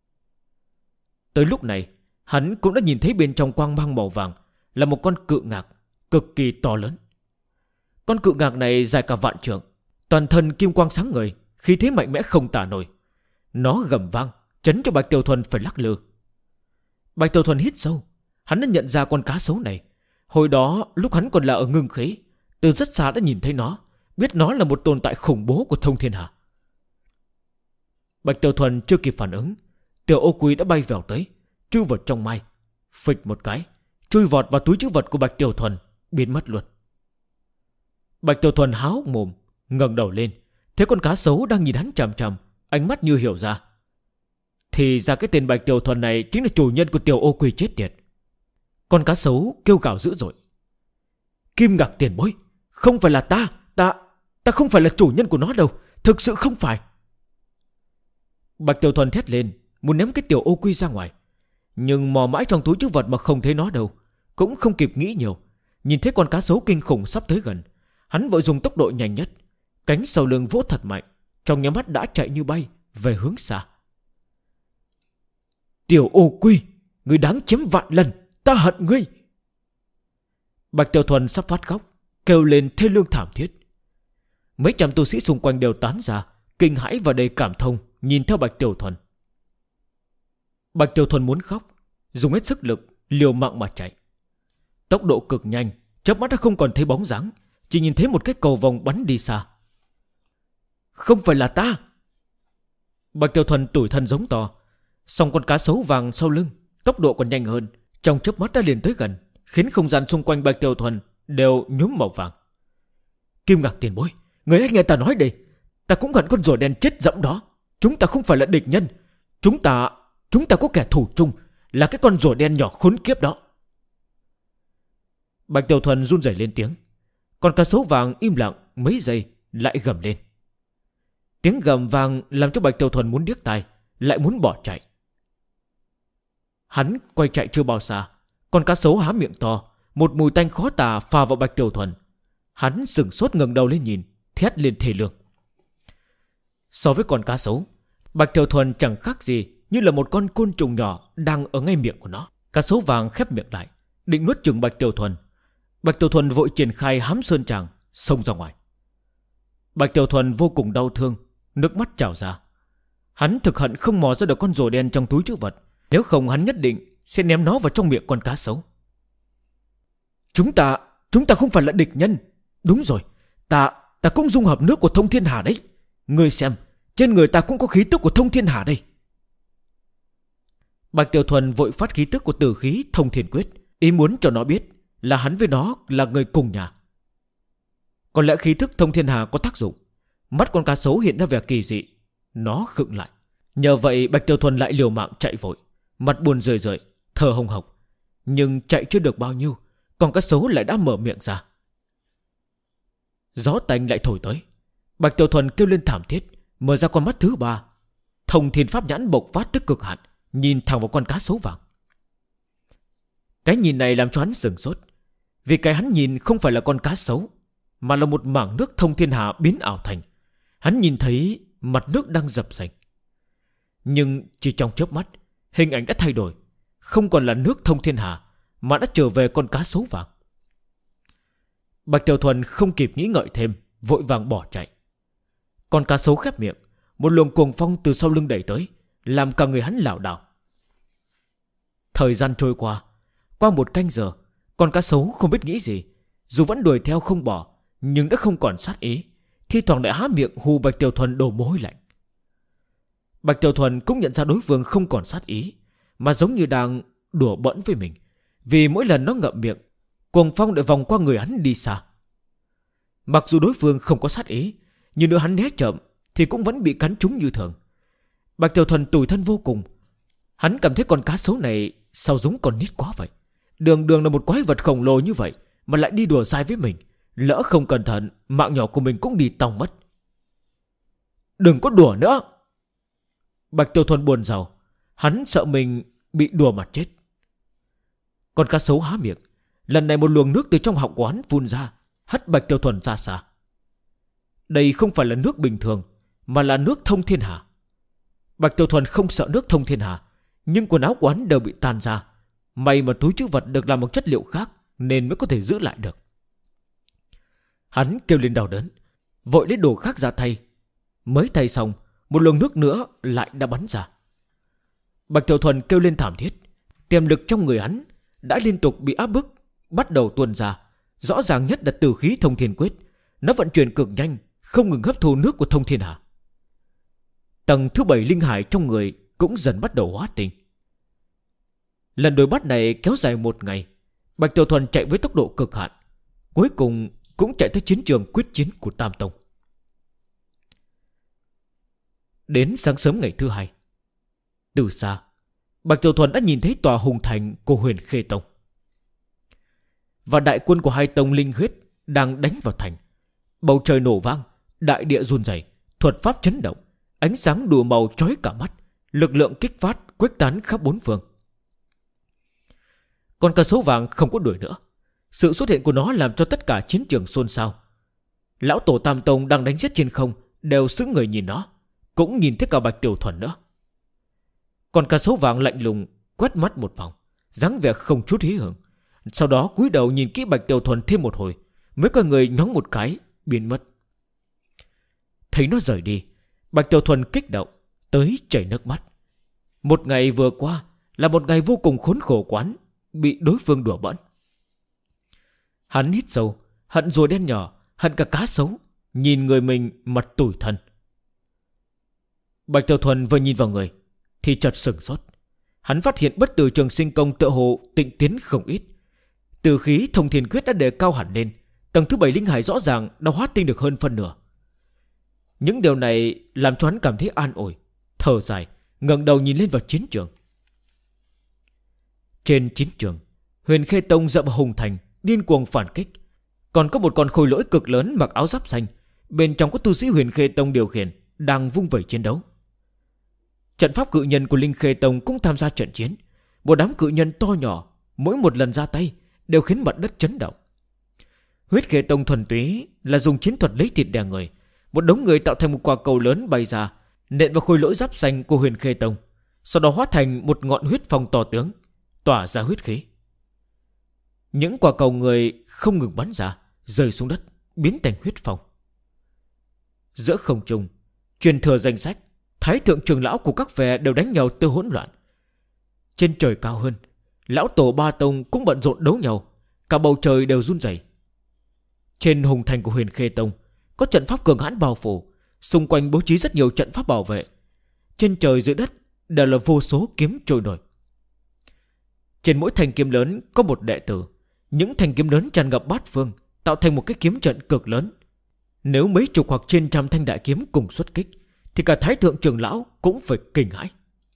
Tới lúc này, hắn cũng đã nhìn thấy bên trong quang mang màu vàng là một con cự ngạc cực kỳ to lớn. Con cự ngạc này dài cả vạn trượng, toàn thân kim quang sáng ngời, khí thế mạnh mẽ không tả nổi. Nó gầm vang, chấn cho Bạch Tiểu Thuần phải lắc lư. Bạch Tiểu Thuần hít sâu, hắn đã nhận ra con cá sấu này. Hồi đó lúc hắn còn là ở Ngưng Khí, từ rất xa đã nhìn thấy nó, biết nó là một tồn tại khủng bố của thông thiên hà. Bạch Tiểu Thuần chưa kịp phản ứng, Tiểu Ô Quy đã bay vào tới, chui vào trong mai, phịch một cái, chui vọt vào túi trữ vật của Bạch Tiểu Thuần, biến mất luôn. Bạch Tiểu Thuần há hốc mồm, ngẩng đầu lên, thấy con cá sấu đang nhìn hắn chằm chằm, ánh mắt như hiểu ra. Thì ra cái tên Bạch Tiểu Thuần này chính là chủ nhân của Tiểu Ô Quy chết tiệt. Con cá sấu kêu gào dữ dội. Kim Ngạc tiền bối, không phải là ta không phải là chủ nhân của nó đâu, thực sự không phải. Bạch Tiểu Thuần thét lên, muốn ném cái Tiểu Ô Quy ra ngoài, nhưng mò mãi trong túi trữ vật mà không thấy nó đâu. Cũng không kịp nghĩ nhiều, nhìn thấy con cá sấu kinh khủng sắp tới gần, hắn vội dùng tốc độ nhanh nhất, cánh sau lưng vỗ thật mạnh, trong nháy mắt đã chạy như bay về hướng xa. Tiểu Ô Quy, ngươi đáng chém vạn lần, ta hận ngươi. Bạch Tiểu Thuần sắp phát khóc, kêu lên thê lương thảm thiết. Mấy trăm tu sĩ xung quanh đều tán ra, kinh hãi và đầy cảm thông nhìn theo Bạch Tiểu Thuần. Bạch Tiểu Thuần muốn khóc, dùng hết sức lực liều mạng mà chạy. Tốc độ cực nhanh, chớp mắt đã không còn thấy bóng dáng, chỉ nhìn thấy một cái cầu vồng bắn đi xa. Không phải là ta. Bạch Tiểu Thuần tủi thân giống to, song con cá sấu vàng sau lưng tốc độ còn nhanh hơn, trong chớp mắt đã liền tới gần, khiến không gian xung quanh Bạch Tiểu Thuần đều nhuốm màu vàng. Kim Ngạc tiền bối, người hãy nghe ta nói đây, ta cũng hận con rùa đen chết dẫm đó. Chúng ta không phải là địch nhân, chúng ta có kẻ thù chung, là cái con rùa đen nhỏ khốn kiếp đó. Bạch Tiểu Thuần run rẩy lên tiếng. Con cá sấu vàng im lặng mấy giây lại gầm lên. Tiếng gầm vang làm cho Bạch Tiểu Thuần muốn điếc tai, lại muốn bỏ chạy. Hắn quay chạy chưa bao xa, con cá sấu há miệng to, một mùi tanh khó tả phà vào Bạch Tiểu Thuần. Hắn sững sốt ngẩng đầu lên nhìn, thét lên thê lương. So với con cá sấu, Bạch Tiểu Thuần chẳng khác gì như là một con côn trùng nhỏ đang ở ngay miệng của nó. Cá sấu vàng khép miệng lại, định nuốt chửng Bạch Tiểu Thuần. Bạch Tiểu Thuần vội triển khai hám sơn tràng, xông ra ngoài. Bạch Tiểu Thuần vô cùng đau thương, nước mắt trào ra. Hắn thực hận không mò ra được con rùa đen trong túi trữ vật, nếu không hắn nhất định sẽ ném nó vào trong miệng con cá sấu. Chúng ta không phải là địch nhân. Đúng rồi, ta cũng dung hợp nước của Thông Thiên Hà đấy. Ngươi xem, trên người ta cũng có khí tức của Thông Thiên Hà đây. Bạch Tiểu Thuần vội phát khí tức của Tử Khí Thông Thiên Quyết, ý muốn cho nó biết là hắn với nó là người cùng nhà. Có lẽ khí thức Thông Thiên Hà có tác dụng, mắt con cá sấu hiện ra vẻ kỳ dị, nó khựng lại. Nhờ vậy Bạch Tiểu Thuần lại liều mạng chạy vội, mặt buồn rười rượi, thở hồng hộc. Nhưng chạy chưa được bao nhiêu, con cá sấu lại đã mở miệng ra. Gió tanh lại thổi tới. Bạch Tiểu Thuần kêu lên thảm thiết, mở ra con mắt thứ ba. Thông Thiên Pháp Nhãn bộc phát tới cực hạn, nhìn thẳng vào con cá sấu vàng. Cái nhìn này làm cho hắn sửng sốt, vì cái hắn nhìn không phải là con cá sấu, mà là một mảng nước Thông Thiên Hà biến ảo thành. Hắn nhìn thấy mặt nước đang dập dềnh. Nhưng chỉ trong chớp mắt, hình ảnh đã thay đổi, không còn là nước Thông Thiên Hà, mà đã trở về con cá sấu vàng. Bạch Tiểu Thuần không kịp nghĩ ngợi thêm, vội vàng bỏ chạy. Con cá sấu khép miệng, một luồng cuồng phong từ sau lưng đẩy tới, làm cả người hắn lảo đảo. Thời gian trôi qua một canh giờ, con cá sấu không biết nghĩ gì, dù vẫn đuổi theo không bỏ, nhưng đã không còn sát ý, thi thoảng lại há miệng hù Bạch Tiểu Thuần đổ mồ hôi lạnh. Bạch Tiểu Thuần cũng nhận ra đối phương không còn sát ý, mà giống như đang đùa bỡn với mình. Vì mỗi lần nó ngậm miệng, cuồng phong lại vòng qua người hắn đi xa. Mặc dù đối phương không có sát ý, nhưng nếu hắn né chậm thì cũng vẫn bị cắn trúng như thường. Bạch Tiểu Thuần tủi thân vô cùng. Hắn cảm thấy con cá sấu này sao giống con nít quá vậy. Đường đường là một quái vật khổng lồ như vậy mà lại đi đùa dai với mình. Lỡ không cẩn thận, mạng nhỏ của mình cũng đi tòng mất. Đừng có đùa nữa. Bạch Tiểu Thuần buồn rầu. Hắn sợ mình bị đùa mà chết. Con cá sấu há miệng. Lần này một luồng nước từ trong họng của hắn phun ra, hất Bạch Tiểu Thuần ra xa. Đây không phải là nước bình thường, mà là nước thông thiên hà. Bạch Tiểu Thuần không sợ nước thông thiên hà, nhưng quần áo của hắn đều bị tan ra. May mà túi trữ vật được làm một chất liệu khác, nên mới có thể giữ lại được. Hắn kêu lên đau đớn, vội lấy đồ khác ra thay. Mới thay xong, một luồng nước nữa lại đã bắn ra. Bạch Tiểu Thuần kêu lên thảm thiết. Tiềm lực trong người hắn đã liên tục bị áp bức, bắt đầu tuôn ra. Rõ ràng nhất là tử khí thông thiên quyết. Nó vận chuyển cực nhanh, không ngừng hấp thu nước của thông thiên hà. Tầng thứ 7 linh hải trong người cũng dần bắt đầu hóa tinh. Lần đuổi bắt này kéo dài một ngày. Bạch Tiểu Thuần chạy với tốc độ cực hạn, cuối cùng cũng chạy tới chiến trường quyết chiến của Tam Tông. Đến sáng sớm ngày thứ 2, từ xa Bạch Tiểu Thuần đã nhìn thấy tòa hùng thành của Huyền Khê Tông. Và đại quân của hai tông linh huyết đang đánh vào thành. Bầu trời nổ vang, đại địa run rẩy, thuật pháp chấn động, ánh sáng đủ màu chói cả mắt, lực lượng kích phát quét tán khắp bốn phương. Con cá sấu vàng không có đuổi nữa. Sự xuất hiện của nó làm cho tất cả chiến trường xôn xao. Lão tổ Tam Tông đang đánh giết trên không đều sững người nhìn nó, cũng nhìn thấy cả Bạch Tiểu Thuần nữa. Con cá sấu vàng lạnh lùng quét mắt một vòng, dáng vẻ không chút hí hưởng. Sau đó cúi đầu nhìn kỹ Bạch Tiểu Thuần thêm một hồi, mới coi người nhóng một cái biến mất. Thấy nó rời đi, Bạch Tiểu Thuần kích động tới chảy nước mắt. Một ngày vừa qua là một ngày vô cùng khốn khổ quán, bị đối phương đùa bỡn. Hắn hít sâu, hận rùa đen nhỏ, hận cả cá sấu, nhìn người mình mặt tủi thân. Bạch Tiểu Thuần vừa nhìn vào người thì chợt sửng sốt. Hắn phát hiện bất tử trường sinh công tựa hồ tịnh tiến không ít. Tử khí thông thiên quyết đã đề cao hẳn lên. Tầng thứ 7 linh hải rõ ràng đã hóa tinh được hơn phân nửa. Những điều này làm cho hắn cảm thấy an ủi, thở dài, ngẩng đầu nhìn lên vào chiến trường. Trên chiến trường, Huyền Khê Tông dậm hùng thành, điên cuồng phản kích. Còn có một con khôi lỗi cực lớn mặc áo giáp xanh, bên trong có tu sĩ Huyền Khê Tông điều khiển, đang vung vẩy chiến đấu. Trận pháp cự nhân của Linh Khê Tông cũng tham gia trận chiến. Một đám cự nhân to nhỏ, mỗi một lần ra tay đều khiến mặt đất chấn động. Huyết Khê Tông thuần túy là dùng chiến thuật lấy thịt đè người. Một đống người tạo thành một quả cầu lớn bay ra, nện vào khôi lỗi giáp xanh của Huyền Khê Tông, sau đó hóa thành một ngọn huyết phong to tướng, tỏa ra huyết khí. Những quả cầu người không ngừng bắn ra, rơi xuống đất, biến thành huyết phong. Giữa không trung, truyền thừa danh sách, thái thượng trưởng lão của các phe đều đánh nhau tư hỗn loạn. Trên trời cao hơn, lão tổ ba tông cũng bận rộn đấu nhau, cả bầu trời đều run rẩy. Trên hùng thành của Huyền Khê Tông có trận pháp cường hãn bao phủ, xung quanh bố trí rất nhiều trận pháp bảo vệ. Trên trời dưới đất đều là vô số kiếm trôi nổi. Trên mỗi thanh kiếm lớn có một đệ tử. Những thanh kiếm lớn tràn ngập bát phương, tạo thành một cái kiếm trận cực lớn. Nếu mấy chục hoặc trên trăm thanh đại kiếm cùng xuất kích, thì cả thái thượng trưởng lão cũng phải kinh hãi.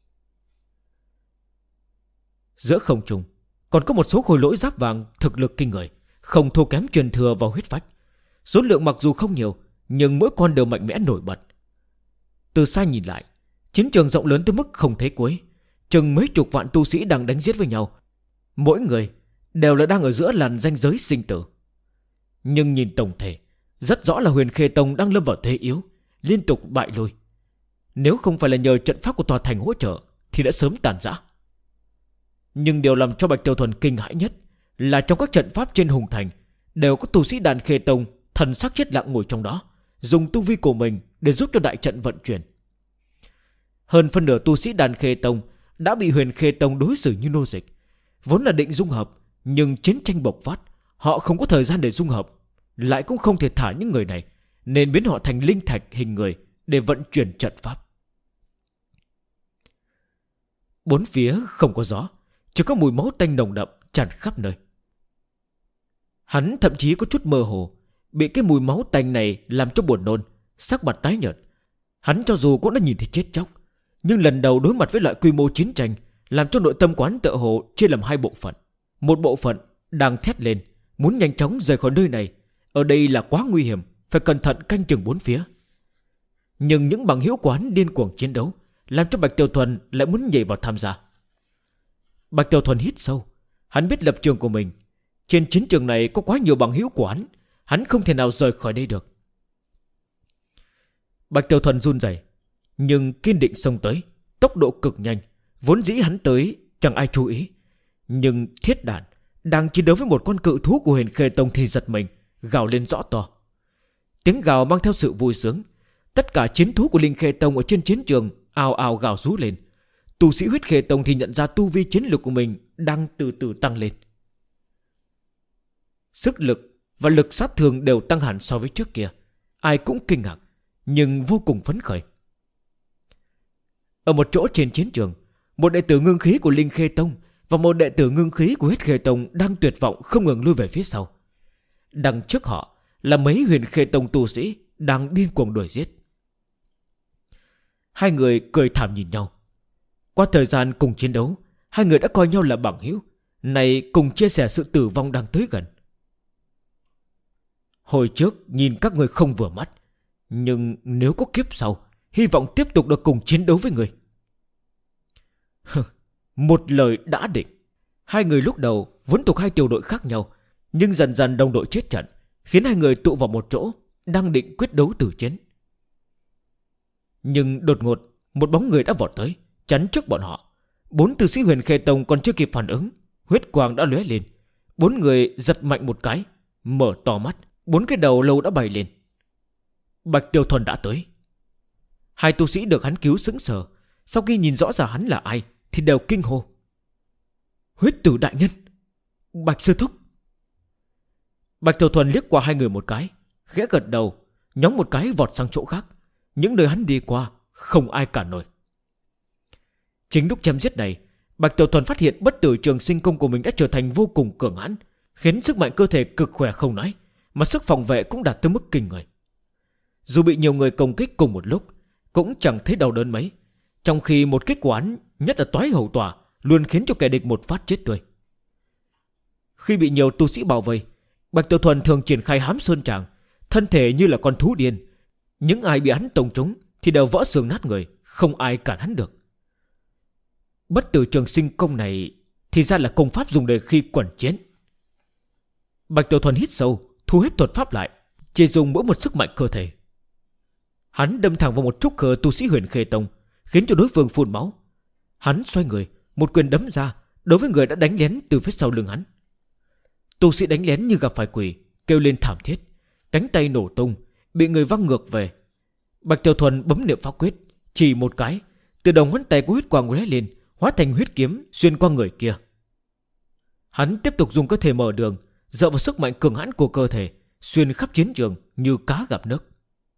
Giữa không trung còn có một số khối lỗi giáp vàng thực lực kinh người, không thua kém truyền thừa vào huyết phách. Số lượng mặc dù không nhiều, nhưng mỗi con đều mạnh mẽ nổi bật. Từ xa nhìn lại, chiến trường rộng lớn tới mức không thấy cuối, chừng mấy chục vạn tu sĩ đang đánh giết với nhau. Mỗi người đều là đang ở giữa làn ranh giới sinh tử. Nhưng nhìn tổng thể, rất rõ là Huyền Khê Tông đang lâm vào thế yếu, liên tục bại lui. Nếu không phải là nhờ trận pháp của tòa thành hỗ trợ thì đã sớm tàn rã. Nhưng điều làm cho Bạch Tiểu Thuần kinh hãi nhất là trong các trận pháp trên hùng thành đều có tu sĩ Đàn Khê Tông thần sắc chết lặng ngồi trong đó, dùng tu vi của mình để giúp cho đại trận vận chuyển. Hơn phân nửa tu sĩ Đàn Khê Tông đã bị Huyền Khê Tông đối xử như nô dịch. Vốn là định dung hợp, nhưng chiến tranh bộc phát, họ không có thời gian để dung hợp, lại cũng không thể thả những người này, nên biến họ thành linh thạch hình người để vận chuyển trận pháp. Bốn phía không có gió, chỉ có mùi máu tanh nồng đậm tràn khắp nơi. Hắn thậm chí có chút mơ hồ, bị cái mùi máu tanh này làm cho buồn nôn, sắc mặt tái nhợt. Hắn cho dù cũng đã nhìn thấy chết chóc, nhưng lần đầu đối mặt với loại quy mô chiến tranh, làm cho nội tâm quán tựa hồ chia làm hai bộ phận. Một bộ phận đang thét lên, muốn nhanh chóng rời khỏi nơi này. Ở đây là quá nguy hiểm, phải cẩn thận canh chừng bốn phía. Nhưng những bằng hữu quán điên cuồng chiến đấu, làm cho Bạch Tiểu Thuần lại muốn nhảy vào tham gia. Bạch Tiểu Thuần hít sâu. Hắn biết lập trường của mình. Trên chiến trường này có quá nhiều bằng hữu của hắn không thể nào rời khỏi đây được. Bạch Tiểu Thuần run rẩy, nhưng kiên định xông tới, tốc độ cực nhanh. Vốn dĩ hắn tới chẳng ai chú ý, nhưng Thiết Đản đang chiến đấu với một con cự thú của Huyền Khê Tông thì giật mình, gào lên rõ to. Tiếng gào mang theo sự vui sướng. Tất cả chiến thú của Linh Khê Tông ở trên chiến trường ào ào gào rú lên. Tu sĩ Huyết Khê Tông thì nhận ra tu vi chiến lực của mình đang từ từ tăng lên. Sức lực và lực sát thương đều tăng hẳn so với trước kia. Ai cũng kinh ngạc, nhưng vô cùng phấn khởi. Ở một chỗ trên chiến trường, một đệ tử ngưng khí của Linh Khê Tông và một đệ tử ngưng khí của Huyết Khê Tông đang tuyệt vọng không ngừng lui về phía sau. Đằng trước họ là mấy Huyền Khê Tông tu sĩ đang điên cuồng đuổi giết. Hai người cười thảm nhìn nhau. Qua thời gian cùng chiến đấu, hai người đã coi nhau là bằng hữu, này cùng chia sẻ sự tử vong đang tới gần. Hồi trước nhìn các người không vừa mắt, nhưng nếu có kiếp sau, hy vọng tiếp tục được cùng chiến đấu với người. Một lời đã định. Hai người lúc đầu vốn thuộc hai tiểu đội khác nhau, nhưng dần dần đồng đội chết trận, khiến hai người tụ vào một chỗ, đang định quyết đấu tử chiến. Nhưng đột ngột một bóng người đã vọt tới, chắn trước bọn họ. Bốn tu sĩ Huyền Khê Tông còn chưa kịp phản ứng, huyết quang đã lóe lên. Bốn người giật mạnh một cái, mở to mắt, bốn cái đầu lâu đã bay lên. Bạch Tiểu Thuần đã tới. Hai tu sĩ được hắn cứu sững sờ, sau khi nhìn rõ ràng hắn là ai thì đều kinh hô. Huyết Tử đại nhân, Bạch sư thúc. Bạch Tiểu Thuần liếc qua hai người một cái, khẽ gật đầu, nhóng một cái vọt sang chỗ khác. Những nơi hắn đi qua không ai cản nổi. Chính lúc chém giết này, Bạch Tiểu Thuần phát hiện bất tử trường sinh công của mình đã trở thành vô cùng cường hãn, khiến sức mạnh cơ thể cực khỏe không nói, mà sức phòng vệ cũng đạt tới mức kinh người. Dù bị nhiều người công kích cùng một lúc, cũng chẳng thấy đau đớn mấy, trong khi một kích của hắn, nhất là toái hầu tỏa, luôn khiến cho kẻ địch một phát chết tươi. Khi bị nhiều tu sĩ bao vây, Bạch Tiểu Thuần thường triển khai hám sơn tràng, thân thể như là con thú điên. Những ai bị hắn tông trúng thì đều vỡ xương nát người, không ai cản hắn được. Bất tử trường sinh công này thì ra là công pháp dùng để khi quẩn chiến. Bạch Tiểu Thuần hít sâu, thu hết thuật pháp lại, chỉ dùng mỗi một sức mạnh cơ thể. Hắn đâm thẳng vào một trúc cơ tu sĩ Huyền Khê Tông, khiến cho đối phương phun máu. Hắn xoay người, một quyền đấm ra đối với người đã đánh lén từ phía sau lưng hắn. Tu sĩ đánh lén như gặp phải quỷ, kêu lên thảm thiết, cánh tay nổ tung, bị người văng ngược về. Bạch Tiểu Thuần bấm niệm pháp quyết, chỉ một cái, từ đầu ngón tay của huyết quang lóe lên, hóa thành huyết kiếm xuyên qua người kia. Hắn tiếp tục dùng cơ thể mở đường, dựa vào sức mạnh cường hãn của cơ thể, xuyên khắp chiến trường như cá gặp nước.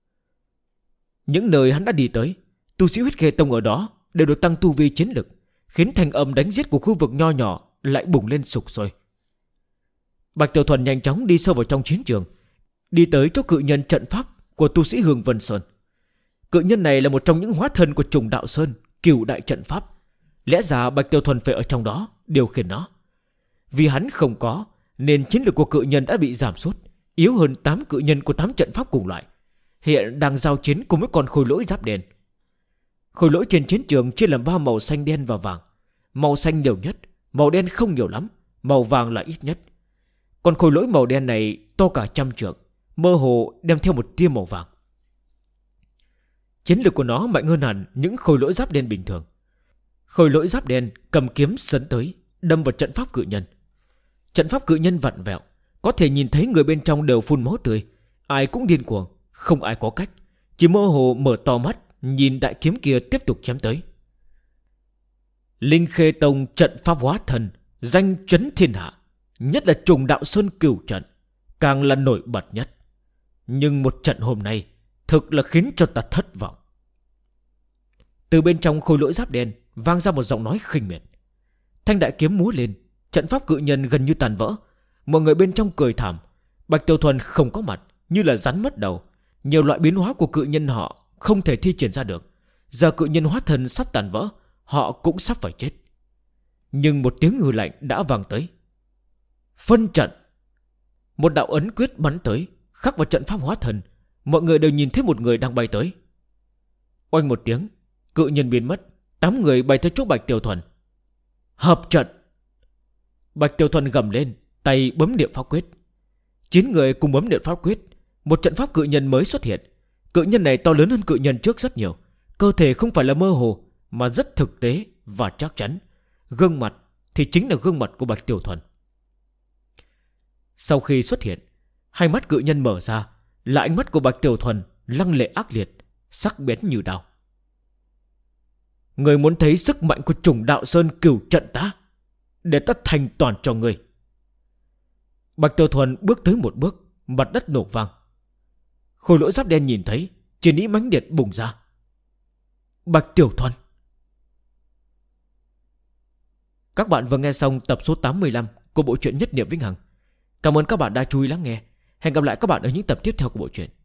Những nơi hắn đã đi tới, tu sĩ Huyết Khê Tông ở đó đều được tăng tu vi chiến lực, khiến thanh âm đánh giết của khu vực nho nhỏ lại bùng lên sục sôi. Bạch Tiểu Thuần nhanh chóng đi sâu vào trong chiến trường, đi tới chỗ cự nhân trận pháp của tu sĩ Hương Vân Sơn. Cự nhân này là một trong những hóa thân của Trùng Đạo Sơn, Cửu đại trận pháp. Lẽ ra Bạch Tiểu Thuần phải ở trong đó điều khiển nó. Vì hắn không có, nên chiến lực của cự nhân đã bị giảm sút, yếu hơn 8 cự nhân của 8 trận pháp cùng loại. Hiện đang giao chiến cùng với con khôi lỗi giáp đen. Khôi lỗi trên chiến trường chia làm 3 màu xanh, đen và vàng. Màu xanh nhiều nhất, màu đen không nhiều lắm, màu vàng là ít nhất. Còn khôi lỗi màu đen này to cả 100 trượng, mơ hồ đem theo một tia màu vàng. Chiến lực của nó mạnh hơn hẳn những khôi lỗi giáp đen bình thường. Khôi lỗi giáp đen cầm kiếm sấn tới, đâm vào trận pháp cự nhân. Trận pháp cự nhân vặn vẹo, có thể nhìn thấy người bên trong đều phun máu tươi. Ai cũng điên cuồng, không ai có cách, chỉ mơ hồ mở to mắt nhìn đại kiếm kia tiếp tục chém tới. Linh Khê Tông trận pháp hóa thần, danh chấn thiên hạ, nhất là Trùng Đạo Sơn Cửu trận, càng là nổi bật nhất. Nhưng một trận hôm nay thực là khiến cho ta thất vọng. Từ bên trong khôi lỗi giáp đen vang ra một giọng nói khinh miệt. Thanh đại kiếm múa lên, trận pháp cự nhân gần như tàn vỡ. Mọi người bên trong cười thảm. Bạch Tiểu Thuần không có mặt, như là rắn mất đầu. Nhiều loại biến hóa của cự nhân họ không thể thi triển ra được. Giờ cự nhân hóa thân sắp tàn vỡ, họ cũng sắp phải chết. Nhưng một tiếng hừ lạnh đã vang tới. Phân trận. Một đạo ấn quyết bắn tới, khắc vào trận pháp hóa thân. Mọi người đều nhìn thấy một người đang bay tới. Oanh một tiếng, cự nhân biến mất. 8 người bay tới chỗ Bạch Tiểu Thuần. Hợp trận. Bạch Tiểu Thuần gầm lên, tay bấm niệm pháp quyết. 9 người cùng bấm niệm pháp quyết. Một trận pháp cự nhân mới xuất hiện. Cự nhân này to lớn hơn cự nhân trước rất nhiều. Cơ thể không phải là mơ hồ, mà rất thực tế và chắc chắn. Gương mặt thì chính là gương mặt của Bạch Tiểu Thuần. Sau khi xuất hiện, hai mắt cự nhân mở ra, là ánh mắt của Bạch Tiểu Thuần lăng lệ ác liệt, sắc bén như đao. Người muốn thấy sức mạnh của Trùng Đạo Sơn Cửu Trận ta, để ta thành toàn cho người. Bạch Tiểu Thuần bước tới một bước, mặt đất nổ vang. Khôi lỗi giáp đen nhìn thấy, chiến ý mãnh liệt bùng ra. Bạch Tiểu Thuần. Các bạn vừa nghe xong tập số 85 của bộ truyện Nhất Niệm Vĩnh Hằng. Cảm ơn các bạn đã chú ý lắng nghe. Hẹn gặp lại các bạn ở những tập tiếp theo của bộ truyện.